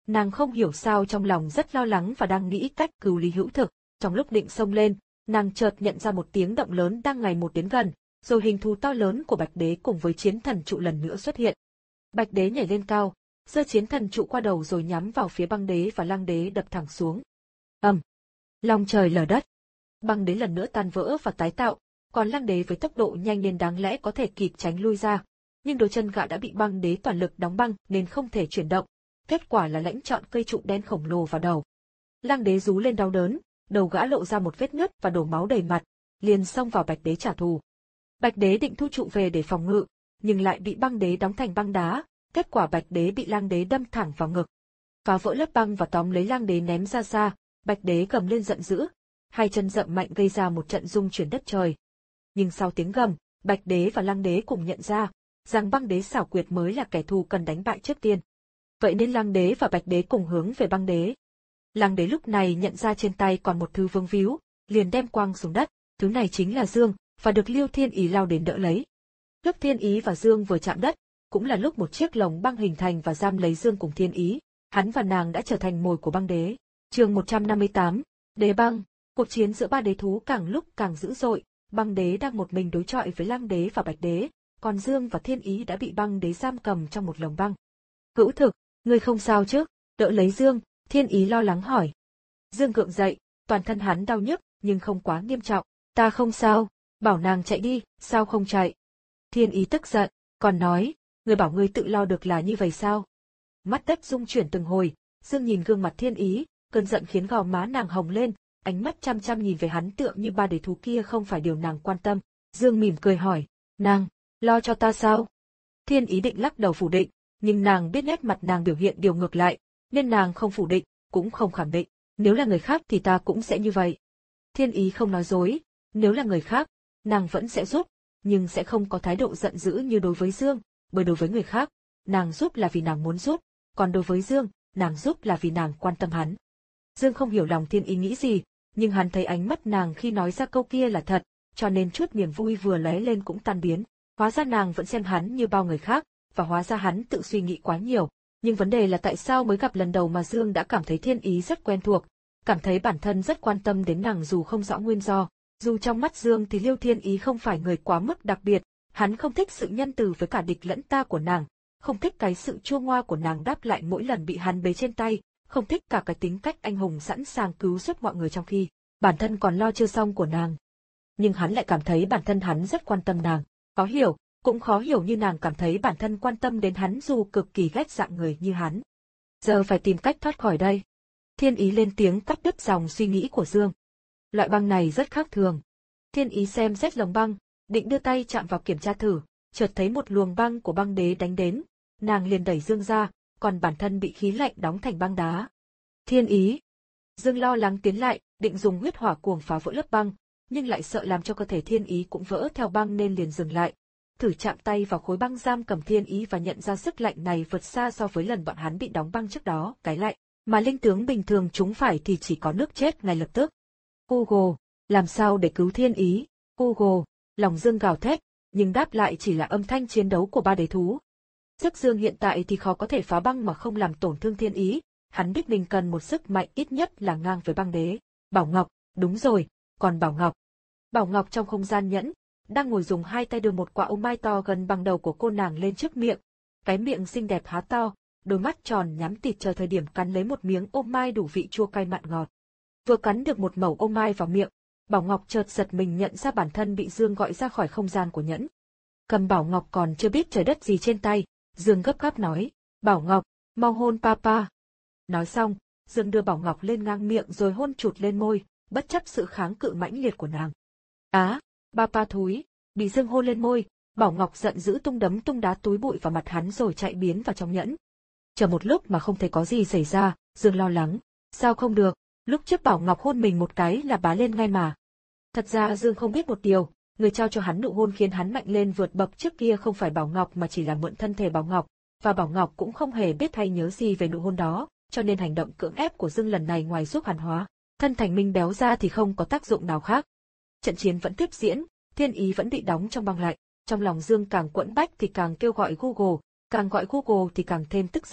Nàng không hiểu sao trong lòng rất lo lắng và đang nghĩ cách cứu Lý Hữu Thực. Trong lúc định xông lên, nàng chợt nhận ra một tiếng động lớn đang ngày một đến gần, rồi hình thù to lớn của Bạch Đế cùng với chiến thần trụ lần nữa xuất hiện. Bạch Đế nhảy lên cao, giơ chiến thần trụ qua đầu rồi nhắm vào phía Băng Đế và Lăng Đế đập thẳng xuống. Ầm, long trời lở đất. Băng Đế lần nữa tan vỡ và tái tạo, còn Lăng Đế với tốc độ nhanh nên đáng lẽ có thể kịp tránh lui ra, nhưng đôi chân gã đã bị Băng Đế toàn lực đóng băng nên không thể chuyển động. Kết quả là lãnh chọn cây trụ đen khổng lồ vào đầu. Lăng Đế rú lên đau đớn, đầu gã lộ ra một vết nứt và đổ máu đầy mặt, liền xông vào Bạch Đế trả thù. Bạch Đế định thu trụ về để phòng ngự, nhưng lại bị Băng Đế đóng thành băng đá, kết quả Bạch Đế bị Lăng Đế đâm thẳng vào ngực. Phá vỡ lớp băng và tóm lấy Lăng Đế ném ra xa, Bạch Đế gầm lên giận dữ, hai chân dậm mạnh gây ra một trận rung chuyển đất trời. Nhưng sau tiếng gầm, Bạch Đế và Lăng Đế cùng nhận ra rằng Băng Đế xảo quyệt mới là kẻ thù cần đánh bại trước tiên. Vậy nên Lăng Đế và Bạch Đế cùng hướng về Băng Đế. Lăng Đế lúc này nhận ra trên tay còn một thứ vương víu, liền đem quăng xuống đất, thứ này chính là dương, và được Liêu Thiên Ý lao đến đỡ lấy. Lúc Thiên Ý và dương vừa chạm đất, cũng là lúc một chiếc lồng băng hình thành và giam lấy dương cùng Thiên Ý, hắn và nàng đã trở thành mồi của Băng Đế. Chương một trăm năm mươi tám, Đế băng. Cuộc chiến giữa ba đế thú càng lúc càng dữ dội, Băng Đế đang một mình đối chọi với Lăng Đế và Bạch Đế, còn Dương và Thiên Ý đã bị Băng Đế giam cầm trong một lồng băng. Hữu Thực, ngươi không sao chứ? Đỡ lấy Dương, Thiên Ý lo lắng hỏi. Dương gượng dậy, toàn thân hắn đau nhức, nhưng không quá nghiêm trọng. Ta không sao, bảo nàng chạy đi, sao không chạy? Thiên Ý tức giận, còn nói, ngươi bảo ngươi tự lo được là như vậy sao? Mắt đất rung chuyển từng hồi, Dương nhìn gương mặt Thiên Ý, cơn giận khiến gò má nàng hồng lên, ánh mắt chăm chăm nhìn về hắn tựa như ba đế thú kia không phải điều nàng quan tâm. Dương mỉm cười hỏi, nàng, lo cho ta sao? Thiên Ý định lắc đầu phủ định, nhưng nàng biết nét mặt nàng biểu hiện điều ngược lại, nên nàng không phủ định, cũng không khẳng định, nếu là người khác thì ta cũng sẽ như vậy. Thiên Ý không nói dối, nếu là người khác, nàng vẫn sẽ giúp, nhưng sẽ không có thái độ giận dữ như đối với Dương, bởi đối với người khác, nàng giúp là vì nàng muốn giúp, còn đối với Dương, nàng giúp là vì nàng quan tâm hắn. Dương không hiểu lòng Thiên Ý nghĩ gì, nhưng hắn thấy ánh mắt nàng khi nói ra câu kia là thật, cho nên chút niềm vui vừa lóe lên cũng tan biến. Hóa ra nàng vẫn xem hắn như bao người khác, và hóa ra hắn tự suy nghĩ quá nhiều. Nhưng vấn đề là tại sao mới gặp lần đầu mà Dương đã cảm thấy Thiên Ý rất quen thuộc, cảm thấy bản thân rất quan tâm đến nàng dù không rõ nguyên do. Dù trong mắt Dương thì Liêu Thiên Ý không phải người quá mức đặc biệt, hắn không thích sự nhân từ với cả địch lẫn ta của nàng, không thích cái sự chua ngoa của nàng đáp lại mỗi lần bị hắn bế trên tay, không thích cả cái tính cách anh hùng sẵn sàng cứu giúp mọi người trong khi bản thân còn lo chưa xong của nàng. Nhưng hắn lại cảm thấy bản thân hắn rất quan tâm nàng. Khó hiểu, cũng khó hiểu như nàng cảm thấy bản thân quan tâm đến hắn dù cực kỳ ghét dạng người như hắn. Giờ phải tìm cách thoát khỏi đây. Thiên Ý lên tiếng cắt đứt dòng suy nghĩ của Dương. Loại băng này rất khác thường. Thiên Ý xem xét lồng băng, định đưa tay chạm vào kiểm tra thử, chợt thấy một luồng băng của Băng Đế đánh đến, nàng liền đẩy Dương ra, còn bản thân bị khí lạnh đóng thành băng đá. Thiên Ý. Dương lo lắng tiến lại, định dùng huyết hỏa cuồng phá vỡ lớp băng, nhưng lại sợ làm cho cơ thể Thiên Ý cũng vỡ theo băng nên liền dừng lại. Thử chạm tay vào khối băng giam cầm Thiên Ý và nhận ra sức lạnh này vượt xa so với lần bọn hắn bị đóng băng trước đó, cái lạnh mà linh tướng bình thường chúng phải thì chỉ có nước chết ngay lập tức. Google, làm sao để cứu Thiên Ý? Google, lòng Dương gào thét, nhưng đáp lại chỉ là âm thanh chiến đấu của ba đế thú. Sức Dương hiện tại thì khó có thể phá băng mà không làm tổn thương Thiên Ý, hắn biết mình cần một sức mạnh ít nhất là ngang với Băng Đế. Bảo Ngọc, đúng rồi, còn Bảo Ngọc. Bảo Ngọc trong không gian nhẫn, đang ngồi dùng hai tay đưa một quả ô mai to gần bằng đầu của cô nàng lên trước miệng. Cái miệng xinh đẹp há to, đôi mắt tròn nhắm tịt chờ thời điểm cắn lấy một miếng ô mai đủ vị chua cay mặn ngọt. Vừa cắn được một mẩu ô mai vào miệng, Bảo Ngọc chợt giật mình nhận ra bản thân bị Dương gọi ra khỏi không gian của nhẫn. Cầm Bảo Ngọc còn chưa biết trời đất gì trên tay, Dương gấp gáp nói, Bảo Ngọc, mau hôn papa. Nói xong, Dương đưa Bảo Ngọc lên ngang miệng rồi hôn chụt lên môi, bất chấp sự kháng cự mãnh liệt của nàng. Á, papa thúi, bị Dương hôn lên môi, Bảo Ngọc giận dữ tung đấm tung đá túi bụi vào mặt hắn rồi chạy biến vào trong nhẫn. Chờ một lúc mà không thấy có gì xảy ra, Dương lo lắng, sao không được, lúc trước Bảo Ngọc hôn mình một cái là bá lên ngay mà. Thật ra Dương không biết một điều, người trao cho hắn nụ hôn khiến hắn mạnh lên vượt bậc trước kia không phải Bảo Ngọc mà chỉ là mượn thân thể Bảo Ngọc, và Bảo Ngọc cũng không hề biết hay nhớ gì về nụ hôn đó, cho nên hành động cưỡng ép của Dương lần này ngoài giúp hắn hóa thân thành minh béo ra thì không có tác dụng nào khác. Trận chiến vẫn tiếp diễn, Thiên Ý vẫn bị đóng trong băng lạnh, trong lòng Dương càng quẫn bách thì càng kêu gọi Google, càng gọi Google thì càng thêm tức giận,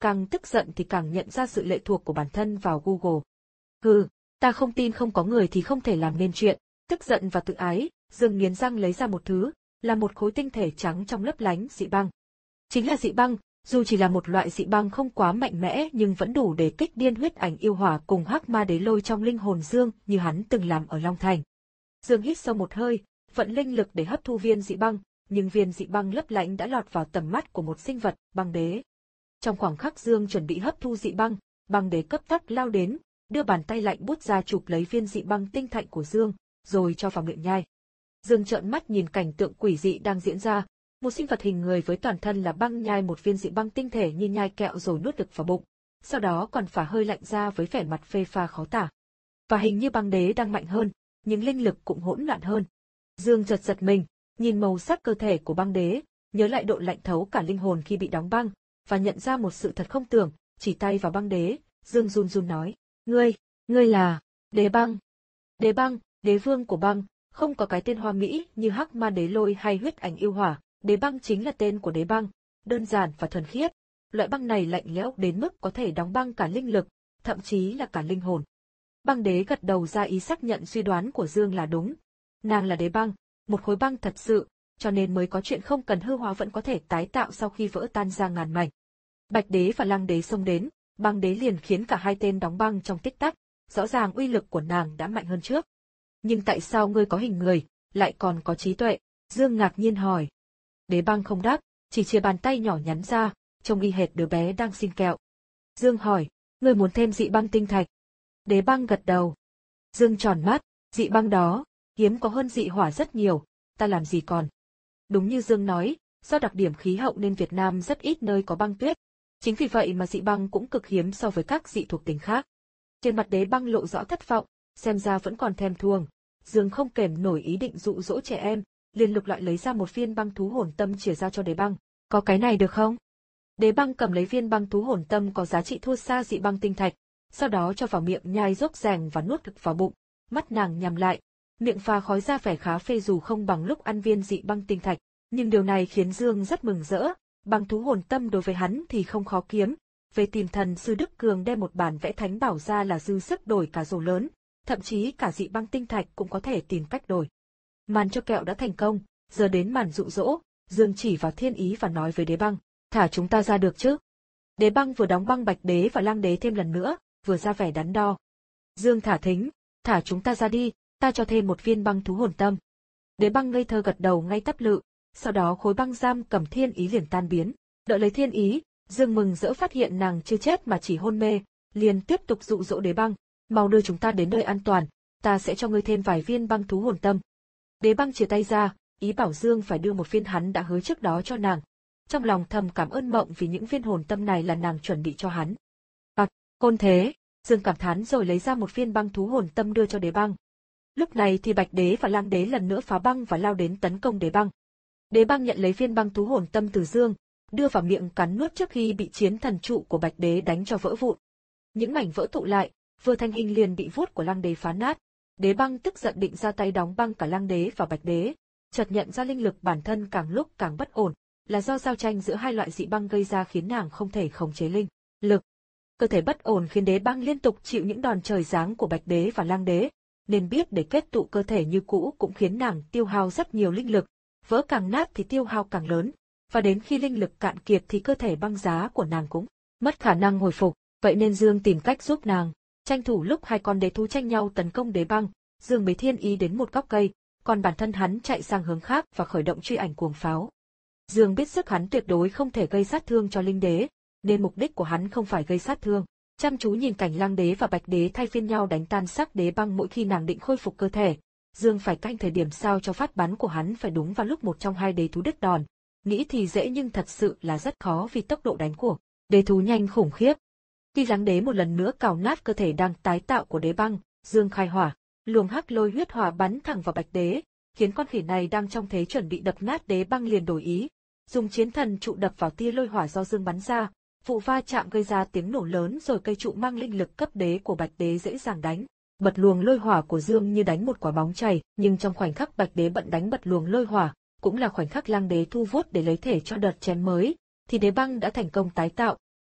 càng tức giận thì càng nhận ra sự lệ thuộc của bản thân vào Google. Hừ, ta không tin không có người thì không thể làm nên chuyện. Tức giận và tự ái, Dương nghiến răng lấy ra một thứ, là một khối tinh thể trắng trong lấp lánh dị băng. Chính là dị băng, dù chỉ là một loại dị băng không quá mạnh mẽ nhưng vẫn đủ để kích điên huyết ảnh yêu hỏa cùng hắc ma đế lôi trong linh hồn Dương như hắn từng làm ở Long Thành. Dương hít sâu một hơi, vận linh lực để hấp thu viên dị băng, nhưng viên dị băng lấp lánh đã lọt vào tầm mắt của một sinh vật, băng đế. Trong khoảng khắc Dương chuẩn bị hấp thu dị băng, băng đế cấp tốc lao đến, đưa bàn tay lạnh buốt ra chụp lấy viên dị băng tinh thạch của Dương, rồi cho vào miệng nhai. Dương trợn mắt nhìn cảnh tượng quỷ dị đang diễn ra, một sinh vật hình người với toàn thân là băng nhai một viên dị băng tinh thể như nhai kẹo rồi nuốt được vào bụng, sau đó còn phả hơi lạnh ra với vẻ mặt phê pha khó tả. Và hình như băng đế đang mạnh hơn, nhưng linh lực cũng hỗn loạn hơn. Dương chợt giật mình, nhìn màu sắc cơ thể của băng đế, nhớ lại độ lạnh thấu cả linh hồn khi bị đóng băng, và nhận ra một sự thật không tưởng, chỉ tay vào băng đế, Dương run run nói, ngươi, ngươi là, đế băng. Đế băng, đế vương của băng, không có cái tên hoa mỹ như hắc ma đế lôi hay huyết ảnh yêu hỏa, đế băng chính là tên của đế băng, đơn giản và thuần khiết. Loại băng này lạnh lẽo đến mức có thể đóng băng cả linh lực, thậm chí là cả linh hồn. Băng đế gật đầu ra ý xác nhận suy đoán của Dương là đúng. Nàng là đế băng, một khối băng thật sự, cho nên mới có chuyện không cần hư hóa vẫn có thể tái tạo sau khi vỡ tan ra ngàn mảnh. Bạch đế và lăng đế xông đến, băng đế liền khiến cả hai tên đóng băng trong tích tắc, rõ ràng uy lực của nàng đã mạnh hơn trước. Nhưng tại sao ngươi có hình người, lại còn có trí tuệ? Dương ngạc nhiên hỏi. Đế băng không đáp, chỉ chia bàn tay nhỏ nhắn ra, trông y hệt đứa bé đang xin kẹo. Dương hỏi, ngươi muốn thêm dị băng tinh thạch? Đế băng gật đầu. Dương tròn mắt, dị băng đó, hiếm có hơn dị hỏa rất nhiều, ta làm gì còn. Đúng như Dương nói, do đặc điểm khí hậu nên Việt Nam rất ít nơi có băng tuyết. Chính vì vậy mà dị băng cũng cực hiếm so với các dị thuộc tính khác. Trên mặt đế băng lộ rõ thất vọng, xem ra vẫn còn thèm thuồng. Dương không kềm nổi ý định dụ dỗ trẻ em, liền lục lại lấy ra một viên băng thú hồn tâm chìa ra cho đế băng. Có cái này được không? Đế băng cầm lấy viên băng thú hồn tâm có giá trị thua xa dị băng tinh thạch, sau đó cho vào miệng nhai dốc rèng và nuốt thực vào bụng. Mắt nàng nhắm lại, miệng pha khói ra vẻ khá phê dù không bằng lúc ăn viên dị băng tinh thạch, nhưng điều này khiến Dương rất mừng rỡ. Băng thú hồn tâm đối với hắn thì không khó kiếm, về tìm thần sư Đức Cường đem một bản vẽ thánh bảo ra là dư sức đổi cả rổ lớn, thậm chí cả dị băng tinh thạch cũng có thể tìm cách đổi. Màn cho kẹo đã thành công, giờ đến màn dụ dỗ. Dương chỉ vào thiên ý và nói với đế băng, thả chúng ta ra được chứ? Đế băng vừa đóng băng bạch đế và lang đế thêm lần nữa, vừa ra vẻ đắn đo. Dương thả thính, thả chúng ta ra đi, ta cho thêm một viên băng thú hồn tâm. Đế băng ngây thơ gật đầu ngay tắp lự, sau đó khối băng giam cầm thiên ý liền tan biến. Đợi lấy thiên ý, Dương mừng rỡ phát hiện nàng chưa chết mà chỉ hôn mê, liền tiếp tục dụ dỗ đế băng, mau đưa chúng ta đến nơi an toàn, ta sẽ cho ngươi thêm vài viên băng thú hồn tâm. Đế băng chia tay ra, ý bảo Dương phải đưa một viên hắn đã hứa trước đó cho nàng. Trong lòng thầm cảm ơn Mộng vì những viên hồn tâm này là nàng chuẩn bị cho hắn. À, côn thế, Dương cảm thán rồi lấy ra một viên băng thú hồn tâm đưa cho đế băng. Lúc này thì bạch đế và lang đế lần nữa phá băng và lao đến tấn công đế băng. Đế băng nhận lấy viên băng thú hồn tâm từ Dương, đưa vào miệng cắn nuốt trước khi bị chiến thần trụ của bạch đế đánh cho vỡ vụn. Những mảnh vỡ tụ lại, vừa thanh hình liền bị vuốt của lang đế phá nát. Đế băng tức giận định ra tay đóng băng cả lang đế và bạch đế, chợt nhận ra linh lực bản thân càng lúc càng bất ổn, là do giao tranh giữa hai loại dị băng gây ra khiến nàng không thể khống chế linh lực. Cơ thể bất ổn khiến đế băng liên tục chịu những đòn trời giáng của bạch đế và lang đế, nên biết để kết tụ cơ thể như cũ cũng khiến nàng tiêu hao rất nhiều linh lực, vỡ càng nát thì tiêu hao càng lớn, và đến khi linh lực cạn kiệt thì cơ thể băng giá của nàng cũng mất khả năng hồi phục, vậy nên Dương tìm cách giúp nàng. Tranh thủ lúc hai con đế thú tranh nhau tấn công đế băng, Dương mới thiên ý đến một góc cây, còn bản thân hắn chạy sang hướng khác và khởi động truy ảnh cuồng pháo. Dương biết sức hắn tuyệt đối không thể gây sát thương cho linh đế, nên mục đích của hắn không phải gây sát thương. Chăm chú nhìn cảnh lang đế và bạch đế thay phiên nhau đánh tan xác đế băng mỗi khi nàng định khôi phục cơ thể, Dương phải canh thời điểm sao cho phát bắn của hắn phải đúng vào lúc một trong hai đế thú đứt đòn. Nghĩ thì dễ nhưng thật sự là rất khó vì tốc độ đánh của đế thú nhanh khủng khiếp. Khi lang đế một lần nữa cào nát cơ thể đang tái tạo của đế băng, Dương khai hỏa, luồng hắc lôi huyết hỏa bắn thẳng vào bạch đế, khiến con khỉ này đang trong thế chuẩn bị đập nát đế băng liền đổi ý, dùng chiến thần trụ đập vào tia lôi hỏa do Dương bắn ra. Vụ va chạm gây ra tiếng nổ lớn rồi cây trụ mang linh lực cấp đế của bạch đế dễ dàng đánh bật luồng lôi hỏa của Dương như đánh một quả bóng chày, nhưng trong khoảnh khắc bạch đế bận đánh bật luồng lôi hỏa, cũng là khoảnh khắc lang đế thu vuốt để lấy thể cho đợt chém mới, thì đế băng đã thành công tái tạo,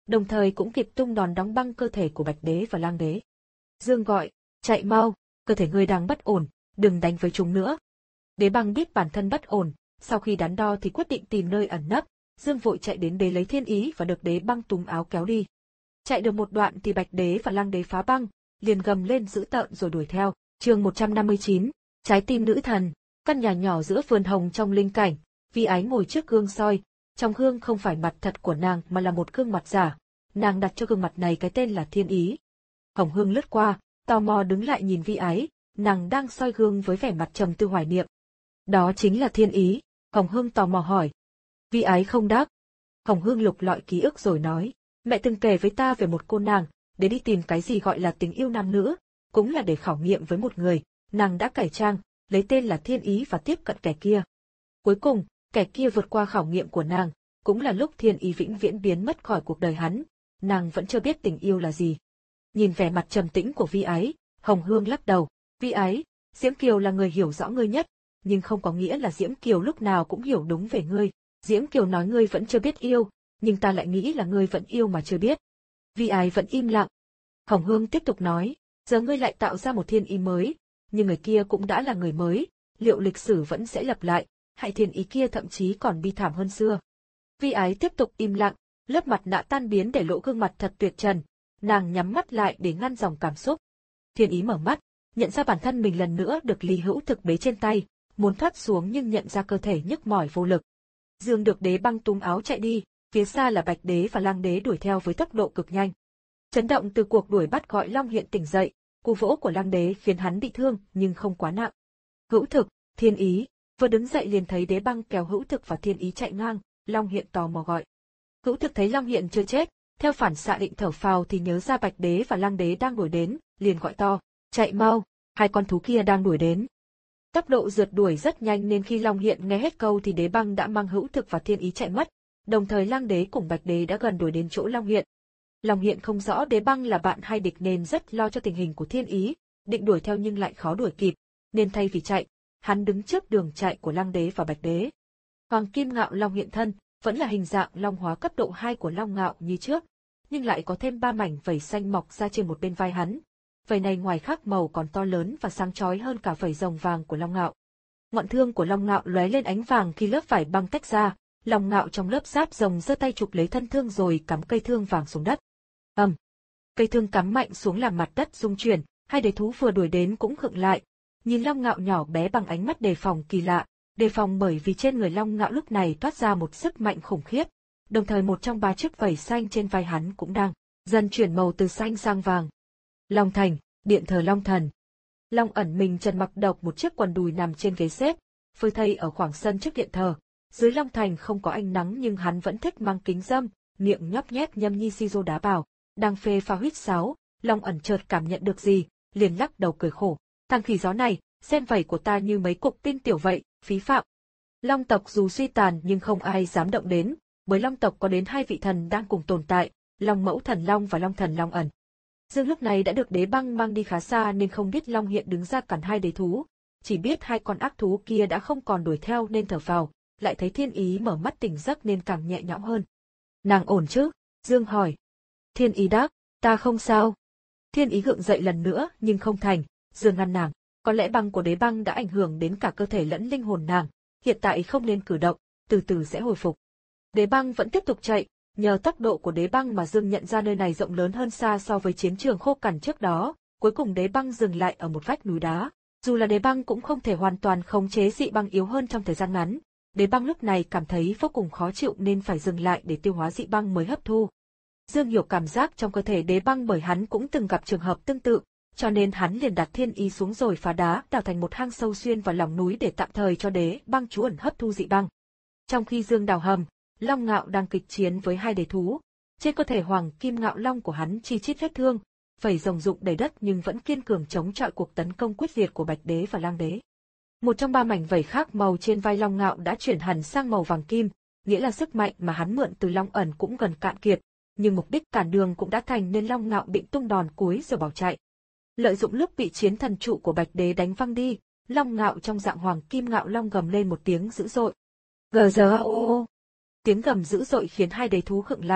đồng thời cũng kịp tung đòn đóng băng cơ thể của Bạch Đế và Lang Đế. Dương gọi, chạy mau, cơ thể ngươi đang bất ổn, đừng đánh với chúng nữa. Đế Băng biết bản thân bất ổn, sau khi đắn đo thì quyết định tìm nơi ẩn nấp, Dương vội chạy đến đế lấy thiên ý và được Đế Băng túm áo kéo đi. Chạy được một đoạn thì Bạch Đế và Lang Đế phá băng, liền gầm lên dữ tợn rồi đuổi theo. Chương một trăm năm mươi chín, Trái tim nữ thần. Căn nhà nhỏ giữa vườn hồng trong linh cảnh, Vi Ái ngồi trước gương soi, trong gương không phải mặt thật của nàng mà là một gương mặt giả, nàng đặt cho gương mặt này cái tên là Thiên Ý. Hồng Hương lướt qua, tò mò đứng lại nhìn Vi Ái, nàng đang soi gương với vẻ mặt trầm tư hoài niệm. Đó chính là Thiên Ý, Hồng Hương tò mò hỏi. Vi Ái không đáp. Hồng Hương lục lọi ký ức rồi nói, mẹ từng kể với ta về một cô nàng, để đi tìm cái gì gọi là tình yêu nam nữ, cũng là để khảo nghiệm với một người, nàng đã cải trang, lấy tên là Thiên Ý và tiếp cận kẻ kia. Cuối cùng, kẻ kia vượt qua khảo nghiệm của nàng, cũng là lúc Thiên Ý vĩnh viễn biến mất khỏi cuộc đời hắn, nàng vẫn chưa biết tình yêu là gì. Nhìn vẻ mặt trầm tĩnh của Vi Ái, Hồng Hương lắc đầu, Vi Ái, Diễm Kiều là người hiểu rõ ngươi nhất, nhưng không có nghĩa là Diễm Kiều lúc nào cũng hiểu đúng về ngươi. Diễm Kiều nói ngươi vẫn chưa biết yêu, nhưng ta lại nghĩ là ngươi vẫn yêu mà chưa biết. Vi Ái vẫn im lặng. Hồng Hương tiếp tục nói, giờ ngươi lại tạo ra một Thiên Ý mới, nhưng người kia cũng đã là người mới, liệu lịch sử vẫn sẽ lặp lại, hay Thiên Ý kia thậm chí còn bi thảm hơn xưa. Vi Ái tiếp tục im lặng, lớp mặt nạ tan biến để lộ gương mặt thật tuyệt trần, nàng nhắm mắt lại để ngăn dòng cảm xúc. Thiên Ý mở mắt, nhận ra bản thân mình lần nữa được Lý Hữu Thực bế trên tay, muốn thoát xuống nhưng nhận ra cơ thể nhức mỏi vô lực. Dương được Đế Băng túm áo chạy đi, phía xa là Bạch Đế và Lang Đế đuổi theo với tốc độ cực nhanh. Chấn động từ cuộc đuổi bắt gọi Long Hiện tỉnh dậy, cú vỗ của Lang Đế khiến hắn bị thương nhưng không quá nặng. Hữu Thực, Thiên Ý, vừa đứng dậy liền thấy Đế Băng kéo Hữu Thực và Thiên Ý chạy ngang, Long Hiện tò mò gọi. Hữu Thực thấy Long Hiện chưa chết, theo phản xạ định thở phào thì nhớ ra Bạch Đế và Lang Đế đang đuổi đến, liền gọi to, chạy mau, hai con thú kia đang đuổi đến. Tốc độ rượt đuổi rất nhanh nên khi Long Hiện nghe hết câu thì Đế Băng đã mang Hữu Thực và Thiên Ý chạy mất, đồng thời Lang Đế cùng Bạch Đế đã gần đuổi đến chỗ Long Hiện. Long Hiện không rõ Đế Băng là bạn hay địch nên rất lo cho tình hình của Thiên Ý, định đuổi theo nhưng lại khó đuổi kịp, nên thay vì chạy, hắn đứng trước đường chạy của Lang Đế và Bạch Đế. Hoàng Kim Ngạo Long hiện thân, vẫn là hình dạng long hóa cấp độ hai của Long Ngạo như trước, nhưng lại có thêm ba mảnh vảy xanh mọc ra trên một bên vai hắn. Vảy này ngoài khác màu còn to lớn và sáng chói hơn cả vảy rồng vàng của Long Ngạo. Ngọn thương của Long Ngạo lóe lên ánh vàng khi lớp vải băng tách ra, Long Ngạo trong lớp giáp rồng giơ tay chụp lấy thân thương rồi cắm cây thương vàng xuống đất. Ầm, um, cây thương cắm mạnh xuống làm mặt đất rung chuyển, hai đế thú vừa đuổi đến cũng khựng lại, nhìn Long Ngạo nhỏ bé bằng ánh mắt đề phòng kỳ lạ, đề phòng bởi vì trên người Long Ngạo lúc này toát ra một sức mạnh khủng khiếp, đồng thời một trong ba chiếc vảy xanh trên vai hắn cũng đang dần chuyển màu từ xanh sang vàng. Long Thành, điện thờ Long Thần. Long ẩn mình trần mặc độc một chiếc quần đùi nằm trên ghế xếp, phơi thây ở khoảng sân trước điện thờ. Dưới Long Thành không có ánh nắng nhưng hắn vẫn thích mang kính râm, miệng nhóc nhét nhâm nhi si rô đá bảo, đang phê pha huýt sáo. Long ẩn chợt cảm nhận được gì, liền lắc đầu cười khổ. Thằng khỉ gió này, xem vảy của ta như mấy cục tin tiểu vậy, phí phạm. Long tộc dù suy tàn nhưng không ai dám động đến, bởi Long tộc có đến hai vị thần đang cùng tồn tại, Long Mẫu Thần Long và Long Thần Long ẩn. Dương lúc này đã được Đế Băng mang đi khá xa nên không biết Long Hiện đứng ra cản hai đế thú, chỉ biết hai con ác thú kia đã không còn đuổi theo nên thở phào, lại thấy Thiên Ý mở mắt tỉnh giấc nên càng nhẹ nhõm hơn. Nàng ổn chứ? Dương hỏi. Thiên Ý đáp, ta không sao. Thiên Ý gượng dậy lần nữa nhưng không thành, Dương ngăn nàng, có lẽ băng của Đế Băng đã ảnh hưởng đến cả cơ thể lẫn linh hồn nàng, hiện tại không nên cử động, từ từ sẽ hồi phục. Đế Băng vẫn tiếp tục chạy, nhờ tốc độ của Đế Băng mà Dương nhận ra nơi này rộng lớn hơn xa so với chiến trường khô cằn trước đó, cuối cùng Đế Băng dừng lại ở một vách núi đá. Dù là Đế Băng cũng không thể hoàn toàn khống chế dị băng yếu hơn trong thời gian ngắn, Đế Băng lúc này cảm thấy vô cùng khó chịu nên phải dừng lại để tiêu hóa dị băng mới hấp thu. Dương hiểu cảm giác trong cơ thể Đế Băng bởi hắn cũng từng gặp trường hợp tương tự, cho nên hắn liền đặt Thiên Ý xuống rồi phá đá đào thành một hang sâu xuyên vào lòng núi để tạm thời cho Đế Băng trú ẩn hấp thu dị băng. Trong khi Dương đào hầm, Long Ngạo đang kịch chiến với hai đế thú. Trên cơ thể Hoàng Kim Ngạo Long của hắn chi chít vết thương, vảy rồng rụng đầy đất nhưng vẫn kiên cường chống chọi cuộc tấn công quyết liệt của Bạch Đế và Lang Đế. Một trong ba mảnh vảy khác màu trên vai Long Ngạo đã chuyển hẳn sang màu vàng kim, nghĩa là sức mạnh mà hắn mượn từ Long ẩn cũng gần cạn kiệt, nhưng mục đích cản đường cũng đã thành nên Long Ngạo định tung đòn cuối rồi bỏ chạy. Lợi dụng lúc bị chiến thần trụ của Bạch Đế đánh văng đi, Long Ngạo trong dạng Hoàng Kim Ngạo Long gầm lên một tiếng dữ dội. Gờ giờ ô ô. Tiếng gầm dữ dội khiến hai đế thú khựng lại,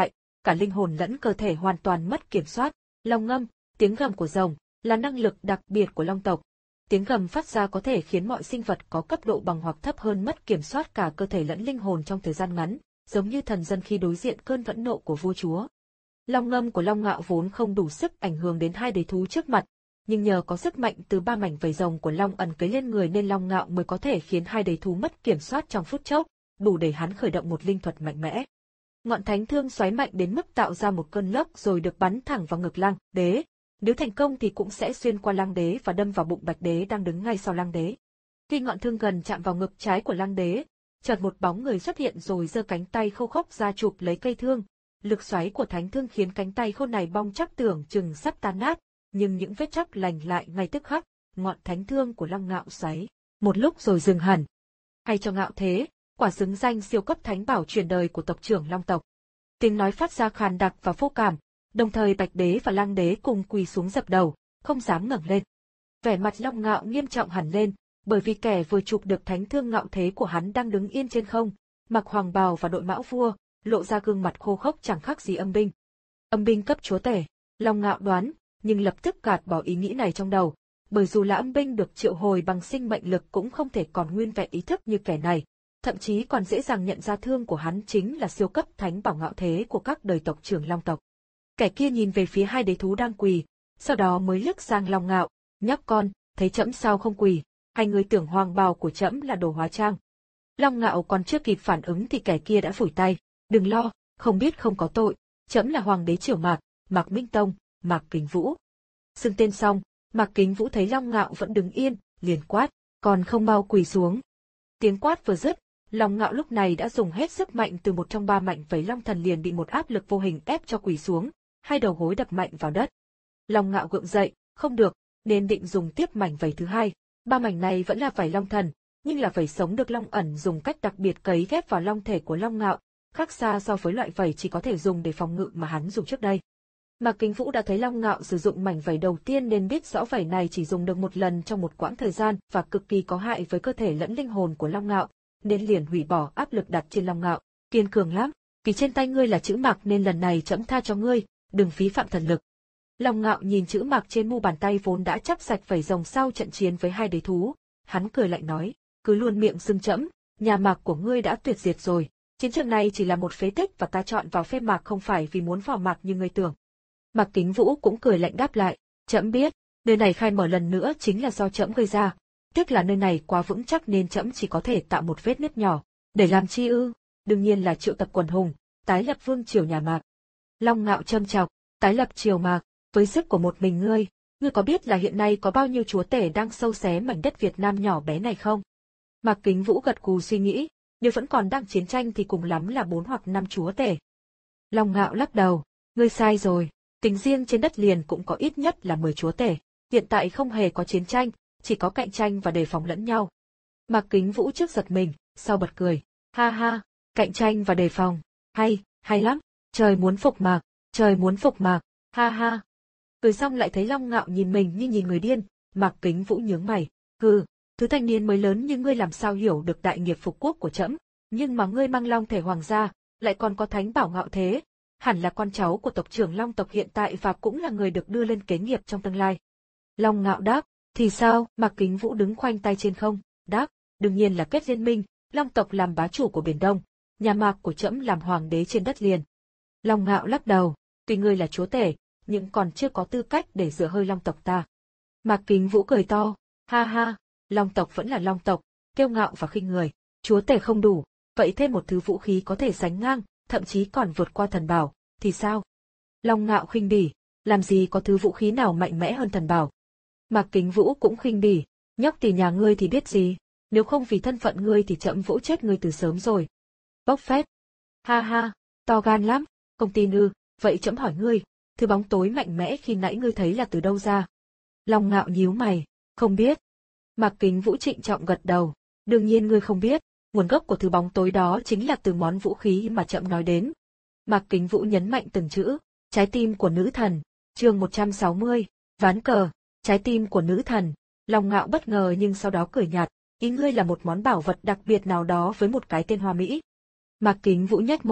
cả linh hồn lẫn cơ thể hoàn toàn mất kiểm soát. Long ngâm, tiếng gầm của rồng, là năng lực đặc biệt của long tộc. Tiếng gầm phát ra có thể khiến mọi sinh vật có cấp độ bằng hoặc thấp hơn mất kiểm soát cả cơ thể lẫn linh hồn trong thời gian ngắn, giống như thần dân khi đối diện cơn phẫn nộ của vua chúa. Long ngâm của Long Ngạo vốn không đủ sức ảnh hưởng đến hai đế thú trước mặt, nhưng nhờ có sức mạnh từ ba mảnh vảy rồng của Long ẩn cấy lên người nên Long Ngạo mới có thể khiến hai đế thú mất kiểm soát trong phút chốc, đủ để hắn khởi động một linh thuật mạnh mẽ. Ngọn thánh thương xoáy mạnh đến mức tạo ra một cơn lốc rồi được bắn thẳng vào ngực Lăng Đế. Nếu thành công thì cũng sẽ xuyên qua Lăng Đế và đâm vào bụng Bạch Đế đang đứng ngay sau Lăng Đế. Khi ngọn thương gần chạm vào ngực trái của Lăng Đế, chợt một bóng người xuất hiện rồi giơ cánh tay khô khốc ra chụp lấy cây thương. Lực xoáy của thánh thương khiến cánh tay khô này bong chắc tưởng chừng sắp tan nát, nhưng những vết chóc lành lại ngay tức khắc. Ngọn thánh thương của Long Ngạo xoáy một lúc rồi dừng hẳn. Hay cho Ngạo thế, quả xứng danh siêu cấp thánh bảo truyền đời của tộc trưởng Long tộc. Tiếng nói phát ra khàn đặc và vô cảm, đồng thời Bạch Đế và Lăng Đế cùng quỳ xuống dập đầu, không dám ngẩng lên. Vẻ mặt Long Ngạo nghiêm trọng hẳn lên, bởi vì kẻ vừa chụp được thánh thương Ngạo thế của hắn đang đứng yên trên không, mặc hoàng bào và đội mão vua, lộ ra gương mặt khô khốc chẳng khác gì âm binh. Âm binh cấp chúa tể, Long Ngạo đoán, nhưng lập tức gạt bỏ ý nghĩ này trong đầu, bởi dù là âm binh được triệu hồi bằng sinh mệnh lực cũng không thể còn nguyên vẹn ý thức như kẻ này, thậm chí còn dễ dàng nhận ra thương của hắn chính là siêu cấp thánh bảo Ngạo thế của các đời tộc trưởng Long tộc. Kẻ kia nhìn về phía hai đế thú đang quỳ, sau đó mới liếc sang Long Ngạo, nhóc con, thấy trẫm sao không quỳ, hai người tưởng hoàng bào của trẫm là đồ hóa trang. Long Ngạo còn chưa kịp phản ứng thì kẻ kia đã phủi tay, đừng lo, không biết không có tội, trẫm là hoàng đế Triều Mạc, Mạc Minh Tông, Mạc Kính Vũ. Xưng tên xong, Mạc Kính Vũ thấy Long Ngạo vẫn đứng yên, liền quát, còn không mau quỳ xuống. Tiếng quát vừa dứt, Long Ngạo lúc này đã dùng hết sức mạnh từ một trong ba mảnh vảy Long thần liền bị một áp lực vô hình ép cho quỳ xuống, hai đầu gối đập mạnh vào đất. Long Ngạo gượng dậy, không được, nên định dùng tiếp mảnh vảy thứ hai. Ba mảnh này vẫn là vảy Long thần, nhưng là vảy sống được Long ẩn dùng cách đặc biệt cấy ghép vào long thể của Long Ngạo, khác xa so với loại vảy chỉ có thể dùng để phòng ngự mà hắn dùng trước đây. Mạc Kính Vũ đã thấy Long Ngạo sử dụng mảnh vảy đầu tiên nên biết rõ vảy này chỉ dùng được một lần trong một quãng thời gian và cực kỳ có hại với cơ thể lẫn linh hồn của Long Ngạo, nên liền hủy bỏ áp lực đặt trên Long Ngạo. Kiên cường lắm, vì trên tay ngươi là chữ Mạc nên lần này trẫm tha cho ngươi, đừng phí phạm thần lực. Long Ngạo nhìn chữ Mạc trên mu bàn tay vốn đã chắp sạch vảy rồng sau trận chiến với hai đế thú, hắn cười lạnh nói, cứ luôn miệng xưng trẫm, nhà Mạc của ngươi đã tuyệt diệt rồi, chiến trường này chỉ là một phế tích và ta chọn vào phe Mạc không phải vì muốn vào Mạc như ngươi tưởng. Mạc Kính Vũ cũng cười lạnh đáp lại, trẫm biết, nơi này khai mở lần nữa chính là do trẫm gây ra, tiếc là nơi này quá vững chắc nên trẫm chỉ có thể tạo một vết nứt nhỏ, để làm chi ư? Đương nhiên là triệu tập quần hùng, tái lập vương triều nhà Mạc. Long Ngạo châm chọc, tái lập triều Mạc, với sức của một mình ngươi, ngươi có biết là hiện nay có bao nhiêu chúa tể đang sâu xé mảnh đất Việt Nam nhỏ bé này không? Mạc Kính Vũ gật gù suy nghĩ, nếu vẫn còn đang chiến tranh thì cùng lắm là bốn hoặc năm chúa tể. Long Ngạo lắc đầu, ngươi sai rồi, tính riêng trên đất liền cũng có ít nhất là mười chúa tể, hiện tại không hề có chiến tranh, chỉ có cạnh tranh và đề phòng lẫn nhau. Mạc Kính Vũ trước giật mình, sau bật cười, ha ha, cạnh tranh và đề phòng, hay, hay lắm, trời muốn phục Mạc, trời muốn phục Mạc, ha ha. Cười xong lại thấy Long Ngạo nhìn mình như nhìn người điên, Mạc Kính Vũ nhướng mày, hừ, thứ thanh niên mới lớn như ngươi làm sao hiểu được đại nghiệp phục quốc của trẫm, nhưng mà ngươi mang long thể hoàng gia, lại còn có thánh bảo Ngạo thế, hẳn là con cháu của tộc trưởng Long tộc hiện tại và cũng là người được đưa lên kế nghiệp trong tương lai. Long Ngạo đáp, thì sao? Mạc Kính Vũ đứng khoanh tay trên không, đáp, đương nhiên là kết liên minh, Long tộc làm bá chủ của Biển Đông, nhà Mạc của trẫm làm hoàng đế trên đất liền. Long Ngạo lắc đầu, tuy ngươi là chúa tể, nhưng còn chưa có tư cách để dựa hơi Long tộc ta. Mạc Kính Vũ cười to, ha ha, Long tộc vẫn là Long tộc, kiêu ngạo và khinh người, chúa tể không đủ, vậy thêm một thứ vũ khí có thể sánh ngang, thậm chí còn vượt qua thần bảo, thì sao? Long Ngạo khinh bỉ, làm gì có thứ vũ khí nào mạnh mẽ hơn thần bảo? Mạc Kính Vũ cũng khinh bỉ, nhóc tỳ nhà ngươi thì biết gì, nếu không vì thân phận ngươi thì trẫm vỗ chết ngươi từ sớm rồi. Bốc phét, ha ha, to gan lắm, không tin ư? Vậy trẫm hỏi ngươi, thứ bóng tối mạnh mẽ khi nãy ngươi thấy là từ đâu ra? Long Ngạo nhíu mày, không biết. Mạc Kính Vũ trịnh trọng gật đầu, đương nhiên ngươi không biết, nguồn gốc của thứ bóng tối đó chính là từ món vũ khí mà trẫm nói đến. Mạc Kính Vũ nhấn mạnh từng chữ, trái tim của nữ thần, chương một trăm sáu mươi, ván cờ, trái tim của nữ thần. Long Ngạo bất ngờ nhưng sau đó cười nhạt, ý ngươi là một món bảo vật đặc biệt nào đó với một cái tên hoa mỹ. Mạc Kính Vũ nhếch môi,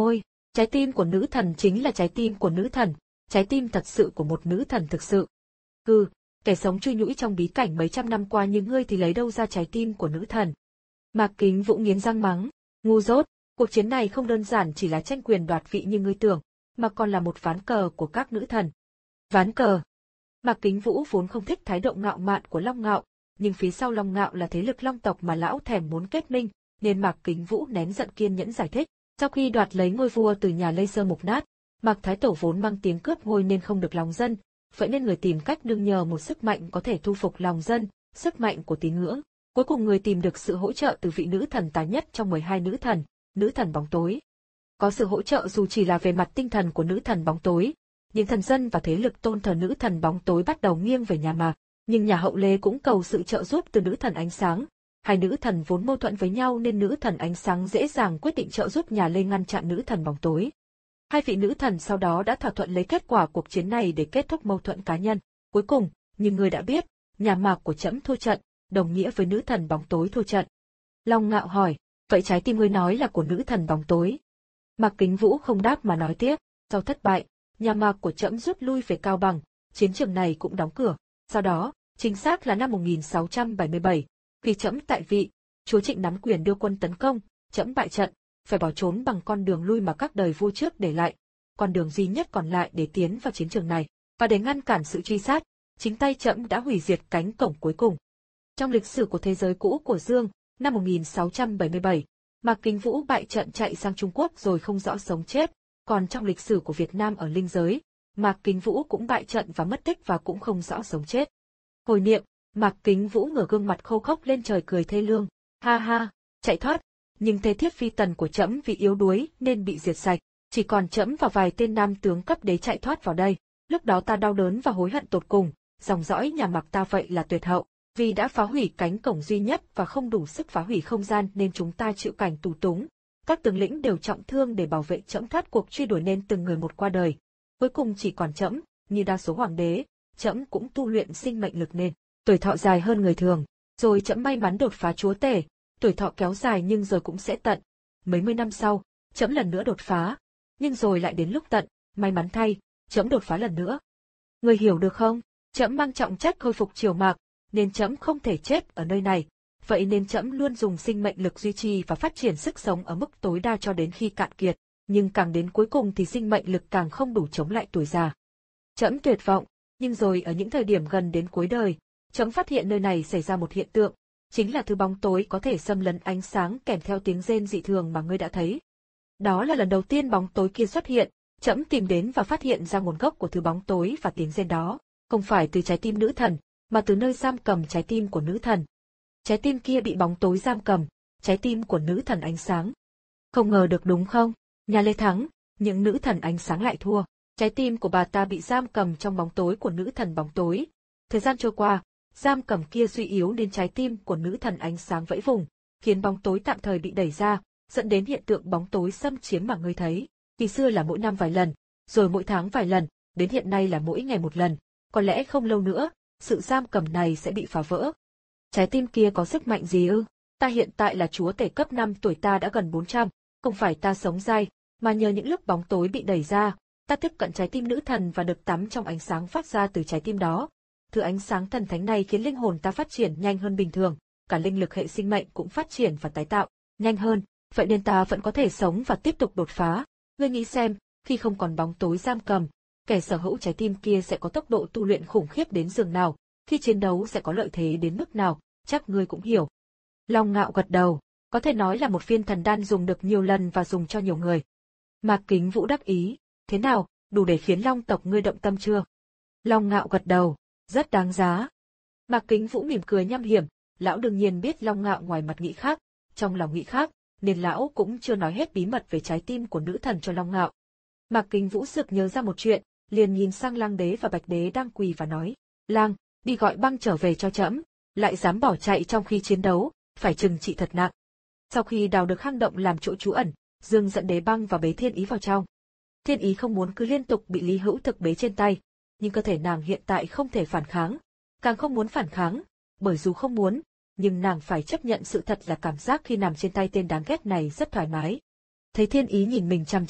Trái tim của nữ thần chính là trái tim của nữ thần, trái tim thật sự của một nữ thần thực sự. Hừ, kẻ sống chui nhũi trong bí cảnh mấy trăm năm qua như ngươi thì lấy đâu ra trái tim của nữ thần. Mạc Kính Vũ nghiến răng mắng, ngu dốt, cuộc chiến này không đơn giản chỉ là tranh quyền đoạt vị như ngươi tưởng, mà còn là một ván cờ của các nữ thần. Ván cờ. Mạc Kính Vũ vốn không thích thái độ ngạo mạn của Long Ngạo, nhưng phía sau Long Ngạo là thế lực Long tộc mà lão thèm muốn kết minh, nên Mạc Kính Vũ nén giận kiên nhẫn giải thích. Sau khi đoạt lấy ngôi vua từ nhà Lê Sơ mục nát, Mạc Thái Tổ vốn mang tiếng cướp ngôi nên không được lòng dân, vậy nên người tìm cách nương nhờ một sức mạnh có thể thu phục lòng dân, sức mạnh của tín ngưỡng. Cuối cùng người tìm được sự hỗ trợ từ vị nữ thần tài nhất trong mười hai nữ thần, nữ thần bóng tối. Có sự hỗ trợ dù chỉ là về mặt tinh thần của nữ thần bóng tối, nhưng thần dân và thế lực tôn thờ nữ thần bóng tối bắt đầu nghiêng về nhà Mạc, nhưng nhà Hậu Lê cũng cầu sự trợ giúp từ nữ thần ánh sáng. Hai nữ thần vốn mâu thuẫn với nhau nên nữ thần ánh sáng dễ dàng quyết định trợ giúp nhà Lê ngăn chặn nữ thần bóng tối. Hai vị nữ thần sau đó đã thỏa thuận lấy kết quả cuộc chiến này để kết thúc mâu thuẫn cá nhân. Cuối cùng, như người đã biết, nhà Mạc của trẫm thua trận, đồng nghĩa với nữ thần bóng tối thua trận. Long Ngạo hỏi, vậy trái tim ngươi nói là của nữ thần bóng tối? Mạc Kính Vũ không đáp mà nói tiếp, sau thất bại, nhà Mạc của trẫm rút lui về Cao Bằng, chiến trường này cũng đóng cửa. Sau đó, chính xác là năm một nghìn sáu trăm bảy mươi bảy, khi trẫm tại vị, chúa Trịnh nắm quyền đưa quân tấn công, trẫm bại trận, phải bỏ trốn bằng con đường lui mà các đời vua trước để lại, con đường duy nhất còn lại để tiến vào chiến trường này, và để ngăn cản sự truy sát, chính tay trẫm đã hủy diệt cánh cổng cuối cùng. Trong lịch sử của thế giới cũ của Dương, năm một nghìn sáu trăm bảy mươi bảy, Mạc Kính Vũ bại trận chạy sang Trung Quốc rồi không rõ sống chết, còn trong lịch sử của Việt Nam ở linh giới, Mạc Kính Vũ cũng bại trận và mất tích và cũng không rõ sống chết. Hồi niệm, Mạc Kính Vũ ngửa gương mặt khô khốc lên trời cười thê lương, ha ha, chạy thoát, nhưng thế thiếp phi tần của trẫm vì yếu đuối nên bị diệt sạch, chỉ còn trẫm và vài tên nam tướng cấp đế chạy thoát vào đây, lúc đó ta đau đớn và hối hận tột cùng, dòng dõi nhà Mạc ta vậy là tuyệt hậu, vì đã phá hủy cánh cổng duy nhất và không đủ sức phá hủy không gian nên chúng ta chịu cảnh tù túng, các tướng lĩnh đều trọng thương để bảo vệ trẫm thoát cuộc truy đuổi nên từng người một qua đời, cuối cùng chỉ còn trẫm, như đa số hoàng đế, trẫm cũng tu luyện sinh mệnh lực nên tuổi thọ dài hơn người thường, rồi trẫm may mắn đột phá chúa tể, tuổi thọ kéo dài nhưng rồi cũng sẽ tận. Mấy mươi năm sau, trẫm lần nữa đột phá, nhưng rồi lại đến lúc tận, may mắn thay, trẫm đột phá lần nữa. Người hiểu được không? Trẫm mang trọng trách khôi phục triều Mạc, nên trẫm không thể chết ở nơi này, vậy nên trẫm luôn dùng sinh mệnh lực duy trì và phát triển sức sống ở mức tối đa cho đến khi cạn kiệt, nhưng càng đến cuối cùng thì sinh mệnh lực càng không đủ chống lại tuổi già. Trẫm tuyệt vọng, nhưng rồi ở những thời điểm gần đến cuối đời, trẫm phát hiện nơi này xảy ra một hiện tượng, chính là thứ bóng tối có thể xâm lấn ánh sáng kèm theo tiếng rên dị thường mà ngươi đã thấy. Đó là lần đầu tiên bóng tối kia xuất hiện, trẫm tìm đến và phát hiện ra nguồn gốc của thứ bóng tối và tiếng rên đó, không phải từ trái tim nữ thần, mà từ nơi giam cầm trái tim của nữ thần. Trái tim kia bị bóng tối giam cầm, trái tim của nữ thần ánh sáng. Không ngờ được đúng không? Nhà Lê thắng, những nữ thần ánh sáng lại thua. Trái tim của bà ta bị giam cầm trong bóng tối của nữ thần bóng tối. Thời gian trôi qua, giam cầm kia suy yếu nên trái tim của nữ thần ánh sáng vẫy vùng, khiến bóng tối tạm thời bị đẩy ra, dẫn đến hiện tượng bóng tối xâm chiếm mà ngươi thấy. Khi xưa là mỗi năm vài lần, rồi mỗi tháng vài lần, đến hiện nay là mỗi ngày một lần. Có lẽ không lâu nữa, sự giam cầm này sẽ bị phá vỡ. Trái tim kia có sức mạnh gì ư? Ta hiện tại là chúa tể cấp năm, tuổi ta đã gần bốn trăm, không phải ta sống dai, mà nhờ những lúc bóng tối bị đẩy ra, ta tiếp cận trái tim nữ thần và được tắm trong ánh sáng phát ra từ trái tim đó. Thứ ánh sáng thần thánh này khiến linh hồn ta phát triển nhanh hơn bình thường, cả linh lực hệ sinh mệnh cũng phát triển và tái tạo nhanh hơn, vậy nên ta vẫn có thể sống và tiếp tục đột phá. Ngươi nghĩ xem, khi không còn bóng tối giam cầm, kẻ sở hữu trái tim kia sẽ có tốc độ tu luyện khủng khiếp đến giường nào, khi chiến đấu sẽ có lợi thế đến mức nào, chắc ngươi cũng hiểu. Long Ngạo gật đầu, có thể nói là một viên thần đan dùng được nhiều lần và dùng cho nhiều người. Mạc Kính Vũ đắc ý, thế nào, đủ để khiến Long tộc ngươi động tâm chưa? Long Ngạo gật đầu, rất đáng giá. Mạc Kính Vũ mỉm cười nham hiểm, lão đương nhiên biết Long Ngạo ngoài mặt nghĩ khác, trong lòng nghĩ khác, nên lão cũng chưa nói hết bí mật về trái tim của nữ thần cho Long Ngạo. Mạc Kính Vũ sực nhớ ra một chuyện, liền nhìn sang Lang đế và Bạch đế đang quỳ và nói, Lang, đi gọi Băng trở về cho trẫm, lại dám bỏ chạy trong khi chiến đấu, phải trừng trị thật nặng. Sau khi đào được hang động làm chỗ trú ẩn, Dương dẫn đế Băng và bế Thiên Ý vào trong. Thiên Ý không muốn cứ liên tục bị Lý Hữu Thực bế trên tay, nhưng cơ thể nàng hiện tại không thể phản kháng, càng không muốn phản kháng, bởi dù không muốn, nhưng nàng phải chấp nhận sự thật là cảm giác khi nằm trên tay tên đáng ghét này rất thoải mái. Thấy Thiên Ý nhìn mình chằm chằm,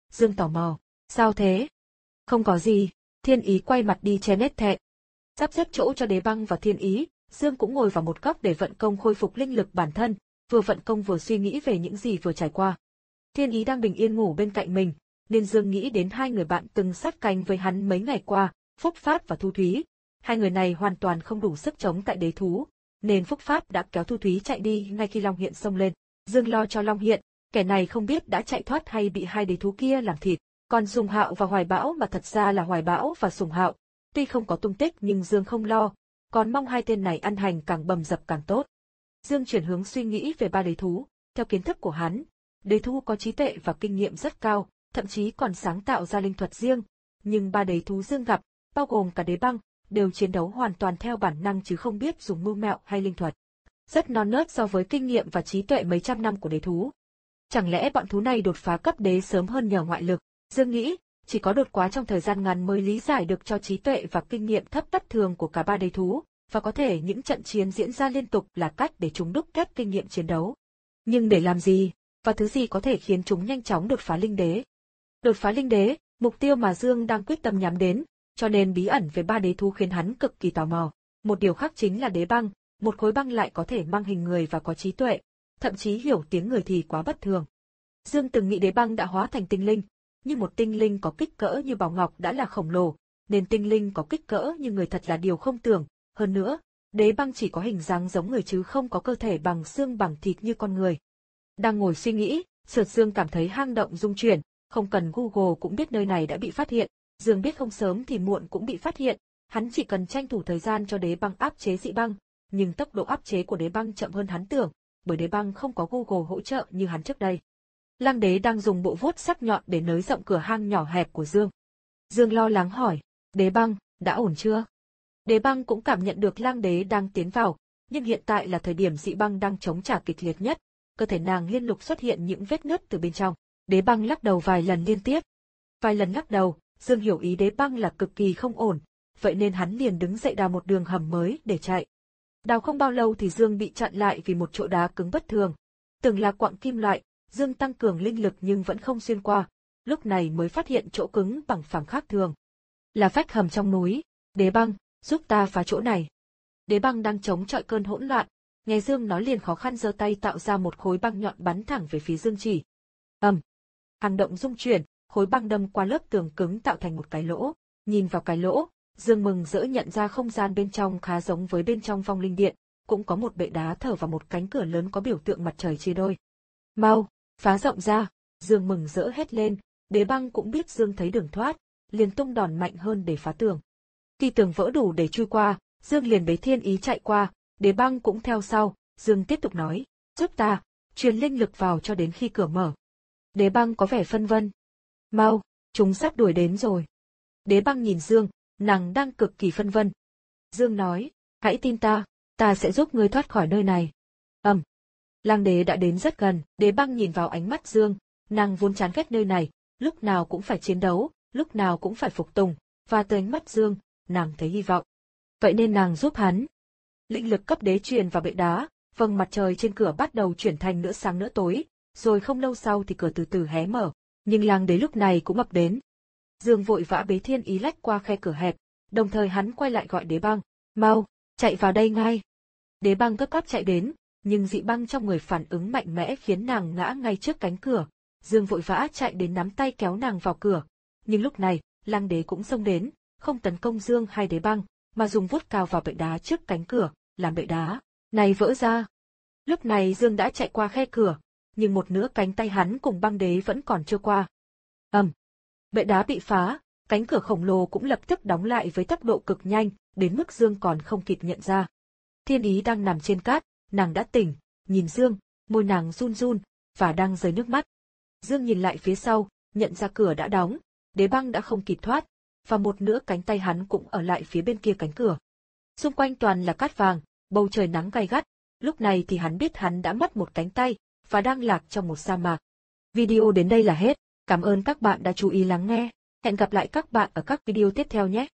Dương tò mò. Sao thế? Không có gì. Thiên Ý quay mặt đi che nét thẹn. Sắp xếp chỗ cho Đế Băng và Thiên Ý, Dương cũng ngồi vào một góc để vận công khôi phục linh lực bản thân, vừa vận công vừa suy nghĩ về những gì vừa trải qua. Thiên Ý đang bình yên ngủ bên cạnh mình, nên Dương nghĩ đến hai người bạn từng sát cánh với hắn mấy ngày qua, Phúc Pháp và Thu Thúy. Hai người này hoàn toàn không đủ sức chống tại đế thú, nên Phúc Pháp đã kéo Thu Thúy chạy đi ngay khi Long Hiện xông lên. Dương lo cho Long Hiện, kẻ này không biết đã chạy thoát hay bị hai đế thú kia làm thịt. Còn Sùng Hạo và Hoài Bão mà thật ra là Hoài Bão và Sùng Hạo, tuy không có tung tích nhưng Dương không lo, còn mong hai tên này ăn hành càng bầm dập càng tốt. Dương chuyển hướng suy nghĩ về ba đế thú, theo kiến thức của hắn, đế thú có trí tuệ và kinh nghiệm rất cao, thậm chí còn sáng tạo ra linh thuật riêng, nhưng ba đế thú Dương gặp, bao gồm cả Đế Băng, đều chiến đấu hoàn toàn theo bản năng chứ không biết dùng mưu mẹo hay linh thuật. Rất non nớt so với kinh nghiệm và trí tuệ mấy trăm năm của đế thú. Chẳng lẽ bọn thú này đột phá cấp đế sớm hơn nhờ ngoại lực? Dương nghĩ, chỉ có đột quá trong thời gian ngắn mới lý giải được cho trí tuệ và kinh nghiệm thấp bất thường của cả ba đế thú, và có thể những trận chiến diễn ra liên tục là cách để chúng đúc kết kinh nghiệm chiến đấu. Nhưng để làm gì, và thứ gì có thể khiến chúng nhanh chóng đột phá linh đế? Đột phá linh đế, mục tiêu mà Dương đang quyết tâm nhắm đến, cho nên bí ẩn về ba đế thú khiến hắn cực kỳ tò mò. Một điều khác chính là Đế Băng, một khối băng lại có thể mang hình người và có trí tuệ, thậm chí hiểu tiếng người thì quá bất thường. Dương từng nghĩ Đế Băng đã hóa thành tinh linh, nhưng một tinh linh có kích cỡ như Bảo Ngọc đã là khổng lồ, nên tinh linh có kích cỡ như người thật là điều không tưởng. Hơn nữa, Đế Băng chỉ có hình dáng giống người chứ không có cơ thể bằng xương bằng thịt như con người. Đang ngồi suy nghĩ, sượt Dương cảm thấy hang động rung chuyển, không cần Google cũng biết nơi này đã bị phát hiện. Dương biết không sớm thì muộn cũng bị phát hiện, hắn chỉ cần tranh thủ thời gian cho Đế Băng áp chế dị băng, nhưng tốc độ áp chế của Đế Băng chậm hơn hắn tưởng, bởi Đế Băng không có Google hỗ trợ như hắn trước đây. Lang Đế đang dùng bộ vuốt sắc nhọn để nới rộng cửa hang nhỏ hẹp của Dương. Dương lo lắng hỏi, Đế Băng, đã ổn chưa? Đế Băng cũng cảm nhận được Lang Đế đang tiến vào, nhưng hiện tại là thời điểm dị băng đang chống trả kịch liệt nhất, cơ thể nàng liên tục xuất hiện những vết nứt từ bên trong. Đế Băng lắc đầu vài lần liên tiếp. Vài lần lắc đầu, Dương hiểu ý Đế Băng là cực kỳ không ổn, vậy nên hắn liền đứng dậy đào một đường hầm mới để chạy. Đào không bao lâu thì Dương bị chặn lại vì một chỗ đá cứng bất thường. Tưởng là quặng kim loại, Dương tăng cường linh lực nhưng vẫn không xuyên qua, lúc này mới phát hiện chỗ cứng bằng phẳng khác thường. Là vách hầm trong núi. Đế Băng, giúp ta phá chỗ này. Đế Băng đang chống chọi cơn hỗn loạn, nghe Dương nói liền khó khăn giơ tay tạo ra một khối băng nhọn bắn thẳng về phía Dương chỉ. ầm, um, hang động rung chuyển, khối băng đâm qua lớp tường cứng tạo thành một cái lỗ. Nhìn vào cái lỗ, Dương mừng rỡ nhận ra không gian bên trong khá giống với bên trong vong linh điện, cũng có một bệ đá thờ và một cánh cửa lớn có biểu tượng mặt trời chia đôi. Mau, phá rộng ra! Dương mừng rỡ hét lên. Đế Băng cũng biết Dương thấy đường thoát, liền tung đòn mạnh hơn để phá tường. Khi tường vỡ đủ để chui qua, Dương liền bế Thiên Ý chạy qua, Đế Băng cũng theo sau. Dương tiếp tục nói, giúp ta, truyền linh lực vào cho đến khi cửa mở. Đế Băng có vẻ phân vân. Mau, chúng sắp đuổi đến rồi. Đế Băng nhìn Dương, nàng đang cực kỳ phân vân. Dương nói, hãy tin ta, ta sẽ giúp ngươi thoát khỏi nơi này. ầm, um, Lang Đế đã đến rất gần. Đế Băng nhìn vào ánh mắt Dương, nàng vốn chán ghét nơi này, lúc nào cũng phải chiến đấu, lúc nào cũng phải phục tùng, và từ ánh mắt Dương, nàng thấy hy vọng. Vậy nên nàng giúp hắn. Linh lực cấp đế truyền vào bệ đá, vầng mặt trời trên cửa bắt đầu chuyển thành nửa sáng nửa tối, rồi không lâu sau thì cửa từ từ hé mở, nhưng Lang Đế lúc này cũng ập đến. Dương vội vã bế Thiên Ý lách qua khe cửa hẹp, đồng thời hắn quay lại gọi Đế Băng, mau, chạy vào đây ngay. Đế Băng gấp gáp chạy đến, nhưng dị băng trong người phản ứng mạnh mẽ khiến nàng ngã ngay trước cánh cửa. Dương vội vã chạy đến nắm tay kéo nàng vào cửa, nhưng lúc này, Lang Đế cũng xông đến, không tấn công Dương hay Đế Băng, mà dùng vuốt cào vào bệ đá trước cánh cửa, làm bệ đá này vỡ ra. Lúc này Dương đã chạy qua khe cửa, nhưng một nửa cánh tay hắn cùng băng đế vẫn còn chưa qua. ầm, um, bệ đá bị phá, cánh cửa khổng lồ cũng lập tức đóng lại với tốc độ cực nhanh, đến mức Dương còn không kịp nhận ra. Thiên Ý đang nằm trên cát, nàng đã tỉnh, nhìn Dương, môi nàng run run, và đang rơi nước mắt. Dương nhìn lại phía sau, nhận ra cửa đã đóng, Đế Băng đã không kịp thoát, và một nửa cánh tay hắn cũng ở lại phía bên kia cánh cửa. Xung quanh toàn là cát vàng, bầu trời nắng gay gắt, lúc này thì hắn biết hắn đã mất một cánh tay, và đang lạc trong một sa mạc. Video đến đây là hết, cảm ơn các bạn đã chú ý lắng nghe, hẹn gặp lại các bạn ở các video tiếp theo nhé.